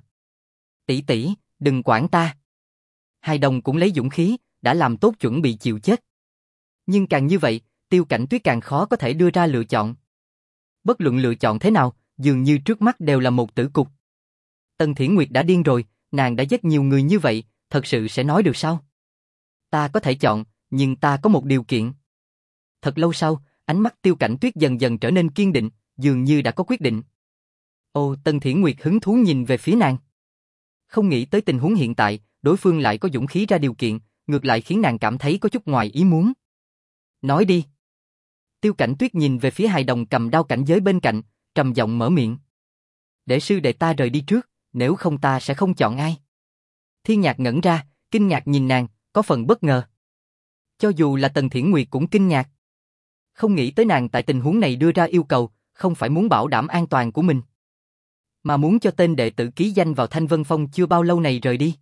Tỷ tỷ, đừng quản ta. Hai đồng cũng lấy dũng khí, đã làm tốt chuẩn bị chịu chết. Nhưng càng như vậy, Tiêu Cảnh Tuyết càng khó có thể đưa ra lựa chọn. Bất luận lựa chọn thế nào, dường như trước mắt đều là một tử cục. Tần Thiển Nguyệt đã điên rồi, nàng đã giết nhiều người như vậy, thật sự sẽ nói được sao? Ta có thể chọn, nhưng ta có một điều kiện. Thật lâu sau, ánh mắt Tiêu Cảnh Tuyết dần dần trở nên kiên định, dường như đã có quyết định. Ồ, Tần Thiển Nguyệt hứng thú nhìn về phía nàng. Không nghĩ tới tình huống hiện tại, đối phương lại có dũng khí ra điều kiện, ngược lại khiến nàng cảm thấy có chút ngoài ý muốn. Nói đi. Tiêu Cảnh Tuyết nhìn về phía hài đồng cầm đao cảnh giới bên cạnh, trầm giọng mở miệng. Để sư đệ ta rời đi trước, nếu không ta sẽ không chọn ai. Thiên Nhạc ngẩn ra, kinh ngạc nhìn nàng, có phần bất ngờ. Cho dù là Tần Thiển Nguyệt cũng kinh ngạc. Không nghĩ tới nàng tại tình huống này đưa ra yêu cầu, không phải muốn bảo đảm an toàn của mình, mà muốn cho tên đệ tử ký danh vào Thanh Vân Phong chưa bao lâu này rời đi.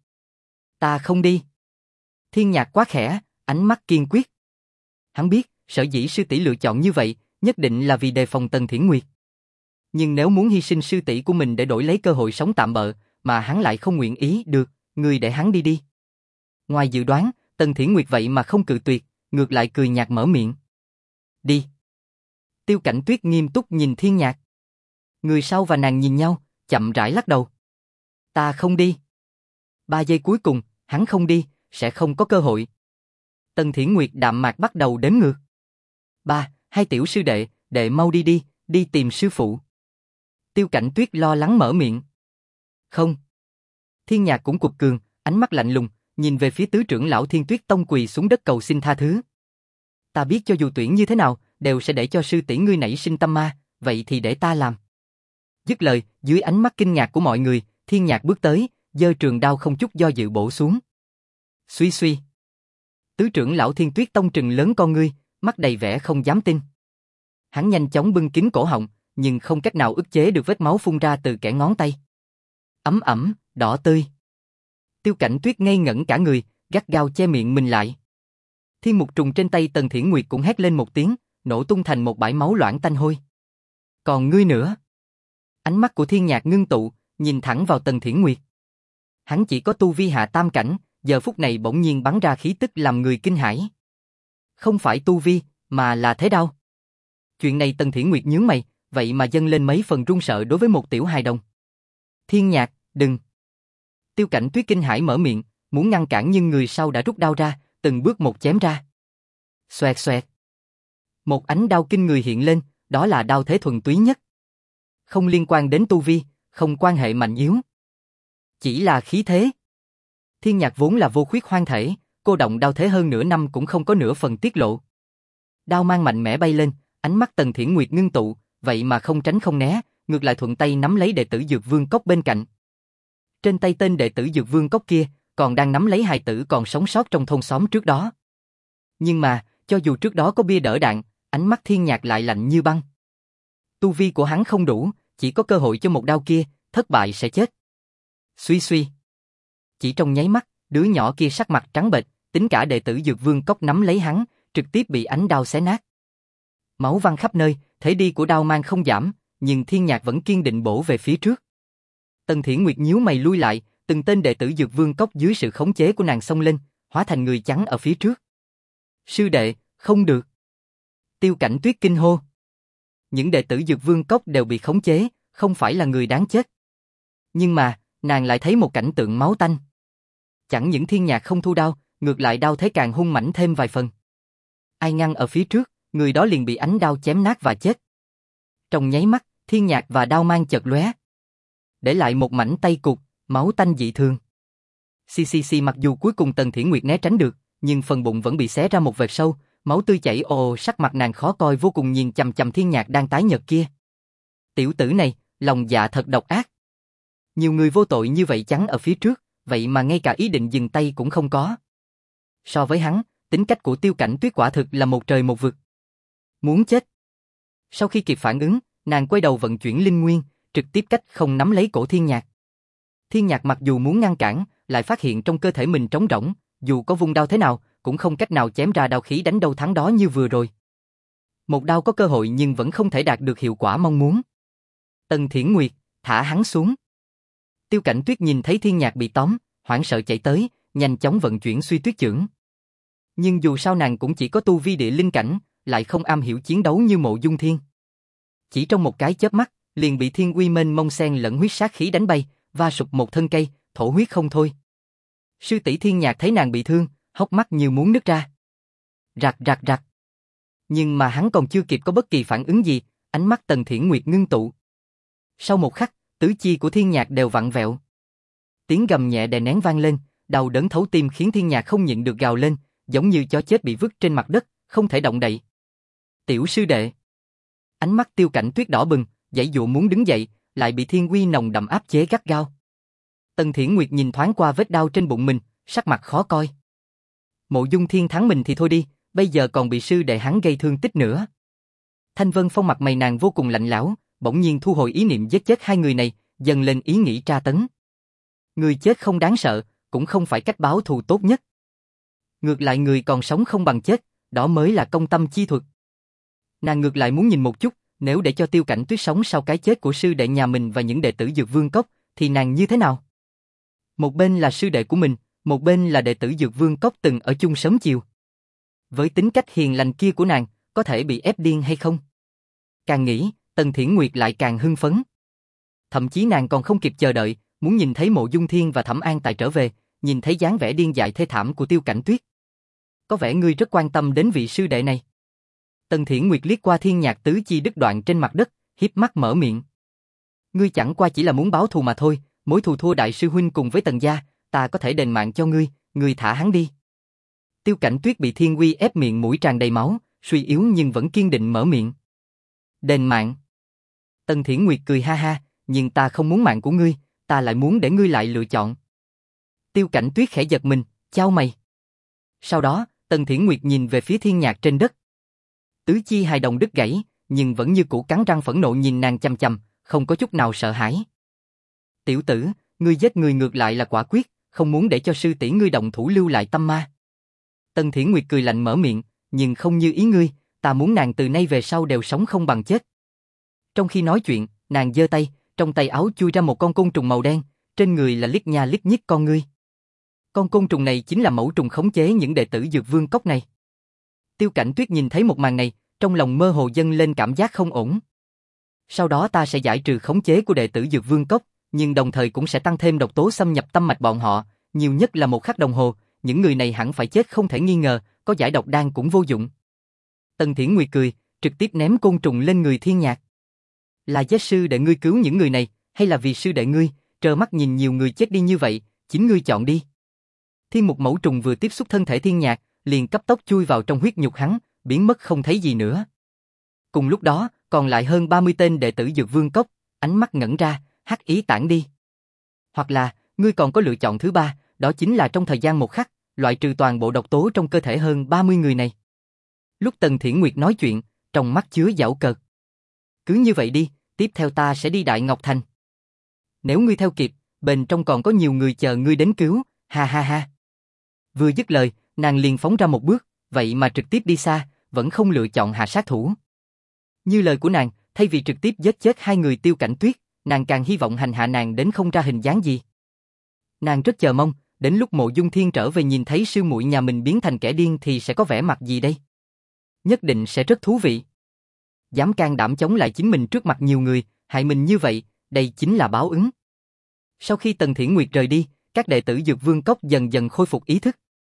Ta không đi. Thiên Nhạc quá khẽ, ánh mắt kiên quyết. Hắn biết, sở dĩ sư tỷ lựa chọn như vậy, nhất định là vì đề phòng Tần Thiển Nguyệt. Nhưng nếu muốn hy sinh sư tỷ của mình để đổi lấy cơ hội sống tạm bợ, mà hắn lại không nguyện ý, được, người để hắn đi đi. Ngoài dự đoán, Tần Thiển Nguyệt vậy mà không cự tuyệt, ngược lại cười nhạt mở miệng. Đi. Tiêu Cảnh Tuyết nghiêm túc nhìn Thiên Nhạc. Người sau và nàng nhìn nhau, chậm rãi lắc đầu. Ta không đi. Ba giây cuối cùng, hắn không đi, sẽ không có cơ hội. Tần Thiển Nguyệt đạm mạc bắt đầu đếm ngược. Ba, hai tiểu sư đệ, đệ mau đi đi, đi tìm sư phụ. Tiêu Cảnh Tuyết lo lắng mở miệng. Không. Thiên Nhạc cũng cụp cường, ánh mắt lạnh lùng, nhìn về phía tứ trưởng lão Thiên Tuyết Tông quỳ xuống đất cầu xin tha thứ. Ta biết cho dù tuyển như thế nào, đều sẽ để cho sư tỷ ngươi nảy sinh tâm ma, vậy thì để ta làm. Dứt lời, dưới ánh mắt kinh ngạc của mọi người, Thiên Nhạc bước tới, giơ trường đao không chút do dự bổ xuống. Suy suy. Tứ trưởng lão Thiên Tuyết Tông trừng lớn con ngươi, mắt đầy vẻ không dám tin. Hắn nhanh chóng bưng kín cổ họng, nhưng không cách nào ức chế được vết máu phun ra từ kẽ ngón tay. Ấm ẩm, đỏ tươi. Tiêu Cảnh Tuyết ngây ngẩn cả người, gắt gao che miệng mình lại. Thiên mục trùng trên tay Tần Thiển Nguyệt cũng hét lên một tiếng, nổ tung thành một bãi máu loãng tanh hôi. Còn ngươi nữa? Ánh mắt của Thiên Nhạc ngưng tụ, nhìn thẳng vào Tần Thiển Nguyệt. Hắn chỉ có tu vi hạ tam cảnh, giờ phút này bỗng nhiên bắn ra khí tức làm người kinh hãi. Không phải tu vi, mà là thế đao. Chuyện này Tần Thiển Nguyệt nhướng mày, vậy mà dâng lên mấy phần run sợ đối với một tiểu hài đồng. Thiên Nhạc, đừng. Tiêu Cảnh Tuyết kinh hãi mở miệng, muốn ngăn cản nhưng người sau đã rút đao ra, từng bước một chém ra. Xoẹt xoẹt. Một ánh đao kinh người hiện lên, đó là đao thế thuần túy nhất. Không liên quan đến tu vi, không quan hệ mạnh yếu. Chỉ là khí thế. Thiên Nhạc vốn là vô khuyết hoang thể, cô động đao thế hơn nửa năm cũng không có nửa phần tiết lộ. Đao mang mạnh mẽ bay lên, ánh mắt Tần Thiển Nguyệt ngưng tụ, vậy mà không tránh không né, ngược lại thuận tay nắm lấy đệ tử Dược Vương Cốc bên cạnh. Trên tay tên đệ tử Dược Vương Cốc kia, còn đang nắm lấy hài tử còn sống sót trong thôn xóm trước đó. Nhưng mà, cho dù trước đó có bia đỡ đạn, ánh mắt Thiên Nhạc lại lạnh như băng. Tu vi của hắn không đủ, chỉ có cơ hội cho một đao kia, thất bại sẽ chết. Suy suy. Chỉ trong nháy mắt, đứa nhỏ kia sắc mặt trắng bệch, tính cả đệ tử Dược Vương Cốc nắm lấy hắn, trực tiếp bị ánh đao xé nát. Máu văng khắp nơi, thế đi của đao mang không giảm, nhưng Thiên Nhạc vẫn kiên định bổ về phía trước. Tần Thiển Nguyệt nhíu mày lui lại, từng tên đệ tử Dược Vương Cốc dưới sự khống chế của nàng xông lên, hóa thành người trắng ở phía trước. Sư đệ, không được. Tiêu Cảnh Tuyết kinh hô. Những đệ tử Dược Vương Cốc đều bị khống chế, không phải là người đáng chết. Nhưng mà, nàng lại thấy một cảnh tượng máu tanh. Chẳng những Thiên Nhạc không thu đao, ngược lại đao thế càng hung mãnh thêm vài phần. Ai ngăn ở phía trước, người đó liền bị ánh đao chém nát và chết. Trong nháy mắt, Thiên Nhạc và đao mang chợt lóe, để lại một mảnh tay cụt, máu tanh dị thường. Xì xì xì, mặc dù cuối cùng Tần Thiển Nguyệt né tránh được, nhưng phần bụng vẫn bị xé ra một vệt sâu, máu tươi chảy ồ ồ, sắc mặt nàng khó coi vô cùng nhìn chằm chằm Thiên Nhạc đang tái nhợt kia. Tiểu tử này, lòng dạ thật độc ác. Nhiều người vô tội như vậy chắn ở phía trước, vậy mà ngay cả ý định dừng tay cũng không có. So với hắn, tính cách của Tiêu Cảnh Tuyết quả thực là một trời một vực. Muốn chết. Sau khi kịp phản ứng, nàng quay đầu vận chuyển linh nguyên, trực tiếp cách không nắm lấy cổ Thiên Nhạc. Thiên Nhạc mặc dù muốn ngăn cản, lại phát hiện trong cơ thể mình trống rỗng, dù có vung đao thế nào, cũng không cách nào chém ra đao khí đánh đâu thắng đó như vừa rồi. Một đao có cơ hội nhưng vẫn không thể đạt được hiệu quả mong muốn. Tần Thiển Nguyệt, thả hắn xuống. Tiêu Cảnh Tuyết nhìn thấy Thiên Nhạc bị tóm, hoảng sợ chạy tới, nhanh chóng vận chuyển Suy Tuyết Chưởng. Nhưng dù sao nàng cũng chỉ có tu vi địa linh cảnh, lại không am hiểu chiến đấu như Mộ Dung Thiên. Chỉ trong một cái chớp mắt, liền bị thiên uy mênh mông xen lẫn huyết sát khí đánh bay, va sụp một thân cây, thổ huyết không thôi. Sư tỷ Thiên Nhạc thấy nàng bị thương, hốc mắt như muốn nứt ra. Rạc rạc rạc. Nhưng mà hắn còn chưa kịp có bất kỳ phản ứng gì, ánh mắt Tần Thiển Nguyệt ngưng tụ. Sau một khắc, tứ chi của Thiên Nhạc đều vặn vẹo. tiếng gầm nhẹ đè nén vang lên, đau đớn thấu tim khiến Thiên Nhạc không nhịn được gào lên, giống như chó chết bị vứt trên mặt đất, không thể động đậy. Tiểu sư đệ. Ánh mắt Tiêu Cảnh Tuyết đỏ bừng, giãy dụa muốn đứng dậy, lại bị thiên uy nồng đậm áp chế gắt gao. Tần Thiển Nguyệt nhìn thoáng qua vết đau trên bụng mình, sắc mặt khó coi. Mộ Dung Thiên thắng mình thì thôi đi, bây giờ còn bị sư đệ hắn gây thương tích nữa. Thanh Vân Phong mặt mày nàng vô cùng lạnh lẽo, bỗng nhiên thu hồi ý niệm giết chết hai người này, dần lên ý nghĩ tra tấn. Người chết không đáng sợ, cũng không phải cách báo thù tốt nhất. Ngược lại người còn sống không bằng chết, đó mới là công tâm chi thuật. Nàng ngược lại muốn nhìn một chút, nếu để cho Tiêu Cảnh Tuyết sống sau cái chết của sư đệ nhà mình và những đệ tử Dược Vương Cốc, thì nàng như thế nào? Một bên là sư đệ của mình, một bên là đệ tử Dược Vương Cốc từng ở chung sớm chiều. Với tính cách hiền lành kia của nàng, có thể bị ép điên hay không? Càng nghĩ, Tần Thiển Nguyệt lại càng hưng phấn. Thậm chí nàng còn không kịp chờ đợi, muốn nhìn thấy Mộ Dung Thiên và Thẩm An Tài trở về, nhìn thấy dáng vẻ điên dại thê thảm của Tiêu Cảnh Tuyết. Có vẻ ngươi rất quan tâm đến vị sư đệ này. Tần Thiển Nguyệt liếc qua Thiên Nhạc tứ chi đứt đoạn trên mặt đất, hiếp mắt mở miệng. Ngươi chẳng qua chỉ là muốn báo thù mà thôi, mối thù thua đại sư huynh cùng với Tần gia, ta có thể đền mạng cho ngươi, ngươi thả hắn đi. Tiêu Cảnh Tuyết bị Thiên Uy ép miệng mũi tràn đầy máu, suy yếu nhưng vẫn kiên định mở miệng. Đền mạng. Tần Thiển Nguyệt cười ha ha, nhưng ta không muốn mạng của ngươi, ta lại muốn để ngươi lại lựa chọn. Tiêu Cảnh Tuyết khẽ giật mình, chau mày. Sau đó, Tần Thiển Nguyệt nhìn về phía Thiên Nhạc trên đất. Tứ chi hài đồng đứt gãy, nhưng vẫn như cũ cắn răng phẫn nộ nhìn nàng chằm chằm, không có chút nào sợ hãi. Tiểu tử, ngươi giết người ngược lại là quả quyết, không muốn để cho sư tỷ ngươi động thủ lưu lại tâm ma. Tần Thiển Nguyệt cười lạnh mở miệng, nhưng không như ý ngươi, ta muốn nàng từ nay về sau đều sống không bằng chết. Trong khi nói chuyện, nàng giơ tay, trong tay áo chui ra một con côn trùng màu đen, trên người là liếc nha liếc nhích con ngươi. Con côn trùng này chính là mẫu trùng khống chế những đệ tử Dược Vương Cốc này. Tiêu Cảnh Tuyết nhìn thấy một màn này, trong lòng mơ hồ dâng lên cảm giác không ổn. Sau đó ta sẽ giải trừ khống chế của đệ tử Dược Vương Cốc, nhưng đồng thời cũng sẽ tăng thêm độc tố xâm nhập tâm mạch bọn họ, nhiều nhất là một khắc đồng hồ, những người này hẳn phải chết không thể nghi ngờ, có giải độc đan cũng vô dụng. Tần Thiển Nguyệt cười, trực tiếp ném côn trùng lên người Thiên Nhạc. Là giết sư đệ ngươi cứu những người này, hay là vì sư đệ ngươi, trơ mắt nhìn nhiều người chết đi như vậy, chính ngươi chọn đi. Thiên Mục mẫu trùng vừa tiếp xúc thân thể Thiên Nhạc, liền cấp tốc chui vào trong huyết nhục hắn, biến mất không thấy gì nữa. Cùng lúc đó, còn lại hơn ba mươi tên đệ tử Dược Vương Cốc, ánh mắt ngẩn ra, hắc ý tản đi. Hoặc là, ngươi còn có lựa chọn thứ ba, đó chính là trong thời gian một khắc, loại trừ toàn bộ độc tố trong cơ thể hơn ba mươi người này. Lúc Tần Thiển Nguyệt nói chuyện, trong mắt chứa giảo cợt. Cứ như vậy đi, tiếp theo ta sẽ đi Đại Ngọc Thành. Nếu ngươi theo kịp, bên trong còn có nhiều người chờ ngươi đến cứu, ha ha ha. Vừa dứt lời, nàng liền phóng ra một bước, vậy mà trực tiếp đi xa, vẫn không lựa chọn hạ sát thủ. Như lời của nàng, thay vì trực tiếp giết chết hai người Tiêu Cảnh Tuyết, nàng càng hy vọng hành hạ nàng đến không ra hình dáng gì. Nàng rất chờ mong, đến lúc Mộ Dung Thiên trở về nhìn thấy sư muội nhà mình biến thành kẻ điên thì sẽ có vẻ mặt gì đây? Nhất định sẽ rất thú vị. Dám can đảm chống lại chính mình trước mặt nhiều người, hại mình như vậy, đây chính là báo ứng. Sau khi Tần Thiển Nguyệt rời đi, các đệ tử Dược Vương Cốc dần dần khôi phục ý thức.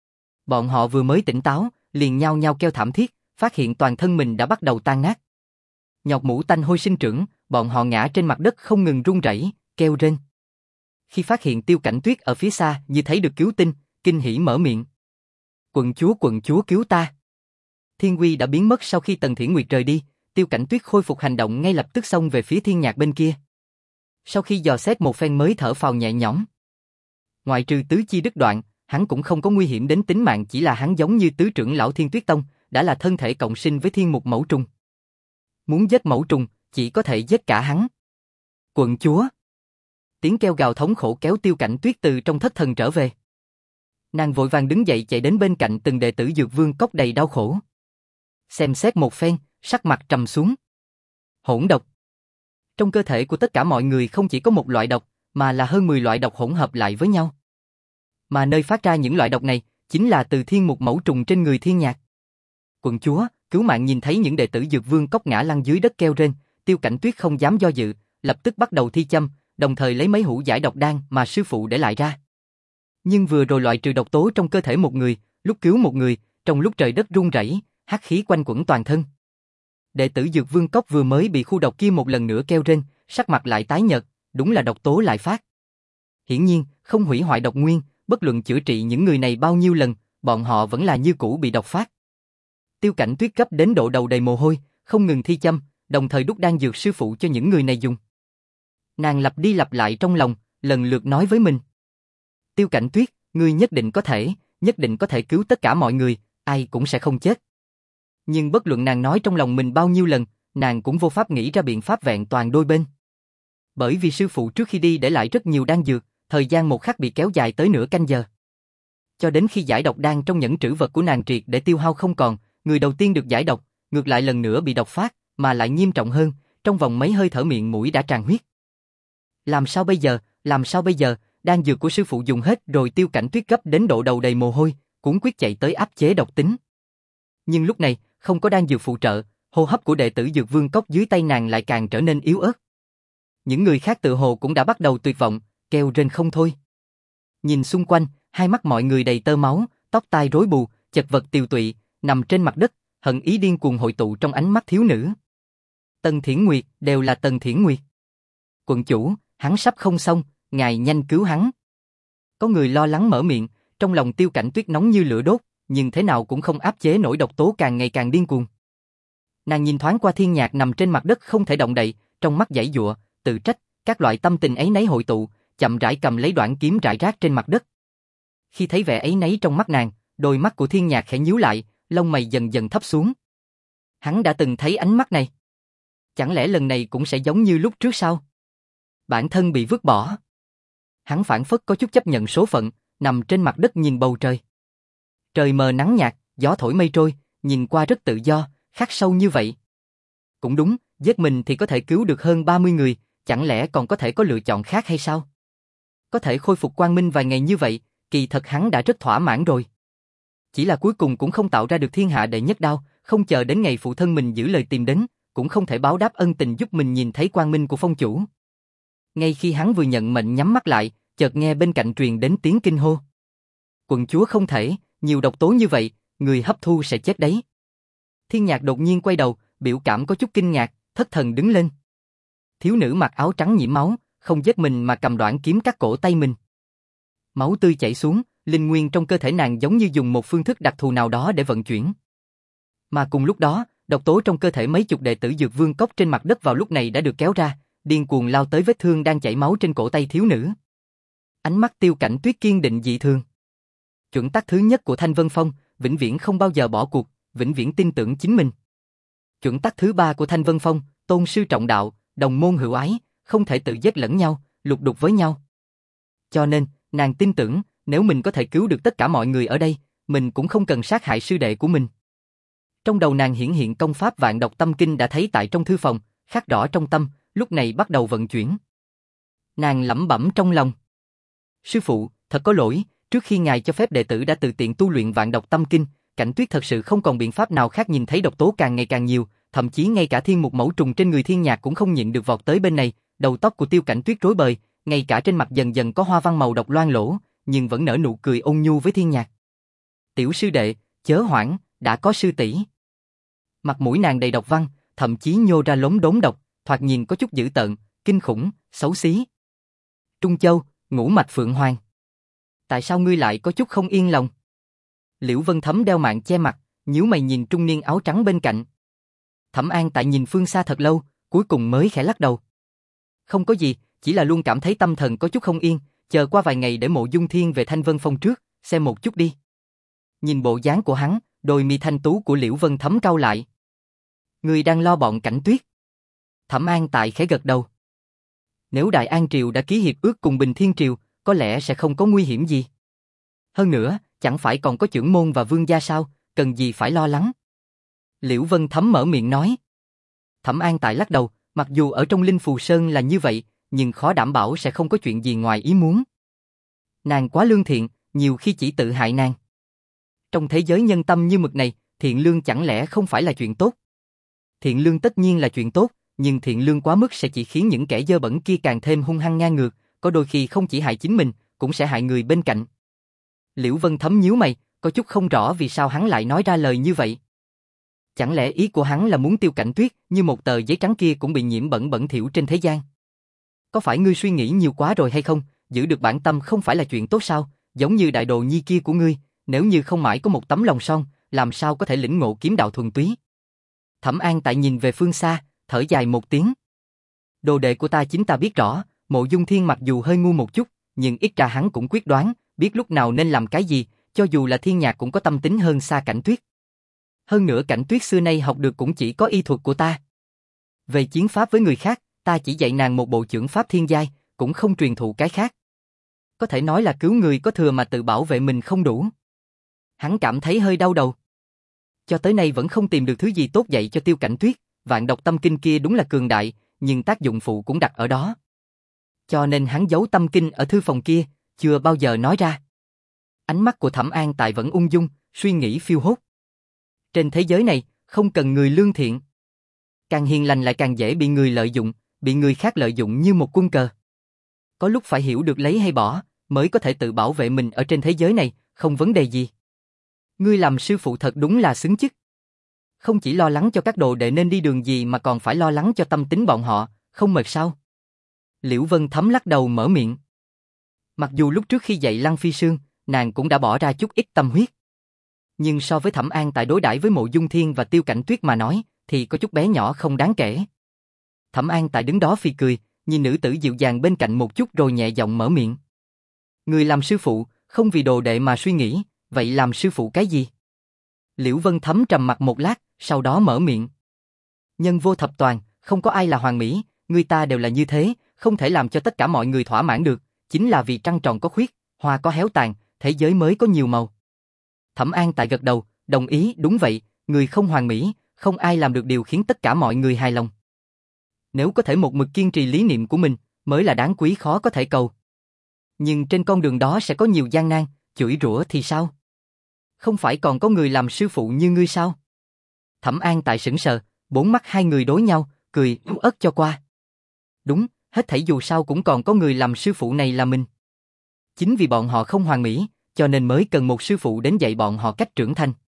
Bọn họ vừa mới tỉnh táo, liền nhao nhao kêu thảm thiết, phát hiện toàn thân mình đã bắt đầu tan nát. Nhọc mũ tanh hôi sinh trưởng, bọn họ ngã trên mặt đất không ngừng run rẩy, kêu rên. Khi phát hiện Tiêu Cảnh Tuyết ở phía xa như thấy được cứu tinh, kinh hỉ mở miệng. Quận chúa quận chúa cứu ta. Thiên uy đã biến mất sau khi Tần Thiển Nguyệt rời đi, Tiêu Cảnh Tuyết khôi phục hành động ngay lập tức xông về phía Thiên Nhạc bên kia. Sau khi dò xét một phen mới thở phào nhẹ nhõm. Ngoại trừ tứ chi đứt đoạn, hắn cũng không có nguy hiểm đến tính mạng, chỉ là hắn giống như tứ trưởng lão Thiên Tuyết Tông, đã là thân thể cộng sinh với Thiên Mục mẫu trùng. Muốn giết mẫu trùng, chỉ có thể giết cả hắn. Quận chúa. Tiếng kêu gào thống khổ kéo Tiêu Cảnh Tuyết từ trong thất thần trở về. Nàng vội vàng đứng dậy chạy đến bên cạnh từng đệ tử Dược Vương Cốc đầy đau khổ. Xem xét một phen, sắc mặt trầm xuống. Hỗn độc. Trong cơ thể của tất cả mọi người không chỉ có một loại độc, mà là hơn mười loại độc hỗn hợp lại với nhau. Mà nơi phát ra những loại độc này, chính là từ Thiên Mục mẫu trùng trên người Thiên Nhạc. Quận chúa, cứu mạng. Nhìn thấy những đệ tử Dược Vương Cốc ngã lăn dưới đất kêu rên, Tiêu Cảnh Tuyết không dám do dự, lập tức bắt đầu thi châm, đồng thời lấy mấy hũ giải độc đan mà sư phụ để lại ra. Nhưng vừa rồi loại trừ độc tố trong cơ thể một người, lúc cứu một người, trong lúc trời đất rung rẩy, hắc khí quanh quẩn toàn thân. Đệ tử Dược Vương Cốc vừa mới bị khu độc kia một lần nữa kêu rên, sắc mặt lại tái nhợt, đúng là độc tố lại phát. Hiển nhiên, không hủy hoại độc nguyên, bất luận chữa trị những người này bao nhiêu lần, bọn họ vẫn là như cũ bị độc phát. Tiêu Cảnh Tuyết gấp đến độ đầu đầy mồ hôi, không ngừng thi châm, đồng thời đút đan dược sư phụ cho những người này dùng. Nàng lặp đi lặp lại trong lòng, lần lượt nói với mình. Tiêu Cảnh Tuyết, ngươi nhất định có thể, nhất định có thể cứu tất cả mọi người, ai cũng sẽ không chết. Nhưng bất luận nàng nói trong lòng mình bao nhiêu lần, nàng cũng vô pháp nghĩ ra biện pháp vẹn toàn đôi bên. Bởi vì sư phụ trước khi đi để lại rất nhiều đan dược, thời gian một khắc bị kéo dài tới nửa canh giờ. Cho đến khi giải độc đan trong nhẫn trữ vật của nàng triệt để tiêu hao không còn, người đầu tiên được giải độc, ngược lại lần nữa bị độc phát, mà lại nghiêm trọng hơn, trong vòng mấy hơi thở miệng mũi đã tràn huyết. Làm sao bây giờ, làm sao bây giờ, đan dược của sư phụ dùng hết rồi. Tiêu Cảnh Tuyết gấp đến độ đầu đầy mồ hôi, cuống quyết chạy tới áp chế độc tính. Nhưng lúc này, không có đan dược phụ trợ, hô hấp của đệ tử Dược Vương Cốc dưới tay nàng lại càng trở nên yếu ớt. Những người khác tự hồ cũng đã bắt đầu tuyệt vọng, kêu rên không thôi. Nhìn xung quanh, hai mắt mọi người đầy tơ máu, tóc tai rối bù, chật vật tiều tụy, nằm trên mặt đất, hận ý điên cuồng hội tụ trong ánh mắt thiếu nữ. Tần Thiển Nguyệt, đều là Tần Thiển Nguyệt. Quận chủ, hắn sắp không xong, ngài nhanh cứu hắn. Có người lo lắng mở miệng, trong lòng Tiêu Cảnh Tuyết nóng như lửa đốt, nhưng thế nào cũng không áp chế nổi độc tố càng ngày càng điên cuồng. Nàng nhìn thoáng qua Thiên Nhạc nằm trên mặt đất không thể động đậy, trong mắt giãy giụa, tự trách, các loại tâm tình ấy nấy hội tụ, chậm rãi cầm lấy đoạn kiếm rải rác trên mặt đất. Khi thấy vẻ ấy nấy trong mắt nàng, đôi mắt của Thiên Nhạc khẽ nhíu lại, lông mày dần dần thấp xuống. Hắn đã từng thấy ánh mắt này. Chẳng lẽ lần này cũng sẽ giống như lúc trước sao? Bản thân bị vứt bỏ. Hắn phản phất có chút chấp nhận số phận, nằm trên mặt đất nhìn bầu trời. Trời mờ nắng nhạt, gió thổi mây trôi, nhìn qua rất tự do, khắc sâu như vậy. Cũng đúng, giết mình thì có thể cứu được hơn ba mươi người, chẳng lẽ còn có thể có lựa chọn khác hay sao? Có thể khôi phục quang minh vài ngày như vậy, kỳ thật hắn đã rất thỏa mãn rồi. Chỉ là cuối cùng cũng không tạo ra được thiên hạ đệ nhất đao, không chờ đến ngày phụ thân mình giữ lời tìm đến, cũng không thể báo đáp ân tình giúp mình nhìn thấy quang minh của phong chủ. Ngay khi hắn vừa nhận mệnh nhắm mắt lại, chợt nghe bên cạnh truyền đến tiếng kinh hô. Quận chúa không thể, nhiều độc tố như vậy, người hấp thu sẽ chết đấy. Thiên Nhạc đột nhiên quay đầu, biểu cảm có chút kinh ngạc, thất thần đứng lên. Thiếu nữ mặc áo trắng nhiễm máu, không giết mình mà cầm đoạn kiếm cắt cổ tay mình. Máu tươi chảy xuống, linh nguyên trong cơ thể nàng giống như dùng một phương thức đặc thù nào đó để vận chuyển. Mà cùng lúc đó, độc tố trong cơ thể mấy chục đệ tử Dược Vương Cốc trên mặt đất vào lúc này đã được kéo ra, điên cuồng lao tới vết thương đang chảy máu trên cổ tay thiếu nữ. Ánh mắt Tiêu Cảnh Tuyết kiên định dị thường. Chuẩn tắc thứ nhất của Thanh Vân Phong, vĩnh viễn không bao giờ bỏ cuộc, vĩnh viễn tin tưởng chính mình. Chuẩn tắc thứ ba của Thanh Vân Phong, tôn sư trọng đạo, đồng môn hữu ái, không thể tự giết lẫn nhau, lục đục với nhau. Cho nên, nàng tin tưởng, nếu mình có thể cứu được tất cả mọi người ở đây, mình cũng không cần sát hại sư đệ của mình. Trong đầu nàng hiển hiện công pháp Vạn Độc Tâm Kinh đã thấy tại trong thư phòng, khắc rõ trong tâm, lúc này bắt đầu vận chuyển. Nàng lẩm bẩm trong lòng. Sư phụ, thật có lỗi, trước khi ngài cho phép đệ tử đã tự tiện tu luyện Vạn Độc Tâm Kinh, Cảnh Tuyết thật sự không còn biện pháp nào khác, nhìn thấy độc tố càng ngày càng nhiều, thậm chí ngay cả thiên mục mẫu trùng trên người Thiên Nhạc cũng không nhịn được vọt tới bên này, đầu tóc của Tiêu Cảnh Tuyết rối bời, ngay cả trên mặt dần dần có hoa văn màu độc loang lổ, nhưng vẫn nở nụ cười ôn nhu với Thiên Nhạc. Tiểu sư đệ, chớ hoảng, đã có sư tỷ. Mặt mũi nàng đầy độc văn, thậm chí nhô ra lốm đốm độc, thoạt nhìn có chút dữ tợn, kinh khủng, xấu xí. Trung Châu, ngũ mạch phượng hoàng. Tại sao ngươi lại có chút không yên lòng? Liễu Vân Thấm đeo mạng che mặt, nhíu mày nhìn trung niên áo trắng bên cạnh. Thẩm An tại nhìn phương xa thật lâu, cuối cùng mới khẽ lắc đầu. Không có gì, chỉ là luôn cảm thấy tâm thần có chút không yên, chờ qua vài ngày để Mộ Dung Thiên về Thanh Vân Phong trước, xem một chút đi. Nhìn bộ dáng của hắn, đôi mi thanh tú của Liễu Vân Thấm cau lại. Người đang lo bọn Cảnh Tuyết. Thẩm An tại khẽ gật đầu. Nếu Đại An Triều đã ký hiệp ước cùng Bình Thiên Triều, có lẽ sẽ không có nguy hiểm gì. Hơn nữa, chẳng phải còn có chưởng môn và vương gia sao, cần gì phải lo lắng. Liễu Vân Thấm mở miệng nói. Thẩm An tại lắc đầu, mặc dù ở trong Linh Phù Sơn là như vậy, nhưng khó đảm bảo sẽ không có chuyện gì ngoài ý muốn. Nàng quá lương thiện, nhiều khi chỉ tự hại nàng. Trong thế giới nhân tâm như mực này, thiện lương chẳng lẽ không phải là chuyện tốt? Thiện lương tất nhiên là chuyện tốt, nhưng thiện lương quá mức sẽ chỉ khiến những kẻ dơ bẩn kia càng thêm hung hăng ngang ngược, có đôi khi không chỉ hại chính mình, cũng sẽ hại người bên cạnh. Liễu Vân Thấm nhíu mày, có chút không rõ vì sao hắn lại nói ra lời như vậy. Chẳng lẽ ý của hắn là muốn Tiêu Cảnh Tuyết như một tờ giấy trắng kia cũng bị nhiễm bẩn bẩn thỉu trên thế gian? Có phải ngươi suy nghĩ nhiều quá rồi hay không? giữ được bản tâm không phải là chuyện tốt sao, giống như đại đồ nhi kia của ngươi, nếu như không mãi có một tấm lòng son, làm sao có thể lĩnh ngộ kiếm đạo thuần túy. Thẩm An Tại nhìn về phương xa, thở dài một tiếng. Đồ đệ của ta chính ta biết rõ, Mộ Dung Thiên mặc dù hơi ngu một chút, nhưng ít ra hắn cũng quyết đoán, biết lúc nào nên làm cái gì, cho dù là Thiên Nhạc cũng có tâm tính hơn xa Cảnh Tuyết. Hơn nữa Cảnh Tuyết xưa nay học được cũng chỉ có y thuật của ta. Về chiến pháp với người khác, ta chỉ dạy nàng một bộ chưởng pháp thiên giai, cũng không truyền thụ cái khác. Có thể nói là cứu người có thừa mà tự bảo vệ mình không đủ. Hắn cảm thấy hơi đau đầu. Cho tới nay vẫn không tìm được thứ gì tốt dạy cho Tiêu Cảnh Tuyết, vạn độc tâm kinh kia đúng là cường đại, nhưng tác dụng phụ cũng đặt ở đó. Cho nên hắn giấu tâm kinh ở thư phòng kia, chưa bao giờ nói ra. Ánh mắt của Thẩm An Tại vẫn ung dung, suy nghĩ phiêu hốt. Trên thế giới này, không cần người lương thiện. Càng hiền lành lại càng dễ bị người lợi dụng, bị người khác lợi dụng như một quân cờ. Có lúc phải hiểu được lấy hay bỏ, mới có thể tự bảo vệ mình ở trên thế giới này, không vấn đề gì. Ngươi làm sư phụ thật đúng là xứng chức. Không chỉ lo lắng cho các đồ đệ nên đi đường gì mà còn phải lo lắng cho tâm tính bọn họ, không mệt sao? Liễu Vân Thấm lắc đầu mở miệng. Mặc dù lúc trước khi dạy Lăng Phi Sương, nàng cũng đã bỏ ra chút ít tâm huyết. Nhưng so với Thẩm An Tại đối đãi với Mộ Dung Thiên và Tiêu Cảnh Tuyết mà nói, thì có chút bé nhỏ không đáng kể. Thẩm An Tại đứng đó phì cười, nhìn nữ tử dịu dàng bên cạnh một chút rồi nhẹ giọng mở miệng. Người làm sư phụ, không vì đồ đệ mà suy nghĩ, vậy làm sư phụ cái gì? Liễu Vân Thấm trầm mặt một lát, sau đó mở miệng. Nhân vô thập toàn, không có ai là hoàn mỹ, người ta đều là như thế, không thể làm cho tất cả mọi người thỏa mãn được, chính là vì trăng tròn có khuyết, hoa có héo tàn, thế giới mới có nhiều màu. Thẩm An Tại gật đầu, đồng ý, đúng vậy, người không hoàn mỹ, không ai làm được điều khiến tất cả mọi người hài lòng. Nếu có thể một mực kiên trì lý niệm của mình, mới là đáng quý khó có thể cầu. Nhưng trên con đường đó sẽ có nhiều gian nan, chửi rủa thì sao? Không phải còn có người làm sư phụ như ngươi sao? Thẩm An Tại sững sờ, bốn mắt hai người đối nhau, cười yếu ớt cho qua. Đúng, hết thảy dù sao cũng còn có người làm sư phụ này là mình. Chính vì bọn họ không hoàn mỹ, cho nên mới cần một sư phụ đến dạy bọn họ cách trưởng thành.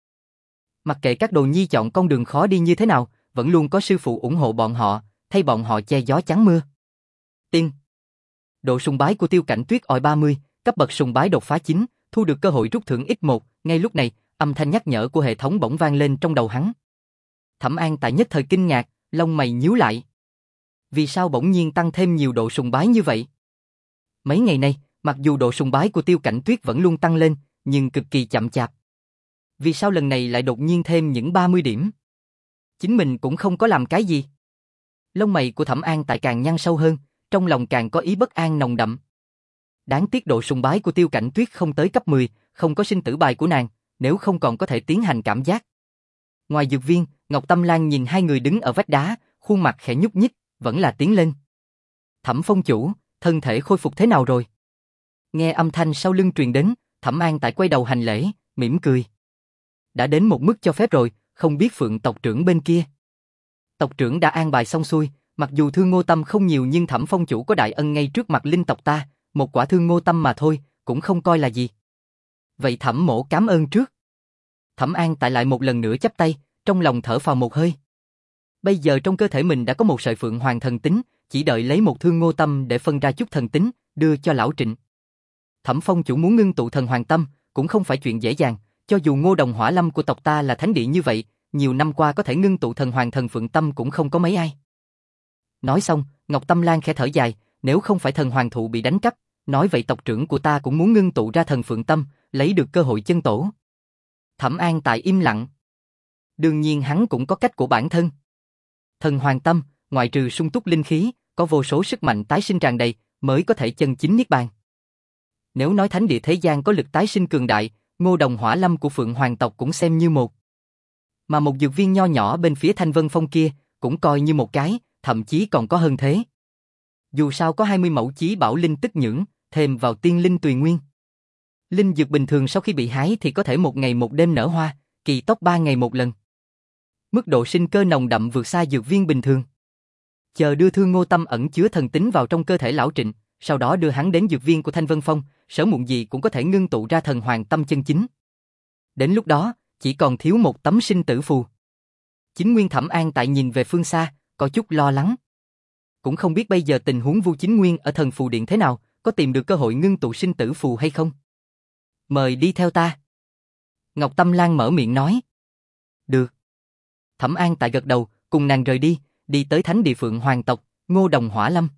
Mặc kệ các đồ nhi chọn con đường khó đi như thế nào, vẫn luôn có sư phụ ủng hộ bọn họ, thay bọn họ che gió chắn mưa. Tiên. Độ sùng bái của Tiêu Cảnh Tuyết ỏi ba mươi, cấp bậc sùng bái đột phá chín, thu được cơ hội rút thưởng ít một, ngay lúc này, âm thanh nhắc nhở của hệ thống bỗng vang lên trong đầu hắn. Thẩm An Tại nhất thời kinh ngạc, lông mày nhíu lại. Vì sao bỗng nhiên tăng thêm nhiều độ sùng bái như vậy? Mấy ngày nay, mặc dù độ sùng bái của Tiêu Cảnh Tuyết vẫn luôn tăng lên, nhưng cực kỳ chậm chạp. Vì sao lần này lại đột nhiên thêm những ba mươi điểm? Chính mình cũng không có làm cái gì. Lông mày của Thẩm An Tại càng nhăn sâu hơn, trong lòng càng có ý bất an nồng đậm. Đáng tiếc độ sùng bái của Tiêu Cảnh Tuyết không tới cấp mười, không có sinh tử bài của nàng, nếu không còn có thể tiến hành cảm giác. Ngoài dược viên, Ngọc Tâm Lan nhìn hai người đứng ở vách đá, khuôn mặt khẽ nhúc nhích, vẫn là tiến lên. Thẩm Phong chủ, thân thể khôi phục thế nào rồi? Nghe âm thanh sau lưng truyền đến, Thẩm An Tại quay đầu hành lễ, mỉm cười. Đã đến một mức cho phép rồi, không biết Phượng tộc trưởng bên kia. Tộc trưởng đã an bài xong xuôi, mặc dù thương Ngô Tâm không nhiều nhưng Thẩm Phong chủ có đại ân ngay trước mặt linh tộc ta, một quả thương Ngô Tâm mà thôi, cũng không coi là gì. Vậy Thẩm mỗ cảm ơn trước. Thẩm An Tại lại một lần nữa chắp tay, trong lòng thở phào một hơi. Bây giờ trong cơ thể mình đã có một sợi Phượng Hoàng thần tính, chỉ đợi lấy một thương Ngô Tâm để phân ra chút thần tính, đưa cho lão Trịnh. Thẩm Phong chủ muốn ngưng tụ thần Hoàng Tâm, cũng không phải chuyện dễ dàng, cho dù Ngô Đồng Hỏa Lâm của tộc ta là thánh địa như vậy, nhiều năm qua có thể ngưng tụ thần Hoàng thần Phượng Tâm cũng không có mấy ai. Nói xong, Ngọc Tâm Lan khẽ thở dài, nếu không phải thần Hoàng thụ bị đánh cắp, nói vậy tộc trưởng của ta cũng muốn ngưng tụ ra thần Phượng Tâm, lấy được cơ hội chân tổ. Thẩm An Tại im lặng. Đương nhiên hắn cũng có cách của bản thân. Thần Hoàng Tâm, ngoại trừ sung túc linh khí, có vô số sức mạnh tái sinh tràn đầy, mới có thể chân chính niết bàn. Nếu nói thánh địa thế gian có lực tái sinh cường đại, Ngô Đồng Hỏa Lâm của Phượng Hoàng tộc cũng xem như một. Mà một dược viên nho nhỏ bên phía Thanh Vân Phong kia, cũng coi như một cái, thậm chí còn có hơn thế. Dù sao có hai mươi mẫu chí bảo linh tức nhưỡng, thêm vào tiên linh tùy nguyên. Linh dược bình thường sau khi bị hái thì có thể một ngày một đêm nở hoa, kỳ tốc ba ngày một lần. Mức độ sinh cơ nồng đậm vượt xa dược viên bình thường. Chờ đưa thương Ngô Tâm ẩn chứa thần tính vào trong cơ thể lão Trịnh, sau đó đưa hắn đến dược viên của Thanh Vân Phong, sớm muộn gì cũng có thể ngưng tụ ra thần Hoàng Tâm chân chính. Đến lúc đó, chỉ còn thiếu một tấm sinh tử phù. Chính Nguyên Thẩm An Tại nhìn về phương xa, có chút lo lắng. Cũng không biết bây giờ tình huống Vu Chính Nguyên ở thần phù điện thế nào, có tìm được cơ hội ngưng tụ sinh tử phù hay không? Mời đi theo ta. Ngọc Tâm Lan mở miệng nói. Được. Thẩm An Tại gật đầu, cùng nàng rời đi, đi tới thánh địa Phượng Hoàng tộc, Ngô Đồng Hỏa Lâm.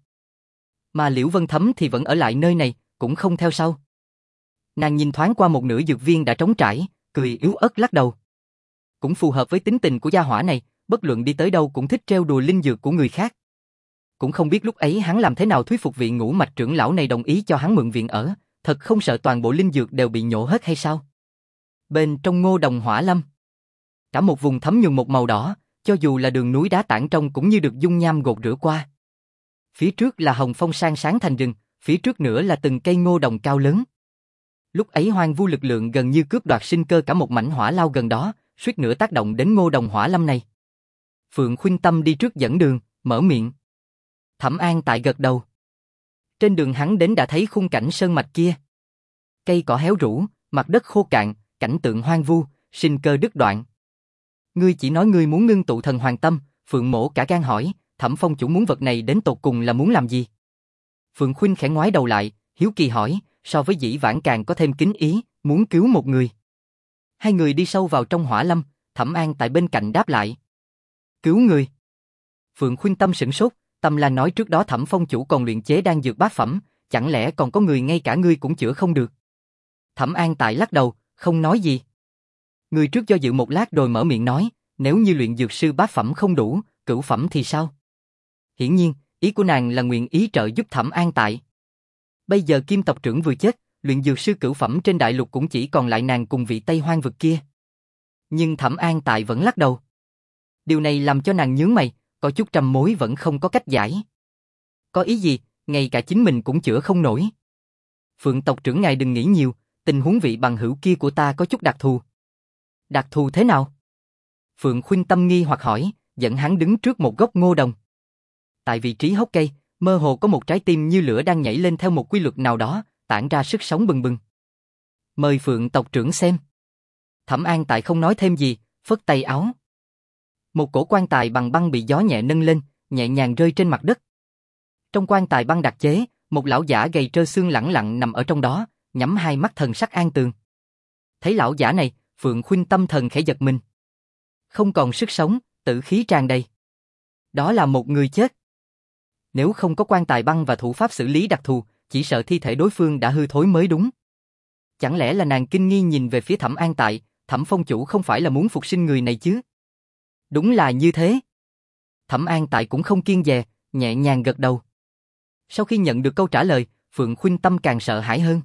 Mà Liễu Vân Thấm thì vẫn ở lại nơi này, cũng không theo sau. Nàng nhìn thoáng qua một nửa dược viên đã trống trải, cười yếu ớt lắc đầu. Cũng phù hợp với tính tình của gia hỏa này, bất luận đi tới đâu cũng thích trêu đùa linh dược của người khác. Cũng không biết lúc ấy hắn làm thế nào thuyết phục vị ngũ mạch trưởng lão này đồng ý cho hắn mượn viện ở, thật không sợ toàn bộ linh dược đều bị nhổ hết hay sao? Bên trong Ngô Đồng Hỏa Lâm, cả một vùng thấm nhuần một màu đỏ, cho dù là đường núi đá tảng trong cũng như được dung nham gột rửa qua. Phía trước là hồng phong san sáng thành rừng, phía trước nữa là từng cây ngô đồng cao lớn. Lúc ấy hoang vu lực lượng gần như cướp đoạt sinh cơ cả một mảnh hỏa lao gần đó, suýt nữa tác động đến Ngô Đồng Hỏa Lâm này. Phượng Khuynh Tâm đi trước dẫn đường, mở miệng. Thẩm An Tại gật đầu. Trên đường hắn đến đã thấy khung cảnh sơn mạch kia. Cây cỏ héo rũ, mặt đất khô cạn, cảnh tượng hoang vu, sinh cơ đứt đoạn. Ngươi chỉ nói ngươi muốn ngưng tụ thần hoàng tâm, Phượng Mỗ cả gan hỏi, Thẩm Phong chủ muốn vật này đến tột cùng là muốn làm gì? Phượng Khuynh khẽ ngoái đầu lại, hiếu kỳ hỏi, so với dĩ vãng càng có thêm kính ý, muốn cứu một người. Hai người đi sâu vào trong hỏa lâm, Thẩm An Tại bên cạnh đáp lại. Cứu người? Phượng Khuynh Tâm sửng sốt, Tâm Lan nói trước đó Thẩm Phong chủ còn luyện chế đan dược bát phẩm, chẳng lẽ còn có người ngay cả ngươi cũng chữa không được? Thẩm An Tại lắc đầu, không nói gì. Người trước do dự một lát rồi mở miệng nói, nếu như luyện dược sư bát phẩm không đủ, cửu phẩm thì sao? Hiển nhiên, ý của nàng là nguyện ý trợ giúp Thẩm An Tại. Bây giờ Kim tộc trưởng vừa chết, luyện dược sư cửu phẩm trên đại lục cũng chỉ còn lại nàng cùng vị Tây Hoang vực kia. Nhưng Thẩm An Tại vẫn lắc đầu. Điều này làm cho nàng nhướng mày, có chút trăm mối vẫn không có cách giải. Có ý gì, ngay cả chính mình cũng chữa không nổi. Phượng tộc trưởng ngài đừng nghĩ nhiều, tình huống vị bằng hữu kia của ta có chút đặc thù. Đặc thù thế nào? Phượng Khuynh Tâm nghi hoặc hỏi, dẫn hắn đứng trước một gốc ngô đồng. Tại vị trí hốc cây, mơ hồ có một trái tim như lửa đang nhảy lên theo một quy luật nào đó, tản ra sức sống bừng bừng. Mời Phượng tộc trưởng xem. Thẩm An Tại không nói thêm gì, phất tay áo. Một cổ quan tài bằng băng bị gió nhẹ nâng lên, nhẹ nhàng rơi trên mặt đất. Trong quan tài băng đặc chế, một lão giả gầy trơ xương lẳng lặng nằm ở trong đó, nhắm hai mắt thần sắc an tường. Thấy lão giả này, Phượng Khuynh Tâm thần khẽ giật mình. Không còn sức sống, tử khí tràn đầy. Đó là một người chết. Nếu không có quan tài băng và thủ pháp xử lý đặc thù, chỉ sợ thi thể đối phương đã hư thối mới đúng. Chẳng lẽ là nàng kinh nghi nhìn về phía Thẩm An Tại, Thẩm Phong chủ không phải là muốn phục sinh người này chứ? Đúng là như thế. Thẩm An Tại cũng không kiêng dè, nhẹ nhàng gật đầu. Sau khi nhận được câu trả lời, Phượng Khuynh Tâm càng sợ hãi hơn.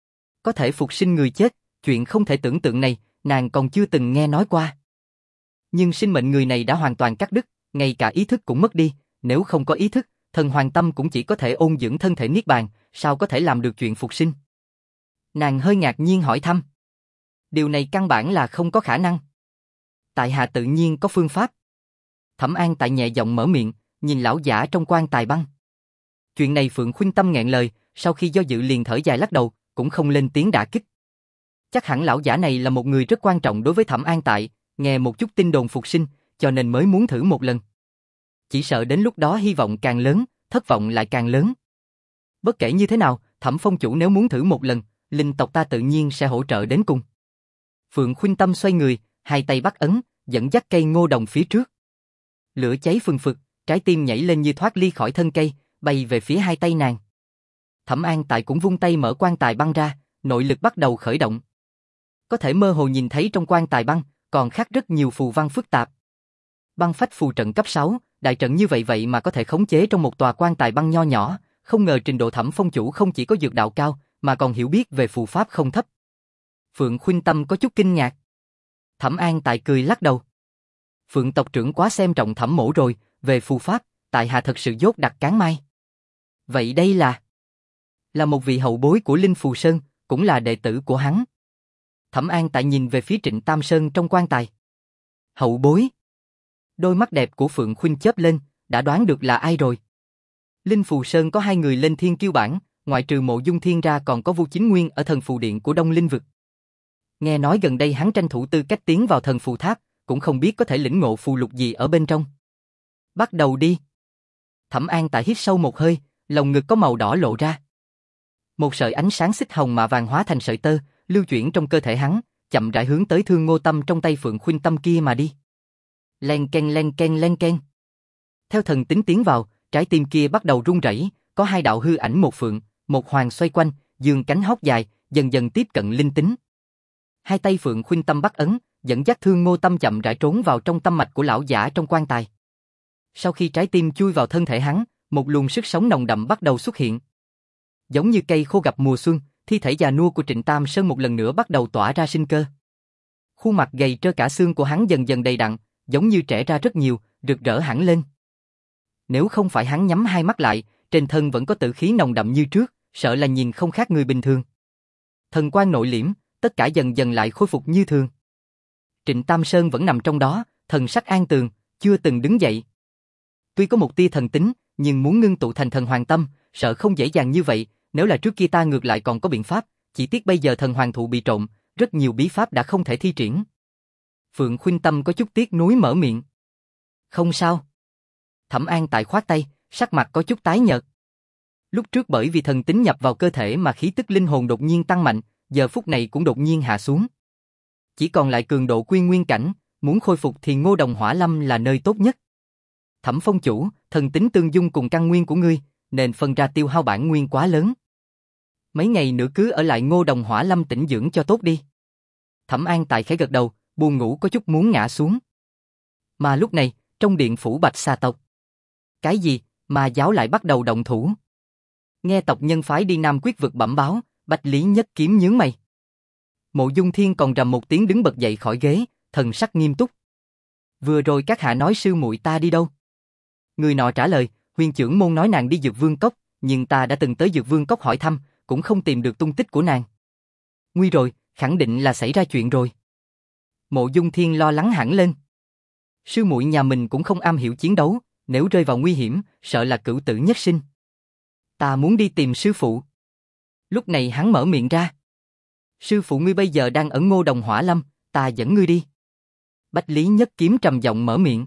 Có thể phục sinh người chết, chuyện không thể tưởng tượng này, nàng còn chưa từng nghe nói qua. Nhưng sinh mệnh người này đã hoàn toàn cắt đứt, ngay cả ý thức cũng mất đi, nếu không có ý thức, thần hoàng tâm cũng chỉ có thể ôn dưỡng thân thể niết bàn, sao có thể làm được chuyện phục sinh? Nàng hơi ngạc nhiên hỏi thăm. Điều này căn bản là không có khả năng. Tại hạ tự nhiên có phương pháp. Thẩm An Tại nhẹ giọng mở miệng, nhìn lão giả trong quan tài băng. Chuyện này Phượng Khuynh Tâm nghẹn lời, sau khi do dự liền thở dài lắc đầu, cũng không lên tiếng đả kích. Chắc hẳn lão giả này là một người rất quan trọng đối với Thẩm An Tại, nghe một chút tin đồn phục sinh, cho nên mới muốn thử một lần. Chỉ sợ đến lúc đó hy vọng càng lớn, thất vọng lại càng lớn. Bất kể như thế nào, Thẩm Phong chủ nếu muốn thử một lần, linh tộc ta tự nhiên sẽ hỗ trợ đến cùng. Phượng Khuynh Tâm xoay người, hai tay bắt ấn, dẫn dắt cây ngô đồng phía trước. Lửa cháy phừng phực, trái tim nhảy lên như thoát ly khỏi thân cây, bay về phía hai tay nàng. Thẩm An Tại cũng vung tay mở quan tài băng ra, nội lực bắt đầu khởi động. Có thể mơ hồ nhìn thấy trong quan tài băng, còn khắc rất nhiều phù văn phức tạp. Băng phách phù trận cấp sáu, đại trận như vậy vậy mà có thể khống chế trong một tòa quan tài băng nho nhỏ, không ngờ trình độ Thẩm Phong chủ không chỉ có dược đạo cao, mà còn hiểu biết về phù pháp không thấp. Phượng Khuynh Tâm có chút kinh ngạc. Thẩm An Tại cười lắc đầu. Phượng tộc trưởng quá xem trọng Thẩm mỗ rồi, về phù pháp, tại hạ thật sự dốt đặt cán mai. Vậy đây là... là một vị hậu bối của Linh Phù Sơn, cũng là đệ tử của hắn. Thẩm An Tại nhìn về phía Trịnh Tam Sơn trong quan tài. Hậu bối? Đôi mắt đẹp của Phượng Khuynh chớp lên, đã đoán được là ai rồi. Linh Phù Sơn có hai người lên thiên kiêu bảng, ngoại trừ Mộ Dung Thiên ra còn có Vu Chính Nguyên ở thần phù điện của Đông Linh vực. Nghe nói gần đây hắn tranh thủ tư cách tiến vào thần phù tháp, cũng không biết có thể lĩnh ngộ phù lục gì ở bên trong. Bắt đầu đi. Thẩm An Tại hít sâu một hơi, lồng ngực có màu đỏ lộ ra. Một sợi ánh sáng xích hồng mạ vàng hóa thành sợi tơ, lưu chuyển trong cơ thể hắn, chậm rãi hướng tới Thương Ngô Tâm trong tay Phượng Khuynh Tâm kia mà đi. Len ken len ken len ken. Theo thần tính tiến vào, trái tim kia bắt đầu rung rẩy, có hai đạo hư ảnh một phượng, một hoàng xoay quanh, dương cánh hót dài, dần dần tiếp cận linh tính. Hai tay Phượng Khuynh Tâm bắt ấn, dẫn dắt Thương Ngô Tâm chậm rãi trốn vào trong tâm mạch của lão giả trong quan tài. Sau khi trái tim chui vào thân thể hắn, một luồng sức sống nồng đậm bắt đầu xuất hiện. Giống như cây khô gặp mùa xuân, thi thể già nua của Trịnh Tam Sơn một lần nữa bắt đầu tỏa ra sinh cơ. Khuôn mặt gầy trơ cả xương của hắn dần dần đầy đặn, giống như trẻ ra rất nhiều, rực rỡ hẳn lên. Nếu không phải hắn nhắm hai mắt lại, trên thân vẫn có tử khí nồng đậm như trước, sợ là nhìn không khác người bình thường. Thần quang nội liễm, tất cả dần dần lại khôi phục như thường. Trịnh Tam Sơn vẫn nằm trong đó, thần sắc an tường, chưa từng đứng dậy. Tuy có một tia thần tính, nhưng muốn ngưng tụ thành thần hoàng tâm, sợ không dễ dàng như vậy, nếu là trước kia ta ngược lại còn có biện pháp, chỉ tiếc bây giờ thần hoàng thụ bị trộm, rất nhiều bí pháp đã không thể thi triển. Phượng Khuynh Tâm có chút tiếc nuối mở miệng. Không sao. Thẩm An Tại khoát tay, sắc mặt có chút tái nhợt. Lúc trước bởi vì thần tính nhập vào cơ thể mà khí tức linh hồn đột nhiên tăng mạnh, giờ phút này cũng đột nhiên hạ xuống. Chỉ còn lại cường độ quy nguyên cảnh, muốn khôi phục thì Ngô Đồng Hỏa Lâm là nơi tốt nhất. Thẩm Phong chủ, thần tính tương dung cùng căn nguyên của ngươi, nên phân ra tiêu hao bản nguyên quá lớn. Mấy ngày nữa cứ ở lại Ngô Đồng Hỏa Lâm tĩnh dưỡng cho tốt đi. Thẩm An Tại khẽ gật đầu, buồn ngủ có chút muốn ngã xuống. Mà lúc này, trong điện phủ Bạch Xà tộc. Cái gì, mà giáo lại bắt đầu động thủ? Nghe tộc nhân phái đi Nam Quyết vực bẩm báo, Bạch Lý Nhất Kiếm nhướng mày. Mộ Dung Thiên còn rầm một tiếng đứng bật dậy khỏi ghế, thần sắc nghiêm túc. Vừa rồi các hạ nói sư muội ta đi đâu? Người nọ trả lời, Huyền trưởng môn nói nàng đi Dược Vương Cốc, nhưng ta đã từng tới Dược Vương Cốc hỏi thăm, cũng không tìm được tung tích của nàng. Nguy rồi, khẳng định là xảy ra chuyện rồi. Mộ Dung Thiên lo lắng hẳn lên. Sư muội nhà mình cũng không am hiểu chiến đấu, nếu rơi vào nguy hiểm, sợ là cửu tử nhất sinh. Ta muốn đi tìm sư phụ. Lúc này hắn mở miệng ra. Sư phụ ngươi bây giờ đang ở Ngô Đồng Hỏa Lâm, ta dẫn ngươi đi. Bách Lý Nhất Kiếm trầm giọng mở miệng.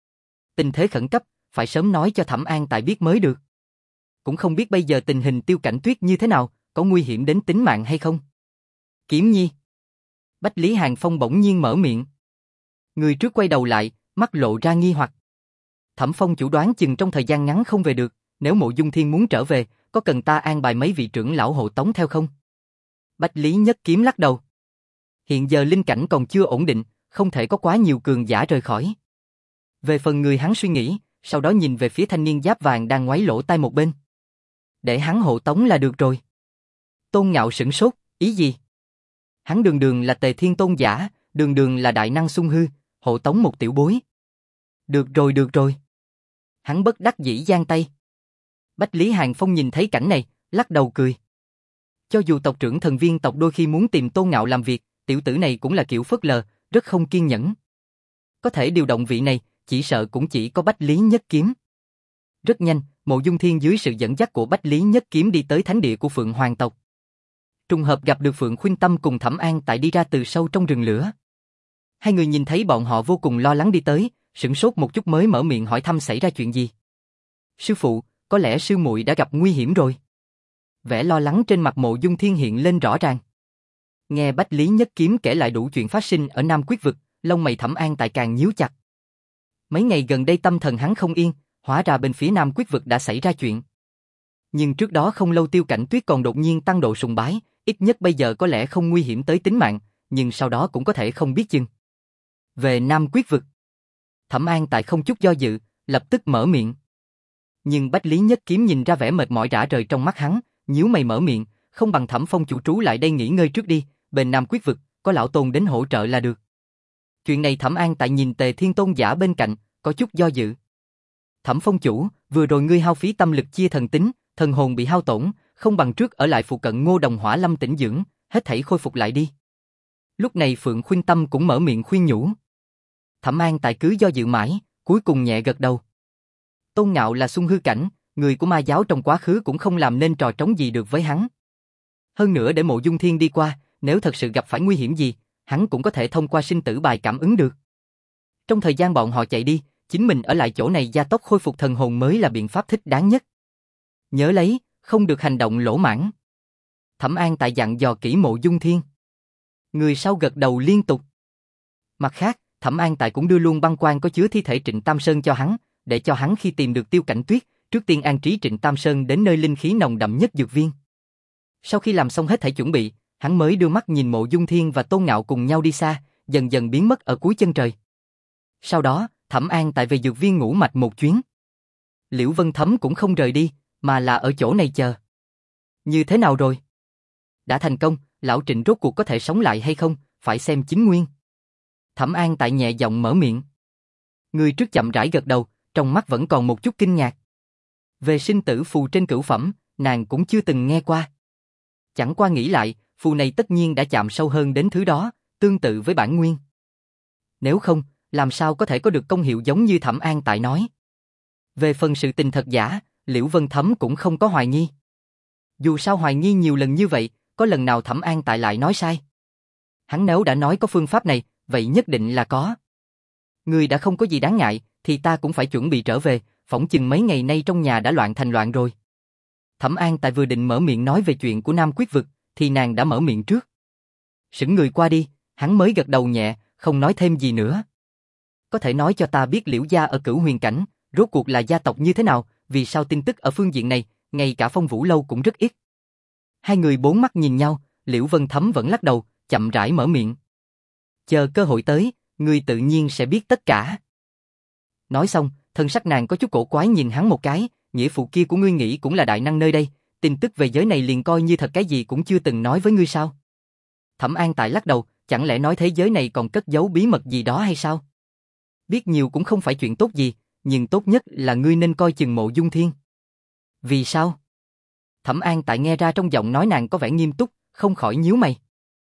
Tình thế khẩn cấp, phải sớm nói cho Thẩm An Tại biết mới được. Cũng không biết bây giờ tình hình Tiêu Cảnh Tuyết như thế nào, có nguy hiểm đến tính mạng hay không. Kiếm Nhi. Bách Lý Hàng Phong bỗng nhiên mở miệng. Người trước quay đầu lại, mắt lộ ra nghi hoặc. Thẩm Phong chủ đoán chừng trong thời gian ngắn không về được, nếu Mộ Dung Thiên muốn trở về, có cần ta an bài mấy vị trưởng lão hộ tống theo không? Bách Lý Nhất Kiếm lắc đầu. Hiện giờ linh cảnh còn chưa ổn định, không thể có quá nhiều cường giả rời khỏi. Về phần người hắn suy nghĩ, sau đó nhìn về phía thanh niên giáp vàng đang ngoáy lỗ tai một bên. Để hắn hộ tống là được rồi. Tôn Ngạo sửng sốt, ý gì? Hắn đường đường là Tề Thiên Tôn giả, đường đường là đại năng Xuân Hư, hộ tống một tiểu bối. Được rồi được rồi. Hắn bất đắc dĩ giang tay. Bách Lý Hàng Phong nhìn thấy cảnh này, lắc đầu cười. Cho dù tộc trưởng thần viên tộc đôi khi muốn tìm Tôn Ngạo làm việc, tiểu tử này cũng là kiểu phớt lờ, rất không kiên nhẫn. Có thể điều động vị này, chỉ sợ cũng chỉ có Bách Lý Nhất Kiếm. Rất nhanh, Mộ Dung Thiên dưới sự dẫn dắt của Bách Lý Nhất Kiếm đi tới thánh địa của Phượng Hoàng tộc. Trùng hợp gặp được Phượng Khuynh Tâm cùng Thẩm An Tại đi ra từ sâu trong rừng lửa. Hai người nhìn thấy bọn họ vô cùng lo lắng đi tới, sửng sốt một chút mới mở miệng hỏi thăm xảy ra chuyện gì. Sư phụ, có lẽ sư muội đã gặp nguy hiểm rồi. Vẻ lo lắng trên mặt Mộ Dung Thiên hiện lên rõ ràng. Nghe Bách Lý Nhất Kiếm kể lại đủ chuyện phát sinh ở Nam Quyết vực, lông mày Thẩm An Tại càng nhíu chặt. Mấy ngày gần đây tâm thần hắn không yên, hóa ra bên phía Nam Quyết vực đã xảy ra chuyện. Nhưng trước đó không lâu Tiêu Cảnh Tuyết còn đột nhiên tăng độ sùng bái, ít nhất bây giờ có lẽ không nguy hiểm tới tính mạng, nhưng sau đó cũng có thể không biết chừng. Về Nam Quyết vực, Thẩm An Tại không chút do dự, lập tức mở miệng. Nhưng Bách Lý Nhất Kiếm nhìn ra vẻ mệt mỏi rã rời trong mắt hắn, nhíu mày mở miệng, không bằng Thẩm Phong chủ trú lại đây nghỉ ngơi trước đi, bên Nam Quyết vực, có lão tôn đến hỗ trợ là được. Chuyện này Thẩm An Tại nhìn Tề Thiên Tôn giả bên cạnh, có chút do dự. Thẩm Phong chủ, vừa rồi ngươi hao phí tâm lực chia thần tính, thần hồn bị hao tổn, không bằng trước ở lại phụ cận Ngô Đồng Hỏa Lâm tĩnh dưỡng, hết thảy khôi phục lại đi. Lúc này Phượng Khuynh Tâm cũng mở miệng khuyên nhủ. Thẩm An Tại cứ do dự mãi, cuối cùng nhẹ gật đầu. Tôn Ngạo là Xuân Hư cảnh, người của ma giáo trong quá khứ cũng không làm nên trò trống gì được với hắn. Hơn nữa để Mộ Dung Thiên đi qua, nếu thật sự gặp phải nguy hiểm gì, hắn cũng có thể thông qua sinh tử bài cảm ứng được. Trong thời gian bọn họ chạy đi, chính mình ở lại chỗ này gia tốc khôi phục thần hồn mới là biện pháp thích đáng nhất. Nhớ lấy, không được hành động lỗ mãng. Thẩm An Tại dặn dò kỹ Mộ Dung Thiên. Người sau gật đầu liên tục. Mặt khác, Thẩm An Tại cũng đưa luôn băng quan có chứa thi thể Trịnh Tam Sơn cho hắn, để cho hắn khi tìm được Tiêu Cảnh Tuyết, trước tiên an trí Trịnh Tam Sơn đến nơi linh khí nồng đậm nhất dược viên. Sau khi làm xong hết thảy chuẩn bị, hắn mới đưa mắt nhìn Mộ Dung Thiên và Tôn Ngạo cùng nhau đi xa, dần dần biến mất ở cuối chân trời. Sau đó, Thẩm An Tại về dược viên ngủ mạch một chuyến. Liễu Vân Thấm cũng không rời đi, mà là ở chỗ này chờ. Như thế nào rồi? Đã thành công, lão Trịnh rốt cuộc có thể sống lại hay không, phải xem chính nguyên. Thẩm An Tại nhẹ giọng mở miệng. Người trước chậm rãi gật đầu, trong mắt vẫn còn một chút kinh ngạc. Về sinh tử phù trên cửu phẩm, nàng cũng chưa từng nghe qua. Chẳng qua nghĩ lại, phù này tất nhiên đã chạm sâu hơn đến thứ đó, tương tự với bản nguyên. Nếu không, làm sao có thể có được công hiệu giống như Thẩm An Tại nói. Về phần sự tình thật giả, Liễu Vân Thấm cũng không có hoài nghi. Dù sao hoài nghi nhiều lần như vậy, có lần nào Thẩm An Tại lại nói sai. Hắn nếu đã nói có phương pháp này, vậy nhất định là có. Người đã không có gì đáng ngại, thì ta cũng phải chuẩn bị trở về, phỏng chừng mấy ngày nay trong nhà đã loạn thành loạn rồi. Thẩm An Tại vừa định mở miệng nói về chuyện của Nam Quyết Vực, thì nàng đã mở miệng trước. Sững người qua đi, hắn mới gật đầu nhẹ, không nói thêm gì nữa. Có thể nói cho ta biết Liễu gia ở Cửu Huyền Cảnh, rốt cuộc là gia tộc như thế nào, vì sao tin tức ở phương diện này, ngay cả Phong Vũ Lâu cũng rất ít. Hai người bốn mắt nhìn nhau, Liễu Vân Thấm vẫn lắc đầu, chậm rãi mở miệng. Chờ cơ hội tới, ngươi tự nhiên sẽ biết tất cả. Nói xong, thân sắc nàng có chút cổ quái nhìn hắn một cái, nghĩa phụ kia của ngươi nghĩ cũng là đại năng nơi đây, tin tức về giới này liền coi như thật cái gì cũng chưa từng nói với ngươi sao? Thẩm An Tại lắc đầu, chẳng lẽ nói thế giới này còn cất giấu bí mật gì đó hay sao? Biết nhiều cũng không phải chuyện tốt gì, nhưng tốt nhất là ngươi nên coi chừng Mộ Dung Thiên. Vì sao? Thẩm An Tại nghe ra trong giọng nói nàng có vẻ nghiêm túc, không khỏi nhíu mày.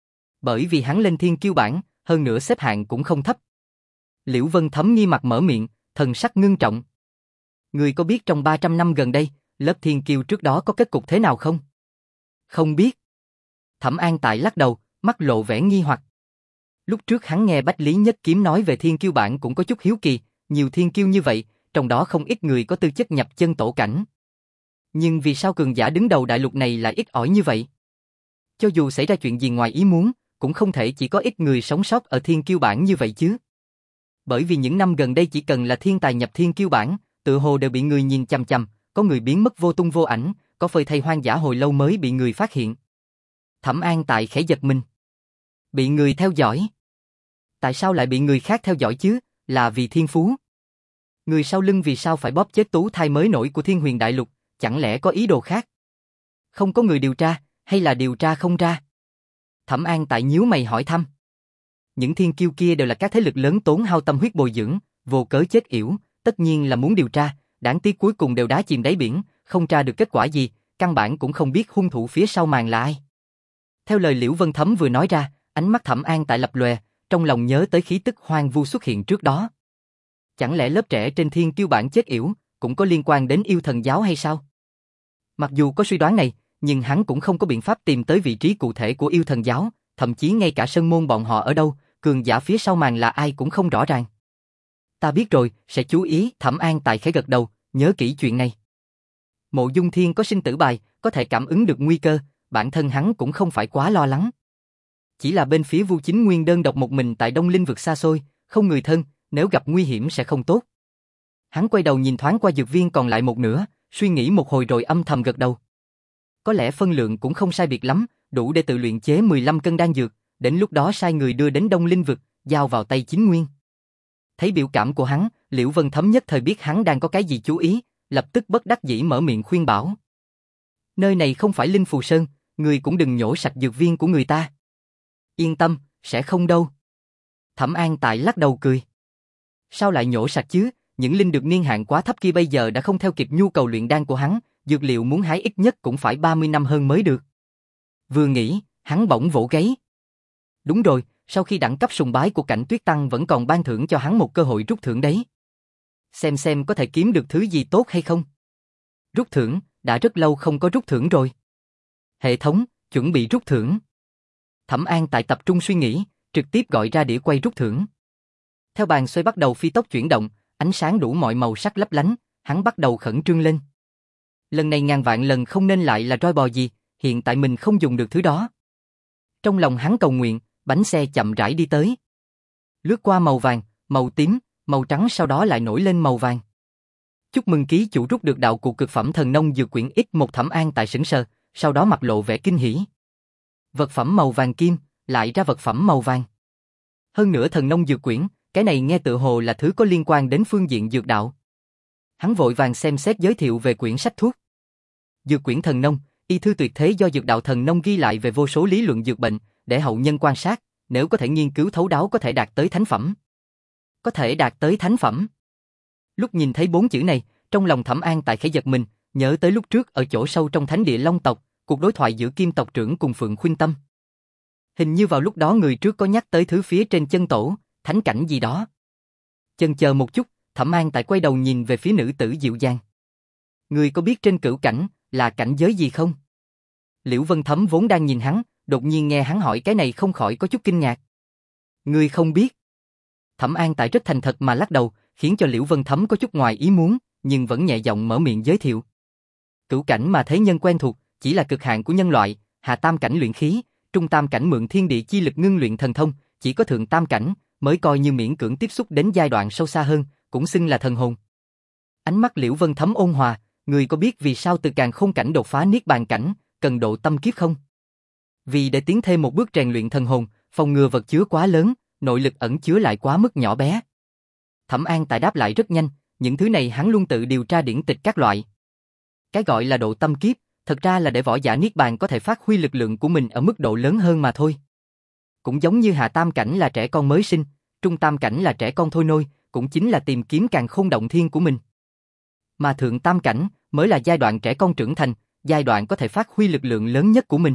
Bởi vì hắn lên thiên kiêu bảng, hơn nữa xếp hạng cũng không thấp. Liễu Vân Thấm nghi mặt mở miệng, thần sắc ngưng trọng. Ngươi có biết trong ba trăm năm gần đây, lớp thiên kiêu trước đó có kết cục thế nào không? Không biết. Thẩm An Tại lắc đầu, mắt lộ vẻ nghi hoặc. Lúc trước hắn nghe Bách Lý Nhất Kiếm nói về thiên kiêu bảng cũng có chút hiếu kỳ, nhiều thiên kiêu như vậy, trong đó không ít người có tư chất nhập chân tổ cảnh. Nhưng vì sao cường giả đứng đầu đại lục này lại ít ỏi như vậy? Cho dù xảy ra chuyện gì ngoài ý muốn, cũng không thể chỉ có ít người sống sót ở thiên kiêu bảng như vậy chứ. Bởi vì những năm gần đây chỉ cần là thiên tài nhập thiên kiêu bảng, tự hồ đều bị người nhìn chằm chằm, có người biến mất vô tung vô ảnh, có phơi thây hoang dã hồi lâu mới bị người phát hiện. Thẩm An Tại khẽ giật mình. Bị người theo dõi? Tại sao lại bị người khác theo dõi chứ? Là vì thiên phú? Người sau lưng vì sao phải bóp chết tú thai mới nổi của Thiên Huyền Đại Lục, chẳng lẽ có ý đồ khác? Không có người điều tra, hay là điều tra không ra? Thẩm An Tại nhíu mày hỏi thăm. Những thiên kiêu kia đều là các thế lực lớn tốn hao tâm huyết bồi dưỡng, vô cớ chết yểu, tất nhiên là muốn điều tra, đáng tiếc cuối cùng đều đá chìm đáy biển, không tra được kết quả gì, căn bản cũng không biết hung thủ phía sau màn là ai. Theo lời Liễu Vân Thấm vừa nói ra, ánh mắt Thẩm An Tại lập lòe, trong lòng nhớ tới khí tức hoang vu xuất hiện trước đó. Chẳng lẽ lớp trẻ trên thiên kiêu bảng chết yểu, cũng có liên quan đến yêu thần giáo hay sao? Mặc dù có suy đoán này, nhưng hắn cũng không có biện pháp tìm tới vị trí cụ thể của yêu thần giáo, thậm chí ngay cả sơn môn bọn họ ở đâu, cường giả phía sau màn là ai cũng không rõ ràng. Ta biết rồi, sẽ chú ý. Thẩm An Tại khẽ gật đầu, nhớ kỹ chuyện này. Mộ Dung Thiên có sinh tử bài, có thể cảm ứng được nguy cơ, bản thân hắn cũng không phải quá lo lắng. Chỉ là bên phía Vu Chính Nguyên đơn độc một mình tại Đông Linh vực xa xôi, không người thân, nếu gặp nguy hiểm sẽ không tốt. Hắn quay đầu nhìn thoáng qua dược viên còn lại một nửa, suy nghĩ một hồi rồi âm thầm gật đầu. Có lẽ phân lượng cũng không sai biệt lắm, đủ để tự luyện chế mười lăm cân đan dược, đến lúc đó sai người đưa đến Đông Linh vực, giao vào tay Chính Nguyên. Thấy biểu cảm của hắn, Liễu Vân Thấm nhất thời biết hắn đang có cái gì chú ý, lập tức bất đắc dĩ mở miệng khuyên bảo. Nơi này không phải Linh Phù Sơn, người cũng đừng nhổ sạch dược viên của người ta. Yên tâm, sẽ không đâu. Thẩm An Tại lắc đầu cười. Sao lại nhổ sạch chứ, những linh dược niên hạn quá thấp kia bây giờ đã không theo kịp nhu cầu luyện đan của hắn, dược liệu muốn hái ít nhất cũng phải ba mươi năm hơn mới được. Vừa nghĩ, hắn bỗng vỗ gáy. Đúng rồi, sau khi đẳng cấp sùng bái của Cảnh Tuyết Tăng vẫn còn ban thưởng cho hắn một cơ hội rút thưởng đấy. Xem xem có thể kiếm được thứ gì tốt hay không. Rút thưởng, đã rất lâu không có rút thưởng rồi. Hệ thống, chuẩn bị rút thưởng. Thẩm An Tại tập trung suy nghĩ, trực tiếp gọi ra đĩa quay rút thưởng. Theo bàn xoay bắt đầu phi tốc chuyển động, ánh sáng đủ mọi màu sắc lấp lánh, hắn bắt đầu khẩn trương lên. Lần này ngàn vạn lần không nên lại là roi bò gì, hiện tại mình không dùng được thứ đó. Trong lòng hắn cầu nguyện, bánh xe chậm rãi đi tới. Lướt qua màu vàng, màu tím, màu trắng sau đó lại nổi lên màu vàng. Chúc mừng ký chủ rút được đạo cụ cực phẩm thần nông dược quyển ích một. Thẩm An tại sững sờ, sau đó mặt lộ vẻ kinh hỉ. Vật phẩm màu vàng kim, lại ra vật phẩm màu vàng. Hơn nữa thần nông dược quyển, cái này nghe tự hồ là thứ có liên quan đến phương diện dược đạo. Hắn vội vàng xem xét giới thiệu về quyển sách thuốc. Dược quyển thần nông, y thư tuyệt thế do dược đạo thần nông ghi lại về vô số lý luận dược bệnh, để hậu nhân quan sát, nếu có thể nghiên cứu thấu đáo có thể đạt tới thánh phẩm. Có thể đạt tới thánh phẩm. Lúc nhìn thấy bốn chữ này, trong lòng Thẩm An tại khẽ giật mình, nhớ tới lúc trước ở chỗ sâu trong thánh địa Long tộc, cuộc đối thoại giữa Kim tộc trưởng cùng Phượng Khuynh Tâm. Hình như vào lúc đó người trước có nhắc tới thứ phía trên chân tổ, thánh cảnh gì đó. Chần chờ một chút, Thẩm An tại quay đầu nhìn về phía nữ tử dịu dàng. Người có biết trên cửu cảnh là cảnh giới gì không? Liễu Vân Thấm vốn đang nhìn hắn, đột nhiên nghe hắn hỏi cái này không khỏi có chút kinh ngạc. Người không biết? Thẩm An tại rất thành thật mà lắc đầu, khiến cho Liễu Vân Thấm có chút ngoài ý muốn, nhưng vẫn nhẹ giọng mở miệng giới thiệu. Cửu cảnh mà thế nhân quen thuộc, chỉ là cực hạn của nhân loại, hạ tam cảnh luyện khí, trung tam cảnh mượn thiên địa chi lực ngưng luyện thần thông, chỉ có thượng tam cảnh mới coi như miễn cưỡng tiếp xúc đến giai đoạn sâu xa hơn, cũng xưng là thần hồn. Ánh mắt Liễu Vân Thấm ôn hòa, người có biết vì sao từ càn khôn cảnh đột phá niết bàn cảnh, cần độ tâm kiếp không? Vì để tiến thêm một bước rèn luyện thần hồn, phòng ngừa vật chứa quá lớn, nội lực ẩn chứa lại quá mức nhỏ bé. Thẩm An tại đáp lại rất nhanh, những thứ này hắn luôn tự điều tra điển tịch các loại. Cái gọi là độ tâm kiếp, thật ra là để võ giả niết bàn có thể phát huy lực lượng của mình ở mức độ lớn hơn mà thôi. Cũng giống như hạ tam cảnh là trẻ con mới sinh, trung tam cảnh là trẻ con thôi nôi, cũng chính là tìm kiếm càn khôn động thiên của mình. Mà thượng tam cảnh mới là giai đoạn trẻ con trưởng thành, giai đoạn có thể phát huy lực lượng lớn nhất của mình.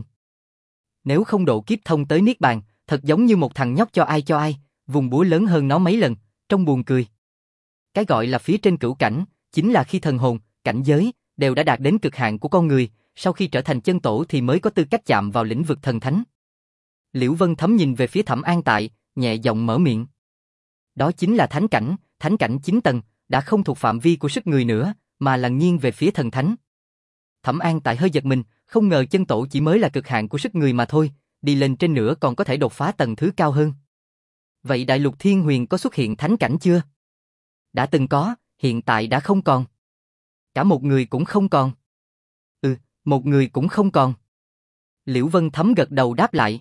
Nếu không độ kiếp thông tới niết bàn, thật giống như một thằng nhóc cho ai cho ai, vùng búa lớn hơn nó mấy lần, trông buồn cười. Cái gọi là phía trên cửu cảnh, chính là khi thần hồn, cảnh giới đều đã đạt đến cực hạn của con người, sau khi trở thành chân tổ thì mới có tư cách chạm vào lĩnh vực thần thánh. Liễu Vân Thấm nhìn về phía Thẩm An tại, nhẹ giọng mở miệng. Đó chính là thánh cảnh, thánh cảnh chín tầng, đã không thuộc phạm vi của sức người nữa, mà là nghiêng về phía thần thánh. Thẩm An tại hơi giật mình, không ngờ chân tổ chỉ mới là cực hạn của sức người mà thôi, đi lên trên nữa còn có thể đột phá tầng thứ cao hơn. Vậy đại lục thiên huyền có xuất hiện thánh cảnh chưa? Đã từng có, hiện tại đã không còn. Cả một người cũng không còn. Ừ, một người cũng không còn. Liễu Vân Thấm gật đầu đáp lại.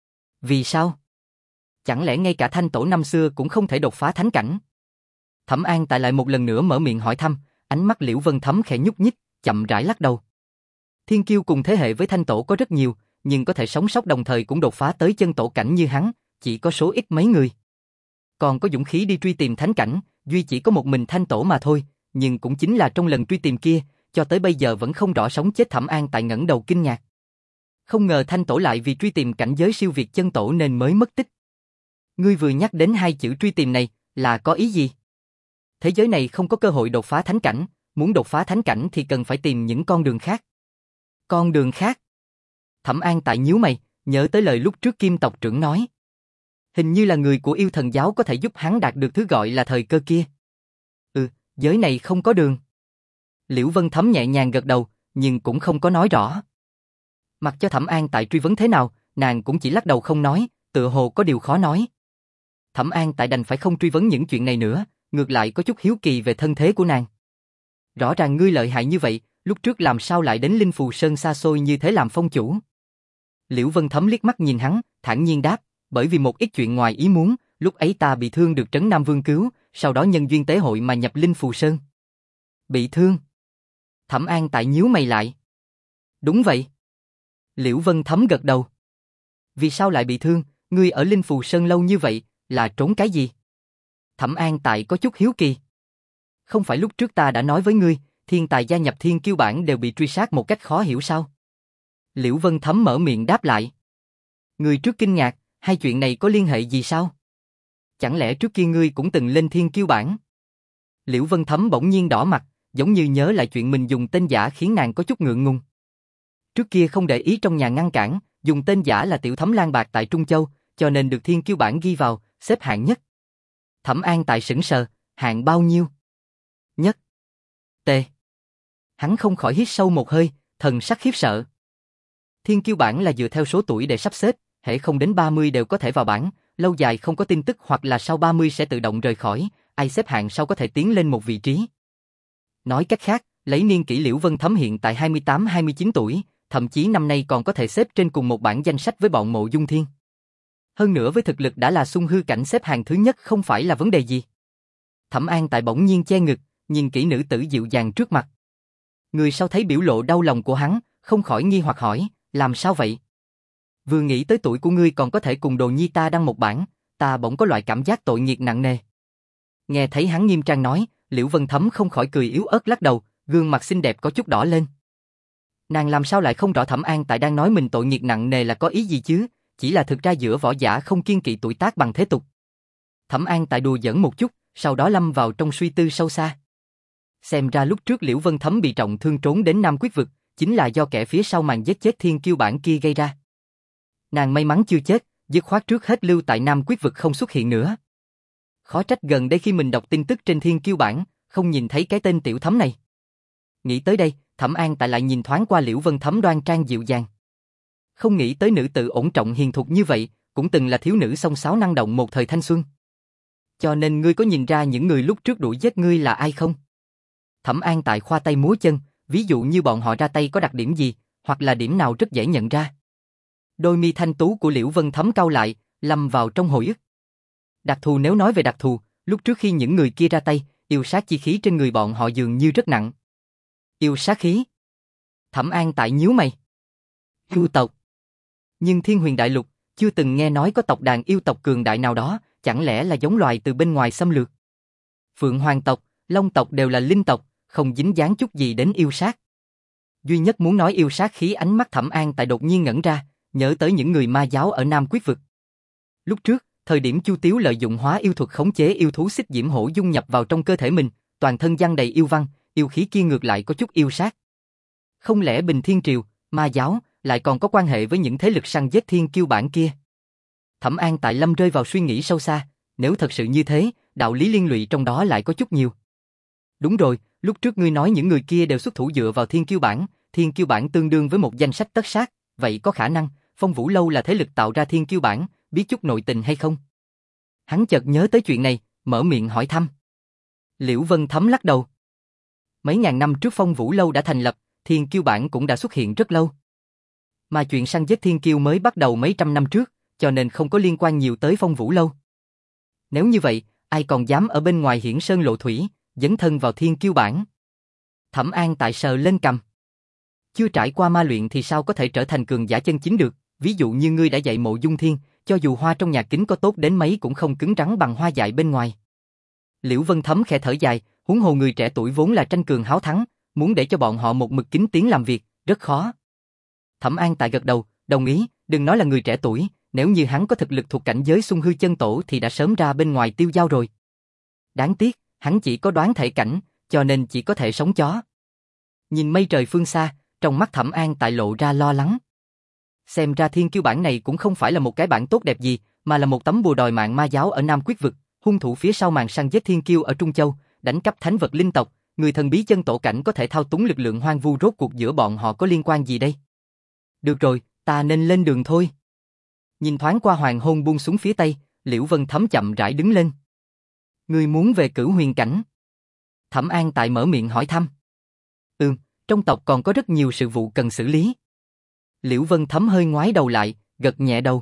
Vì sao? Chẳng lẽ ngay cả thanh tổ năm xưa cũng không thể đột phá thánh cảnh? Thẩm An tại lại một lần nữa mở miệng hỏi thăm, ánh mắt Liễu Vân Thấm khẽ nhúc nhích, chậm rãi lắc đầu. Thiên kiêu cùng thế hệ với thanh tổ có rất nhiều, nhưng có thể sống sót đồng thời cũng đột phá tới chân tổ cảnh như hắn, chỉ có số ít mấy người. Còn có dũng khí đi truy tìm thánh cảnh, duy chỉ có một mình thanh tổ mà thôi, nhưng cũng chính là trong lần truy tìm kia, cho tới bây giờ vẫn không rõ sống chết. Thẩm An tại ngẩng đầu kinh ngạc. Không ngờ thanh tổ lại vì truy tìm cảnh giới siêu việt chân tổ nên mới mất tích. Ngươi vừa nhắc đến hai chữ truy tìm này, là có ý gì? Thế giới này không có cơ hội đột phá thánh cảnh, muốn đột phá thánh cảnh thì cần phải tìm những con đường khác. Con đường khác? Thẩm An tại nhíu mày, nhớ tới lời lúc trước Kim tộc trưởng nói. Hình như là người của yêu thần giáo có thể giúp hắn đạt được thứ gọi là thời cơ kia. Ừ, giới này không có đường. Liễu Vân Thấm nhẹ nhàng gật đầu, nhưng cũng không có nói rõ. Mặc cho Thẩm An tại truy vấn thế nào, nàng cũng chỉ lắc đầu không nói, tựa hồ có điều khó nói. Thẩm An tại đành phải không truy vấn những chuyện này nữa, ngược lại có chút hiếu kỳ về thân thế của nàng. Rõ ràng ngươi lợi hại như vậy, lúc trước làm sao lại đến Linh Phù Sơn xa xôi như thế làm phong chủ? Liễu Vân Thấm liếc mắt nhìn hắn, thản nhiên đáp, bởi vì một ít chuyện ngoài ý muốn, lúc ấy ta bị thương được Trấn Nam Vương cứu, sau đó nhân duyên tế hội mà nhập Linh Phù Sơn. Bị thương? Thẩm An tại nhíu mày lại. Đúng vậy. Liễu Vân Thấm gật đầu. Vì sao lại bị thương, ngươi ở Linh Phù Sơn lâu như vậy, là trốn cái gì? Thẩm An tại có chút hiếu kỳ. Không phải lúc trước ta đã nói với ngươi, thiên tài gia nhập thiên kiêu bảng đều bị truy sát một cách khó hiểu sao? Liễu Vân Thấm mở miệng đáp lại. Ngươi trước kinh ngạc, hai chuyện này có liên hệ gì sao? Chẳng lẽ trước kia ngươi cũng từng lên thiên kiêu bảng? Liễu Vân Thấm bỗng nhiên đỏ mặt, giống như nhớ lại chuyện mình dùng tên giả khiến nàng có chút ngượng ngùng. Trước kia không để ý trong nhà ngăn cản, dùng tên giả là Tiểu Thấm Lan Bạc tại Trung Châu, cho nên được thiên kiêu bảng ghi vào, xếp hạng nhất. Thẩm An tại sững sờ, hạng bao nhiêu? Nhất. T. Hắn không khỏi hít sâu một hơi, thần sắc khiếp sợ. Thiên kiêu bảng là dựa theo số tuổi để sắp xếp, hễ không đến ba mươi đều có thể vào bảng, lâu dài không có tin tức hoặc là sau ba mươi sẽ tự động rời khỏi, ai xếp hạng sau có thể tiến lên một vị trí. Nói cách khác, lấy niên kỷ Liễu Vân Thấm hiện tại hai mươi tám hai mươi chín tuổi, thậm chí năm nay còn có thể xếp trên cùng một bảng danh sách với bọn Mộ Dung Thiên. Hơn nữa với thực lực đã là xung hư cảnh xếp hàng thứ nhất không phải là vấn đề gì. Thẩm An Tại bỗng nhiên che ngực, nhìn kỹ nữ tử dịu dàng trước mặt. Người sau thấy biểu lộ đau lòng của hắn, không khỏi nghi hoặc hỏi, làm sao vậy? Vừa nghĩ tới tuổi của ngươi còn có thể cùng Đồ Nhi ta đăng một bảng, ta bỗng có loại cảm giác tội nghiệp nặng nề. Nghe thấy hắn nghiêm trang nói, Liễu Vân Thấm không khỏi cười yếu ớt lắc đầu, gương mặt xinh đẹp có chút đỏ lên. Nàng làm sao lại không rõ Thẩm An Tại đang nói mình tội nghiệp nặng nề là có ý gì chứ, chỉ là thực ra giữa võ giả không kiêng kỵ tuổi tác bằng thế tục. Thẩm An Tại đùa giỡn một chút, sau đó lâm vào trong suy tư sâu xa. Xem ra lúc trước Liễu Vân Thấm bị trọng thương trốn đến Nam Quyết Vực, chính là do kẻ phía sau màn giết chết thiên kiêu bản kia gây ra. Nàng may mắn chưa chết, dứt khoát trước hết lưu tại Nam Quyết Vực không xuất hiện nữa. Khó trách gần đây khi mình đọc tin tức trên thiên kiêu bản, không nhìn thấy cái tên tiểu thấm này. Nghĩ tới đây, Thẩm An Tại lại nhìn thoáng qua Liễu Vân Thấm đoan trang dịu dàng. Không nghĩ tới nữ tự ổn trọng hiền thục như vậy, cũng từng là thiếu nữ song sáo năng động một thời thanh xuân. Cho nên ngươi có nhìn ra những người lúc trước đuổi giết ngươi là ai không? Thẩm An Tại khoa tay múa chân, ví dụ như bọn họ ra tay có đặc điểm gì, hoặc là điểm nào rất dễ nhận ra. Đôi mi thanh tú của Liễu Vân Thấm cau lại, lâm vào trong hồi ức. Đặc thù nếu nói về đặc thù, lúc trước khi những người kia ra tay, yêu sát chi khí trên người bọn họ dường như rất nặng. Yêu sát khí? Thẩm An Tại nhíu mày. Yêu tộc. Nhưng Thiên Huyền Đại Lục, chưa từng nghe nói có tộc đàn yêu tộc cường đại nào đó, chẳng lẽ là giống loài từ bên ngoài xâm lược? Phượng Hoàng tộc, Long tộc đều là linh tộc, không dính dáng chút gì đến yêu sát. Duy nhất muốn nói yêu sát khí, ánh mắt Thẩm An Tại đột nhiên ngẩn ra, nhớ tới những người ma giáo ở Nam Quyết Vực. Lúc trước, thời điểm Chu Tiếu lợi dụng hóa yêu thuật khống chế yêu thú Xích Diễm Hổ dung nhập vào trong cơ thể mình, toàn thân giăng đầy yêu văn, yêu khí kia ngược lại có chút yêu sát. Không lẽ Bình Thiên Triều, ma giáo, lại còn có quan hệ với những thế lực săn giết thiên kiêu bản kia? Thẩm An Tại lâm rơi vào suy nghĩ sâu xa, nếu thật sự như thế, đạo lý liên lụy trong đó lại có chút nhiều. Đúng rồi, lúc trước ngươi nói những người kia đều xuất thủ dựa vào thiên kiêu bản, thiên kiêu bản tương đương với một danh sách tất sát, vậy có khả năng, Phong Vũ Lâu là thế lực tạo ra thiên kiêu bản, biết chút nội tình hay không? Hắn chợt nhớ tới chuyện này, mở miệng hỏi thăm. Liễu Vân Thấm lắc đầu. Mấy ngàn năm trước Phong Vũ Lâu đã thành lập, thiên kiêu bản cũng đã xuất hiện rất lâu. Mà chuyện săn giết thiên kiêu mới bắt đầu mấy trăm năm trước, cho nên không có liên quan nhiều tới Phong Vũ Lâu. Nếu như vậy, ai còn dám ở bên ngoài hiển sơn lộ thủy, dấn thân vào thiên kiêu bản? Thẩm An Tại sờ lên cằm. Chưa trải qua ma luyện thì sao có thể trở thành cường giả chân chính được, ví dụ như ngươi đã dạy Mộ Dung Thiên, cho dù hoa trong nhà kính có tốt đến mấy cũng không cứng rắn bằng hoa dại bên ngoài. Liễu Vân Thấm khẽ thở dài, huống hồ người trẻ tuổi vốn là tranh cường háo thắng, muốn để cho bọn họ một mực kính tiếng làm việc, rất khó. Thẩm An Tại gật đầu, đồng ý, đừng nói là người trẻ tuổi, nếu như hắn có thực lực thuộc cảnh giới xung hư chân tổ thì đã sớm ra bên ngoài tiêu dao rồi. Đáng tiếc, hắn chỉ có đoán thể cảnh, cho nên chỉ có thể sống chó. Nhìn mây trời phương xa, trong mắt Thẩm An Tại lộ ra lo lắng. Xem ra thiên kiêu bản này cũng không phải là một cái bản tốt đẹp gì, mà là một tấm bùa đòi mạng ma giáo ở Nam Quyết Vực, hung thủ phía sau màn săn giết thiên kiêu ở Trung Châu, đánh cắp thánh vật linh tộc, người thần bí chân tổ cảnh có thể thao túng lực lượng hoang vu, rốt cuộc giữa bọn họ có liên quan gì đây? Được rồi, ta nên lên đường thôi. Nhìn thoáng qua hoàng hôn buông xuống phía tây, Liễu Vân Thấm chậm rãi đứng lên. Ngươi muốn về Cửu Huyền cảnh? Thẩm An Tại mở miệng hỏi thăm. Ừm, trong tộc còn có rất nhiều sự vụ cần xử lý. Liễu Vân Thấm hơi ngoái đầu lại, gật nhẹ đầu.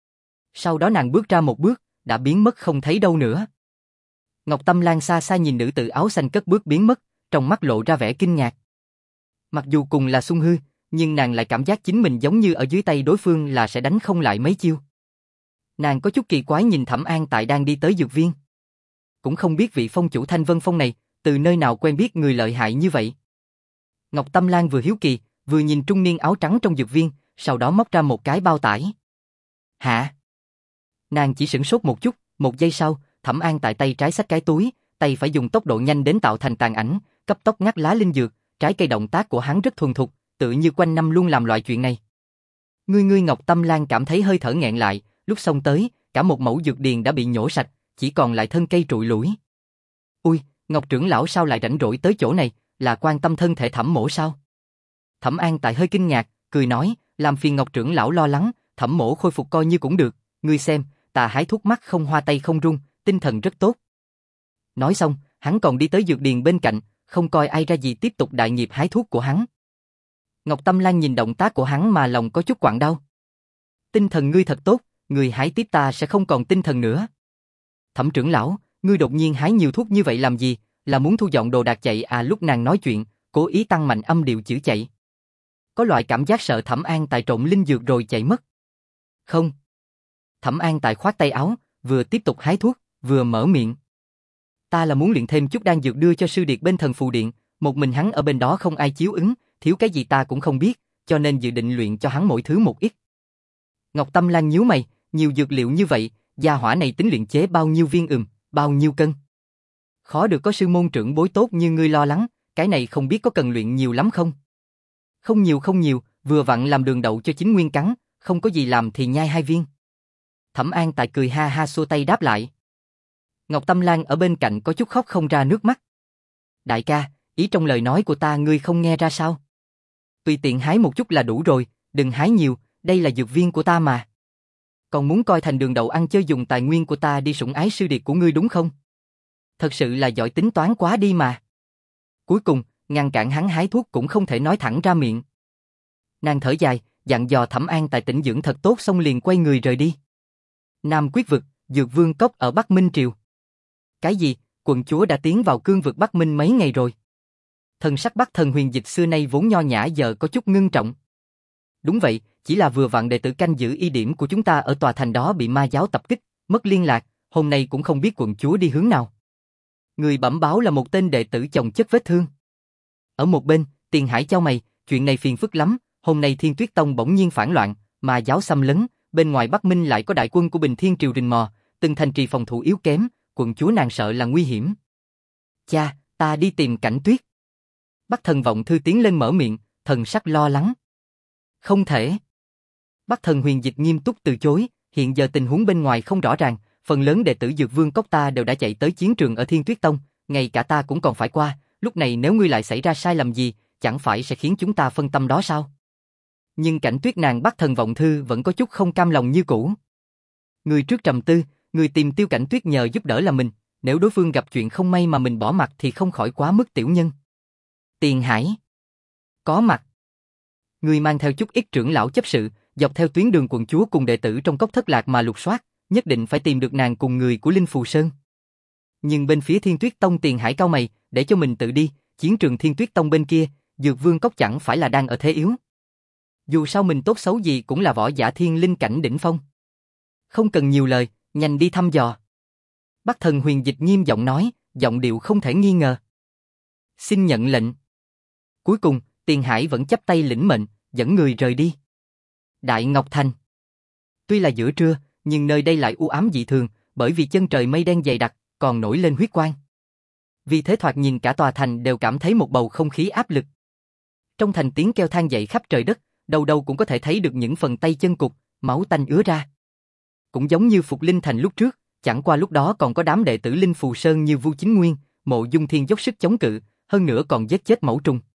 Sau đó nàng bước ra một bước, đã biến mất không thấy đâu nữa. Ngọc Tâm Lan xa xa nhìn nữ tử áo xanh cất bước biến mất, trong mắt lộ ra vẻ kinh ngạc. Mặc dù cùng là xung hư, nhưng nàng lại cảm giác chính mình giống như ở dưới tay đối phương là sẽ đánh không lại mấy chiêu. Nàng có chút kỳ quái nhìn Thẩm An Tại đang đi tới dược viên. Cũng không biết vị phong chủ Thanh Vân Phong này, từ nơi nào quen biết người lợi hại như vậy. Ngọc Tâm Lan vừa hiếu kỳ, vừa nhìn trung niên áo trắng trong dược viên, sau đó móc ra một cái bao tải. Hả? Nàng chỉ sửng sốt một chút, một giây sau, Thẩm An Tại tay trái xách cái túi, tay phải dùng tốc độ nhanh đến tạo thành tàn ảnh, cấp tốc ngắt lá linh dược, trái cây động tác của hắn rất thuần thục, tự như quanh năm luôn làm loại chuyện này. Ngươi ngươi Ngọc Tâm Lan cảm thấy hơi thở nghẹn lại, lúc xông tới, cả một mẫu dược điền đã bị nhổ sạch, chỉ còn lại thân cây trụi lủi. Ui, Ngọc trưởng lão sao lại rảnh rỗi tới chỗ này, là quan tâm thân thể Thẩm mỗ sao? Thẩm An Tại hơi kinh ngạc, cười nói, Làm phiền Ngọc trưởng lão lo lắng, Thẩm mỗ khôi phục coi như cũng được, ngươi xem, ta hái thuốc mắt không hoa tay không run, tinh thần rất tốt. Nói xong, hắn còn đi tới dược điền bên cạnh, không coi ai ra gì tiếp tục đại nghiệp hái thuốc của hắn. Ngọc Tâm Lan nhìn động tác của hắn mà lòng có chút quặn đau. Tinh thần ngươi thật tốt, ngươi hái tiếp ta sẽ không còn tinh thần nữa. Thẩm trưởng lão, ngươi đột nhiên hái nhiều thuốc như vậy làm gì, là muốn thu dọn đồ đạc chạy à? Lúc nàng nói chuyện, cố ý tăng mạnh âm điệu chữ chạy. Có loại cảm giác sợ Thẩm An Tài trộn linh dược rồi chạy mất. Không. Thẩm An Tài khoát tay áo, vừa tiếp tục hái thuốc, vừa mở miệng. Ta là muốn luyện thêm chút đan dược đưa cho sư điệt bên thần phù điện, một mình hắn ở bên đó không ai chiếu ứng, thiếu cái gì ta cũng không biết, cho nên dự định luyện cho hắn mỗi thứ một ít. Ngọc Tâm Lan nhíu mày, nhiều dược liệu như vậy, gia hỏa này tính luyện chế bao nhiêu viên ừm, bao nhiêu cân. Khó được có sư môn trưởng bối tốt như ngươi lo lắng, cái này không biết có cần luyện nhiều lắm không? Không nhiều không nhiều, vừa vặn làm đường đậu cho chính nguyên cắn, không có gì làm thì nhai hai viên. Thẩm An Tài cười ha ha xua tay đáp lại. Ngọc Tâm Lan ở bên cạnh có chút khóc không ra nước mắt. Đại ca, ý trong lời nói của ta ngươi không nghe ra sao? Tùy tiện hái một chút là đủ rồi, đừng hái nhiều, đây là dược viên của ta mà. Còn muốn coi thành đường đậu ăn chơi dùng tài nguyên của ta đi sủng ái sư điệt của ngươi đúng không? Thật sự là giỏi tính toán quá đi mà. Cuối cùng, ngăn cản hắn hái thuốc cũng không thể nói thẳng ra miệng. Nàng thở dài, dặn dò Thẩm An Tài tĩnh dưỡng thật tốt xong liền quay người rời đi. Nam Quyết vực, Dược Vương Cốc ở Bắc Minh Triều. Cái gì? Quận chúa đã tiến vào cương vực Bắc Minh mấy ngày rồi. Thần sắc Bắc Thần Huyền Dịch xưa nay vốn nho nhã giờ có chút ngưng trọng. Đúng vậy, chỉ là vừa vặn đệ tử canh giữ y điểm của chúng ta ở tòa thành đó bị ma giáo tập kích, mất liên lạc, hôm nay cũng không biết quận chúa đi hướng nào. Người bẩm báo là một tên đệ tử chồng chất vết thương. Ở một bên, Tiền Hải chau mày, chuyện này phiền phức lắm, hôm nay Thiên Tuyết Tông bỗng nhiên phản loạn, ma giáo xâm lấn, bên ngoài Bắc Minh lại có đại quân của Bình Thiên Triều rình mò, từng thành trì phòng thủ yếu kém, quận chúa nàng sợ là nguy hiểm. Cha, ta đi tìm Cảnh Tuyết. Bắc Thần Vọng Thư tiến lên mở miệng, thần sắc lo lắng. Không thể. Bắc Thần Huyền Dịch nghiêm túc từ chối, hiện giờ tình huống bên ngoài không rõ ràng, phần lớn đệ tử Dược Vương Cốc ta đều đã chạy tới chiến trường ở Thiên Tuyết Tông, ngay cả ta cũng còn phải qua, lúc này nếu ngươi lại xảy ra sai lầm gì, chẳng phải sẽ khiến chúng ta phân tâm đó sao? Nhưng Cảnh Tuyết nàng Bắc Thần Vọng Thư vẫn có chút không cam lòng như cũ. Người trước trầm tư, người tìm Tiêu Cảnh Tuyết nhờ giúp đỡ là mình, nếu đối phương gặp chuyện không may mà mình bỏ mặt thì không khỏi quá mức tiểu nhân. Tiền Hải. Có mặt. Người mang theo chút ít trưởng lão chấp sự, dọc theo tuyến đường quận chúa cùng đệ tử trong cốc thất lạc mà lục soát, nhất định phải tìm được nàng cùng người của Linh Phù Sơn. Nhưng bên phía Thiên Tuyết Tông Tiền Hải cau mày, để cho mình tự đi, chiến trường Thiên Tuyết Tông bên kia, Dược Vương Cốc chẳng phải là đang ở thế yếu. Dù sao mình tốt xấu gì cũng là võ giả thiên linh cảnh đỉnh phong. Không cần nhiều lời, nhanh đi thăm dò. Bắc Thần Huyền Dịch nghiêm giọng nói, giọng điệu không thể nghi ngờ. Xin nhận lệnh. Cuối cùng, Tiền Hải vẫn chắp tay lĩnh mệnh, dẫn người rời đi. Đại Ngọc Thành. Tuy là giữa trưa, nhưng nơi đây lại u ám dị thường, bởi vì chân trời mây đen dày đặc, còn nổi lên huyết quang. Vì thế thoạt nhìn cả tòa thành đều cảm thấy một bầu không khí áp lực. Trong thành tiếng kêu than dậy khắp trời đất, đâu đâu cũng có thể thấy được những phần tay chân cụt, máu tanh ứa ra. Cũng giống như Phục Linh Thành lúc trước, chẳng qua lúc đó còn có đám đệ tử Linh Phù Sơn như Vu Chính Nguyên, Mộ Dung Thiên dốc sức chống cự, hơn nữa còn giết chết mẫu trùng.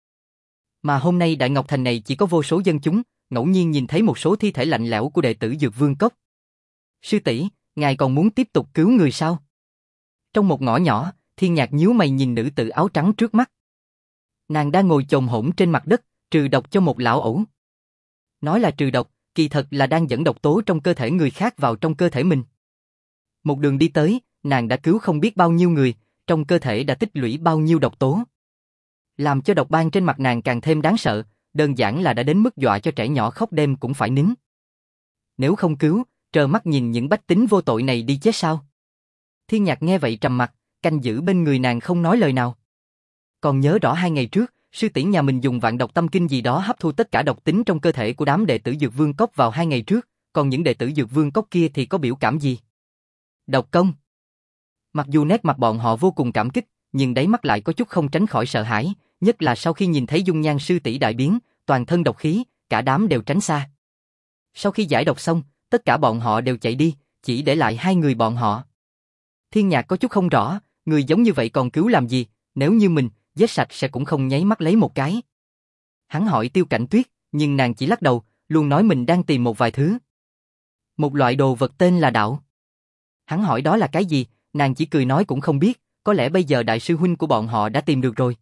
Mà hôm nay Đại Ngọc Thành này chỉ có vô số dân chúng, ngẫu nhiên nhìn thấy một số thi thể lạnh lẽo của đệ tử Dược Vương Cốc. Sư tỷ, ngài còn muốn tiếp tục cứu người sao? Trong một ngõ nhỏ, Thiên Nhạc nhíu mày nhìn nữ tử áo trắng trước mắt. Nàng đang ngồi chồm hổm trên mặt đất, trừ độc cho một lão ẩu. Nói là trừ độc, kỳ thật là đang dẫn độc tố trong cơ thể người khác vào trong cơ thể mình. Một đường đi tới, nàng đã cứu không biết bao nhiêu người, trong cơ thể đã tích lũy bao nhiêu độc tố. Làm cho độc ban trên mặt nàng càng thêm đáng sợ, đơn giản là đã đến mức dọa cho trẻ nhỏ khóc đêm cũng phải nín. Nếu không cứu, trơ mắt nhìn những bách tính vô tội này đi chết sao? Thiên Nhạc nghe vậy trầm mặt, canh giữ bên người nàng không nói lời nào. Còn nhớ rõ hai ngày trước, sư tỷ nhà mình dùng vạn độc tâm kinh gì đó hấp thu tất cả độc tính trong cơ thể của đám đệ tử Dược Vương Cốc vào hai ngày trước, còn những đệ tử Dược Vương Cốc kia thì có biểu cảm gì? Độc công. Mặc dù nét mặt bọn họ vô cùng cảm kích, nhưng đáy mắt lại có chút không tránh khỏi sợ hãi, nhất là sau khi nhìn thấy dung nhan sư tỷ đại biến, toàn thân độc khí, cả đám đều tránh xa. Sau khi giải độc xong, tất cả bọn họ đều chạy đi, chỉ để lại hai người bọn họ. Thiên Nhạc có chút không rõ, người giống như vậy còn cứu làm gì, nếu như mình, giết sạch sẽ cũng không nháy mắt lấy một cái. Hắn hỏi Tiêu Cảnh Tuyết, nhưng nàng chỉ lắc đầu, luôn nói mình đang tìm một vài thứ. Một loại đồ vật tên là đạo. Hắn hỏi đó là cái gì, nàng chỉ cười nói cũng không biết, có lẽ bây giờ đại sư huynh của bọn họ đã tìm được rồi.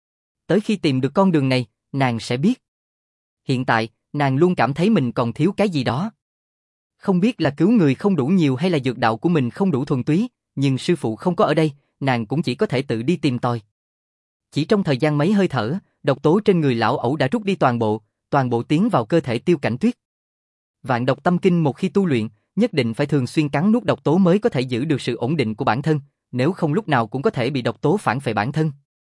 Tới khi tìm được con đường này, nàng sẽ biết. Hiện tại, nàng luôn cảm thấy mình còn thiếu cái gì đó. Không biết là cứu người không đủ nhiều hay là dược đạo của mình không đủ thuần túy, nhưng sư phụ không có ở đây, nàng cũng chỉ có thể tự đi tìm tòi. Chỉ trong thời gian mấy hơi thở, độc tố trên người lão ẩu đã rút đi toàn bộ, toàn bộ tiến vào cơ thể Tiêu Cảnh Tuyết. Vạn độc tâm kinh một khi tu luyện, nhất định phải thường xuyên cắn nuốt độc tố mới có thể giữ được sự ổn định của bản thân, nếu không lúc nào cũng có thể bị độc tố phản phệ bản thân.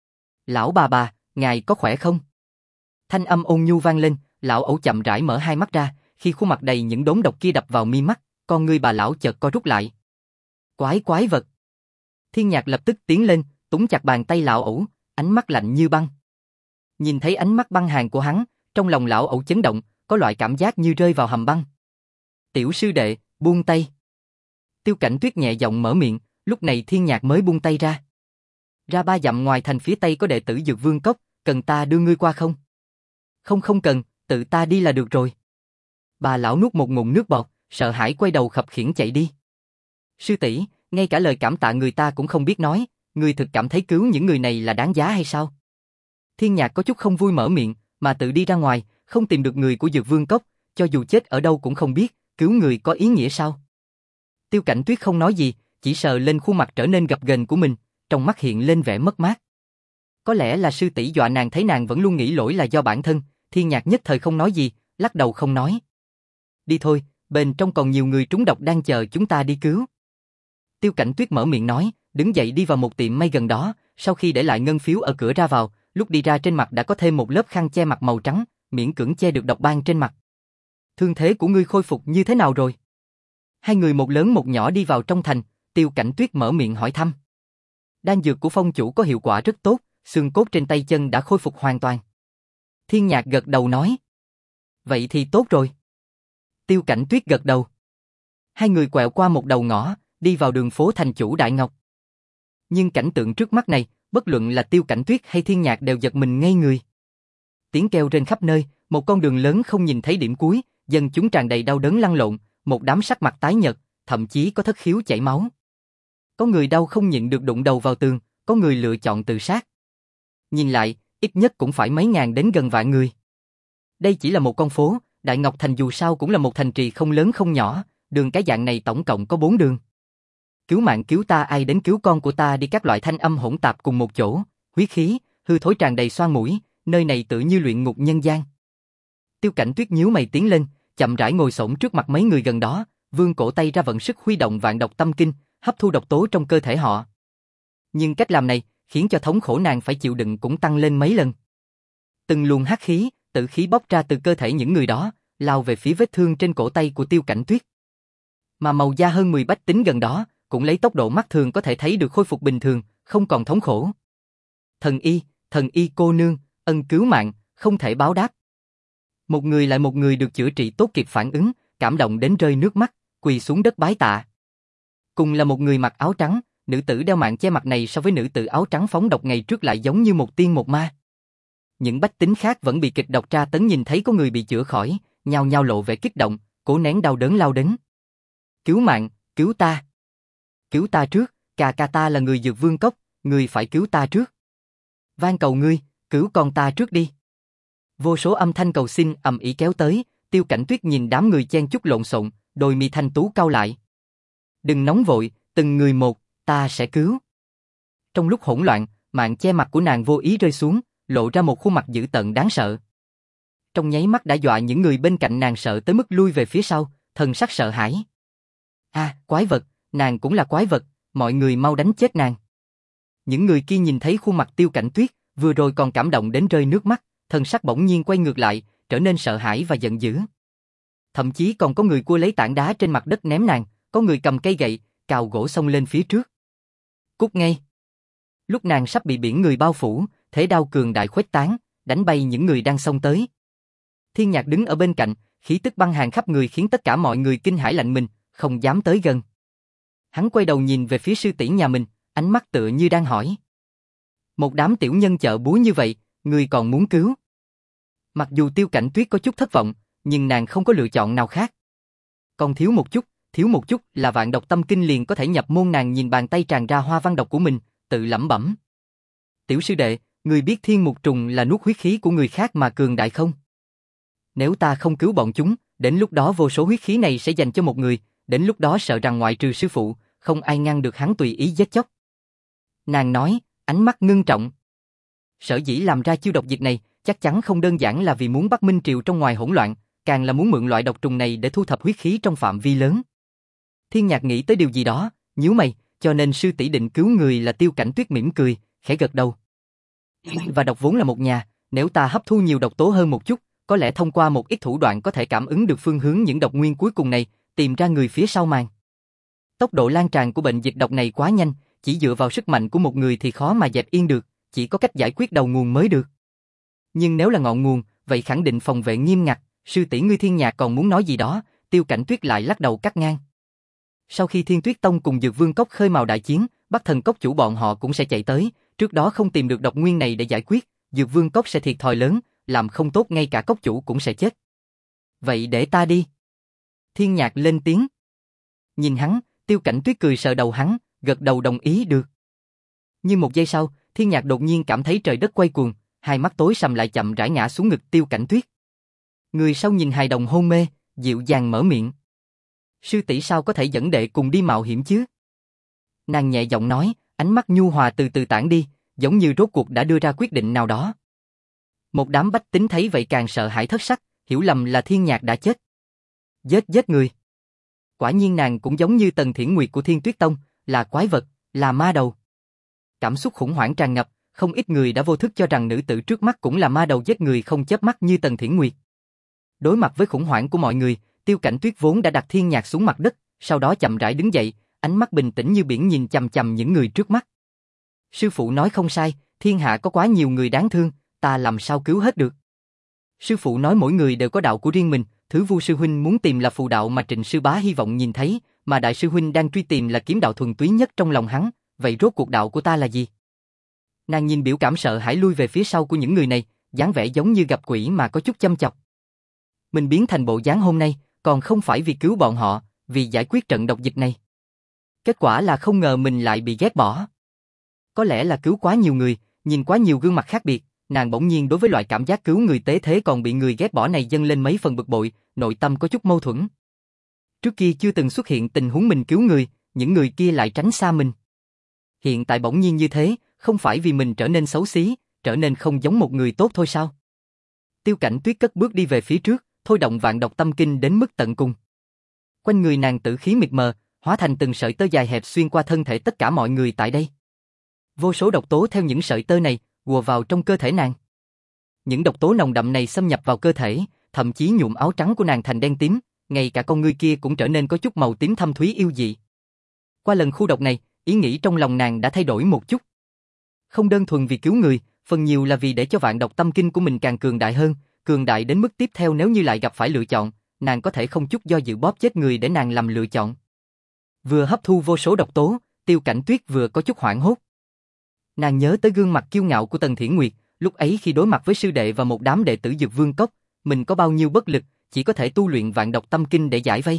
Lão bà bà, ngài có khỏe không? Thanh âm ôn nhu vang lên, lão ẩu chậm rãi mở hai mắt ra, khi khuôn mặt đầy những đốm độc kia đập vào mi mắt, con ngươi bà lão chợt co rút lại. Quái quái vật. Thiên Nhạc lập tức tiến lên, túm chặt bàn tay lão ẩu, ánh mắt lạnh như băng. Nhìn thấy ánh mắt băng hàn của hắn, trong lòng lão ẩu chấn động, có loại cảm giác như rơi vào hầm băng. Tiểu sư đệ, buông tay. Tiêu Cảnh Tuyết nhẹ giọng mở miệng, lúc này Thiên Nhạc mới buông tay ra. Ra ba dặm ngoài thành phía tây có đệ tử Dược Vương Cốc, cần ta đưa ngươi qua không? Không không cần, tự ta đi là được rồi. Bà lão nuốt một ngụm nước bọt, sợ hãi quay đầu khập khiễng chạy đi. Sư tỷ, ngay cả lời cảm tạ người ta cũng không biết nói, ngươi thực cảm thấy cứu những người này là đáng giá hay sao? Thiên Nhạc có chút không vui mở miệng, mà tự đi ra ngoài, không tìm được người của Dược Vương Cốc, cho dù chết ở đâu cũng không biết, cứu người có ý nghĩa sao? Tiêu Cảnh Tuyết không nói gì, chỉ sờ lên khuôn mặt trở nên gập ghềnh của mình, trong mắt hiện lên vẻ mất mát. Có lẽ là sư tỷ dọa nàng thấy nàng vẫn luôn nghĩ lỗi là do bản thân, Thiên Nhạc nhất thời không nói gì, lắc đầu không nói. Đi thôi, bên trong còn nhiều người trúng độc đang chờ chúng ta đi cứu. Tiêu Cảnh Tuyết mở miệng nói, đứng dậy đi vào một tiệm may gần đó, sau khi để lại ngân phiếu ở cửa ra vào, lúc đi ra trên mặt đã có thêm một lớp khăn che mặt màu trắng, miễn cưỡng che được độc ban trên mặt. Thương thế của ngươi khôi phục như thế nào rồi? Hai người một lớn một nhỏ đi vào trong thành, Tiêu Cảnh Tuyết mở miệng hỏi thăm. Đan dược của phong chủ có hiệu quả rất tốt, xương cốt trên tay chân đã khôi phục hoàn toàn. Thiên Nhạc gật đầu nói. Vậy thì tốt rồi. Tiêu Cảnh Tuyết gật đầu. Hai người quẹo qua một đầu ngõ, đi vào đường phố thành chủ Đại Ngọc. Nhưng cảnh tượng trước mắt này, bất luận là Tiêu Cảnh Tuyết hay Thiên Nhạc đều giật mình ngây người. Tiếng kêu trên khắp nơi, một con đường lớn không nhìn thấy điểm cuối, dân chúng tràn đầy đau đớn lăn lộn, một đám sắc mặt tái nhợt, thậm chí có thất khiếu chảy máu. Có người đau không nhịn được đụng đầu vào tường, có người lựa chọn tự sát. Nhìn lại, ít nhất cũng phải mấy ngàn đến gần vạn người. Đây chỉ là một con phố, Đại Ngọc Thành dù sao cũng là một thành trì không lớn không nhỏ, đường cái dạng này tổng cộng có bốn đường. Cứu mạng cứu ta, ai đến cứu con của ta đi, các loại thanh âm hỗn tạp cùng một chỗ, huyết khí, hư thối tràn đầy xoang mũi, nơi này tự như luyện ngục nhân gian. Tiêu Cảnh Tuyết nhíu mày tiến lên, chậm rãi ngồi xổm trước mặt mấy người gần đó, vươn cổ tay ra vận sức huy động vạn độc tâm kinh, hấp thu độc tố trong cơ thể họ. Nhưng cách làm này, khiến cho thống khổ nàng phải chịu đựng cũng tăng lên mấy lần. Từng luồng hắc khí, tử khí bốc ra từ cơ thể những người đó, lao về phía vết thương trên cổ tay của Tiêu Cảnh Tuyết. Mà màu da hơn mười bách tính gần đó, cũng lấy tốc độ mắt thường có thể thấy được khôi phục bình thường, không còn thống khổ. Thần y, thần y cô nương, ân cứu mạng, không thể báo đáp. Một người lại một người được chữa trị tốt kịp phản ứng, cảm động đến rơi nước mắt, quỳ xuống đất bái tạ. Cùng là một người mặc áo trắng, nữ tử đeo mạng che mặt này so với nữ tử áo trắng phóng độc ngày trước lại giống như một tiên một ma. Những bách tính khác vẫn bị kịch độc tra tấn nhìn thấy có người bị chữa khỏi, nhao nhao lộ vẻ kích động, cố nén đau đớn lao đến. Cứu mạng, cứu ta. Cứu ta trước, cà ca ta là người Dược Vương Cốc, ngươi phải cứu ta trước. Van cầu ngươi, cứu con ta trước đi. Vô số âm thanh cầu xin ầm ĩ kéo tới, Tiêu Cảnh Tuyết nhìn đám người chen chúc lộn xộn, đôi mi thanh tú cau lại. Đừng nóng vội, từng người một, ta sẽ cứu. Trong lúc hỗn loạn, mạng che mặt của nàng vô ý rơi xuống, lộ ra một khuôn mặt dữ tợn đáng sợ. Trong nháy mắt đã dọa những người bên cạnh nàng sợ tới mức lui về phía sau, thần sắc sợ hãi. À, quái vật, nàng cũng là quái vật, mọi người mau đánh chết nàng. Những người kia nhìn thấy khuôn mặt Tiêu Cảnh Tuyết, vừa rồi còn cảm động đến rơi nước mắt, thần sắc bỗng nhiên quay ngược lại, trở nên sợ hãi và giận dữ. Thậm chí còn có người cua lấy tảng đá trên mặt đất ném nàng, có người cầm cây gậy, cào gỗ xông lên phía trước. Cút ngay. Lúc nàng sắp bị biển người bao phủ, thế đao cường đại khuếch tán, đánh bay những người đang xông tới. Thiên Nhạc đứng ở bên cạnh, khí tức băng hàn khắp người khiến tất cả mọi người kinh hãi lạnh mình, không dám tới gần. Hắn quay đầu nhìn về phía sư tỷ nhà mình, ánh mắt tựa như đang hỏi. Một đám tiểu nhân chợ búa như vậy, người còn muốn cứu? Mặc dù Tiêu Cảnh Tuyết có chút thất vọng, nhưng nàng không có lựa chọn nào khác. Còn thiếu một chút, thiếu một chút là vạn độc tâm kinh liền có thể nhập môn. Nàng nhìn bàn tay tràn ra hoa văn độc của mình, tự lẩm bẩm. Tiểu sư đệ, người biết thiên mục trùng là nuốt huyết khí của người khác mà cường đại không? Nếu ta không cứu bọn chúng, đến lúc đó vô số huyết khí này sẽ dành cho một người, đến lúc đó sợ rằng ngoại trừ sư phụ, không ai ngăn được hắn tùy ý giết chóc. Nàng nói, ánh mắt ngưng trọng. Sở dĩ làm ra chiêu độc dịch này, chắc chắn không đơn giản là vì muốn bắt Minh Triều trong ngoài hỗn loạn, càng là muốn mượn loại độc trùng này để thu thập huyết khí trong phạm vi lớn. Thiên Nhạc nghĩ tới điều gì đó, nhíu mày, cho nên sư tỷ định cứu người là Tiêu Cảnh Tuyết mỉm cười, khẽ gật đầu. Và độc vốn là một nhà, nếu ta hấp thu nhiều độc tố hơn một chút, có lẽ thông qua một ít thủ đoạn có thể cảm ứng được phương hướng những độc nguyên cuối cùng này, tìm ra người phía sau màn. Tốc độ lan tràn của bệnh dịch độc này quá nhanh, chỉ dựa vào sức mạnh của một người thì khó mà dẹp yên được, chỉ có cách giải quyết đầu nguồn mới được. Nhưng nếu là ngọn nguồn, vậy khẳng định phòng vệ nghiêm ngặt. Sư tỷ ngươi Thiên Nhạc còn muốn nói gì đó, Tiêu Cảnh Tuyết lại lắc đầu cắt ngang. Sau khi Thiên Tuyết Tông cùng Dược Vương Cốc khơi mào đại chiến, Bắc Thần Cốc chủ bọn họ cũng sẽ chạy tới, trước đó không tìm được độc nguyên này để giải quyết, Dược Vương Cốc sẽ thiệt thòi lớn, làm không tốt ngay cả cốc chủ cũng sẽ chết. Vậy để ta đi. Thiên Nhạc lên tiếng. Nhìn hắn, Tiêu Cảnh Tuyết cười sờ đầu hắn, gật đầu đồng ý được. Nhưng một giây sau, Thiên Nhạc đột nhiên cảm thấy trời đất quay cuồng, hai mắt tối sầm lại chậm rãi ngã xuống ngực Tiêu Cảnh Tuyết. Người sau nhìn hài đồng hôn mê, dịu dàng mở miệng. Sư tỷ sao có thể dẫn đệ cùng đi mạo hiểm chứ? Nàng nhẹ giọng nói, ánh mắt nhu hòa từ từ tản đi, giống như rốt cuộc đã đưa ra quyết định nào đó. Một đám bách tính thấy vậy càng sợ hãi thất sắc, hiểu lầm là Thiên Nhạc đã chết. Giết giết người. Quả nhiên nàng cũng giống như Tần Thiển Nguyệt của Thiên Tuyết Tông, là quái vật, là ma đầu. Cảm xúc khủng hoảng tràn ngập, không ít người đã vô thức cho rằng nữ tử trước mắt cũng là ma đầu giết người không chớp mắt như Tần Thiển Nguyệt. Đối mặt với khủng hoảng của mọi người, Tiêu Cảnh Tuyết vốn đã đặt Thiên Nhạc xuống mặt đất, sau đó chậm rãi đứng dậy, ánh mắt bình tĩnh như biển nhìn chằm chằm những người trước mắt. Sư phụ nói không sai, thiên hạ có quá nhiều người đáng thương, ta làm sao cứu hết được. Sư phụ nói mỗi người đều có đạo của riêng mình, Thứ Vu sư huynh muốn tìm là phù đạo mà Trịnh sư bá hy vọng nhìn thấy, mà đại sư huynh đang truy tìm là kiếm đạo thuần túy nhất trong lòng hắn, vậy rốt cuộc đạo của ta là gì? Nàng nhìn biểu cảm sợ hãi lui về phía sau của những người này, dáng vẻ giống như gặp quỷ mà có chút châm chọc. Mình biến thành bộ dáng hôm nay, còn không phải vì cứu bọn họ, vì giải quyết trận độc dịch này. Kết quả là không ngờ mình lại bị ghét bỏ. Có lẽ là cứu quá nhiều người, nhìn quá nhiều gương mặt khác biệt, nàng bỗng nhiên đối với loại cảm giác cứu người tế thế còn bị người ghét bỏ này dâng lên mấy phần bực bội, nội tâm có chút mâu thuẫn. Trước kia chưa từng xuất hiện tình huống mình cứu người, những người kia lại tránh xa mình. Hiện tại bỗng nhiên như thế, không phải vì mình trở nên xấu xí, trở nên không giống một người tốt thôi sao? Tiêu Cảnh Tuyết cất bước đi về phía trước, thôi động vạn độc tâm kinh đến mức tận cùng. Quanh người nàng tử khí mịt mờ, hóa thành từng sợi tơ dài hẹp xuyên qua thân thể tất cả mọi người tại đây. Vô số độc tố theo những sợi tơ này ùa vào trong cơ thể nàng. Những độc tố nồng đậm này xâm nhập vào cơ thể, thậm chí nhuộm áo trắng của nàng thành đen tím, ngay cả con ngươi kia cũng trở nên có chút màu tím thâm thúy yêu dị. Qua lần khu độc này, ý nghĩ trong lòng nàng đã thay đổi một chút. Không đơn thuần vì cứu người, phần nhiều là vì để cho vạn độc tâm kinh của mình càng cường đại hơn, cường đại đến mức tiếp theo nếu như lại gặp phải lựa chọn, nàng có thể không chút do dự bóp chết người để nàng làm lựa chọn. Vừa hấp thu vô số độc tố, Tiêu Cảnh Tuyết vừa có chút hoảng hốt. Nàng nhớ tới gương mặt kiêu ngạo của Tần Thiển Nguyệt, lúc ấy khi đối mặt với sư đệ và một đám đệ tử Dược Vương Cốc, mình có bao nhiêu bất lực, chỉ có thể tu luyện vạn độc tâm kinh để giải vây.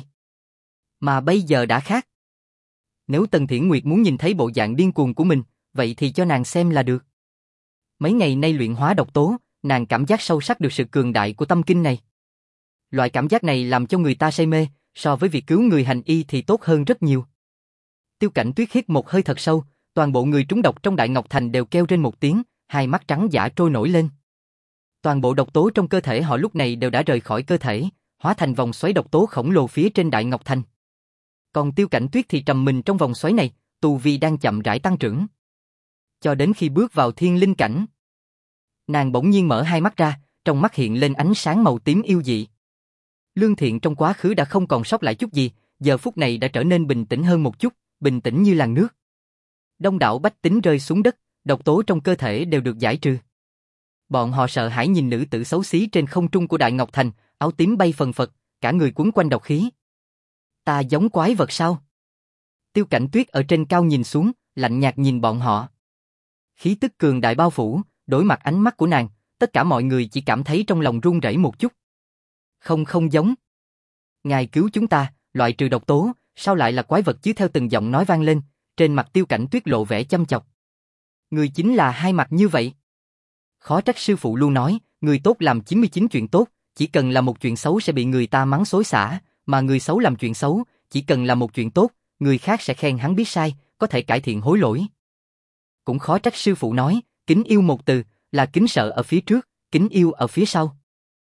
Mà bây giờ đã khác. Nếu Tần Thiển Nguyệt muốn nhìn thấy bộ dạng điên cuồng của mình, vậy thì cho nàng xem là được. Mấy ngày nay luyện hóa độc tố, nàng cảm giác sâu sắc được sự cường đại của tâm kinh này. Loại cảm giác này làm cho người ta say mê, so với việc cứu người hành y thì tốt hơn rất nhiều. Tiêu Cảnh Tuyết hít một hơi thật sâu, toàn bộ người trúng độc trong Đại Ngọc Thành đều kêu trên một tiếng, hai mắt trắng dã trôi nổi lên. Toàn bộ độc tố trong cơ thể họ lúc này đều đã rời khỏi cơ thể, hóa thành vòng xoáy độc tố khổng lồ phía trên Đại Ngọc Thành. Còn Tiêu Cảnh Tuyết thì trầm mình trong vòng xoáy này, tu vi đang chậm rãi tăng trưởng. Cho đến khi bước vào thiên linh cảnh, nàng bỗng nhiên mở hai mắt ra, trong mắt hiện lên ánh sáng màu tím yêu dị. Lương thiện trong quá khứ đã không còn sót lại chút gì, giờ phút này đã trở nên bình tĩnh hơn một chút, bình tĩnh như làn nước. Đông đảo bách tính rơi xuống đất, độc tố trong cơ thể đều được giải trừ. Bọn họ sợ hãi nhìn nữ tử xấu xí trên không trung của Đại Ngọc Thành, áo tím bay phần phật, cả người quấn quanh độc khí. Ta giống quái vật sao? Tiêu Cảnh Tuyết ở trên cao nhìn xuống, lạnh nhạt nhìn bọn họ. Khí tức cường đại bao phủ, đối mặt ánh mắt của nàng, tất cả mọi người chỉ cảm thấy trong lòng run rẩy một chút. Không không giống. Ngài cứu chúng ta, loại trừ độc tố, sao lại là quái vật chứ theo từng giọng nói vang lên, trên mặt Tiêu Cảnh Tuyết lộ vẻ chăm chọc. Người chính là hai mặt như vậy. Khó trách sư phụ luôn nói, người tốt làm chín mươi chín chuyện tốt, chỉ cần là một chuyện xấu sẽ bị người ta mắng xối xả, mà người xấu làm chuyện xấu, chỉ cần là một chuyện tốt, người khác sẽ khen hắn biết sai, có thể cải thiện hối lỗi. Cũng khó trách sư phụ nói, kính yêu một từ, là kính sợ ở phía trước, kính yêu ở phía sau.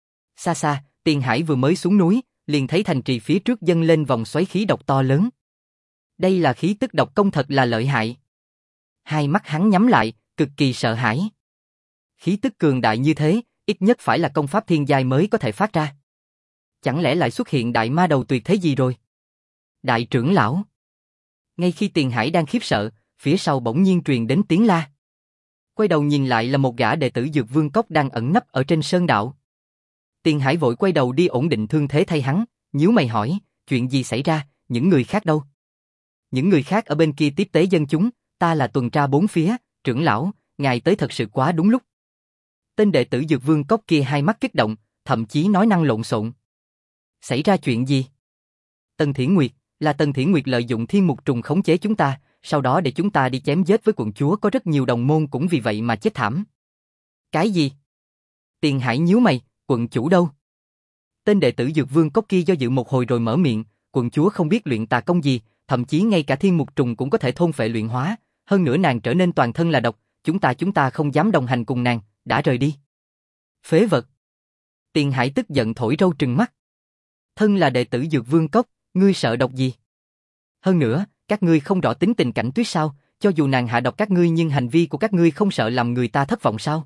Xa xa, Tiền Hải vừa mới xuống núi, liền thấy thành trì phía trước dâng lên vòng xoáy khí độc to lớn. Đây là khí tức độc công thật là lợi hại. Hai mắt hắn nhắm lại, cực kỳ sợ hãi. Khí tức cường đại như thế, ít nhất phải là công pháp thiên giai mới có thể phát ra. Chẳng lẽ lại xuất hiện đại ma đầu tuyệt thế gì rồi? Đại trưởng lão. Ngay khi Tiền Hải đang khiếp sợ, phía sau bỗng nhiên truyền đến tiếng la. Quay đầu nhìn lại là một gã đệ tử Dược Vương Cốc đang ẩn nấp ở trên sơn đạo. Tiền Hải vội quay đầu đi ổn định thương thế thay hắn, nhíu mày hỏi, chuyện gì xảy ra, những người khác đâu? Những người khác ở bên kia tiếp tế dân chúng, ta là tuần tra bốn phía, trưởng lão, ngài tới thật sự quá đúng lúc. Tên đệ tử Dược Vương Cốc kia hai mắt kích động, thậm chí nói năng lộn xộn. Xảy ra chuyện gì? Tần Thiển Nguyệt, là Tần Thiển Nguyệt lợi dụng thiên mục trùng khống chế chúng ta, sau đó để chúng ta đi chém giết với quận chúa, có rất nhiều đồng môn cũng vì vậy mà chết thảm. Cái gì? Tiền Hải nhíu mày, quận chủ đâu? Tên đệ tử Dược Vương Cốc kia do dự một hồi rồi mở miệng, quận chúa không biết luyện tà công gì, thậm chí ngay cả thiên mục trùng cũng có thể thôn phệ luyện hóa, hơn nữa nàng trở nên toàn thân là độc, chúng ta chúng ta không dám đồng hành cùng nàng, đã rời đi. Phế vật. Tiền Hải tức giận thổi râu trừng mắt. Thân là đệ tử Dược Vương Cốc, ngươi sợ độc gì? Hơn nữa, các ngươi không rõ tính tình Cảnh Tuyết sao, cho dù nàng hạ độc các ngươi nhưng hành vi của các ngươi không sợ làm người ta thất vọng sao?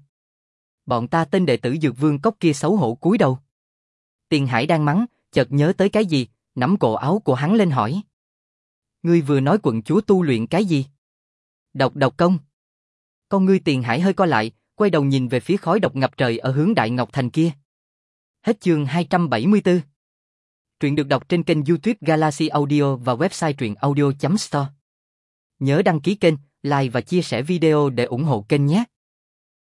Bọn ta tên đệ tử Dược Vương Cốc kia xấu hổ cúi đầu. Tiền Hải đang mắng, chợt nhớ tới cái gì, nắm cổ áo của hắn lên hỏi. Ngươi vừa nói quận chúa tu luyện cái gì? Độc độc công. Con ngươi Tiền Hải hơi co lại, quay đầu nhìn về phía khói độc ngập trời ở hướng Đại Ngọc Thành kia. Hết chương hai trăm bảy mươi tư. Truyện được đọc trên kênh YouTube Galaxy Audio và website truyện audio chấm store. Nhớ đăng ký kênh, like và chia sẻ video để ủng hộ kênh nhé.